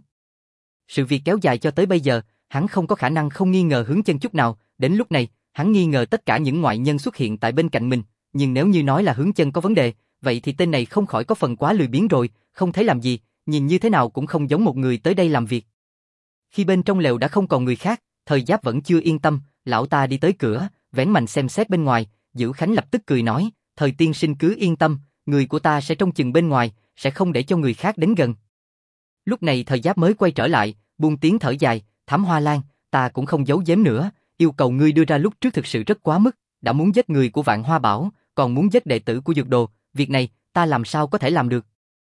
Sự việc kéo dài cho tới bây giờ, hắn không có khả năng không nghi ngờ Hướng Chân chút nào, đến lúc này, hắn nghi ngờ tất cả những ngoại nhân xuất hiện tại bên cạnh mình, nhưng nếu như nói là Hướng Chân có vấn đề, vậy thì tên này không khỏi có phần quá lười biếng rồi, không thấy làm gì, nhìn như thế nào cũng không giống một người tới đây làm việc. Khi bên trong lều đã không còn người khác, Thời Giáp vẫn chưa yên tâm, lão ta đi tới cửa, vén mành xem xét bên ngoài, Dữ Khánh lập tức cười nói, Thời tiên sinh cứ yên tâm, người của ta sẽ trông chừng bên ngoài, sẽ không để cho người khác đến gần. Lúc này Thời Giáp mới quay trở lại, buông tiếng thở dài, Thám Hoa Lan, ta cũng không giấu giếm nữa, yêu cầu ngươi đưa ra lúc trước thực sự rất quá mức, đã muốn giết người của Vạn Hoa Bảo, còn muốn giết đệ tử của Dược Đồ, việc này, ta làm sao có thể làm được?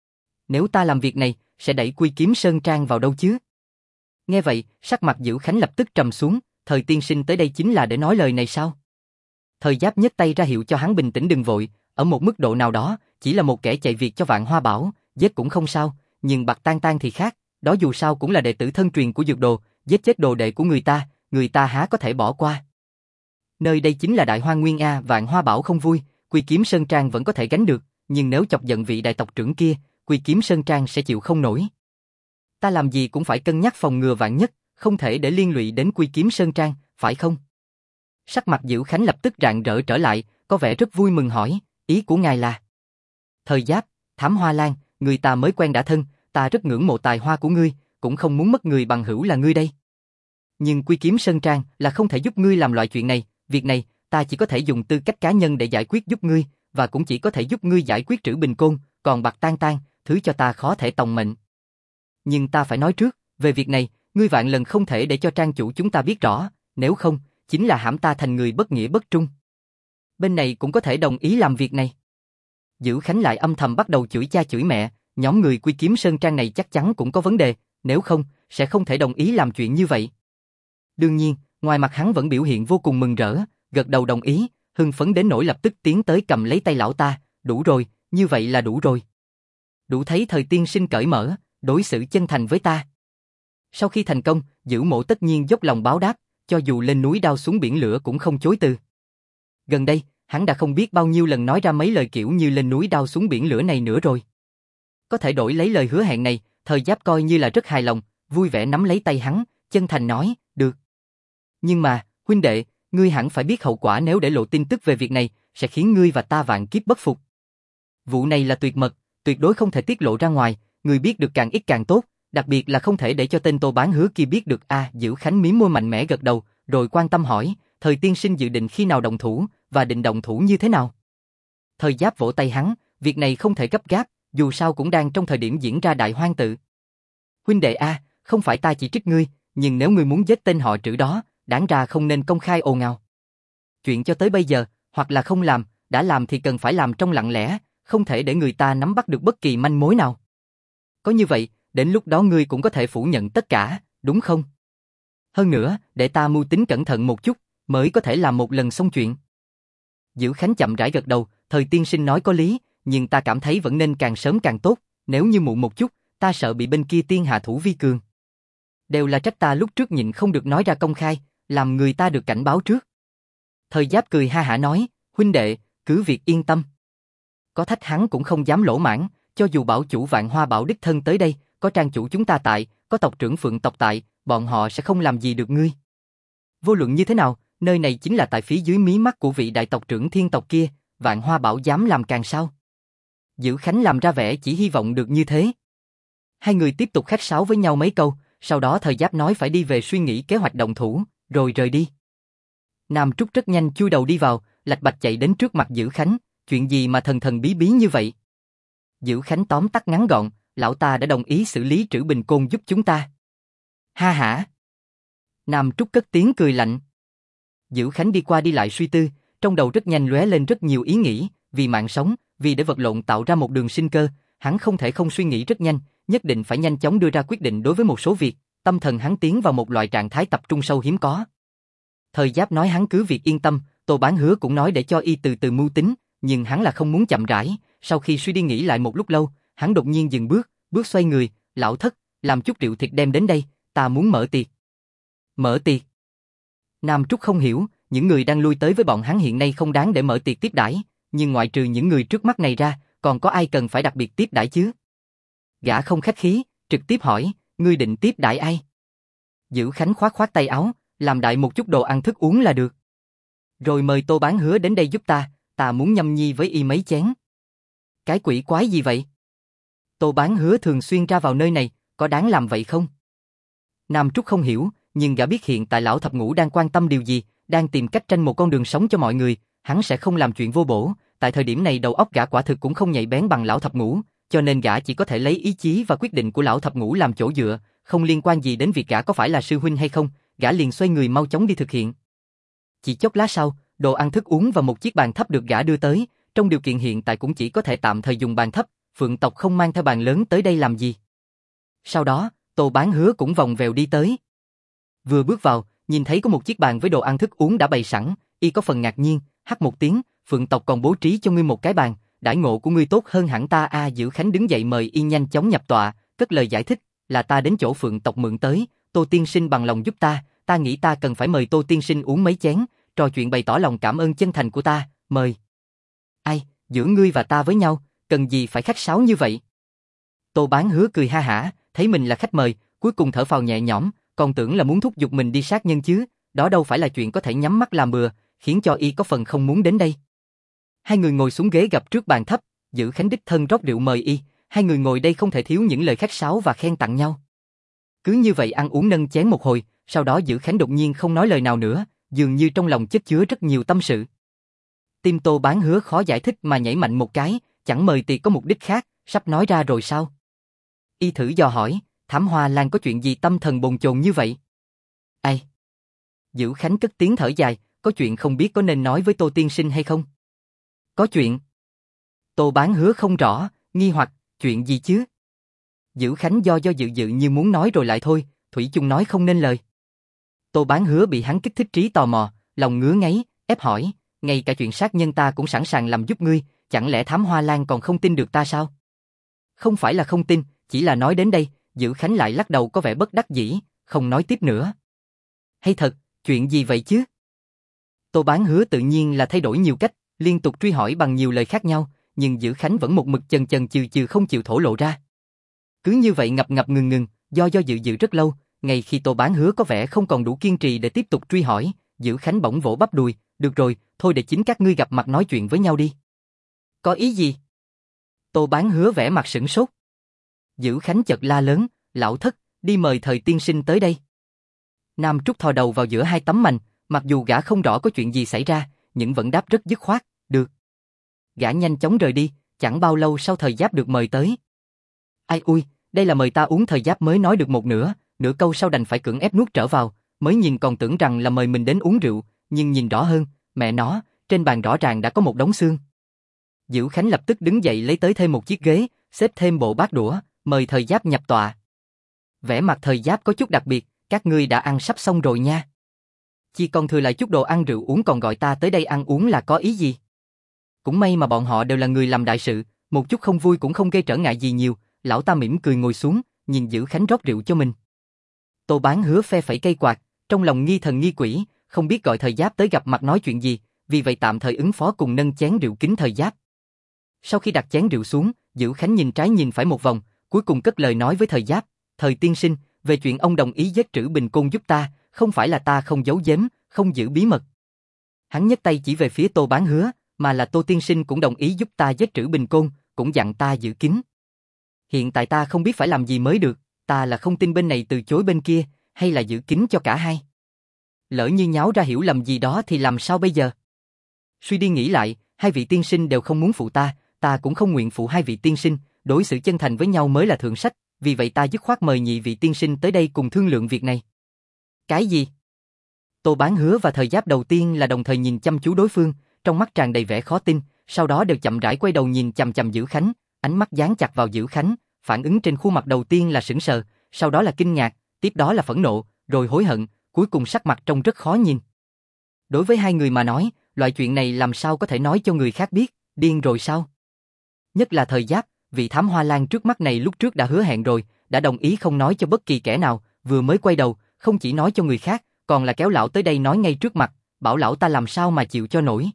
Nếu ta làm việc này, sẽ đẩy Quy Kiếm Sơn Trang vào đâu chứ? Nghe vậy, sắc mặt Dữ Khánh lập tức trầm xuống, Thời tiên sinh tới đây chính là để nói lời này sao? Thời Giáp nhấc tay ra hiệu cho hắn bình tĩnh đừng vội, ở một mức độ nào đó, chỉ là một kẻ chạy việc cho Vạn Hoa Bảo, giết cũng không sao, nhưng Bạc Tan Tan thì khác, đó dù sao cũng là đệ tử thân truyền của Dược Đồ, giết chết đồ đệ của người ta há có thể bỏ qua. Nơi đây chính là Đại Hoang Nguyên A, Vạn Hoa Bảo không vui, Quy Kiếm Sơn Trang vẫn có thể gánh được, nhưng nếu chọc giận vị đại tộc trưởng kia, Quy Kiếm Sơn Trang sẽ chịu không nổi. Ta làm gì cũng phải cân nhắc phòng ngừa vạn nhất, không thể để liên lụy đến Quy Kiếm Sơn Trang, phải không? Sắc mặt Dữ Khánh lập tức rạng rỡ trở lại, có vẻ rất vui mừng hỏi, ý của ngài là? Thời Giáp, Thám Hoa Lan, người ta mới quen đã thân, ta rất ngưỡng mộ tài hoa của ngươi, cũng không muốn mất người bằng hữu là ngươi đây. Nhưng Quy Kiếm Sơn Trang là không thể giúp ngươi làm loại chuyện này, việc này, ta chỉ có thể dùng tư cách cá nhân để giải quyết giúp ngươi, và cũng chỉ có thể giúp ngươi giải quyết Trữ Bình Côn, còn Bạc Tan Tan, thứ cho ta khó thể tòng mệnh. Nhưng ta phải nói trước, về việc này, ngươi vạn lần không thể để cho trang chủ chúng ta biết rõ, nếu không, chính là hãm ta thành người bất nghĩa bất trung. Bên này cũng có thể đồng ý làm việc này. Dữ Khánh lại âm thầm bắt đầu chửi cha chửi mẹ, nhóm người Quy Kiếm Sơn Trang này chắc chắn cũng có vấn đề, nếu không, sẽ không thể đồng ý làm chuyện như vậy. Đương nhiên, ngoài mặt hắn vẫn biểu hiện vô cùng mừng rỡ, gật đầu đồng ý, hưng phấn đến nỗi lập tức tiến tới cầm lấy tay lão ta, đủ rồi, như vậy là đủ rồi. Đủ thấy Thời tiên sinh cởi mở, đối xử chân thành với ta. Sau khi thành công, Dữ Mộ tất nhiên dốc lòng báo đáp, cho dù lên núi đao xuống biển lửa cũng không chối từ. Gần đây, hắn đã không biết bao nhiêu lần nói ra mấy lời kiểu như lên núi đao xuống biển lửa này nữa rồi. Có thể đổi lấy lời hứa hẹn này, Thời Giáp coi như là rất hài lòng, vui vẻ nắm lấy tay hắn, chân thành nói, được. Nhưng mà, huynh đệ, ngươi hẳn phải biết hậu quả nếu để lộ tin tức về việc này, sẽ khiến ngươi và ta vạn kiếp bất phục. Vụ này là tuyệt mật, tuyệt đối không thể tiết lộ ra ngoài, người biết được càng ít càng tốt, đặc biệt là không thể để cho tên Tô Bán Hứa kia biết được. Dữ Khánh mím môi mạnh mẽ gật đầu, rồi quan tâm hỏi, Thời tiên sinh dự định khi nào động thủ, và định động thủ như thế nào? Thời Giáp vỗ tay hắn, việc này không thể gấp gáp, dù sao cũng đang trong thời điểm diễn ra đại hoang tự. Huynh đệ không phải ta chỉ trích ngươi, nhưng nếu ngươi muốn giết tên họ Trữ đó, đáng ra không nên công khai ồn ào. Chuyện cho tới bây giờ, hoặc là không làm, đã làm thì cần phải làm trong lặng lẽ, không thể để người ta nắm bắt được bất kỳ manh mối nào. Có như vậy, đến lúc đó ngươi cũng có thể phủ nhận tất cả, đúng không? Hơn nữa, để ta mưu tính cẩn thận một chút, mới có thể làm một lần xong chuyện. Dữ Khánh chậm rãi gật đầu, Thời tiên sinh nói có lý, nhưng ta cảm thấy vẫn nên càng sớm càng tốt, nếu như muộn một chút, ta sợ bị bên kia tiên hạ thủ vi cường. Đều là trách ta lúc trước nhịn không được nói ra công khai, làm người ta được cảnh báo trước. Thời Giáp cười ha hả nói, huynh đệ, cứ việc yên tâm. Có thách hắn cũng không dám lỗ mãn, cho dù bảo chủ Vạn Hoa Bảo đích thân tới đây, có trang chủ chúng ta tại, có tộc trưởng Phượng tộc tại, bọn họ sẽ không làm gì được ngươi. Vô luận như thế nào, nơi này chính là tại phía dưới mí mắt của vị đại tộc trưởng Thiên tộc kia, Vạn Hoa Bảo dám làm càng sao? Dữ Khánh làm ra vẻ chỉ hy vọng được như thế. Hai người tiếp tục khách sáo với nhau mấy câu, sau đó Thời Giáp nói phải đi về suy nghĩ kế hoạch động thủ, rồi rời đi. Nam Trúc rất nhanh chui đầu đi vào, lạch bạch chạy đến trước mặt Dữ Khánh, chuyện gì mà thần thần bí bí như vậy? Dữ Khánh tóm tắt ngắn gọn, lão ta đã đồng ý xử lý Trữ Bình Côn giúp chúng ta. Ha hả? Nam Trúc cất tiếng cười lạnh. Dữ Khánh đi qua đi lại suy tư, trong đầu rất nhanh lóe lên rất nhiều ý nghĩ, vì mạng sống, vì để vật lộn tạo ra một đường sinh cơ, hắn không thể không suy nghĩ rất nhanh, nhất định phải nhanh chóng đưa ra quyết định đối với một số việc, tâm thần hắn tiến vào một loại trạng thái tập trung sâu hiếm có. Thời Giáp nói hắn cứ việc yên tâm, Tô Bán Hứa cũng nói để cho y từ từ mưu tính, nhưng hắn là không muốn chậm rãi, sau khi suy đi nghĩ lại một lúc lâu, hắn đột nhiên dừng bước xoay người, lão thất, làm chút rượu thịt đem đến đây, ta muốn mở tiệc. Mở tiệc? Nam Trúc không hiểu, những người đang lui tới với bọn hắn hiện nay không đáng để mở tiệc tiếp đãi, nhưng ngoại trừ những người trước mắt này ra, còn có ai cần phải đặc biệt tiếp đãi chứ? Gã không khách khí, trực tiếp hỏi, ngươi định tiếp đãi ai? Dữ Khánh khoát khoát tay áo, làm đại một chút đồ ăn thức uống là được. Rồi mời Tô Bán Hứa đến đây giúp ta muốn nhâm nhi với y mấy chén. Cái quỷ quái gì vậy? Tô Bán Hứa thường xuyên ra vào nơi này, có đáng làm vậy không? Nam Trúc không hiểu, nhưng gã biết hiện tại lão thập ngũ đang quan tâm điều gì, đang tìm cách tranh một con đường sống cho mọi người, hắn sẽ không làm chuyện vô bổ, tại thời điểm này đầu óc gã quả thực cũng không nhạy bén bằng lão thập ngũ, cho nên gã chỉ có thể lấy ý chí và quyết định của lão thập ngũ làm chỗ dựa, không liên quan gì đến việc gã có phải là sư huynh hay không, gã liền xoay người mau chóng đi thực hiện. Chỉ chốc lát sau, đồ ăn thức uống và một chiếc bàn thấp được gã đưa tới, trong điều kiện hiện tại cũng chỉ có thể tạm thời dùng bàn thấp, Phượng tộc không mang theo bàn lớn tới đây làm gì. Sau đó, Tô Bán Hứa cũng vòng vèo đi tới. Vừa bước vào, nhìn thấy có một chiếc bàn với đồ ăn thức uống đã bày sẵn, y có phần ngạc nhiên, hắt một tiếng, Phượng tộc còn bố trí cho ngươi một cái bàn, đãi ngộ của ngươi tốt hơn hẳn ta a. Dữ Khánh đứng dậy mời y nhanh chóng nhập tọa, cất lời giải thích, là ta đến chỗ Phượng tộc mượn tới, Tô tiên sinh bằng lòng giúp ta nghĩ ta cần phải mời Tô tiên sinh uống mấy chén, trò chuyện bày tỏ lòng cảm ơn chân thành của ta, mời. Ai, giữa ngươi và ta với nhau, cần gì phải khách sáo như vậy? Tô Bán Hứa cười ha hả, thấy mình là khách mời, cuối cùng thở phào nhẹ nhõm, còn tưởng là muốn thúc giục mình đi sát nhân chứ, đó đâu phải là chuyện có thể nhắm mắt làm bừa, khiến cho y có phần không muốn đến đây. Hai người ngồi xuống ghế gặp trước bàn thấp, Dữ Khánh đích thân rót rượu mời y, hai người ngồi đây không thể thiếu những lời khách sáo và khen tặng nhau. Cứ như vậy ăn uống nâng chén một hồi, sau đó Dữ Khánh đột nhiên không nói lời nào nữa, dường như trong lòng chất chứa rất nhiều tâm sự. Tim Tô Bán Hứa khó giải thích mà nhảy mạnh một cái, chẳng mời tiệc có mục đích khác, sắp nói ra rồi sao? Y thử dò hỏi, Thám Hoa Lan có chuyện gì tâm thần bồn chồn như vậy? Ai? Dữ Khánh cất tiếng thở dài, có chuyện không biết có nên nói với Tô tiên sinh hay không? Có chuyện. Tô Bán Hứa không rõ, nghi hoặc, chuyện gì chứ? Dữ Khánh do dự như muốn nói rồi lại thôi, thủy chung nói không nên lời. Tô Bán Hứa bị hắn kích thích trí tò mò, lòng ngứa ngáy, ép hỏi, ngay cả chuyện sát nhân ta cũng sẵn sàng làm giúp ngươi, chẳng lẽ Thám Hoa Lan còn không tin được ta sao? Không phải là không tin, chỉ là nói đến đây, Dữ Khánh lại lắc đầu có vẻ bất đắc dĩ, không nói tiếp nữa. Hay thật, chuyện gì vậy chứ? Tô Bán Hứa tự nhiên là thay đổi nhiều cách, liên tục truy hỏi bằng nhiều lời khác nhau, nhưng Dữ Khánh vẫn một mực chần chừ không chịu thổ lộ ra. Cứ như vậy ngập ngừng, do dự rất lâu, ngay khi Tô Bán Hứa có vẻ không còn đủ kiên trì để tiếp tục truy hỏi, Dữ Khánh bỗng vỗ bắp đùi, được rồi, thôi để chính các ngươi gặp mặt nói chuyện với nhau đi. Có ý gì? Tô Bán Hứa vẻ mặt sửng sốt. Dữ Khánh chợt la lớn, lão thất, đi mời Thời tiên sinh tới đây. Nam Trúc thò đầu vào giữa hai tấm mành, mặc dù gã không rõ có chuyện gì xảy ra, nhưng vẫn đáp rất dứt khoát, được. Gã nhanh chóng rời đi, chẳng bao lâu sau Thời Giáp được mời tới. Ai ui, đây là mời ta uống. Thời Giáp mới nói được một nửa câu sau đành phải cưỡng ép nuốt trở vào, mới nhìn còn tưởng rằng là mời mình đến uống rượu, nhưng nhìn rõ hơn, mẹ nó, trên bàn rõ ràng đã có một đống xương. Dữ Khánh lập tức đứng dậy lấy tới thêm một chiếc ghế, xếp thêm bộ bát đũa, mời Thời Giáp nhập tọa. Vẻ mặt Thời Giáp có chút đặc biệt, các ngươi đã ăn sắp xong rồi nha. Chỉ còn thừa lại chút đồ ăn rượu uống còn gọi ta tới đây ăn uống là có ý gì? Cũng may mà bọn họ đều là người làm đại sự, Một chút không vui cũng không gây trở ngại gì nhiều, lão ta mỉm cười ngồi xuống, nhìn Dữ Khánh rót rượu cho mình. Tô Bán Hứa phe phẩy cây quạt, trong lòng nghi thần nghi quỷ, không biết gọi Thời Giáp tới gặp mặt nói chuyện gì, vì vậy tạm thời ứng phó cùng nâng chén rượu kính Thời Giáp. Sau khi đặt chén rượu xuống, Dữ Khánh nhìn trái nhìn phải một vòng, cuối cùng cất lời nói với Thời Giáp, Thời tiên sinh, về chuyện ông đồng ý giết Trữ Bình Côn giúp ta, không phải là ta không giấu giếm, không giữ bí mật. Hắn nhấc tay chỉ về phía Tô Bán Hứa, mà là Tô tiên sinh cũng đồng ý giúp ta giết Trữ Bình Côn, cũng dặn ta giữ kín. Hiện tại ta không biết phải làm gì mới được, ta là không tin bên này từ chối bên kia, hay là giữ kín cho cả hai. Lỡ như nháo ra hiểu lầm gì đó thì làm sao bây giờ? Suy đi nghĩ lại, hai vị tiên sinh đều không muốn phụ ta cũng không nguyện phụ hai vị tiên sinh, đối xử chân thành với nhau mới là thượng sách, vì vậy ta dứt khoát mời nhị vị tiên sinh tới đây cùng thương lượng việc này. Cái gì? Tô Bán Hứa và Thời Giáp đầu tiên là đồng thời nhìn chăm chú đối phương, trong mắt tràn đầy vẻ khó tin, sau đó đều chậm rãi quay đầu nhìn chằm chằm Dữ Khánh, ánh mắt dán chặt vào Dữ Khánh, phản ứng trên khuôn mặt đầu tiên là sững sờ, sau đó là kinh ngạc, tiếp đó là phẫn nộ, rồi hối hận, cuối cùng sắc mặt trông rất khó nhìn. Đối với hai người mà nói, loại chuyện này làm sao có thể nói cho người khác biết, điên rồi sao? Nhất là Thời Giáp, vị thám hoa lang trước mắt này lúc trước đã hứa hẹn rồi, đã đồng ý không nói cho bất kỳ kẻ nào, vừa mới quay đầu, không chỉ nói cho người khác, còn là kéo lão tới đây nói ngay trước mặt, bảo lão ta làm sao mà chịu cho nổi.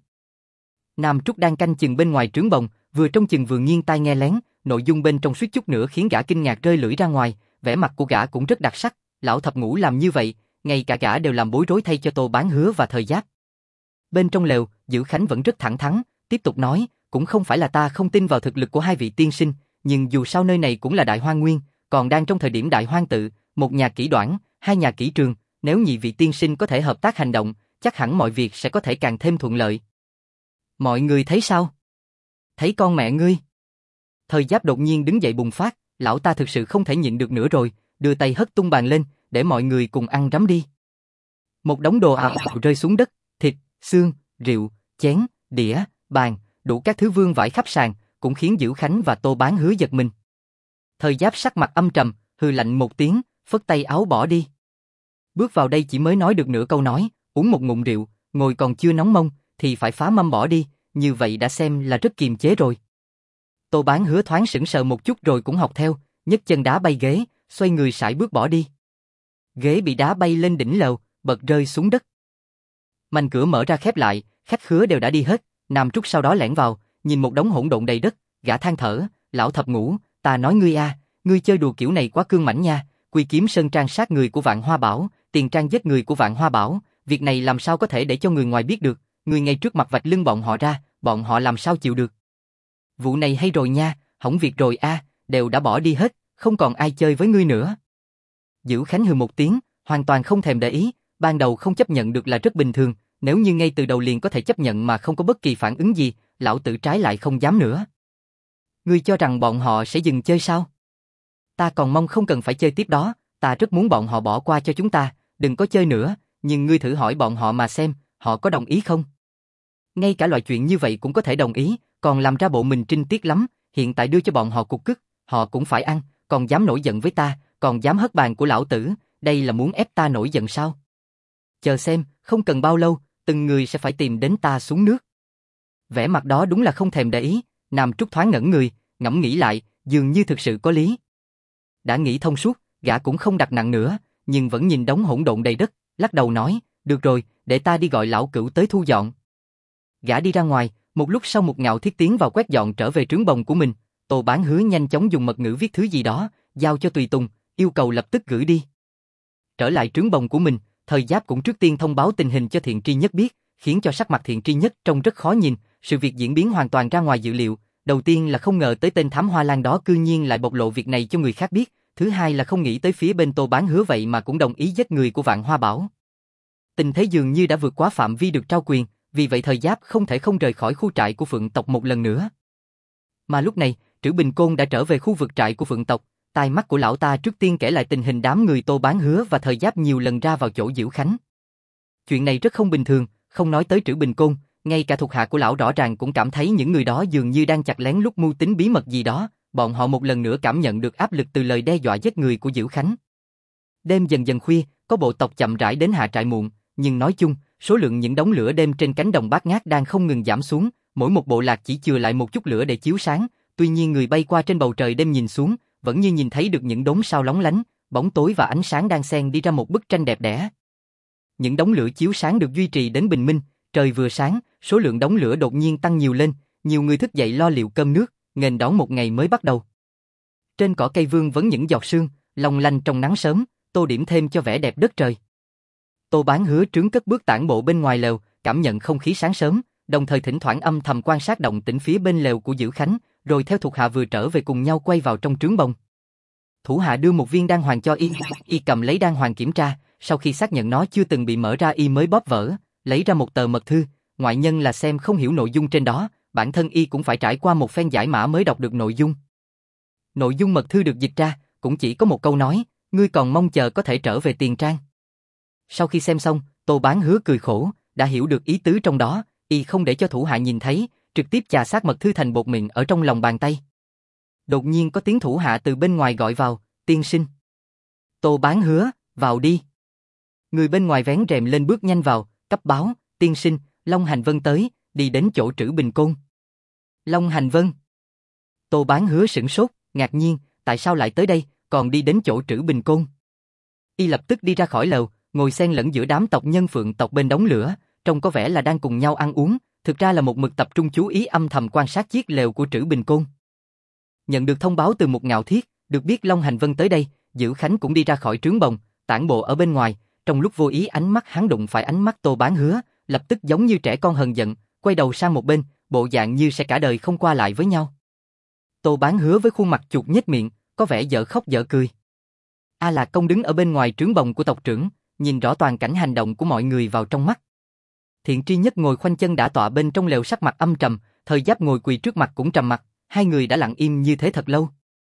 Nam Trúc đang canh chừng bên ngoài trướng bồng, vừa trông chừng vừa nghiêng tai nghe lén, nội dung bên trong suýt chút nữa khiến gã kinh ngạc rơi lưỡi ra ngoài, vẻ mặt của gã cũng rất đặc sắc, lão thập ngũ làm như vậy, ngay cả gã đều làm bối rối thay cho Tô Bán Hứa và Thời Giáp. Bên trong lều, Dữ Khánh vẫn rất thẳng thắn, tiếp tục nói, cũng không phải là ta không tin vào thực lực của hai vị tiên sinh, nhưng dù sao nơi này cũng là Đại Hoang Nguyên, còn đang trong thời điểm Đại Hoang tự, một nhà kỹ đoản, hai nhà kỹ trường, nếu nhị vị tiên sinh có thể hợp tác hành động, chắc hẳn mọi việc sẽ có thể càng thêm thuận lợi. Mọi người thấy sao? Thấy con mẹ ngươi. Thời Giáp đột nhiên đứng dậy bùng phát, lão ta thực sự không thể nhịn được nữa rồi, đưa tay hất tung bàn lên, để mọi người cùng ăn rắm đi. Một đống đồ ào ào rơi xuống đất, thịt, xương, rượu, chén, đĩa, bàn, đủ các thứ vương vãi khắp sàn, cũng khiến Dữ Khánh và Tô Bán Hứa giật mình. Thời Giáp sắc mặt âm trầm, hừ lạnh một tiếng, phất tay áo bỏ đi. Bước vào đây chỉ mới nói được nửa câu nói, uống một ngụm rượu, ngồi còn chưa nóng mông, thì phải phá mâm bỏ đi, như vậy đã xem là rất kiềm chế rồi. Tô Bán Hứa thoáng sững sờ một chút rồi cũng học theo, nhấc chân đá bay ghế, xoay người sải bước bỏ đi. Ghế bị đá bay lên đỉnh lầu, bật rơi xuống đất. Mành cửa mở ra khép lại, khách khứa đều đã đi hết, Nam Trúc sau đó lẻn vào, nhìn một đống hỗn độn đầy đất, gã than thở, lão thập ngũ, ta nói ngươi a, ngươi chơi đùa kiểu này quá cương mãnh nha, Quy Kiếm Sơn trang sát người của Vạn Hoa Bảo, Tiền Trang giết người của Vạn Hoa Bảo, việc này làm sao có thể để cho người ngoài biết được, ngươi ngay trước mặt vạch lưng bọn họ ra, bọn họ làm sao chịu được. Vụ này hay rồi nha, hỏng việc rồi a, đều đã bỏ đi hết, không còn ai chơi với ngươi nữa. Dữ Khánh hừ một tiếng, hoàn toàn không thèm để ý, ban đầu không chấp nhận được là rất bình thường, nếu như ngay từ đầu liền có thể chấp nhận mà không có bất kỳ phản ứng gì, lão tử trái lại không dám nữa. Ngươi cho rằng bọn họ sẽ dừng chơi sao? Ta còn mong không cần phải chơi tiếp đó, ta rất muốn bọn họ bỏ qua cho chúng ta, đừng có chơi nữa, nhưng ngươi thử hỏi bọn họ mà xem, họ có đồng ý không? Ngay cả loại chuyện như vậy cũng có thể đồng ý, còn làm ra bộ mình trinh tiết lắm, hiện tại đưa cho bọn họ cục cứt, họ cũng phải ăn, còn dám nổi giận với ta, còn dám hất bàn của lão tử, đây là muốn ép ta nổi giận sao? Chờ xem, không cần bao lâu, từng người sẽ phải tìm đến ta xuống nước. Vẻ mặt đó đúng là không thèm để ý, Nam Trúc thoáng ngẩn người, ngẫm nghĩ lại, dường như thực sự có lý. Đã nghĩ thông suốt, gã cũng không đặt nặng nữa, nhưng vẫn nhìn đống hỗn độn đầy đất, lắc đầu nói, được rồi, để ta đi gọi lão cửu tới thu dọn. Gã đi ra ngoài, một lúc sau một ngạo thiết tiến vào quét dọn trở về trướng bồng của mình, Tô Bán Hứa nhanh chóng dùng mật ngữ viết thứ gì đó, giao cho tùy tùng, yêu cầu lập tức gửi đi. Trở lại trướng bồng của mình, Thời Giáp cũng trước tiên thông báo tình hình cho Thiện Tri Nhất biết, khiến cho sắc mặt Thiện Tri Nhất trông rất khó nhìn, sự việc diễn biến hoàn toàn ra ngoài dự liệu, đầu tiên là không ngờ tới tên thám hoa lang đó cư nhiên lại bộc lộ việc này cho người khác biết, thứ hai là không nghĩ tới phía bên Tô Bán Hứa vậy mà cũng đồng ý giết người của Vạn Hoa Bảo. Tình thế dường như đã vượt quá phạm vi được trao quyền, vì vậy Thời Giáp không thể không rời khỏi khu trại của Phượng tộc một lần nữa. Mà lúc này, Trữ Bình Côn đã trở về khu vực trại của Phượng tộc, tai mắt của lão ta trước tiên kể lại tình hình đám người Tô Bán Hứa và Thời Giáp nhiều lần ra vào chỗ Dữ Khánh. Chuyện này rất không bình thường, không nói tới Trữ Bình Côn, ngay cả thuộc hạ của lão rõ ràng cũng cảm thấy những người đó dường như đang chặt lén lút mưu tính bí mật gì đó, bọn họ một lần nữa cảm nhận được áp lực từ lời đe dọa giết người của Dữ Khánh. Đêm dần dần khuya, có bộ tộc chậm rãi đến hạ trại muộn, nhưng nói chung, số lượng những đống lửa đêm trên cánh đồng bát ngát đang không ngừng giảm xuống, mỗi một bộ lạc chỉ chừa lại một chút lửa để chiếu sáng, tuy nhiên người bay qua trên bầu trời đêm nhìn xuống, vẫn như nhìn thấy được những đốm sao lóng lánh, bóng tối và ánh sáng đang xen đi ra một bức tranh đẹp đẽ. Những đống lửa chiếu sáng được duy trì đến bình minh, trời vừa sáng, số lượng đống lửa đột nhiên tăng nhiều lên, nhiều người thức dậy lo liệu cơm nước, nghênh đón một ngày mới bắt đầu. Trên cỏ cây vương vấn những giọt sương, long lanh trong nắng sớm, tô điểm thêm cho vẻ đẹp đất trời. Tô Bán Hứa trướng cất bước tản bộ bên ngoài lều, cảm nhận không khí sáng sớm, đồng thời thỉnh thoảng âm thầm quan sát động tĩnh phía bên lều của Dữ Khánh, rồi theo thuộc hạ vừa trở về cùng nhau quay vào trong trướng bông. Thủ hạ đưa một viên đan hoàng cho y cầm lấy đan hoàng kiểm tra, sau khi xác nhận nó chưa từng bị mở ra y mới bóp vỡ, lấy ra một tờ mật thư, ngoại nhân là xem không hiểu nội dung trên đó, bản thân y cũng phải trải qua một phen giải mã mới đọc được nội dung. Nội dung mật thư được dịch ra, cũng chỉ có một câu nói, ngươi còn mong chờ có thể trở về Tiền Trang. Sau khi xem xong, Tô Bán Hứa cười khổ, đã hiểu được ý tứ trong đó, y không để cho thủ hạ nhìn thấy, trực tiếp chà sát mật thư thành bột mịn ở trong lòng bàn tay. Đột nhiên có tiếng thủ hạ từ bên ngoài gọi vào, tiên sinh. Tô Bán Hứa, vào đi. Người bên ngoài vén rèm lên bước nhanh vào, cấp báo, tiên sinh, Long Hành Vân tới, đi đến chỗ Trữ Bình Côn. Long Hành Vân. Tô Bán Hứa sửng sốt, ngạc nhiên, tại sao lại tới đây, còn đi đến chỗ Trữ Bình Côn. Y lập tức đi ra khỏi lều, ngồi xen lẫn giữa đám tộc nhân Phượng tộc bên đống lửa, trông có vẻ là đang cùng nhau ăn uống, thực ra là một mực tập trung chú ý âm thầm quan sát chiếc lều của Trữ Bình Côn. Nhận được thông báo từ một Ngạo Thiết, được biết Long Hành Vân tới đây, Dữ Khánh cũng đi ra khỏi trướng bồng, tản bộ ở bên ngoài, trong lúc vô ý ánh mắt hắn đụng phải ánh mắt Tô Bán Hứa, lập tức giống như trẻ con hờn giận, quay đầu sang một bên, bộ dạng như sẽ cả đời không qua lại với nhau. Tô Bán Hứa với khuôn mặt chuột nhếch miệng, có vẻ dở khóc dở cười. A Lạc Công đứng ở bên ngoài trướng bồng của tộc trưởng, nhìn rõ toàn cảnh hành động của mọi người vào trong mắt. Thiện Tri Nhất ngồi khoanh chân đả tọa bên trong lều sắc mặt âm trầm, Thời Giáp ngồi quỳ trước mặt cũng trầm mặt, hai người đã lặng im như thế thật lâu.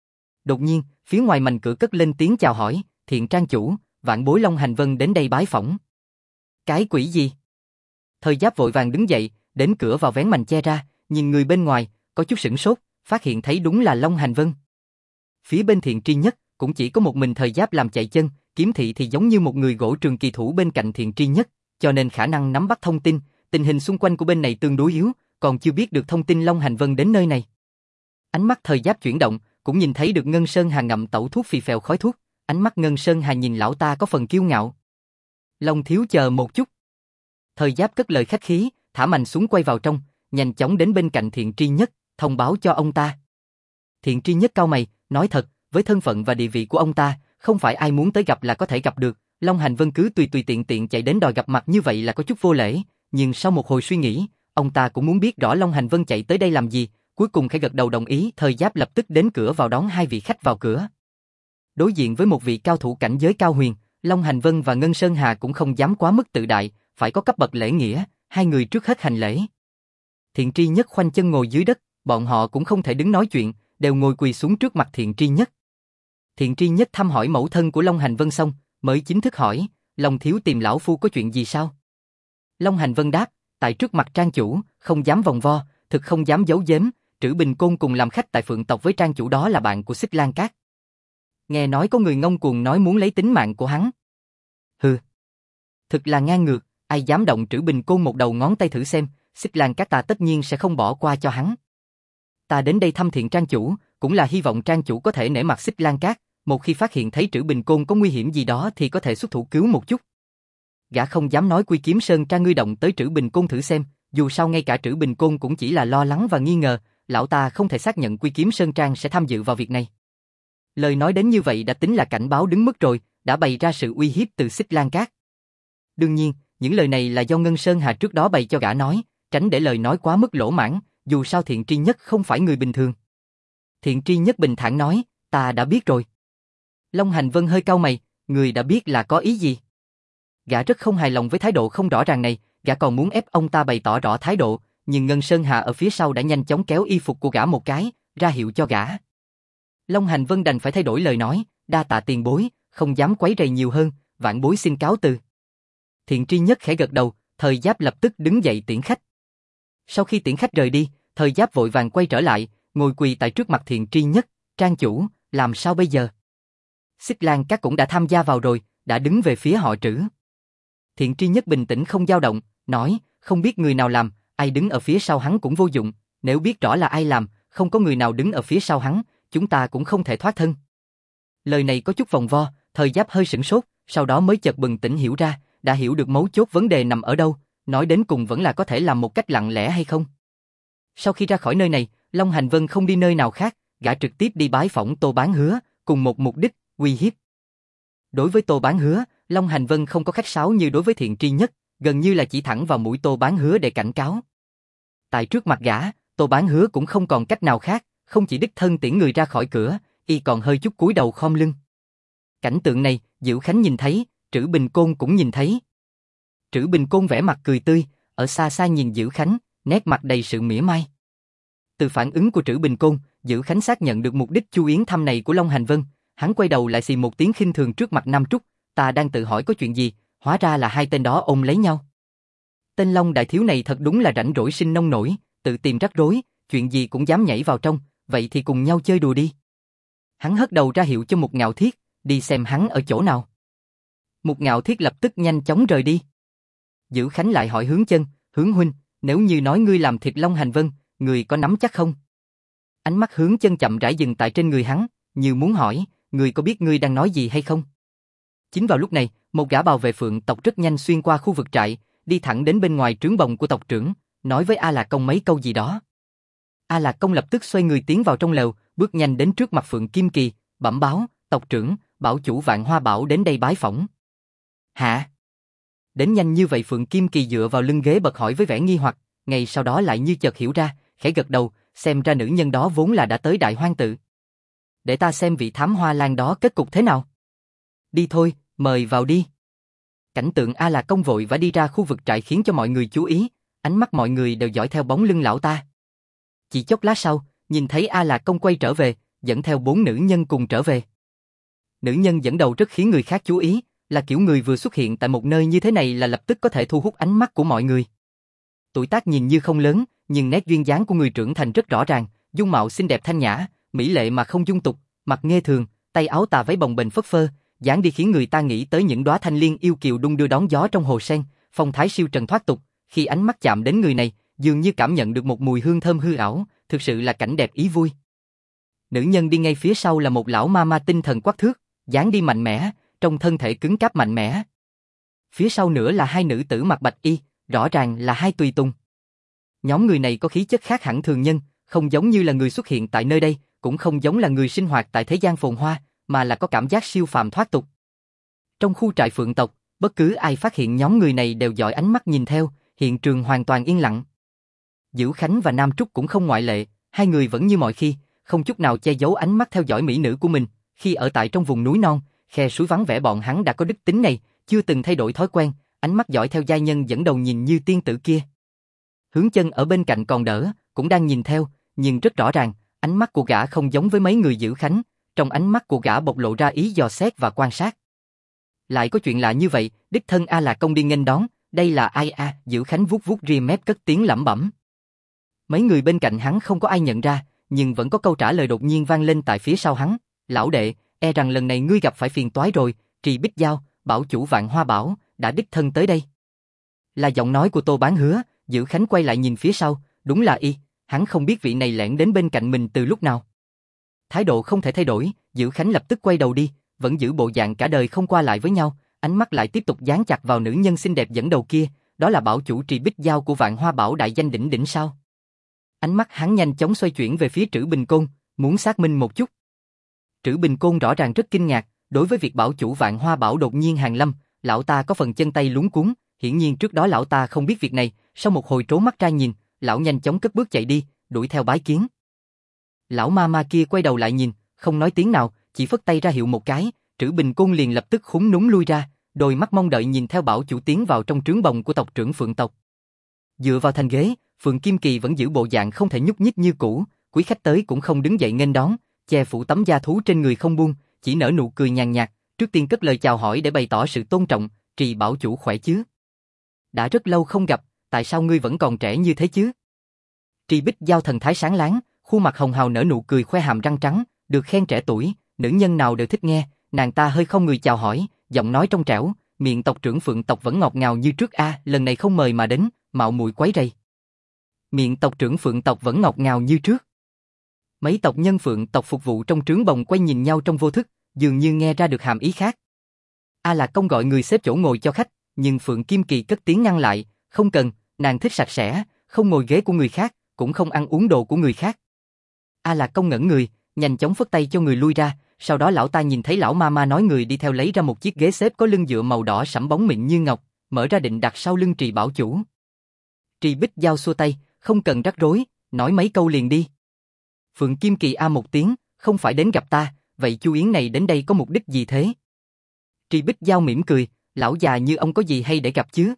Đột nhiên, phía ngoài mành cửa cất lên tiếng chào hỏi, Thiện Trang chủ, vạn bối Long Hành Vân đến đây bái phỏng. Cái quỷ gì? Thời Giáp vội vàng đứng dậy, đến cửa vào vén mành che ra, nhìn người bên ngoài, có chút sửng sốt, phát hiện thấy đúng là Long Hành Vân. Phía bên Thiện Tri Nhất, cũng chỉ có một mình Thời Giáp làm chạy chân, Kiếm Thị thì giống như một người gỗ trường kỳ thủ bên cạnh Thiện Tri Nhất, cho nên khả năng nắm bắt thông tin, tình hình xung quanh của bên này tương đối yếu, còn chưa biết được thông tin Long Hành Vân đến nơi này. Ánh mắt Thời Giáp chuyển động, cũng nhìn thấy được Ngân Sơn Hà ngậm tẩu thuốc phì phèo khói thuốc, ánh mắt Ngân Sơn Hà nhìn lão ta có phần kiêu ngạo. Long thiếu chờ một chút. Thời Giáp cất lời khách khí, thả mành xuống quay vào trong, nhanh chóng đến bên cạnh Thiện Tri Nhất, thông báo cho ông ta. Thiện Tri Nhất cau mày, nói thật, với thân phận và địa vị của ông ta, không phải ai muốn tới gặp là có thể gặp được, Long Hành Vân cứ tùy tùy tiện tiện chạy đến đòi gặp mặt như vậy là có chút vô lễ, nhưng sau một hồi suy nghĩ, ông ta cũng muốn biết rõ Long Hành Vân chạy tới đây làm gì, cuối cùng khẽ gật đầu đồng ý. Thời Giáp lập tức đến cửa vào đón hai vị khách vào cửa. Đối diện với một vị cao thủ cảnh giới cao huyền, Long Hành Vân và Ngân Sơn Hà cũng không dám quá mức tự đại, phải có cấp bậc lễ nghĩa, hai người trước hết hành lễ. Thiện Tri Nhất khoanh chân ngồi dưới đất, bọn họ cũng không thể đứng nói chuyện, đều ngồi quỳ xuống trước mặt Thiện Tri Nhất. Thiện Tri Nhất thăm hỏi mẫu thân của Long Hành Vân xong, mới chính thức hỏi, Long thiếu tìm lão phu có chuyện gì sao? Long Hành Vân đáp, tại trước mặt Trang chủ, không dám vòng vo, thực không dám giấu giếm, Trữ Bình Côn cùng làm khách tại Phượng tộc với Trang chủ đó là bạn của Xích Lan Cát. Nghe nói có người ngông cuồng nói muốn lấy tính mạng của hắn. Hừ, thực là ngang ngược, ai dám động Trữ Bình Côn một đầu ngón tay thử xem, Xích Lan Cát ta tất nhiên sẽ không bỏ qua cho hắn. Ta đến đây thăm Thiện Trang chủ, cũng là hy vọng Trang chủ có thể nể mặt Xích Lan Cát, một khi phát hiện thấy Trữ Bình Côn có nguy hiểm gì đó thì có thể xuất thủ cứu một chút. Gã không dám nói Quy Kiếm Sơn Trang ngươi động tới Trữ Bình Côn thử xem, dù sao ngay cả Trữ Bình Côn cũng chỉ là lo lắng và nghi ngờ, lão ta không thể xác nhận Quy Kiếm Sơn Trang sẽ tham dự vào việc này. Lời nói đến như vậy đã tính là cảnh báo đứng mức rồi, đã bày ra sự uy hiếp từ Xích Lan Cát. Đương nhiên, những lời này là do Ngân Sơn Hà trước đó bày cho gã nói, tránh để lời nói quá mức lỗ mãng, dù sao Thiện Tri Nhất không phải người bình thường. Thiện Tri Nhất bình thản nói, ta đã biết rồi. Long Hành Vân hơi cau mày, người đã biết là có ý gì? Gã rất không hài lòng với thái độ không rõ ràng này, gã còn muốn ép ông ta bày tỏ rõ thái độ, nhưng Ngân Sơn Hà ở phía sau đã nhanh chóng kéo y phục của gã một cái, ra hiệu cho gã. Long Hành Vân đành phải thay đổi lời nói, đa tạ tiền bối, không dám quấy rầy nhiều hơn, vạn bối xin cáo từ. Thiện Tri Nhất khẽ gật đầu, Thời Giáp lập tức đứng dậy tiễn khách. Sau khi tiễn khách rời đi, Thời Giáp vội vàng quay trở lại, ngồi quỳ tại trước mặt Thiện Tri Nhất, Trang chủ, làm sao bây giờ? Xích Lan Cát cũng đã tham gia vào rồi, đã đứng về phía họ Trữ. Thiện Tri Nhất bình tĩnh không dao động, nói, không biết người nào làm, ai đứng ở phía sau hắn cũng vô dụng, nếu biết rõ là ai làm, không có người nào đứng ở phía sau hắn, chúng ta cũng không thể thoát thân. Lời này có chút vòng vo, Thời Giáp hơi sửng sốt, sau đó mới chợt bừng tỉnh hiểu ra, đã hiểu được mấu chốt vấn đề nằm ở đâu, nói đến cùng vẫn là có thể làm một cách lặng lẽ hay không. Sau khi ra khỏi nơi này, Long Hành Vân không đi nơi nào khác, gã trực tiếp đi bái phỏng Tô Bán Hứa, cùng một mục đích, uy hiếp. Đối với Tô Bán Hứa, Long Hành Vân không có khách sáo như đối với Thiện Tri Nhất, gần như là chỉ thẳng vào mũi Tô Bán Hứa để cảnh cáo. Tại trước mặt gã, Tô Bán Hứa cũng không còn cách nào khác, không chỉ đích thân tiễn người ra khỏi cửa, y còn hơi chút cúi đầu khom lưng. Cảnh tượng này, Diệu Khánh nhìn thấy, Trữ Bình Côn cũng nhìn thấy. Trữ Bình Côn vẻ mặt cười tươi, ở xa xa nhìn Diệu Khánh, nét mặt đầy sự mỉa mai. Từ phản ứng của Trữ Bình Côn, Diệu Khánh xác nhận được mục đích Chu Yến thăm này của Long Hành Vân, hắn quay đầu lại xì một tiếng khinh thường trước mặt Nam Trúc, ta đang tự hỏi có chuyện gì, hóa ra là hai tên đó ôm lấy nhau. Tên Long đại thiếu này thật đúng là rảnh rỗi sinh nông nổi, tự tìm rắc rối, chuyện gì cũng dám nhảy vào trong, vậy thì cùng nhau chơi đùa đi. Hắn hất đầu ra hiệu cho Mục Ngạo Thiết, đi xem hắn ở chỗ nào. Mục Ngạo Thiết lập tức nhanh chóng rời đi. Dữ Khánh lại hỏi Hướng Chân, Hướng huynh, nếu như nói ngươi làm thịt Long Hành Vân, ngươi có nắm chắc không? Ánh mắt Hướng Chân chậm rãi dừng tại trên người hắn, như muốn hỏi, ngươi có biết ngươi đang nói gì hay không? Chính vào lúc này, một gã bào vệ Phượng tộc rất nhanh xuyên qua khu vực trại, đi thẳng đến bên ngoài trướng bồng của tộc trưởng, nói với A Lạc Công mấy câu gì đó. A Lạc Công lập tức xoay người tiến vào trong lều, bước nhanh đến trước mặt Phượng Kim Kỳ, bẩm báo, tộc trưởng, bảo chủ Vạn Hoa Bảo đến đây bái phỏng. Hả? Đến nhanh như vậy? Phượng Kim Kỳ dựa vào lưng ghế bật hỏi với vẻ nghi hoặc, ngay sau đó lại như chợt hiểu ra, khẽ gật đầu, xem ra nữ nhân đó vốn là đã tới Đại Hoang Tự. Để ta xem vị thám hoa lan đó kết cục thế nào. Đi thôi, mời vào đi. Cảnh tượng A Lạc Công vội vã đi ra khu vực trại khiến cho mọi người chú ý, ánh mắt mọi người đều dõi theo bóng lưng lão ta. Chỉ chốc lát sau, nhìn thấy A Lạc Công quay trở về, dẫn theo 4 nữ nhân cùng trở về. Nữ nhân dẫn đầu rất khiến người khác chú ý, là kiểu người vừa xuất hiện tại một nơi như thế này là lập tức có thể thu hút ánh mắt của mọi người. Tuổi tác nhìn như không lớn, nhưng nét duyên dáng của người trưởng thành rất rõ ràng, dung mạo xinh đẹp thanh nhã, mỹ lệ mà không dung tục, mặt nghê thường, tay áo tà váy bồng bềnh phất phơ, dáng đi khiến người ta nghĩ tới những đóa thanh liên yêu kiều đung đưa đón gió trong hồ sen, phong thái siêu trần thoát tục. Khi ánh mắt chạm đến người này, dường như cảm nhận được một mùi hương thơm hư ảo, thực sự là cảnh đẹp ý vui. Nữ nhân đi ngay phía sau là một lão ma ma tinh thần quắc thước, dáng đi mạnh mẽ, trong thân thể cứng cáp mạnh mẽ. Phía sau nữa là hai nữ tử mặc bạch y, rõ ràng là hai tùy tùng. Nhóm người này có khí chất khác hẳn thường nhân, không giống như là người xuất hiện tại nơi đây, cũng không giống là người sinh hoạt tại thế gian phồn hoa, mà là có cảm giác siêu phàm thoát tục. Trong khu trại Phượng tộc, bất cứ ai phát hiện nhóm người này đều dõi ánh mắt nhìn theo, hiện trường hoàn toàn yên lặng. Dữ Khánh và Nam Trúc cũng không ngoại lệ, hai người vẫn như mọi khi, không chút nào che giấu ánh mắt theo dõi mỹ nữ của mình. Khi ở tại trong vùng núi non, khe suối vắng vẻ, bọn hắn đã có đức tính này, chưa từng thay đổi thói quen, ánh mắt dõi theo giai nhân dẫn đầu nhìn như tiên tử kia. Hướng Chân ở bên cạnh còn đỡ, cũng đang nhìn theo, nhưng rất rõ ràng, ánh mắt của gã không giống với mấy người Dữ Khánh, trong ánh mắt của gã bộc lộ ra ý dò xét và quan sát. Lại có chuyện lạ như vậy, đích thân A Lạc Công đi nghênh đón, đây là ai a? Dữ Khánh vuốt vuốt ria mép cất tiếng lẩm bẩm. Mấy người bên cạnh hắn không có ai nhận ra, nhưng vẫn có câu trả lời đột nhiên vang lên tại phía sau hắn, lão đệ, e rằng lần này ngươi gặp phải phiền toái rồi, Trì Bích Giao, bảo chủ Vạn Hoa Bảo, đã đích thân tới đây. Là giọng nói của Tô Bán Hứa. Dữ Khánh quay lại nhìn phía sau, đúng là y, hắn không biết vị này lẻn đến bên cạnh mình từ lúc nào. Thái độ không thể thay đổi, Dữ Khánh lập tức quay đầu đi, vẫn giữ bộ dạng cả đời không qua lại với nhau, ánh mắt lại tiếp tục dán chặt vào nữ nhân xinh đẹp dẫn đầu kia, đó là bảo chủ Trì Bích Giao của Vạn Hoa Bảo đại danh đỉnh đỉnh sao? Ánh mắt hắn nhanh chóng xoay chuyển về phía Trữ Bình Côn, muốn xác minh một chút. Trữ Bình Côn rõ ràng rất kinh ngạc, đối với việc bảo chủ Vạn Hoa Bảo đột nhiên hàng lâm, lão ta có phần chân tay luống cuống, hiển nhiên trước đó lão ta không biết việc này, sau một hồi trố mắt ra nhìn, lão nhanh chóng cất bước chạy đi, đuổi theo bái kiến. Lão ma ma kia quay đầu lại nhìn, không nói tiếng nào, chỉ phất tay ra hiệu một cái, Trữ Bình Côn liền lập tức khúm núm lui ra, đôi mắt mong đợi nhìn theo bảo chủ tiến vào trong trướng bồng của tộc trưởng Phượng tộc. Dựa vào thành ghế, Phượng Kim Kỳ vẫn giữ bộ dạng không thể nhúc nhích như cũ, quý khách tới cũng không đứng dậy nghênh đón, che phủ tấm da thú trên người không buông, chỉ nở nụ cười nhàn nhạt, trước tiên cất lời chào hỏi để bày tỏ sự tôn trọng, Trì bảo chủ khỏe chứ? Đã rất lâu không gặp, tại sao ngươi vẫn còn trẻ như thế chứ? Trì Bích Giao thần thái sáng láng, khuôn mặt hồng hào nở nụ cười khoe hàm răng trắng, được khen trẻ tuổi, nữ nhân nào đều thích nghe, nàng ta hơi không người chào hỏi, giọng nói trong trẻo, miệng tộc trưởng Phượng tộc vẫn ngọt ngào như trước a, lần này không mời mà đến, mạo muội quấy rầy. Miệng tộc trưởng Phượng tộc vẫn ngọt ngào như trước. Mấy tộc nhân Phượng tộc phục vụ trong trướng bồng quay nhìn nhau trong vô thức, dường như nghe ra được hàm ý khác. A Lạc Công gọi người xếp chỗ ngồi cho khách, nhưng Phượng Kim Kỳ cất tiếng ngăn lại, không cần, nàng thích sạch sẽ, không ngồi ghế của người khác, cũng không ăn uống đồ của người khác. A Lạc Công ngẩn người, nhanh chóng phất tay cho người lui ra, sau đó lão ta nhìn thấy lão ma ma nói người đi theo lấy ra một chiếc ghế xếp có lưng dựa màu đỏ sẫm bóng mịn như ngọc, mở ra định đặt sau lưng Trì Bảo Chủ. Trì Bích Giao xua tay, không cần rắc rối, nói mấy câu liền đi. Phượng Kim Kỳ a một tiếng, không phải đến gặp ta, vậy Chu Yến này đến đây có mục đích gì thế? Trì Bích Giao mỉm cười, lão già như ông có gì hay để gặp chứ?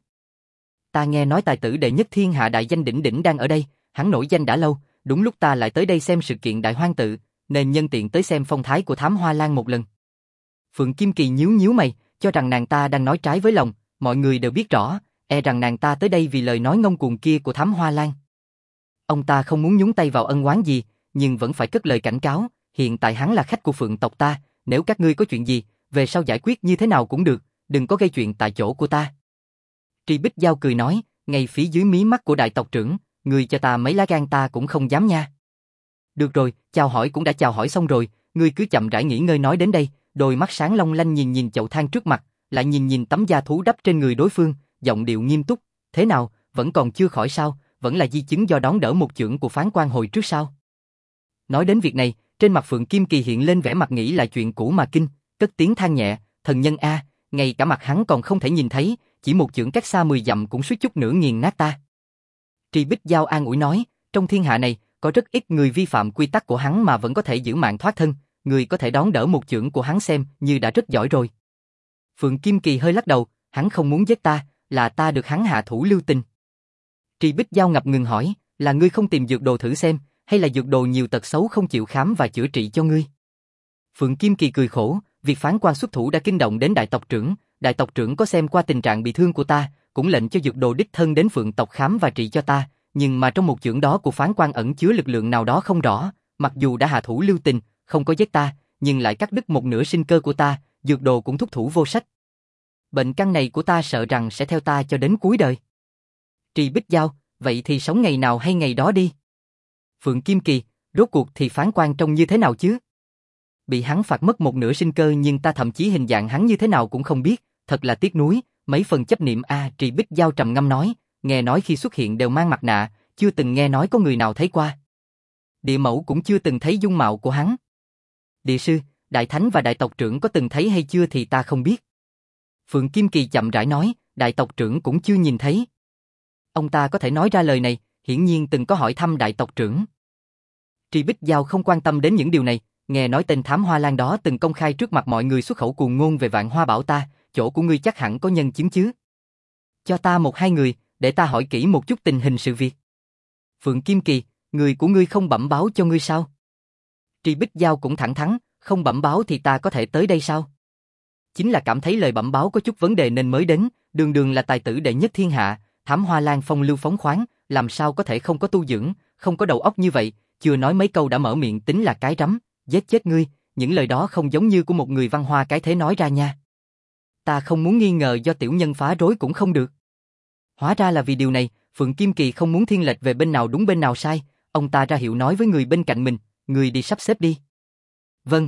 Ta nghe nói tài tử đệ nhất thiên hạ đại danh đỉnh đỉnh đang ở đây, hắn nổi danh đã lâu, đúng lúc ta lại tới đây xem sự kiện đại hoang tự, nên nhân tiện tới xem phong thái của Thám Hoa Lan một lần. Phượng Kim Kỳ nhíu nhíu mày, cho rằng nàng ta đang nói trái với lòng, mọi người đều biết rõ, e rằng nàng ta tới đây vì lời nói ngông cuồng kia của Thám Hoa Lan. Ông ta không muốn nhúng tay vào ân oán gì, nhưng vẫn phải cất lời cảnh cáo, hiện tại hắn là khách của Phượng tộc ta, nếu các ngươi có chuyện gì, về sau giải quyết như thế nào cũng được, đừng có gây chuyện tại chỗ của ta. Trì Bích Giao cười nói, ngay phía dưới mí mắt của đại tộc trưởng, ngươi cho ta mấy lá gan ta cũng không dám nha. Được rồi, chào hỏi cũng đã chào hỏi xong rồi, ngươi cứ chậm rãi nghỉ ngơi nói đến đây, đôi mắt sáng long lanh nhìn nhìn chậu than trước mặt, lại nhìn nhìn tấm da thú đắp trên người đối phương, giọng điệu nghiêm túc, thế nào, vẫn còn chưa khỏi sao, vẫn là di chứng do đón đỡ một chưởng của phán quan hồi trước sao? Nói đến việc này, trên mặt Phượng Kim Kỳ hiện lên vẻ mặt nghĩ lại chuyện cũ mà kinh, cất tiếng than nhẹ, thần nhân a, ngay cả mặt hắn còn không thể nhìn thấy, chỉ một chưởng cách xa 10 dặm cũng suýt chút nữa nghiền nát ta. Trì Bích Giao an ủi nói, trong thiên hạ này, có rất ít người vi phạm quy tắc của hắn mà vẫn có thể giữ mạng thoát thân, người có thể đón đỡ một chưởng của hắn xem như đã rất giỏi rồi. Phượng Kim Kỳ hơi lắc đầu, hắn không muốn giết ta, là ta được hắn hạ thủ lưu tình. Trì Bích Giao ngập ngừng hỏi, là ngươi không tìm dược đồ thử xem, hay là dược đồ nhiều tật xấu không chịu khám và chữa trị cho ngươi? Phượng Kim Kỳ cười khổ, việc phán quan xuất thủ đã kinh động đến đại tộc trưởng có xem qua tình trạng bị thương của ta, cũng lệnh cho dược đồ đích thân đến Phượng tộc khám và trị cho ta, nhưng mà trong một chưởng đó của phán quan ẩn chứa lực lượng nào đó không rõ, mặc dù đã hạ thủ lưu tình, không có giết ta, nhưng lại cắt đứt một nửa sinh cơ của ta, dược đồ cũng thúc thủ vô sách. Bệnh căn này của ta sợ rằng sẽ theo ta cho đến cuối đời. Trì Bích Giao, vậy thì sống ngày nào hay ngày đó đi. Phượng Kim Kỳ, rốt cuộc thì phán quan trông như thế nào chứ? Bị hắn phạt mất một nửa sinh cơ nhưng ta thậm chí hình dạng hắn như thế nào cũng không biết, thật là tiếc nuối, mấy phần chấp niệm a. Trì Bích Giao trầm ngâm nói, nghe nói khi xuất hiện đều mang mặt nạ, chưa từng nghe nói có người nào thấy qua. Địa mẫu cũng chưa từng thấy dung mạo của hắn. Địa sư, đại thánh và đại tộc trưởng có từng thấy hay chưa thì ta không biết. Phượng Kim Kỳ chậm rãi nói, đại tộc trưởng cũng chưa nhìn thấy. Ông ta có thể nói ra lời này, hiển nhiên từng có hỏi thăm đại tộc trưởng. Trì Bích Giao không quan tâm đến những điều này, nghe nói tên Thám Hoa Lan đó từng công khai trước mặt mọi người xuất khẩu cuồng ngôn về Vạn Hoa Bảo ta, chỗ của ngươi chắc hẳn có nhân chứng chứ. Cho ta một hai người, để ta hỏi kỹ một chút tình hình sự việc. Phượng Kim Kỳ, người của ngươi không bẩm báo cho ngươi sao? Trì Bích Giao cũng thẳng thắn, không bẩm báo thì ta có thể tới đây sao? Chính là cảm thấy lời bẩm báo có chút vấn đề nên mới đến, đường đường là tài tử đệ nhất thiên hạ, Thám Hoa Lan phong lưu phóng khoáng, làm sao có thể không có tu dưỡng, không có đầu óc như vậy, chưa nói mấy câu đã mở miệng tính là cái rắm, giết chết ngươi, những lời đó không giống như của một người văn hoa cái thế nói ra nha. Ta không muốn nghi ngờ do tiểu nhân phá rối cũng không được. Hóa ra là vì điều này, Phượng Kim Kỳ không muốn thiên lệch về bên nào đúng bên nào sai, ông ta ra hiệu nói với người bên cạnh mình, người đi sắp xếp đi. Vâng.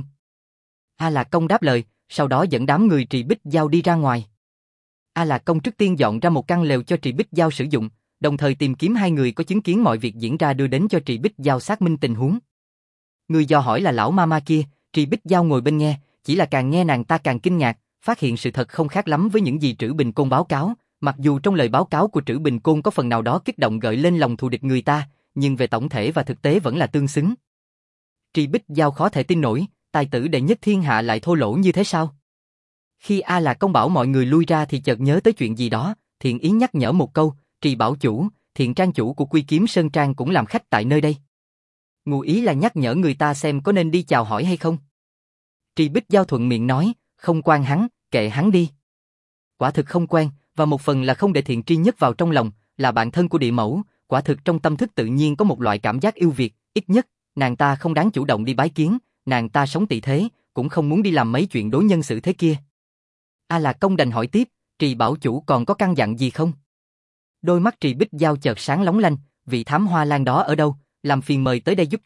A Lạc Công đáp lời, sau đó dẫn đám người Trì Bích Giao đi ra ngoài. A Lạc Công trước tiên dọn ra một căn lều cho Trì Bích Giao sử dụng, đồng thời tìm kiếm hai người có chứng kiến mọi việc diễn ra đưa đến cho Trì Bích Giao xác minh tình huống. Người do hỏi là lão mama kia, Trì Bích Giao ngồi bên nghe, chỉ là càng nghe nàng ta càng kinh ngạc, phát hiện sự thật không khác lắm với những gì Trữ Bình Côn báo cáo, mặc dù trong lời báo cáo của Trữ Bình Côn có phần nào đó kích động gợi lên lòng thù địch người ta, nhưng về tổng thể và thực tế vẫn là tương xứng. Trì Bích Giao khó thể tin nổi, tài tử đệ nhất thiên hạ lại thô lỗ như thế sao? Khi A Lạc Công bảo mọi người lui ra thì chợt nhớ tới chuyện gì đó, Thiện Ý nhắc nhở một câu, Trì Bảo Chủ, Thiện Trang chủ của Quy Kiếm Sơn Trang cũng làm khách tại nơi đây. Ngụ ý là nhắc nhở người ta xem có nên đi chào hỏi hay không. Trì Bích Giao thuận miệng nói, không quan hắn, kệ hắn đi. Quả thực không quen, và một phần là không để Thiện Tri Nhất vào trong lòng, là bạn thân của địa mẫu, quả thực trong tâm thức tự nhiên có một loại cảm giác yêu Việt, ít nhất, nàng ta không đáng chủ động đi bái kiến, nàng ta sống tị thế, cũng không muốn đi làm mấy chuyện đối nhân xử thế kia. A Lạc Công đành hỏi tiếp, Trì Bảo Chủ còn có căn dặn gì không? Đôi mắt Trì Bích Giao chợt sáng lóng lanh, vị Thám Hoa Lan đó ở đâu, làm phiền mời tới đây giúp ta,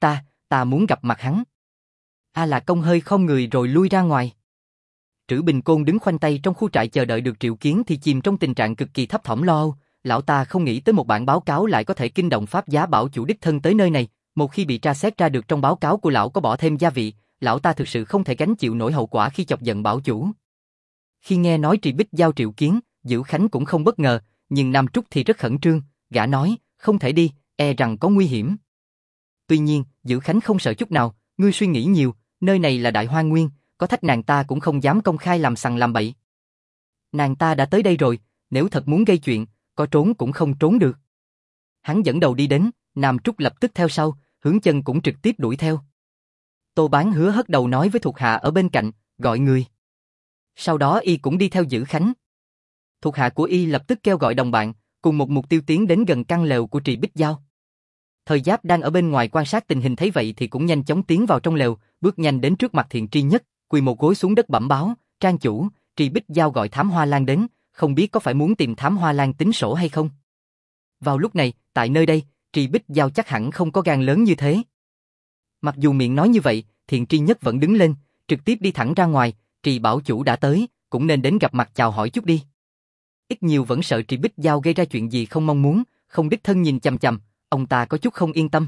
ta muốn gặp mặt hắn. A Lạc Công hơi khom người rồi lui ra ngoài. Trữ Bình Côn đứng khoanh tay trong khu trại chờ đợi được triệu kiến thì chìm trong tình trạng cực kỳ thấp thỏm lo âu. Lão ta không nghĩ tới một bản báo cáo lại có thể kinh động pháp giá bảo chủ đích thân tới nơi này. Một khi bị tra xét ra được trong báo cáo của lão có bỏ thêm gia vị, lão ta thực sự không thể gánh chịu nổi hậu quả khi chọc giận bảo chủ. Khi nghe nói Trì Bích Giao triệu kiến, Dữ Khánh cũng không bất ngờ, nhưng Nam Trúc thì rất khẩn trương, gã nói, không thể đi, e rằng có nguy hiểm. Tuy nhiên, Dữ Khánh không sợ chút nào, ngươi suy nghĩ nhiều, nơi này là Đại Hoa Nguyên, có thách nàng ta cũng không dám công khai làm sằng làm bậy. Nàng ta đã tới đây rồi, nếu thật muốn gây chuyện, có trốn cũng không trốn được. Hắn dẫn đầu đi đến, Nam Trúc lập tức theo sau, Hướng Chân cũng trực tiếp đuổi theo. Tô Bán Hứa hất đầu nói với thuộc hạ ở bên cạnh, gọi người. Sau đó y cũng đi theo Dữ Khánh. Thuộc hạ của y lập tức kêu gọi đồng bạn, cùng một mục tiêu tiến đến gần căn lều của Trì Bích Giao. Thời Giáp đang ở bên ngoài quan sát tình hình thấy vậy thì cũng nhanh chóng tiến vào trong lều, bước nhanh đến trước mặt Thiện Tri Nhất, quỳ một gối xuống đất bẩm báo, Trang chủ, Trì Bích Giao gọi Thám Hoa Lan đến, không biết có phải muốn tìm Thám Hoa Lan tính sổ hay không? Vào lúc này, tại nơi đây, Trì Bích Giao chắc hẳn không có gan lớn như thế. Mặc dù miệng nói như vậy, Thiện Tri Nhất vẫn đứng lên, trực tiếp đi thẳng ra ngoài, Trì bảo chủ đã tới, cũng nên đến gặp mặt chào hỏi chút đi. Ít nhiều vẫn sợ Trì Bích Giao gây ra chuyện gì không mong muốn, không đích thân nhìn chằm chằm, ông ta có chút không yên tâm.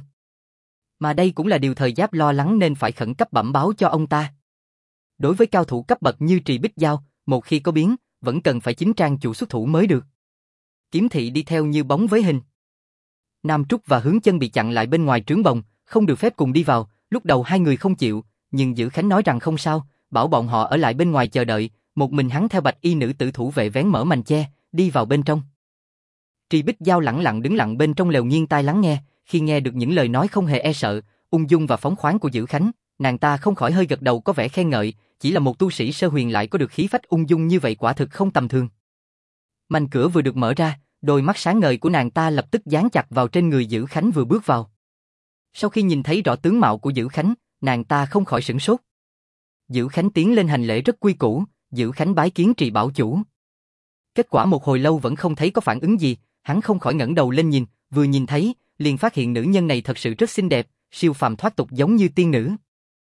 Mà đây cũng là điều Thời Giáp lo lắng nên phải khẩn cấp bẩm báo cho ông ta. Đối với cao thủ cấp bậc như Trì Bích Giao, một khi có biến, vẫn cần phải chính Trang chủ xuất thủ mới được. Kiếm thị đi theo như bóng với hình. Nam Trúc và Hướng Chân bị chặn lại bên ngoài trướng bồng, không được phép cùng đi vào, lúc đầu hai người không chịu, nhưng Dữ Khánh nói rằng không sao, bảo bọn họ ở lại bên ngoài chờ đợi, một mình hắn theo bạch y nữ tử thủ vệ vén mở mành che, đi vào bên trong. Trì Bích Giao lẳng lặng đứng lặng bên trong lều nghiêng tai lắng nghe, khi nghe được những lời nói không hề e sợ, ung dung và phóng khoáng của Dữ Khánh, nàng ta không khỏi hơi gật đầu có vẻ khen ngợi, chỉ là một tu sĩ sơ huyền lại có được khí phách ung dung như vậy quả thực không tầm thường. Mành cửa vừa được mở ra, đôi mắt sáng ngời của nàng ta lập tức dán chặt vào trên người Dữ Khánh vừa bước vào. Sau khi nhìn thấy rõ tướng mạo của Dữ Khánh, nàng ta không khỏi sửng sốt. Dữ Khánh tiến lên hành lễ rất quy củ, Dữ Khánh bái kiến Trì bảo chủ. Kết quả một hồi lâu vẫn không thấy có phản ứng gì, hắn không khỏi ngẩng đầu lên nhìn, vừa nhìn thấy, liền phát hiện nữ nhân này thật sự rất xinh đẹp, siêu phàm thoát tục giống như tiên nữ.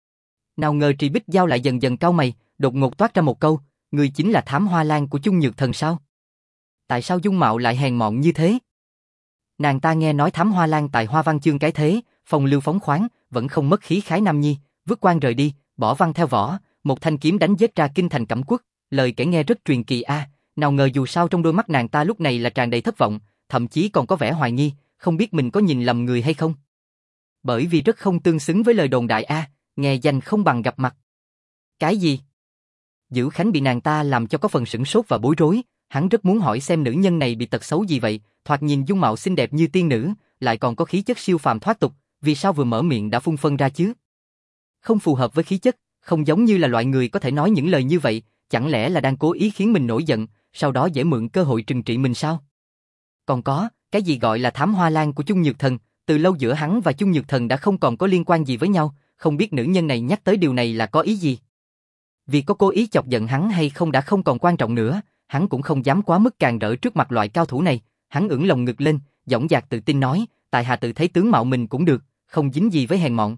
Nào ngờ Trì Bích Giao lại dần dần cau mày, đột ngột toát ra một câu, người chính là Thám Hoa Lan của Chung Nhược Thần sao? Tại sao dung mạo lại hèn mọn như thế? Nàng ta nghe nói Thám Hoa Lan tại Hoa Văn Chương cái thế, phong lưu phóng khoáng, vẫn không mất khí khái nam nhi, vứt quan rời đi, bỏ văn theo vỏ, một thanh kiếm đánh giết ra kinh thành Cẩm Quốc, lời kể nghe rất truyền kỳ a. Nào ngờ dù sao trong đôi mắt nàng ta lúc này là tràn đầy thất vọng, thậm chí còn có vẻ hoài nghi, không biết mình có nhìn lầm người hay không. Bởi vì rất không tương xứng với lời đồn đại a, nghe danh không bằng gặp mặt. Cái gì? Dữ Khánh bị nàng ta làm cho có phần sửng sốt và bối rối, hắn rất muốn hỏi xem nữ nhân này bị tật xấu gì vậy, thoạt nhìn dung mạo xinh đẹp như tiên nữ, lại còn có khí chất siêu phàm thoát tục, vì sao vừa mở miệng đã phun phân ra chứ? Không phù hợp với khí chất, không giống như là loại người có thể nói những lời như vậy, chẳng lẽ là đang cố ý khiến mình nổi giận, sau đó dễ mượn cơ hội trừng trị mình sao? Còn có, cái gì gọi là Thám Hoa Lan của Chung Nhược Thần, từ lâu giữa hắn và Chung Nhược Thần đã không còn có liên quan gì với nhau, không biết nữ nhân này nhắc tới điều này là có ý gì? Vì có cố ý chọc giận hắn hay không đã không còn quan trọng nữa, hắn cũng không dám quá mức càn rỡ trước mặt loại cao thủ này, hắn ưỡn lồng ngực lên, dõng dạc tự tin nói, tại hạ tự thấy tướng mạo mình cũng được, không dính gì với hèn mọn.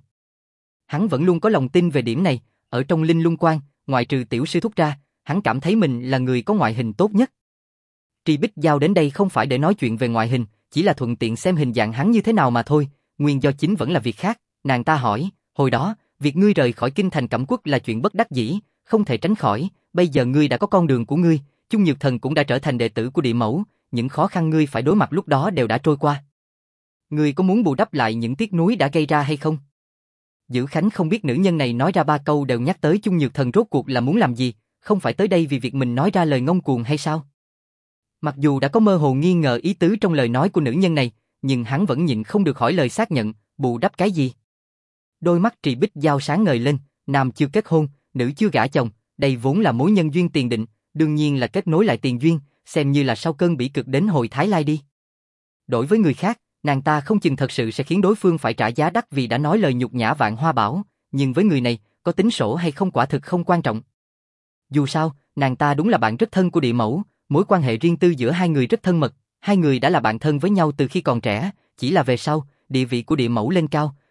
Hắn vẫn luôn có lòng tin về điểm này, ở trong Linh Lung Quan, ngoại trừ tiểu sư thúc ra, hắn cảm thấy mình là người có ngoại hình tốt nhất. Trì Bích Giao đến đây không phải để nói chuyện về ngoại hình, chỉ là thuận tiện xem hình dạng hắn như thế nào mà thôi, nguyên do chính vẫn là việc khác. Nàng ta hỏi, hồi đó, việc ngươi rời khỏi kinh thành Cẩm Quốc là chuyện bất đắc dĩ, không thể tránh khỏi, bây giờ ngươi đã có con đường của ngươi, Chung Nhược Thần cũng đã trở thành đệ tử của Địa Mẫu, những khó khăn ngươi phải đối mặt lúc đó đều đã trôi qua. Ngươi có muốn bù đắp lại những tiếc nuối đã gây ra hay không? Dữ Khánh không biết nữ nhân này nói ra ba câu đều nhắc tới Chung Nhược Thần rốt cuộc là muốn làm gì, không phải tới đây vì việc mình nói ra lời ngông cuồng hay sao? Mặc dù đã có mơ hồ nghi ngờ ý tứ trong lời nói của nữ nhân này, nhưng hắn vẫn nhịn không được hỏi lời xác nhận, bù đắp cái gì? Đôi mắt Trì Bích Giao sáng ngời lên, nam chưa kết hôn, nữ chưa gả chồng, đây vốn là mối nhân duyên tiền định, đương nhiên là kết nối lại tiền duyên, xem như là sau cơn bỉ cực đến hồi Thái Lai đi. Đối với người khác, nàng ta không chừng thật sự sẽ khiến đối phương phải trả giá đắt vì đã nói lời nhục nhã Vạn Hoa Bảo, nhưng với người này, có tính sổ hay không quả thực không quan trọng. Dù sao, nàng ta đúng là bạn rất thân của Địa Mẫu, mối quan hệ riêng tư giữa hai người rất thân mật, hai người đã là bạn thân với nhau từ khi còn trẻ, chỉ là về sau, địa vị của Địa Mẫu lên cao,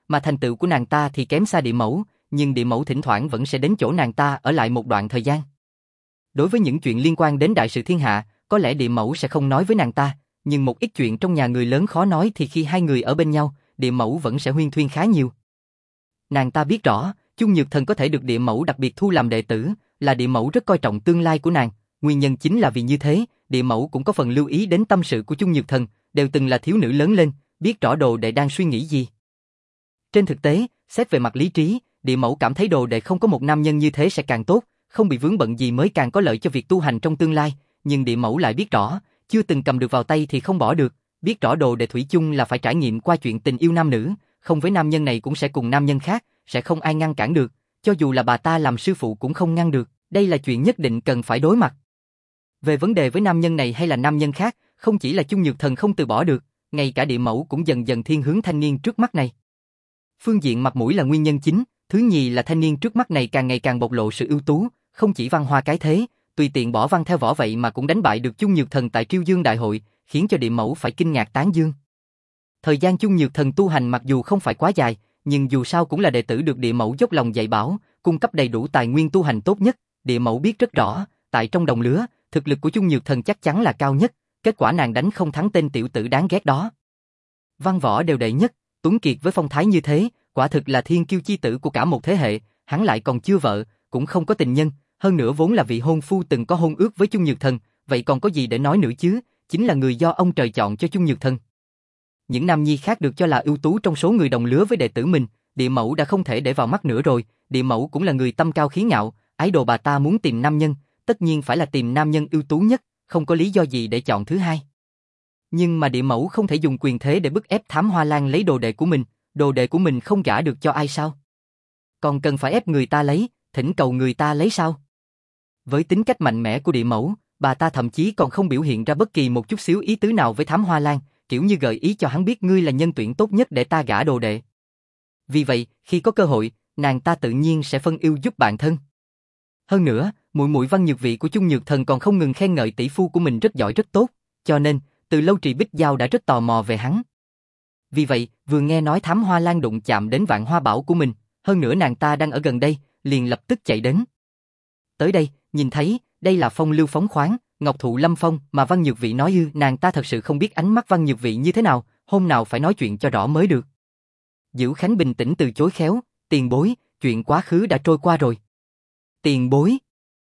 mà thành tựu của nàng ta thì kém xa địa mẫu, nhưng địa mẫu thỉnh thoảng vẫn sẽ đến chỗ nàng ta ở lại một đoạn thời gian. Đối với những chuyện liên quan đến đại sự thiên hạ, có lẽ địa mẫu sẽ không nói với nàng ta, nhưng một ít chuyện trong nhà người lớn khó nói thì khi hai người ở bên nhau, địa mẫu vẫn sẽ huyên thuyên khá nhiều. Nàng ta biết rõ, Chung Nhược Thần có thể được địa mẫu đặc biệt thu làm đệ tử, là địa mẫu rất coi trọng tương lai của nàng, nguyên nhân chính là vì như thế, địa mẫu cũng có phần lưu ý đến tâm sự của Chung Nhược Thần, đều từng là thiếu nữ lớn lên, biết rõ đồ đệ đang suy nghĩ gì. Trên thực tế, xét về mặt lý trí, địa mẫu cảm thấy đồ đệ không có một nam nhân như thế sẽ càng tốt, không bị vướng bận gì mới càng có lợi cho việc tu hành trong tương lai, nhưng địa mẫu lại biết rõ, chưa từng cầm được vào tay thì không bỏ được, biết rõ đồ đệ thủy chung là phải trải nghiệm qua chuyện tình yêu nam nữ, không với nam nhân này cũng sẽ cùng nam nhân khác, sẽ không ai ngăn cản được, cho dù là bà ta làm sư phụ cũng không ngăn được, đây là chuyện nhất định cần phải đối mặt. Về vấn đề với nam nhân này hay là nam nhân khác, không chỉ là Chung Nhược Thần không từ bỏ được, ngay cả địa mẫu cũng dần dần thiên hướng thanh niên trước mắt này. Phương diện mặt mũi là nguyên nhân chính, thứ nhì là thanh niên trước mắt này càng ngày càng bộc lộ sự ưu tú, không chỉ văn hoa cái thế, tùy tiện bỏ văn theo võ vậy mà cũng đánh bại được Chung Nhược Thần tại Triêu Dương Đại Hội, khiến cho địa mẫu phải kinh ngạc tán dương. Thời gian Chung Nhược Thần tu hành mặc dù không phải quá dài, nhưng dù sao cũng là đệ tử được địa mẫu dốc lòng dạy bảo, cung cấp đầy đủ tài nguyên tu hành tốt nhất, địa mẫu biết rất rõ, tại trong đồng lứa, thực lực của Chung Nhược Thần chắc chắn là cao nhất, kết quả nàng đánh không thắng tên tiểu tử đáng ghét đó. Văn võ đều đệ nhất, tuấn kiệt với phong thái như thế, quả thực là thiên kiêu chi tử của cả một thế hệ, hắn lại còn chưa vợ, cũng không có tình nhân, hơn nữa vốn là vị hôn phu từng có hôn ước với Chung Nhược Thần, vậy còn có gì để nói nữa chứ, chính là người do ông trời chọn cho Chung Nhược Thần. Những nam nhi khác được cho là ưu tú trong số người đồng lứa với đệ tử mình, địa mẫu đã không thể để vào mắt nữa rồi, địa mẫu cũng là người tâm cao khí ngạo, ái đồ bà ta muốn tìm nam nhân, tất nhiên phải là tìm nam nhân ưu tú nhất, không có lý do gì để chọn thứ hai. Nhưng mà địa mẫu không thể dùng quyền thế để bức ép Thám Hoa Lan lấy đồ đệ của mình không gả được cho ai sao? Còn cần phải ép người ta lấy, thỉnh cầu người ta lấy sao? Với tính cách mạnh mẽ của địa mẫu, bà ta thậm chí còn không biểu hiện ra bất kỳ một chút xíu ý tứ nào với Thám Hoa Lan, kiểu như gợi ý cho hắn biết ngươi là nhân tuyển tốt nhất để ta gả đồ đệ. Vì vậy, khi có cơ hội, nàng ta tự nhiên sẽ phân ưu giúp bạn thân. Hơn nữa, muội muội Văn Nhược Vị của Chung Nhược Thần còn không ngừng khen ngợi tỷ phu của mình rất giỏi rất tốt, cho nên, từ lâu Trì Bích Giao đã rất tò mò về hắn. Vì vậy, vừa nghe nói Thám Hoa Lan đụng chạm đến Vạn Hoa Bảo của mình, hơn nữa nàng ta đang ở gần đây, liền lập tức chạy đến. Tới đây, nhìn thấy, đây là phong lưu phóng khoáng, ngọc thụ lâm phong mà Văn Nhược Vị nói nàng ta thật sự không biết ánh mắt Văn Nhược Vị như thế nào, hôm nào phải nói chuyện cho rõ mới được. Dữu Khánh bình tĩnh từ chối khéo, tiền bối, chuyện quá khứ đã trôi qua rồi. Tiền bối.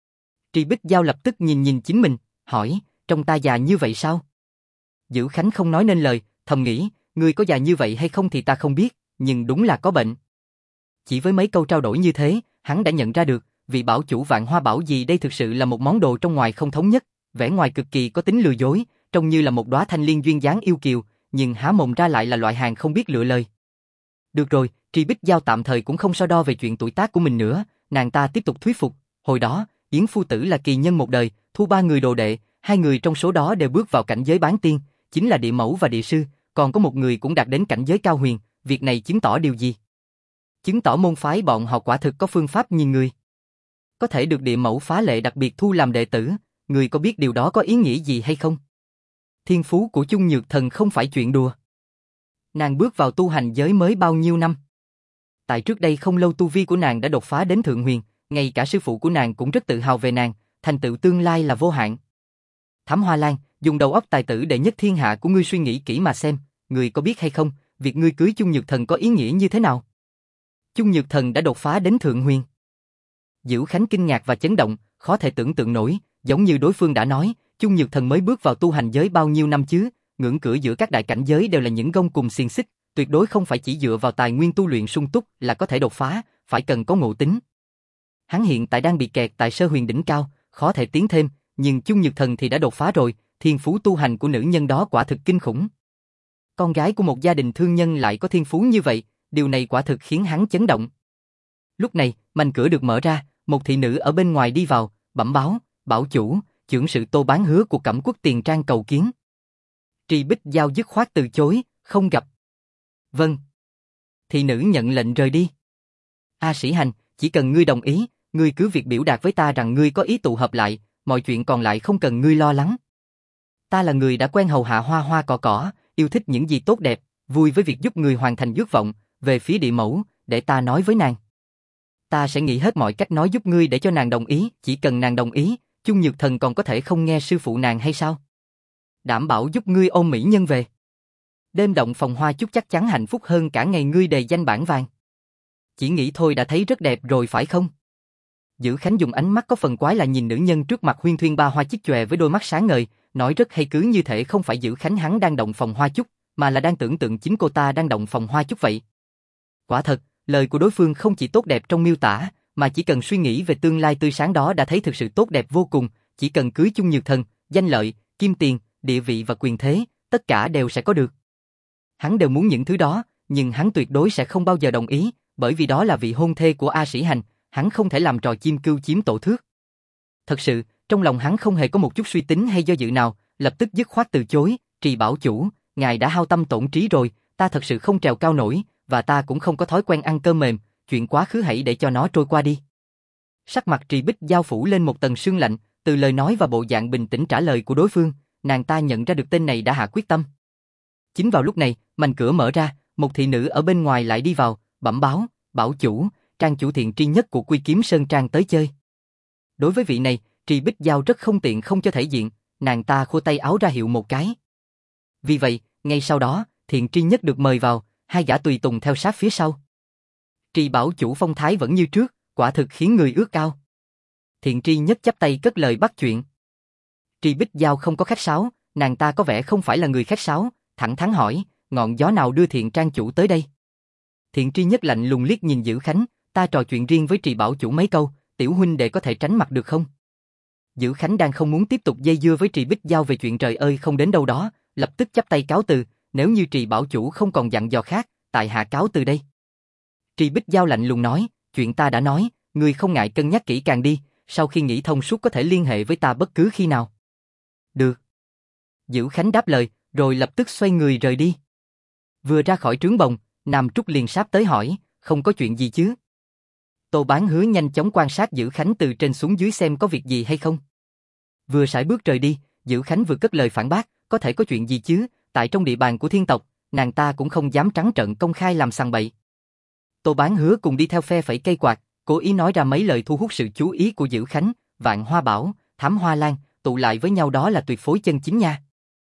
Trì Bích Giao lập tức nhìn chính mình, hỏi, trông ta già như vậy sao? Dữu Khánh không nói nên lời, thầm nghĩ, ngươi có già như vậy hay không thì ta không biết, nhưng đúng là có bệnh. Chỉ với mấy câu trao đổi như thế, hắn đã nhận ra được, vị bảo chủ Vạn Hoa Bảo gì đây thực sự là một món đồ trong ngoài không thống nhất, vẻ ngoài cực kỳ có tính lừa dối, trông như là một đóa thanh liên duyên dáng yêu kiều, nhưng há mồm ra lại là loại hàng không biết lựa lời. Được rồi, Trì Bích Giao tạm thời cũng không so đo về chuyện tuổi tác của mình nữa, nàng ta tiếp tục thuyết phục, hồi đó, Yến phu tử là kỳ nhân một đời, thu 3 người đồ đệ, 2 người trong số đó đều bước vào cảnh giới bán tiên, chính là địa mẫu và địa sư, còn có một người cũng đạt đến cảnh giới cao huyền, việc này chứng tỏ điều gì? Chứng tỏ môn phái bọn họ quả thực có phương pháp nhìn người. Có thể được địa mẫu phá lệ đặc biệt thu làm đệ tử, người có biết điều đó có ý nghĩa gì hay không? Thiên phú của Chung Nhược Thần không phải chuyện đùa. Nàng bước vào tu hành giới mới bao nhiêu năm? Tại trước đây không lâu tu vi của nàng đã đột phá đến thượng huyền, ngay cả sư phụ của nàng cũng rất tự hào về nàng, thành tựu tương lai là vô hạn. Thám Hoa Lan, dùng đầu óc tài tử đệ nhất thiên hạ của ngươi suy nghĩ kỹ mà xem, ngươi có biết hay không, việc ngươi cưới Chung Nhược Thần có ý nghĩa như thế nào? Chung Nhược Thần đã đột phá đến thượng huyền. Dữu Khánh kinh ngạc và chấn động, khó thể tưởng tượng nổi, giống như đối phương đã nói, Chung Nhược Thần mới bước vào tu hành giới bao nhiêu năm chứ, ngưỡng cửa giữa các đại cảnh giới đều là những gông cùng xiềng xích, tuyệt đối không phải chỉ dựa vào tài nguyên tu luyện sung túc là có thể đột phá, phải cần có ngộ tính. Hắn hiện tại đang bị kẹt tại sơ huyền đỉnh cao, khó thể tiến thêm, nhưng Chung Nhược Thần thì đã đột phá rồi, thiên phú tu hành của nữ nhân đó quả thực kinh khủng. Con gái của một gia đình thương nhân lại có thiên phú như vậy, điều này quả thực khiến hắn chấn động. Lúc này, mành cửa được mở ra, một thị nữ ở bên ngoài đi vào, bẩm báo, bảo chủ, chưởng sự Tô Bán Hứa của Cẩm Quốc Tiền Trang cầu kiến. Trì Bích Giao dứt khoát từ chối, không gặp. Vâng. Thị nữ nhận lệnh rời đi. A Sĩ Hành, chỉ cần ngươi đồng ý, ngươi cứ việc biểu đạt với ta rằng ngươi có ý tụ hợp lại, mọi chuyện còn lại không cần ngươi lo lắng. Ta là người đã quen hầu hạ hoa hoa cỏ cỏ, yêu thích những gì tốt đẹp, vui với việc giúp người hoàn thành ước vọng, về phía địa mẫu, để ta nói với nàng. Ta sẽ nghĩ hết mọi cách nói giúp ngươi để cho nàng đồng ý, chỉ cần nàng đồng ý, Chung Nhược Thần còn có thể không nghe sư phụ nàng hay sao? Đảm bảo giúp ngươi ôm mỹ nhân về. Đêm động phòng hoa chúc chắc chắn hạnh phúc hơn cả ngày ngươi đề danh bảng vàng. Chỉ nghĩ thôi đã thấy rất đẹp rồi phải không? Dữ Khánh dùng ánh mắt có phần quái lạ nhìn nữ nhân trước mặt huyên thuyên ba hoa chiếc chòe với đôi mắt sáng ngời, nói rất hay cứ như thể không phải Dữ Khánh hắn đang động phòng hoa chúc, mà là đang tưởng tượng chính cô ta đang động phòng hoa chúc vậy. Quả thật, lời của đối phương không chỉ tốt đẹp trong miêu tả, mà chỉ cần suy nghĩ về tương lai tươi sáng đó đã thấy thực sự tốt đẹp vô cùng, chỉ cần cưới Chung Nhược Thần, danh lợi, kim tiền, địa vị và quyền thế, tất cả đều sẽ có được. Hắn đều muốn những thứ đó, nhưng hắn tuyệt đối sẽ không bao giờ đồng ý, bởi vì đó là vị hôn thê của A Sĩ Hành, hắn không thể làm trò chim cưu chiếm tổ thước. Thật sự, trong lòng hắn không hề có một chút suy tính hay do dự nào, lập tức dứt khoát từ chối, Trì bảo chủ, ngài đã hao tâm tổn trí rồi, ta thật sự không trèo cao nổi, và ta cũng không có thói quen ăn cơm mềm, chuyện quá khứ hãy để cho nó trôi qua đi. Sắc mặt Trì Bích Giao phủ lên một tầng sương lạnh, từ lời nói và bộ dạng bình tĩnh trả lời của đối phương, nàng ta nhận ra được tên này đã hạ quyết tâm. Chính vào lúc này, mành cửa mở ra, một thị nữ ở bên ngoài lại đi vào, bẩm báo, bảo chủ, trang chủ Thiện Tri Nhất của Quy Kiếm Sơn Trang tới chơi. Đối với vị này, Trì Bích Giao rất không tiện không cho thể diện, nàng ta khua tay áo ra hiệu một cái. Vì vậy, ngay sau đó, Thiện Tri Nhất được mời vào, hai gã tùy tùng theo sát phía sau. Trì bảo chủ phong thái vẫn như trước, quả thực khiến người ước ao. Thiện Tri Nhất chắp tay cất lời bắt chuyện. Trì Bích Giao không có khách sáo, nàng ta có vẻ không phải là người khách sáo, thẳng thắn hỏi, ngọn gió nào đưa Thiện trang chủ tới đây? Thiện Tri Nhất lạnh lùng liếc nhìn Dữ Khánh, ta trò chuyện riêng với Trì bảo chủ mấy câu, tiểu huynh đệ có thể tránh mặt được không? Dữ Khánh đang không muốn tiếp tục dây dưa với Trì Bích Giao về chuyện trời ơi không đến đâu đó, lập tức chắp tay cáo từ, nếu như Trì bảo chủ không còn dặn dò khác, tại hạ cáo từ đây. Trì Bích Giao lạnh lùng nói, chuyện ta đã nói, ngươi không ngại cân nhắc kỹ càng đi, sau khi nghĩ thông suốt có thể liên hệ với ta bất cứ khi nào. Được. Dữ Khánh đáp lời, rồi lập tức xoay người rời đi. Vừa ra khỏi trướng bồng, Nam Trúc liền sáp tới hỏi, không có chuyện gì chứ? Tô Bán Hứa nhanh chóng quan sát Dữ Khánh từ trên xuống dưới xem có việc gì hay không. Vừa sải bước rời đi, Dữ Khánh vừa cất lời phản bác, có thể có chuyện gì chứ, tại trong địa bàn của thiên tộc, nàng ta cũng không dám trắng trợn công khai làm sằng bậy. Tô Bán Hứa cùng đi theo phe phẩy cây quạt, cố ý nói ra mấy lời thu hút sự chú ý của Dữ Khánh, Vạn Hoa Bảo, Thám Hoa Lan, tụ lại với nhau đó là tuyệt phối chân chính nha.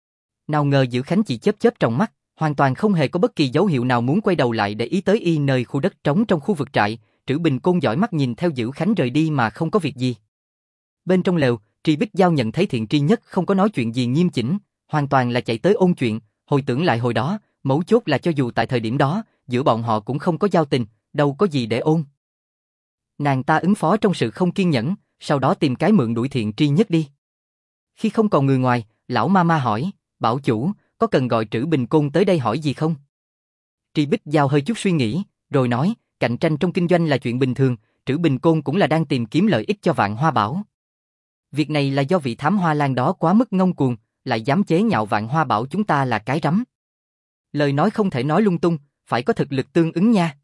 Nào ngờ Dữ Khánh chỉ chớp chớp trong mắt, hoàn toàn không hề có bất kỳ dấu hiệu nào muốn quay đầu lại để ý tới y nơi khu đất trống trong khu vực trại, Trữ Bình Côn dõi mắt nhìn theo Dữ Khánh rời đi mà không có việc gì. Bên trong lều, Trì Bích Giao nhận thấy Thiện Tri Nhất không có nói chuyện gì nghiêm chỉnh, hoàn toàn là chạy tới ôn chuyện, hồi tưởng lại hồi đó, mấu chốt là cho dù tại thời điểm đó, giữa bọn họ cũng không có giao tình, đâu có gì để ôn. Nàng ta ứng phó trong sự không kiên nhẫn, sau đó tìm cái mượn đuổi Thiện Tri Nhất đi. Khi không còn người ngoài, lão ma hỏi, bảo chủ, có cần gọi Trữ Bình Côn tới đây hỏi gì không? Trì Bích Giao hơi chút suy nghĩ, rồi nói, cạnh tranh trong kinh doanh là chuyện bình thường, Trữ Bình Côn cũng là đang tìm kiếm lợi ích cho Vạn Hoa Bảo. Việc này là do vị Thám Hoa Lan đó quá mức ngông cuồng, lại dám chế nhạo Vạn Hoa Bảo chúng ta là cái rắm. Lời nói không thể nói lung tung, phải có thực lực tương ứng nha.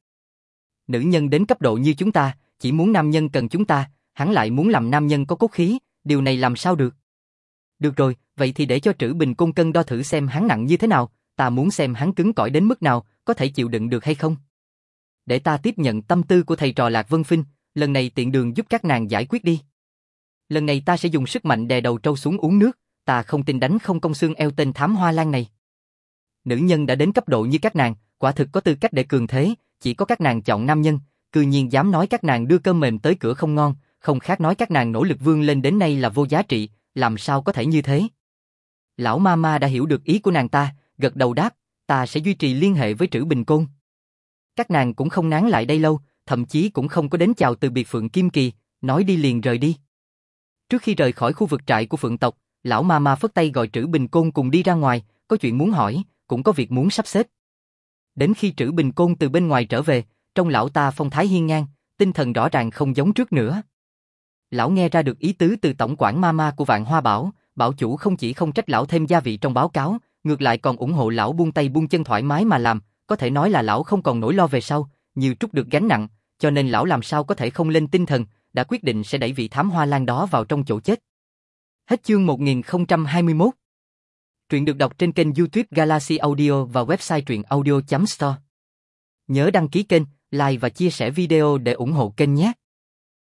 Nữ nhân đến cấp độ như chúng ta, chỉ muốn nam nhân cần chúng ta, hắn lại muốn làm nam nhân có cốt khí, điều này làm sao được? Được rồi, vậy thì để cho Trữ Bình Côn cân đo thử xem hắn nặng như thế nào, ta muốn xem hắn cứng cỏi đến mức nào, có thể chịu đựng được hay không. Để ta tiếp nhận tâm tư của thầy trò Lạc Vân Phinh, lần này tiện đường giúp các nàng giải quyết đi. Lần này ta sẽ dùng sức mạnh đè đầu trâu xuống uống nước, ta không tin đánh không cong xương eo tên Thám Hoa Lan này. Nữ nhân đã đến cấp độ như các nàng, quả thực có tư cách để cường thế, chỉ có các nàng chọn nam nhân, cư nhiên dám nói các nàng đưa cơm mềm tới cửa không ngon, không khác nói các nàng nỗ lực vươn lên đến nay là vô giá trị, làm sao có thể như thế? Lão ma đã hiểu được ý của nàng ta, gật đầu đáp, ta sẽ duy trì liên hệ với Trữ Bình Côn. Các nàng cũng không nán lại đây lâu, thậm chí cũng không có đến chào từ biệt Phượng Kim Kỳ, nói đi liền rời đi. Trước khi rời khỏi khu vực trại của Phượng tộc, lão ma phất tay gọi Trữ Bình Côn cùng đi ra ngoài, có chuyện muốn hỏi, cũng có việc muốn sắp xếp. Đến khi Trữ Bình Côn từ bên ngoài trở về, trong lão ta phong thái hiên ngang, tinh thần rõ ràng không giống trước nữa. Lão nghe ra được ý tứ từ tổng quản ma của Vạn Hoa Bảo, bảo chủ không chỉ không trách lão thêm gia vị trong báo cáo, ngược lại còn ủng hộ lão buông tay buông chân thoải mái mà làm, có thể nói là lão không còn nỗi lo về sau, như trút được gánh nặng, cho nên lão làm sao có thể không lên tinh thần, đã quyết định sẽ đẩy vị Thám Hoa Lan đó vào trong chỗ chết. Hết chương 1021. Truyện được đọc trên kênh YouTube Galaxy Audio và website truyện audio.store. Nhớ đăng ký kênh, like và chia sẻ video để ủng hộ kênh nhé.